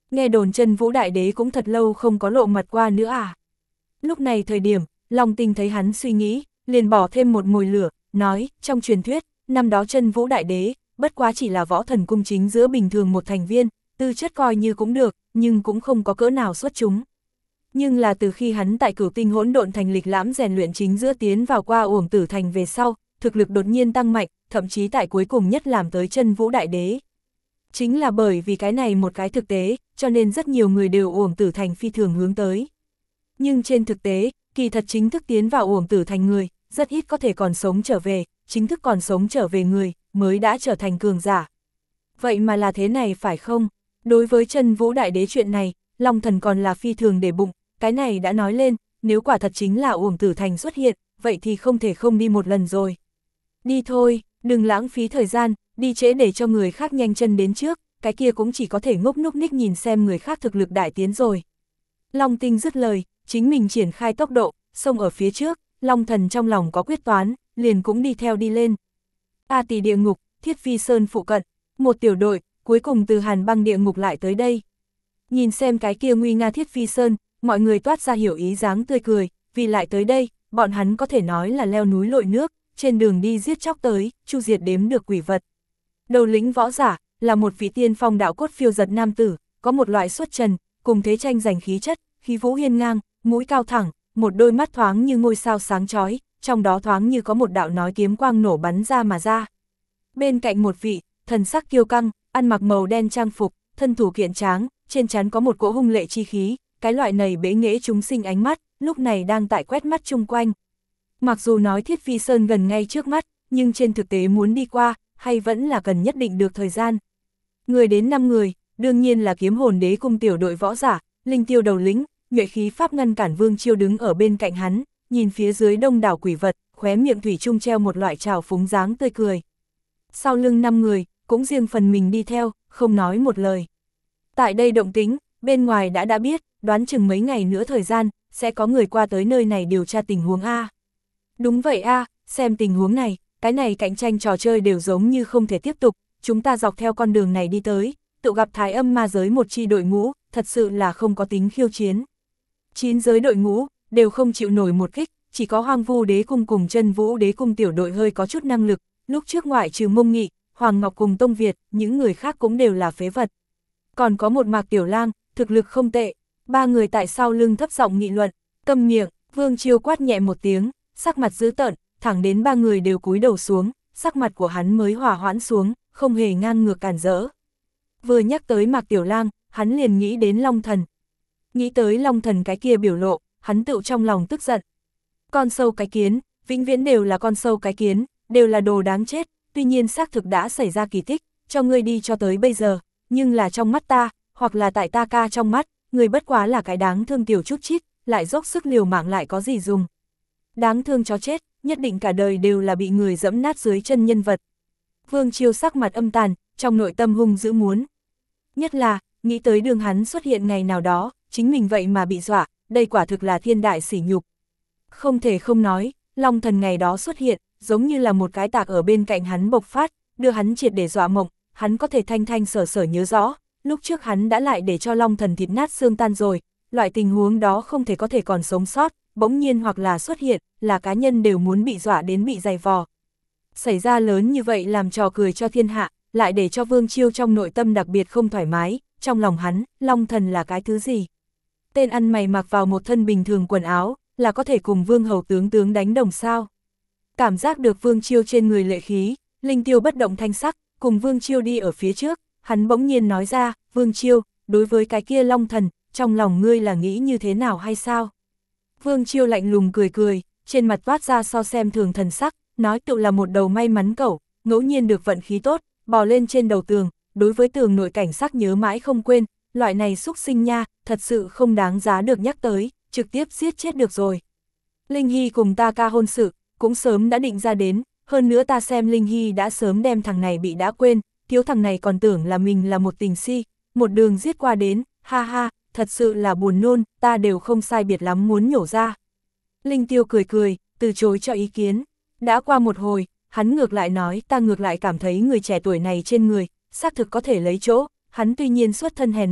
Nghe đồn Chân Vũ Đại Đế cũng thật lâu không có lộ mặt qua nữa à? Lúc này thời điểm, Long Tinh thấy hắn suy nghĩ, liền bỏ thêm một mồi lửa, nói, trong truyền thuyết, năm đó Chân Vũ Đại Đế, bất quá chỉ là võ thần cung chính giữa bình thường một thành viên, tư chất coi như cũng được, nhưng cũng không có cỡ nào xuất chúng. Nhưng là từ khi hắn tại Cửu Tinh Hỗn Độn Thành lịch lãm rèn luyện chính giữa tiến vào qua Uổng Tử Thành về sau, thực lực đột nhiên tăng mạnh, thậm chí tại cuối cùng nhất làm tới Chân Vũ Đại Đế. Chính là bởi vì cái này một cái thực tế, cho nên rất nhiều người đều Uổng Tử Thành phi thường hướng tới. Nhưng trên thực tế, kỳ thật chính thức tiến vào Uổng Tử Thành người, rất ít có thể còn sống trở về, chính thức còn sống trở về người, mới đã trở thành cường giả. Vậy mà là thế này phải không? Đối với Chân Vũ Đại Đế chuyện này, Long Thần còn là phi thường để bụng, cái này đã nói lên, nếu quả thật chính là Uổng Tử Thành xuất hiện, vậy thì không thể không đi một lần rồi. Đi thôi, đừng lãng phí thời gian, đi trễ để cho người khác nhanh chân đến trước, cái kia cũng chỉ có thể ngốc núc ních nhìn xem người khác thực lực đại tiến rồi. Long Tinh dứt lời, chính mình triển khai tốc độ, xông ở phía trước, Long Thần trong lòng có quyết toán, liền cũng đi theo đi lên. A Tỷ địa ngục, Thiết Phi Sơn phụ cận, một tiểu đội, cuối cùng từ Hàn Băng địa ngục lại tới đây. Nhìn xem cái kia nguy nga Thiết Phi Sơn, mọi người toát ra hiểu ý dáng tươi cười, vì lại tới đây, bọn hắn có thể nói là leo núi lội nước, trên đường đi giết chóc tới, chu diệt đếm được quỷ vật. Đầu lĩnh võ giả, là một vị tiên phong đạo cốt phiêu giật nam tử, có một loại xuất trần, cùng thế tranh giành khí chất, khí vũ hiên ngang, mũi cao thẳng, một đôi mắt thoáng như ngôi sao sáng chói, trong đó thoáng như có một đạo nói kiếm quang nổ bắn ra mà ra. Bên cạnh một vị, thần sắc kiêu căng, ăn mặc màu đen trang phục, thân thủ kiện tráng, trên trán có một cỗ hung lệ chi khí, cái loại này bế nghệ chúng sinh ánh mắt, lúc này đang tại quét mắt chung quanh. Mặc dù nói Thiết Phi Sơn gần ngay trước mắt, nhưng trên thực tế muốn đi qua, hay vẫn là cần nhất định được thời gian. Người đến năm người, đương nhiên là Kiếm Hồn Đế cung tiểu đội võ giả, Linh Tiêu đầu lĩnh, nhuệ khí pháp ngăn cản Vương Chiêu đứng ở bên cạnh hắn, nhìn phía dưới đông đảo quỷ vật, khóe miệng thủy chung treo một loại trào phúng dáng tươi cười. Sau lưng năm người, cũng riêng phần mình đi theo, không nói một lời. Tại đây động tĩnh, bên ngoài đã đã biết, đoán chừng mấy ngày nữa thời gian, sẽ có người qua tới nơi này điều tra tình huống A. Đúng vậy A, xem tình huống này, cái này cạnh tranh trò chơi đều giống như không thể tiếp tục, chúng ta dọc theo con đường này đi tới, tự gặp Thái Âm ma giới một chi đội ngũ, thật sự là không có tính khiêu chiến. Chín giới đội ngũ, đều không chịu nổi một kích, chỉ có Hoang Vu Đế cung cùng Chân Vũ Đế cung tiểu đội hơi có chút năng lực, lúc trước ngoại trừ Mông Nghị, Hoàng Ngọc cùng Tông Việt, những người khác cũng đều là phế vật. Còn có một Mạc Tiểu Lang, thực lực không tệ, ba người tại sau lưng thấp giọng nghị luận, câm miệng, Vương Chiêu quát nhẹ một tiếng, sắc mặt dữ tợn, thẳng đến ba người đều cúi đầu xuống, sắc mặt của hắn mới hòa hoãn xuống, không hề ngang ngược cản rỡ. Vừa nhắc tới Mạc Tiểu Lang, hắn liền nghĩ đến Long Thần. Nghĩ tới Long Thần cái kia biểu lộ, hắn tự trong lòng tức giận. Con sâu cái kiến, vĩnh viễn đều là con sâu cái kiến, đều là đồ đáng chết, tuy nhiên xác thực đã xảy ra kỳ tích, cho ngươi đi cho tới bây giờ, nhưng là trong mắt ta, hoặc là tại ta ca trong mắt, người bất quá là cái đáng thương tiểu chút chít, lại dốc sức liều mạng lại có gì dùng. Đáng thương chó chết, nhất định cả đời đều là bị người dẫm nát dưới chân nhân vật. Vương Chiêu sắc mặt âm tàn, trong nội tâm hung dữ muốn. Nhất là, nghĩ tới đường hắn xuất hiện ngày nào đó, chính mình vậy mà bị dọa, đây quả thực là thiên đại sỉ nhục. Không thể không nói, Long Thần ngày đó xuất hiện, giống như là một cái tạc ở bên cạnh hắn bộc phát, đưa hắn triệt để dọa mộng, hắn có thể thanh thanh sở sở nhớ rõ, lúc trước hắn đã lại để cho Long Thần thịt nát xương tan rồi, loại tình huống đó không thể có thể còn sống sót, bỗng nhiên hoặc là xuất hiện, là cá nhân đều muốn bị dọa đến bị dày vò. Xảy ra lớn như vậy làm trò cười cho thiên hạ, lại để cho Vương Chiêu trong nội tâm đặc biệt không thoải mái, trong lòng hắn, Long Thần là cái thứ gì? Tên ăn mày mặc vào một thân bình thường quần áo, là có thể cùng Vương Hầu tướng tướng đánh đồng sao? Cảm giác được Vương Chiêu trên người lệ khí, Linh Tiêu bất động thanh sắc, cùng Vương Chiêu đi ở phía trước, hắn bỗng nhiên nói ra, Vương Chiêu, đối với cái kia Long Thần, trong lòng ngươi là nghĩ như thế nào hay sao? Vương Chiêu lạnh lùng cười cười, trên mặt toát ra so xem thường thần sắc, nói tự là một đầu may mắn cẩu, ngẫu nhiên được vận khí tốt, bò lên trên đầu tường, đối với tường nội cảnh sắc nhớ mãi không quên, loại này xúc sinh nha, thật sự không đáng giá được nhắc tới, trực tiếp giết chết được rồi. Linh Hy cùng ta ca hôn sự, cũng sớm đã định ra đến, hơn nữa ta xem Linh Hy đã sớm đem thằng này bị đã quên, thiếu thằng này còn tưởng là mình là một tình si, một đường giết qua đến, ha ha, thật sự là buồn nôn, ta đều không sai biệt lắm muốn nhổ ra. Linh Tiêu cười cười, từ chối cho ý kiến, đã qua một hồi, hắn ngược lại nói, ta ngược lại cảm thấy người trẻ tuổi này trên người, xác thực có thể lấy chỗ, hắn tuy nhiên xuất thân hèn mọn,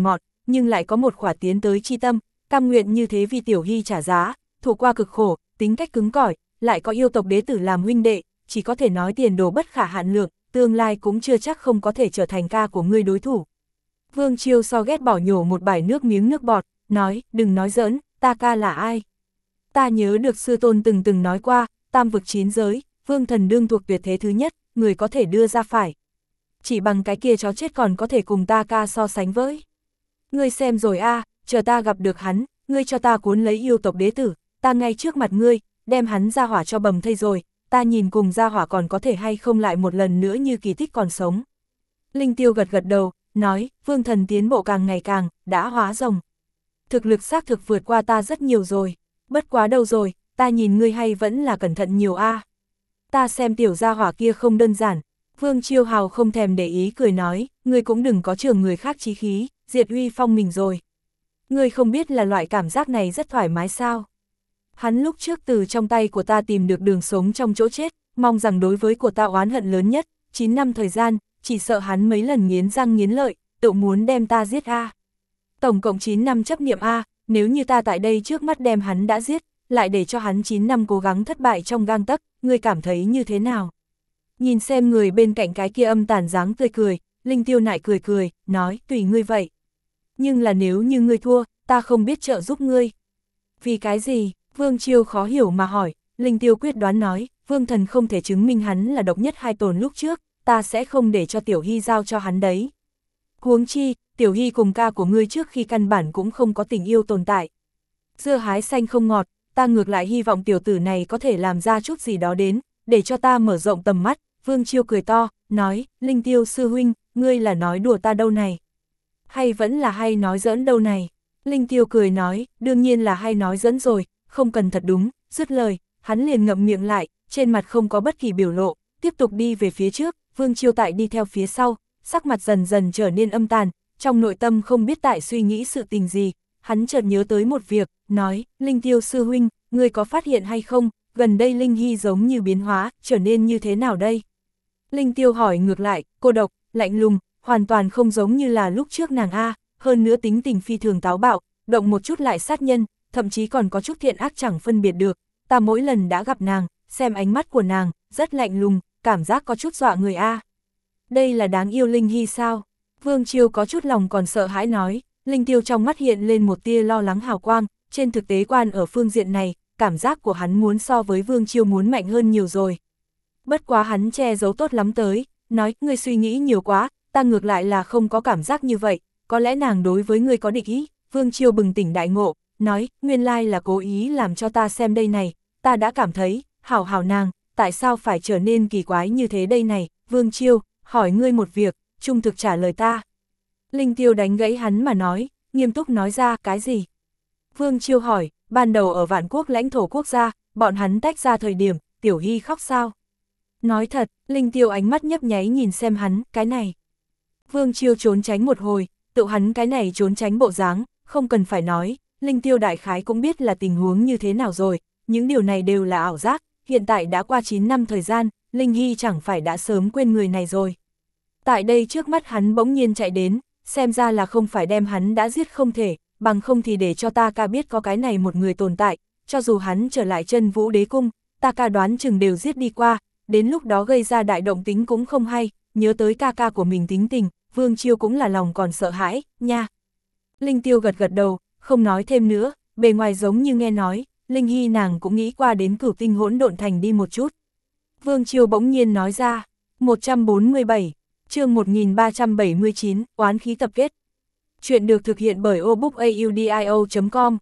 nhưng lại có một khỏa tiến tới chi tâm, cam nguyện như thế vì Tiểu Hy trả giá, thủ qua cực khổ, tính cách cứng cỏi, lại có yêu tộc đế tử làm huynh đệ, chỉ có thể nói tiền đồ bất khả hạn lượng, tương lai cũng chưa chắc không có thể trở thành ca của ngươi đối thủ. Vương Chiêu so ghét bỏ nhổ một bãi nước miếng nước bọt, nói, đừng nói giỡn, ta ca là ai? Ta nhớ được sư tôn từng từng nói qua, tam vực chín giới, vương thần đương thuộc tuyệt thế thứ nhất, người có thể đưa ra phải. Chỉ bằng cái kia chó chết còn có thể cùng ta ca so sánh với. Ngươi xem rồi a, à, chờ ta gặp được hắn, ngươi cho ta cuốn lấy yêu tộc đế tử, ta ngay trước mặt ngươi, đem hắn ra hỏa cho bầm thây rồi, ta nhìn cùng ra hỏa còn có thể hay không lại một lần nữa như kỳ tích còn sống. Linh Tiêu gật gật đầu, nói, vương thần tiến bộ càng ngày càng, đã hóa rồng. Thực lực xác thực vượt qua ta rất nhiều rồi, bất quá đâu rồi, ta nhìn ngươi hay vẫn là cẩn thận nhiều a. À. Ta xem tiểu gia hỏa kia không đơn giản. Vương Chiêu Hào không thèm để ý cười nói, ngươi cũng đừng có trường người khác chí khí, diệt uy phong mình rồi. Ngươi không biết là loại cảm giác này rất thoải mái sao. Hắn lúc trước từ trong tay của ta tìm được đường sống trong chỗ chết, mong rằng đối với của ta oán hận lớn nhất, chín năm thời gian, chỉ sợ hắn mấy lần nghiến răng nghiến lợi, tự muốn đem ta giết a. Tổng cộng chín năm chấp niệm a, nếu như ta tại đây trước mắt đem hắn đã giết, lại để cho hắn chín năm cố gắng thất bại trong gang tấc, ngươi cảm thấy như thế nào? Nhìn xem người bên cạnh cái kia âm tàn dáng tươi cười, Linh Tiêu nại cười cười, nói, tùy ngươi vậy. Nhưng là nếu như ngươi thua, ta không biết trợ giúp ngươi. Vì cái gì? Vương Chiêu khó hiểu mà hỏi, Linh Tiêu quyết đoán nói, Vương thần không thể chứng minh hắn là độc nhất hai tồn lúc trước, ta sẽ không để cho Tiểu Hy giao cho hắn đấy. Huống chi, Tiểu Hy cùng ca của ngươi trước khi căn bản cũng không có tình yêu tồn tại. Dưa hái xanh không ngọt, ta ngược lại hy vọng tiểu tử này có thể làm ra chút gì đó đến, để cho ta mở rộng tầm mắt. Vương Chiêu cười to, nói, Linh Tiêu sư huynh, ngươi là nói đùa ta đâu này? Hay vẫn là hay nói giỡn đâu này? Linh Tiêu cười nói, đương nhiên là hay nói giỡn rồi, không cần thật đúng, dứt lời, hắn liền ngậm miệng lại, trên mặt không có bất kỳ biểu lộ, tiếp tục đi về phía trước, Vương Chiêu tại đi theo phía sau, sắc mặt dần dần trở nên âm tàn, trong nội tâm không biết tại suy nghĩ sự tình gì, hắn chợt nhớ tới một việc, nói, Linh Tiêu sư huynh, ngươi có phát hiện hay không, gần đây Linh Hy giống như biến hóa, trở nên như thế nào đây? Linh Tiêu hỏi ngược lại, cô độc, lạnh lùng, hoàn toàn không giống như là lúc trước nàng A, hơn nữa tính tình phi thường táo bạo, động một chút lại sát nhân, thậm chí còn có chút thiện ác chẳng phân biệt được, ta mỗi lần đã gặp nàng, xem ánh mắt của nàng, rất lạnh lùng, cảm giác có chút dọa người A. Đây là đáng yêu Linh Hy sao? Vương Chiêu có chút lòng còn sợ hãi nói, Linh Tiêu trong mắt hiện lên một tia lo lắng hào quang, trên thực tế quan ở phương diện này, cảm giác của hắn muốn so với Vương Chiêu muốn mạnh hơn nhiều rồi. Bất quá hắn che giấu tốt lắm tới, nói, ngươi suy nghĩ nhiều quá, ta ngược lại là không có cảm giác như vậy, có lẽ nàng đối với ngươi có địch ý. Vương Chiêu bừng tỉnh đại ngộ, nói, nguyên lai là cố ý làm cho ta xem đây này, ta đã cảm thấy, hảo hảo nàng, tại sao phải trở nên kỳ quái như thế đây này? Vương Chiêu, hỏi ngươi một việc, trung thực trả lời ta. Linh Tiêu đánh gãy hắn mà nói, nghiêm túc nói ra, cái gì? Vương Chiêu hỏi, ban đầu ở Vạn Quốc lãnh thổ quốc gia, bọn hắn tách ra thời điểm, Tiểu Hy khóc sao? Nói thật, Linh Tiêu ánh mắt nhấp nháy nhìn xem hắn, cái này. Vương Chiêu trốn tránh một hồi, tự hắn cái này trốn tránh bộ dáng, không cần phải nói, Linh Tiêu đại khái cũng biết là tình huống như thế nào rồi, những điều này đều là ảo giác, hiện tại đã qua chín năm thời gian, Linh Hy chẳng phải đã sớm quên người này rồi. Tại đây trước mắt hắn bỗng nhiên chạy đến, xem ra là không phải đem hắn đã giết không thể, bằng không thì để cho ta ca biết có cái này một người tồn tại, cho dù hắn trở lại chân vũ đế cung, ta ca đoán chừng đều giết đi qua, đến lúc đó gây ra đại động tính cũng không hay, nhớ tới ca ca của mình tính tình, Vương Chiêu cũng là lòng còn sợ hãi, nha. Linh Tiêu gật gật đầu, không nói thêm nữa, bề ngoài giống như nghe nói, Linh Hy nàng cũng nghĩ qua đến Cửu Tinh Hỗn Độn Thành đi một chút. Vương Chiêu bỗng nhiên nói ra, một trăm bốn mươi bảy, chương một nghìn ba trăm bảy mươi chín, oán khí tập kết. Chuyện được thực hiện bởi obookaudio chấm com.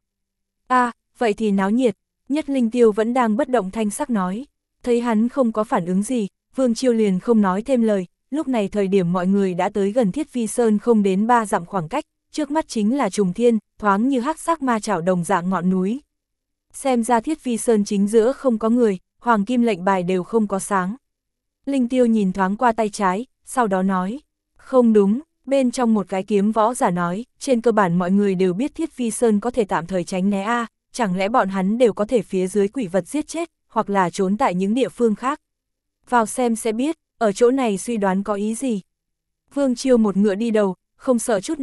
À, vậy thì náo nhiệt, nhất Linh Tiêu vẫn đang bất động thanh sắc nói. Thấy hắn không có phản ứng gì, Vương Chiêu liền không nói thêm lời, lúc này thời điểm mọi người đã tới gần Thiết Vi Sơn không đến ba dặm khoảng cách, trước mắt chính là Trùng Thiên, thoáng như hắc sắc ma chảo đồng dạng ngọn núi. Xem ra Thiết Vi Sơn chính giữa không có người, hoàng kim lệnh bài đều không có sáng. Linh Tiêu nhìn thoáng qua tay trái, sau đó nói, không đúng, bên trong một cái kiếm võ giả nói, trên cơ bản mọi người đều biết Thiết Vi Sơn có thể tạm thời tránh né a, chẳng lẽ bọn hắn đều có thể phía dưới quỷ vật giết chết, hoặc là trốn tại những địa phương khác. Vào xem sẽ biết, ở chỗ này suy đoán có ý gì. Vương Chiêu một ngựa đi đầu, không sợ chút nào,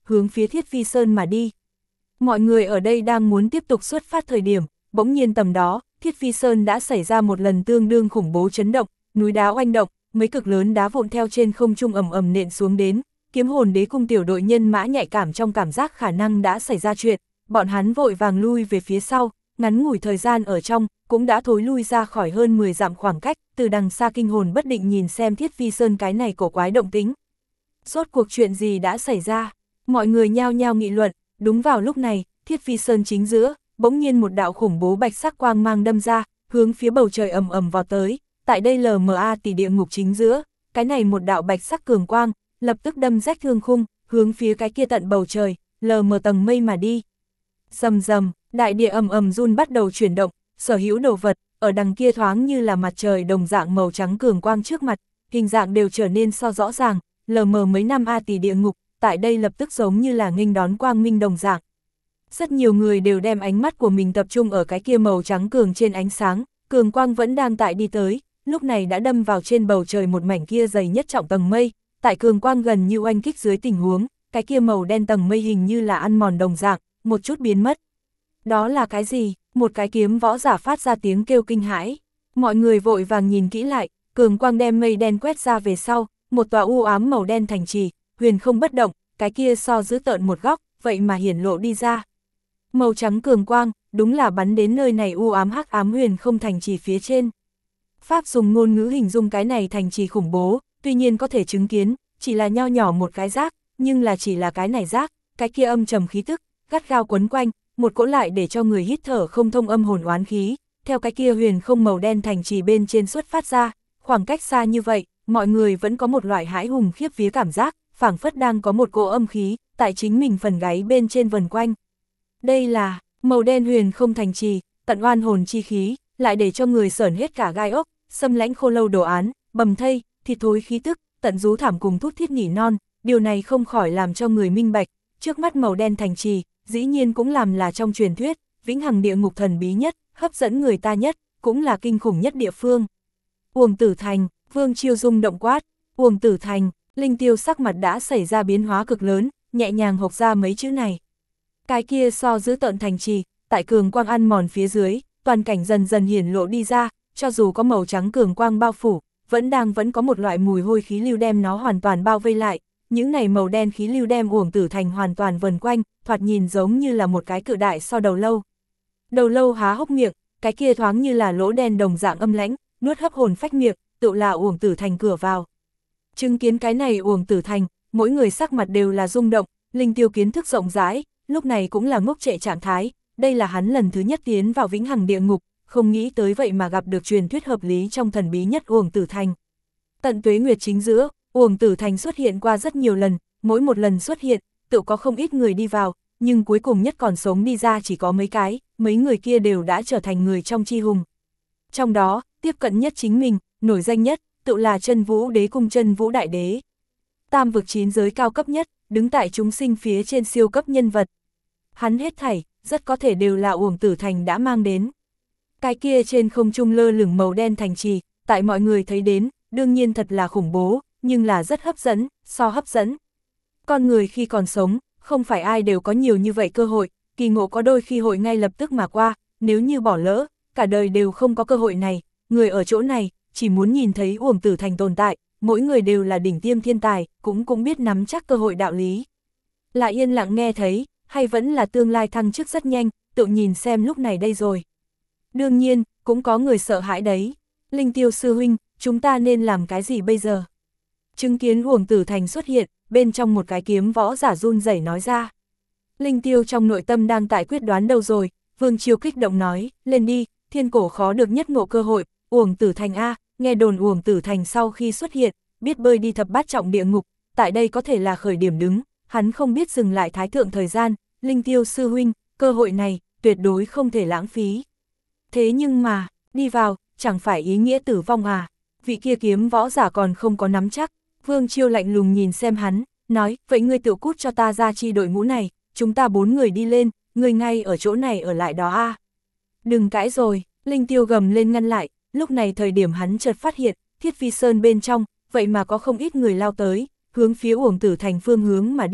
hướng phía Thiết Phi Sơn mà đi. Mọi người ở đây đang muốn tiếp tục xuất phát thời điểm, bỗng nhiên tầm đó, Thiết Phi Sơn đã xảy ra một lần tương đương khủng bố chấn động, núi đá oanh động, mấy cực lớn đá vụn theo trên không trung ầm ầm nện xuống đến, Kiếm Hồn Đế cung tiểu đội nhân mã nhạy cảm trong cảm giác khả năng đã xảy ra chuyện, bọn hắn vội vàng lui về phía sau, ngắn ngủi thời gian ở trong, cũng đã thối lui ra khỏi hơn mười dặm khoảng cách, từ đằng xa kinh hồn bất định nhìn xem Thiết Phi Sơn cái này cổ quái động tính. Rốt cuộc chuyện gì đã xảy ra? Mọi người nhao nhao nghị luận, đúng vào lúc này, Thiết Phi Sơn chính giữa, bỗng nhiên một đạo khủng bố bạch sắc quang mang đâm ra, hướng phía bầu trời ầm ầm vào tới, tại đây lờ mờ a tỷ địa ngục chính giữa, cái này một đạo bạch sắc cường quang, lập tức đâm rách thương khung, hướng phía cái kia tận bầu trời, lờ mờ tầng mây mà đi. Rầm rầm, đại địa ầm ầm run bắt đầu chuyển động, sở hữu đồ vật, ở đằng kia thoáng như là mặt trời đồng dạng màu trắng cường quang trước mặt, hình dạng đều trở nên so rõ ràng, lờ mờ mấy năm a tỷ địa ngục, tại đây lập tức giống như là nghênh đón quang minh đồng dạng. Rất nhiều người đều đem ánh mắt của mình tập trung ở cái kia màu trắng cường trên ánh sáng, cường quang vẫn đang tại đi tới, lúc này đã đâm vào trên bầu trời một mảnh kia dày nhất trọng tầng mây, tại cường quang gần như oanh kích dưới tình huống, cái kia màu đen tầng mây hình như là ăn mòn đồng dạng, một chút biến mất. Đó là cái gì? Một cái kiếm võ giả phát ra tiếng kêu kinh hãi. Mọi người vội vàng nhìn kỹ lại, cường quang đem mây đen quét ra về sau, một tòa u ám màu đen thành trì, huyền không bất động, cái kia so giữ tợn một góc, vậy mà hiển lộ đi ra. Màu trắng cường quang, đúng là bắn đến nơi này u ám hắc ám huyền không thành trì phía trên. Pháp dùng ngôn ngữ hình dung cái này thành trì khủng bố, tuy nhiên có thể chứng kiến, chỉ là nho nhỏ một cái rác, nhưng là chỉ là cái này rác, cái kia âm trầm khí tức, gắt gao quấn quanh, một cỗ lại để cho người hít thở không thông âm hồn oán khí, theo cái kia huyền không màu đen thành trì bên trên xuất phát ra, khoảng cách xa như vậy, mọi người vẫn có một loại hãi hùng khiếp vía cảm giác, phảng phất đang có một cỗ âm khí, tại chính mình phần gáy bên trên vần quanh. Đây là, màu đen huyền không thành trì, tận oan hồn chi khí, lại để cho người sởn hết cả gai ốc, xâm lãnh khô lâu đồ án, bầm thây, thịt thối khí tức, tận rú thảm cùng thút thiết nỉ non, điều này không khỏi làm cho người minh bạch, trước mắt màu đen thành trì, dĩ nhiên cũng làm là trong truyền thuyết, vĩnh hằng địa ngục thần bí nhất, hấp dẫn người ta nhất, cũng là kinh khủng nhất địa phương. Uổng Tử Thành, Vương Chiêu rung động quát, Uổng Tử Thành, Linh Tiêu sắc mặt đã xảy ra biến hóa cực lớn, nhẹ nhàng hộc ra mấy chữ này. Cái kia so giữ tợn thành trì, tại cường quang ăn mòn phía dưới, toàn cảnh dần dần hiển lộ đi ra, cho dù có màu trắng cường quang bao phủ, vẫn đang vẫn có một loại mùi hôi khí lưu đem nó hoàn toàn bao vây lại. Những này màu đen khí lưu đem Uổng Tử Thành hoàn toàn vần quanh, thoạt nhìn giống như là một cái cự đại so đầu lâu. Đầu lâu há hốc miệng, cái kia thoáng như là lỗ đen đồng dạng âm lãnh, nuốt hấp hồn phách miệng, tự là Uổng Tử Thành cửa vào. Chứng kiến cái này Uổng Tử Thành, mỗi người sắc mặt đều là rung động, Linh Tiêu kiến thức rộng rãi, lúc này cũng là ngốc trệ trạng thái, đây là hắn lần thứ nhất tiến vào vĩnh hằng địa ngục, không nghĩ tới vậy mà gặp được truyền thuyết hợp lý trong thần bí nhất Uổng Tử Thành. Tận tuế nguyệt chính giữa, Uổng Tử Thành xuất hiện qua rất nhiều lần, mỗi một lần xuất hiện, tự có không ít người đi vào, nhưng cuối cùng nhất còn sống đi ra chỉ có mấy cái, mấy người kia đều đã trở thành người trong chi hùng. Trong đó, tiếp cận nhất chính mình, nổi danh nhất, tự là Chân Vũ Đế cung Chân Vũ Đại Đế. Tam vực chín giới cao cấp nhất, đứng tại chúng sinh phía trên siêu cấp nhân vật. Hắn hết thảy, rất có thể đều là Uổng Tử Thành đã mang đến. Cái kia trên không trung lơ lửng màu đen thành trì, tại mọi người thấy đến, đương nhiên thật là khủng bố, nhưng là rất hấp dẫn, so hấp dẫn. Con người khi còn sống, không phải ai đều có nhiều như vậy cơ hội, kỳ ngộ có đôi khi hội ngay lập tức mà qua, nếu như bỏ lỡ, cả đời đều không có cơ hội này, người ở chỗ này, chỉ muốn nhìn thấy Uổng Tử Thành tồn tại, mỗi người đều là đỉnh tiêm thiên tài, cũng cũng biết nắm chắc cơ hội đạo lý. Là yên lặng nghe thấy, hay vẫn là tương lai thăng chức rất nhanh, tự nhìn xem lúc này đây rồi. Đương nhiên, cũng có người sợ hãi đấy. Linh Tiêu sư huynh, chúng ta nên làm cái gì bây giờ? Chứng kiến Uổng Tử Thành xuất hiện, bên trong một cái kiếm võ giả run rẩy nói ra. Linh Tiêu trong nội tâm đang tại quyết đoán đâu rồi, Vương Chiêu kích động nói, lên đi, thiên cổ khó được nhất ngộ cơ hội, Uổng Tử Thành A, nghe đồn Uổng Tử Thành sau khi xuất hiện, biết bơi đi thập bát trọng địa ngục, tại đây có thể là khởi điểm đứng, hắn không biết dừng lại thái thượng thời gian, Linh Tiêu sư huynh, cơ hội này, tuyệt đối không thể lãng phí. Thế nhưng mà, đi vào, chẳng phải ý nghĩa tử vong à, vị kia kiếm võ giả còn không có nắm chắc. Vương Chiêu lạnh lùng nhìn xem hắn, nói, vậy ngươi tự cút cho ta ra chi đội ngũ này, chúng ta bốn người đi lên, ngươi ngay ở chỗ này ở lại đó a. À. Đừng cãi rồi, Linh Tiêu gầm lên ngăn lại, lúc này thời điểm hắn chợt phát hiện, Thiết Phi Sơn bên trong, vậy mà có không ít người lao tới, hướng phía Uổng Tử Thành phương hướng mà đi,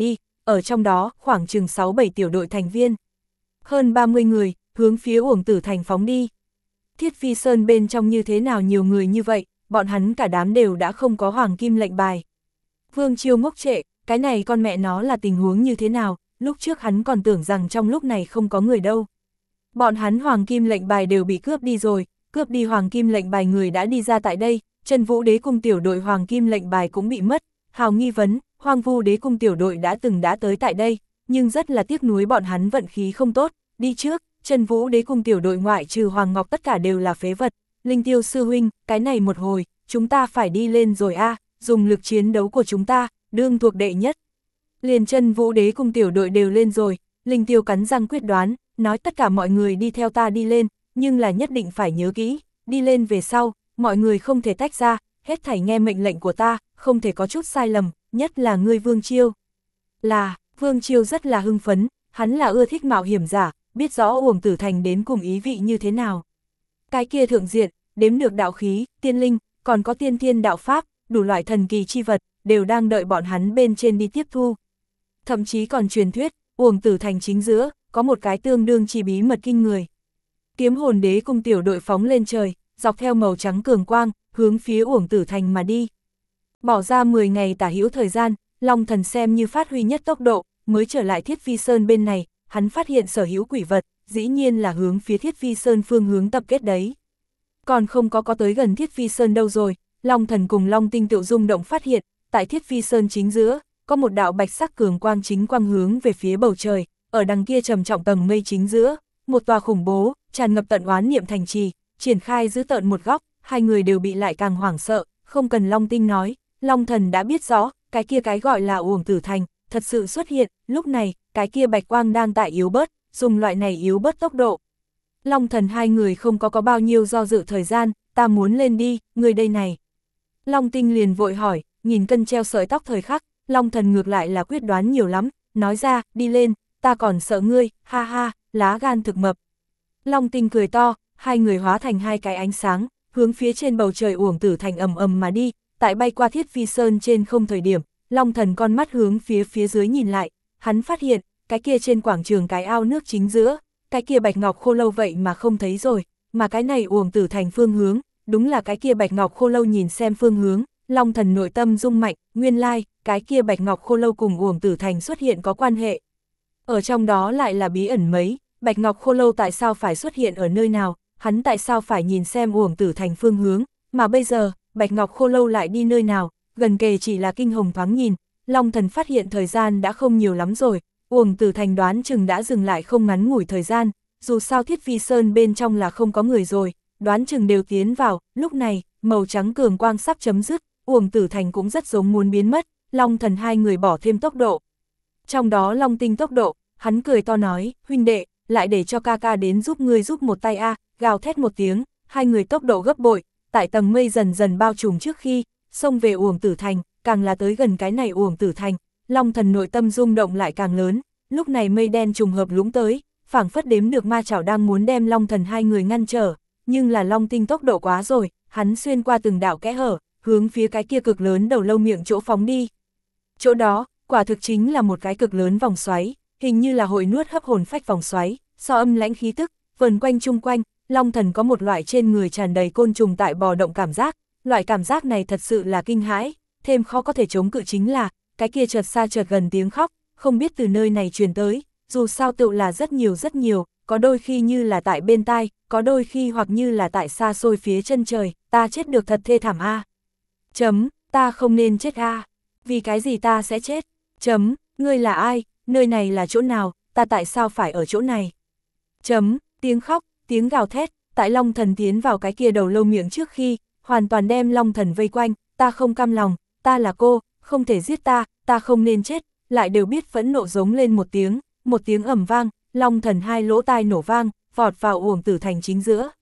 ở trong đó khoảng chừng sáu bảy tiểu đội thành viên. Hơn ba mươi người, hướng phía Uổng Tử Thành phóng đi. Thiết Phi Sơn bên trong như thế nào nhiều người như vậy, bọn hắn cả đám đều đã không có hoàng kim lệnh bài. Vương Chiêu ngốc trệ, cái này con mẹ nó là tình huống như thế nào, lúc trước hắn còn tưởng rằng trong lúc này không có người đâu. Bọn hắn hoàng kim lệnh bài đều bị cướp đi rồi, cướp đi hoàng kim lệnh bài người đã đi ra tại đây, Chân Vũ Đế Cung tiểu đội hoàng kim lệnh bài cũng bị mất, hào nghi vấn, Hoang Vu Đế Cung tiểu đội đã từng đã tới tại đây, nhưng rất là tiếc nuối bọn hắn vận khí không tốt, đi trước, Chân Vũ Đế Cung tiểu đội ngoại trừ Hoàng Ngọc tất cả đều là phế vật, Linh Tiêu sư huynh, cái này một hồi, chúng ta phải đi lên rồi a, à, dùng lực chiến đấu của chúng ta, đương thuộc đệ nhất. Liền Chân Vũ Đế Cung tiểu đội đều lên rồi, Linh Tiêu cắn răng quyết đoán, nói tất cả mọi người đi theo ta đi lên, nhưng là nhất định phải nhớ kỹ, đi lên về sau, mọi người không thể tách ra, hết thảy nghe mệnh lệnh của ta, không thể có chút sai lầm, nhất là ngươi Vương Chiêu. Là, Vương Chiêu rất là hưng phấn, hắn là ưa thích mạo hiểm giả, biết rõ Uổng Tử Thành đến cùng ý vị như thế nào. Cái kia thượng diện, đếm được đạo khí, tiên linh, còn có tiên thiên đạo pháp, đủ loại thần kỳ chi vật, đều đang đợi bọn hắn bên trên đi tiếp thu. Thậm chí còn truyền thuyết, Uổng Tử Thành chính giữa, có một cái tương đương chi bí mật kinh người. Kiếm Hồn Đế Cung tiểu đội phóng lên trời, dọc theo màu trắng cường quang, hướng phía Uổng Tử Thành mà đi. Bỏ ra mười ngày tả hữu thời gian, Long Thần xem như phát huy nhất tốc độ, mới trở lại Thiết Phi Sơn bên này, hắn phát hiện sở hữu quỷ vật, dĩ nhiên là hướng phía Thiết Phi Sơn phương hướng tập kết đấy. Còn không có có tới gần Thiết Phi Sơn đâu rồi, Long Thần cùng Long Tinh tự rung động phát hiện, tại Thiết Phi Sơn chính giữa, có một đạo bạch sắc cường quang chính quang hướng về phía bầu trời, ở đằng kia trầm trọng tầng mây chính giữa, một tòa khủng bố, tràn ngập tận oán niệm thành trì, triển khai giữ tận một góc, hai người đều bị lại càng hoảng sợ, không cần Long Tinh nói, Long Thần đã biết rõ, cái kia cái gọi là Uổng Tử Thành, thật sự xuất hiện, lúc này, cái kia bạch quang đang tại yếu bớt, dùng loại này yếu bớt tốc độ. Long Thần hai người không có có bao nhiêu do dự thời gian, ta muốn lên đi, người đây này. Long Tinh liền vội hỏi, nhìn cân treo sợi tóc thời khắc, Long Thần ngược lại là quyết đoán nhiều lắm, nói ra, đi lên, ta còn sợ ngươi, ha ha, lá gan thực mập. Long Tinh cười to, hai người hóa thành hai cái ánh sáng, hướng phía trên bầu trời Uổng Tử Thành ầm ầm mà đi, tại bay qua Thiết Phi Sơn trên không thời điểm, Long Thần con mắt hướng phía phía dưới nhìn lại, hắn phát hiện, cái kia trên quảng trường cái ao nước chính giữa, cái kia bạch ngọc khô lâu vậy mà không thấy rồi, mà cái này Uổng Tử Thành phương hướng, đúng là cái kia bạch ngọc khô lâu nhìn xem phương hướng, Long Thần nội tâm rung mạnh, nguyên lai, cái kia bạch ngọc khô lâu cùng Uổng Tử Thành xuất hiện có quan hệ. Ở trong đó lại là bí ẩn mấy, bạch ngọc khô lâu tại sao phải xuất hiện ở nơi nào, hắn tại sao phải nhìn xem Uổng Tử Thành phương hướng, mà bây giờ, bạch ngọc khô lâu lại đi nơi nào, gần kề chỉ là kinh hồng thoáng nhìn, Long Thần phát hiện thời gian đã không nhiều lắm rồi, Uổng Tử Thành đoán chừng đã dừng lại không ngắn ngủi thời gian, dù sao Thiết Phi Sơn bên trong là không có người rồi, đoán chừng đều tiến vào, lúc này, màu trắng cường quang sắp chấm dứt, Uổng Tử Thành cũng rất giống muốn biến mất, Long Thần hai người bỏ thêm tốc độ. Trong đó Long Tinh tốc độ, hắn cười to nói, huynh đệ, lại để cho ca ca đến giúp ngươi giúp một tay a, gào thét một tiếng, hai người tốc độ gấp bội, tại tầng mây dần dần bao trùm trước khi, xông về Uổng Tử Thành, càng là tới gần cái này Uổng Tử Thành, Long Thần nội tâm rung động lại càng lớn, lúc này mây đen trùng hợp lũng tới, phảng phất đếm được ma chảo đang muốn đem Long Thần hai người ngăn trở, nhưng là Long Tinh tốc độ quá rồi, hắn xuyên qua từng đạo kẽ hở, hướng phía cái kia cực lớn đầu lâu miệng chỗ phóng đi. Chỗ đó, quả thực chính là một cái cực lớn vòng xoáy, hình như là hội nuốt hấp hồn phách vòng xoáy, so âm lãnh khí tức, vần quanh chung quanh, Long Thần có một loại trên người tràn đầy côn trùng tại bò động cảm giác, loại cảm giác này thật sự là kinh hãi, thêm khó có thể chống cự chính là, cái kia chợt xa chợt gần tiếng khóc, không biết từ nơi này truyền tới, dù sao tự là rất nhiều rất nhiều, có đôi khi như là tại bên tai, có đôi khi hoặc như là tại xa xôi phía chân trời, ta chết được thật thê thảm a. Chấm, ta không nên chết a. Vì cái gì ta sẽ chết? Chấm, ngươi là ai? Nơi này là chỗ nào? Ta tại sao phải ở chỗ này? Chấm, tiếng khóc, tiếng gào thét, tại Long Thần tiến vào cái kia đầu lâu miệng trước khi, hoàn toàn đem Long Thần vây quanh, ta không cam lòng, ta là cô, không thể giết ta, ta không nên chết, lại đều biết phẫn nộ giống lên một tiếng, một tiếng ầm vang, Long Thần hai lỗ tai nổ vang, vọt vào Uổng Tử Thành chính giữa.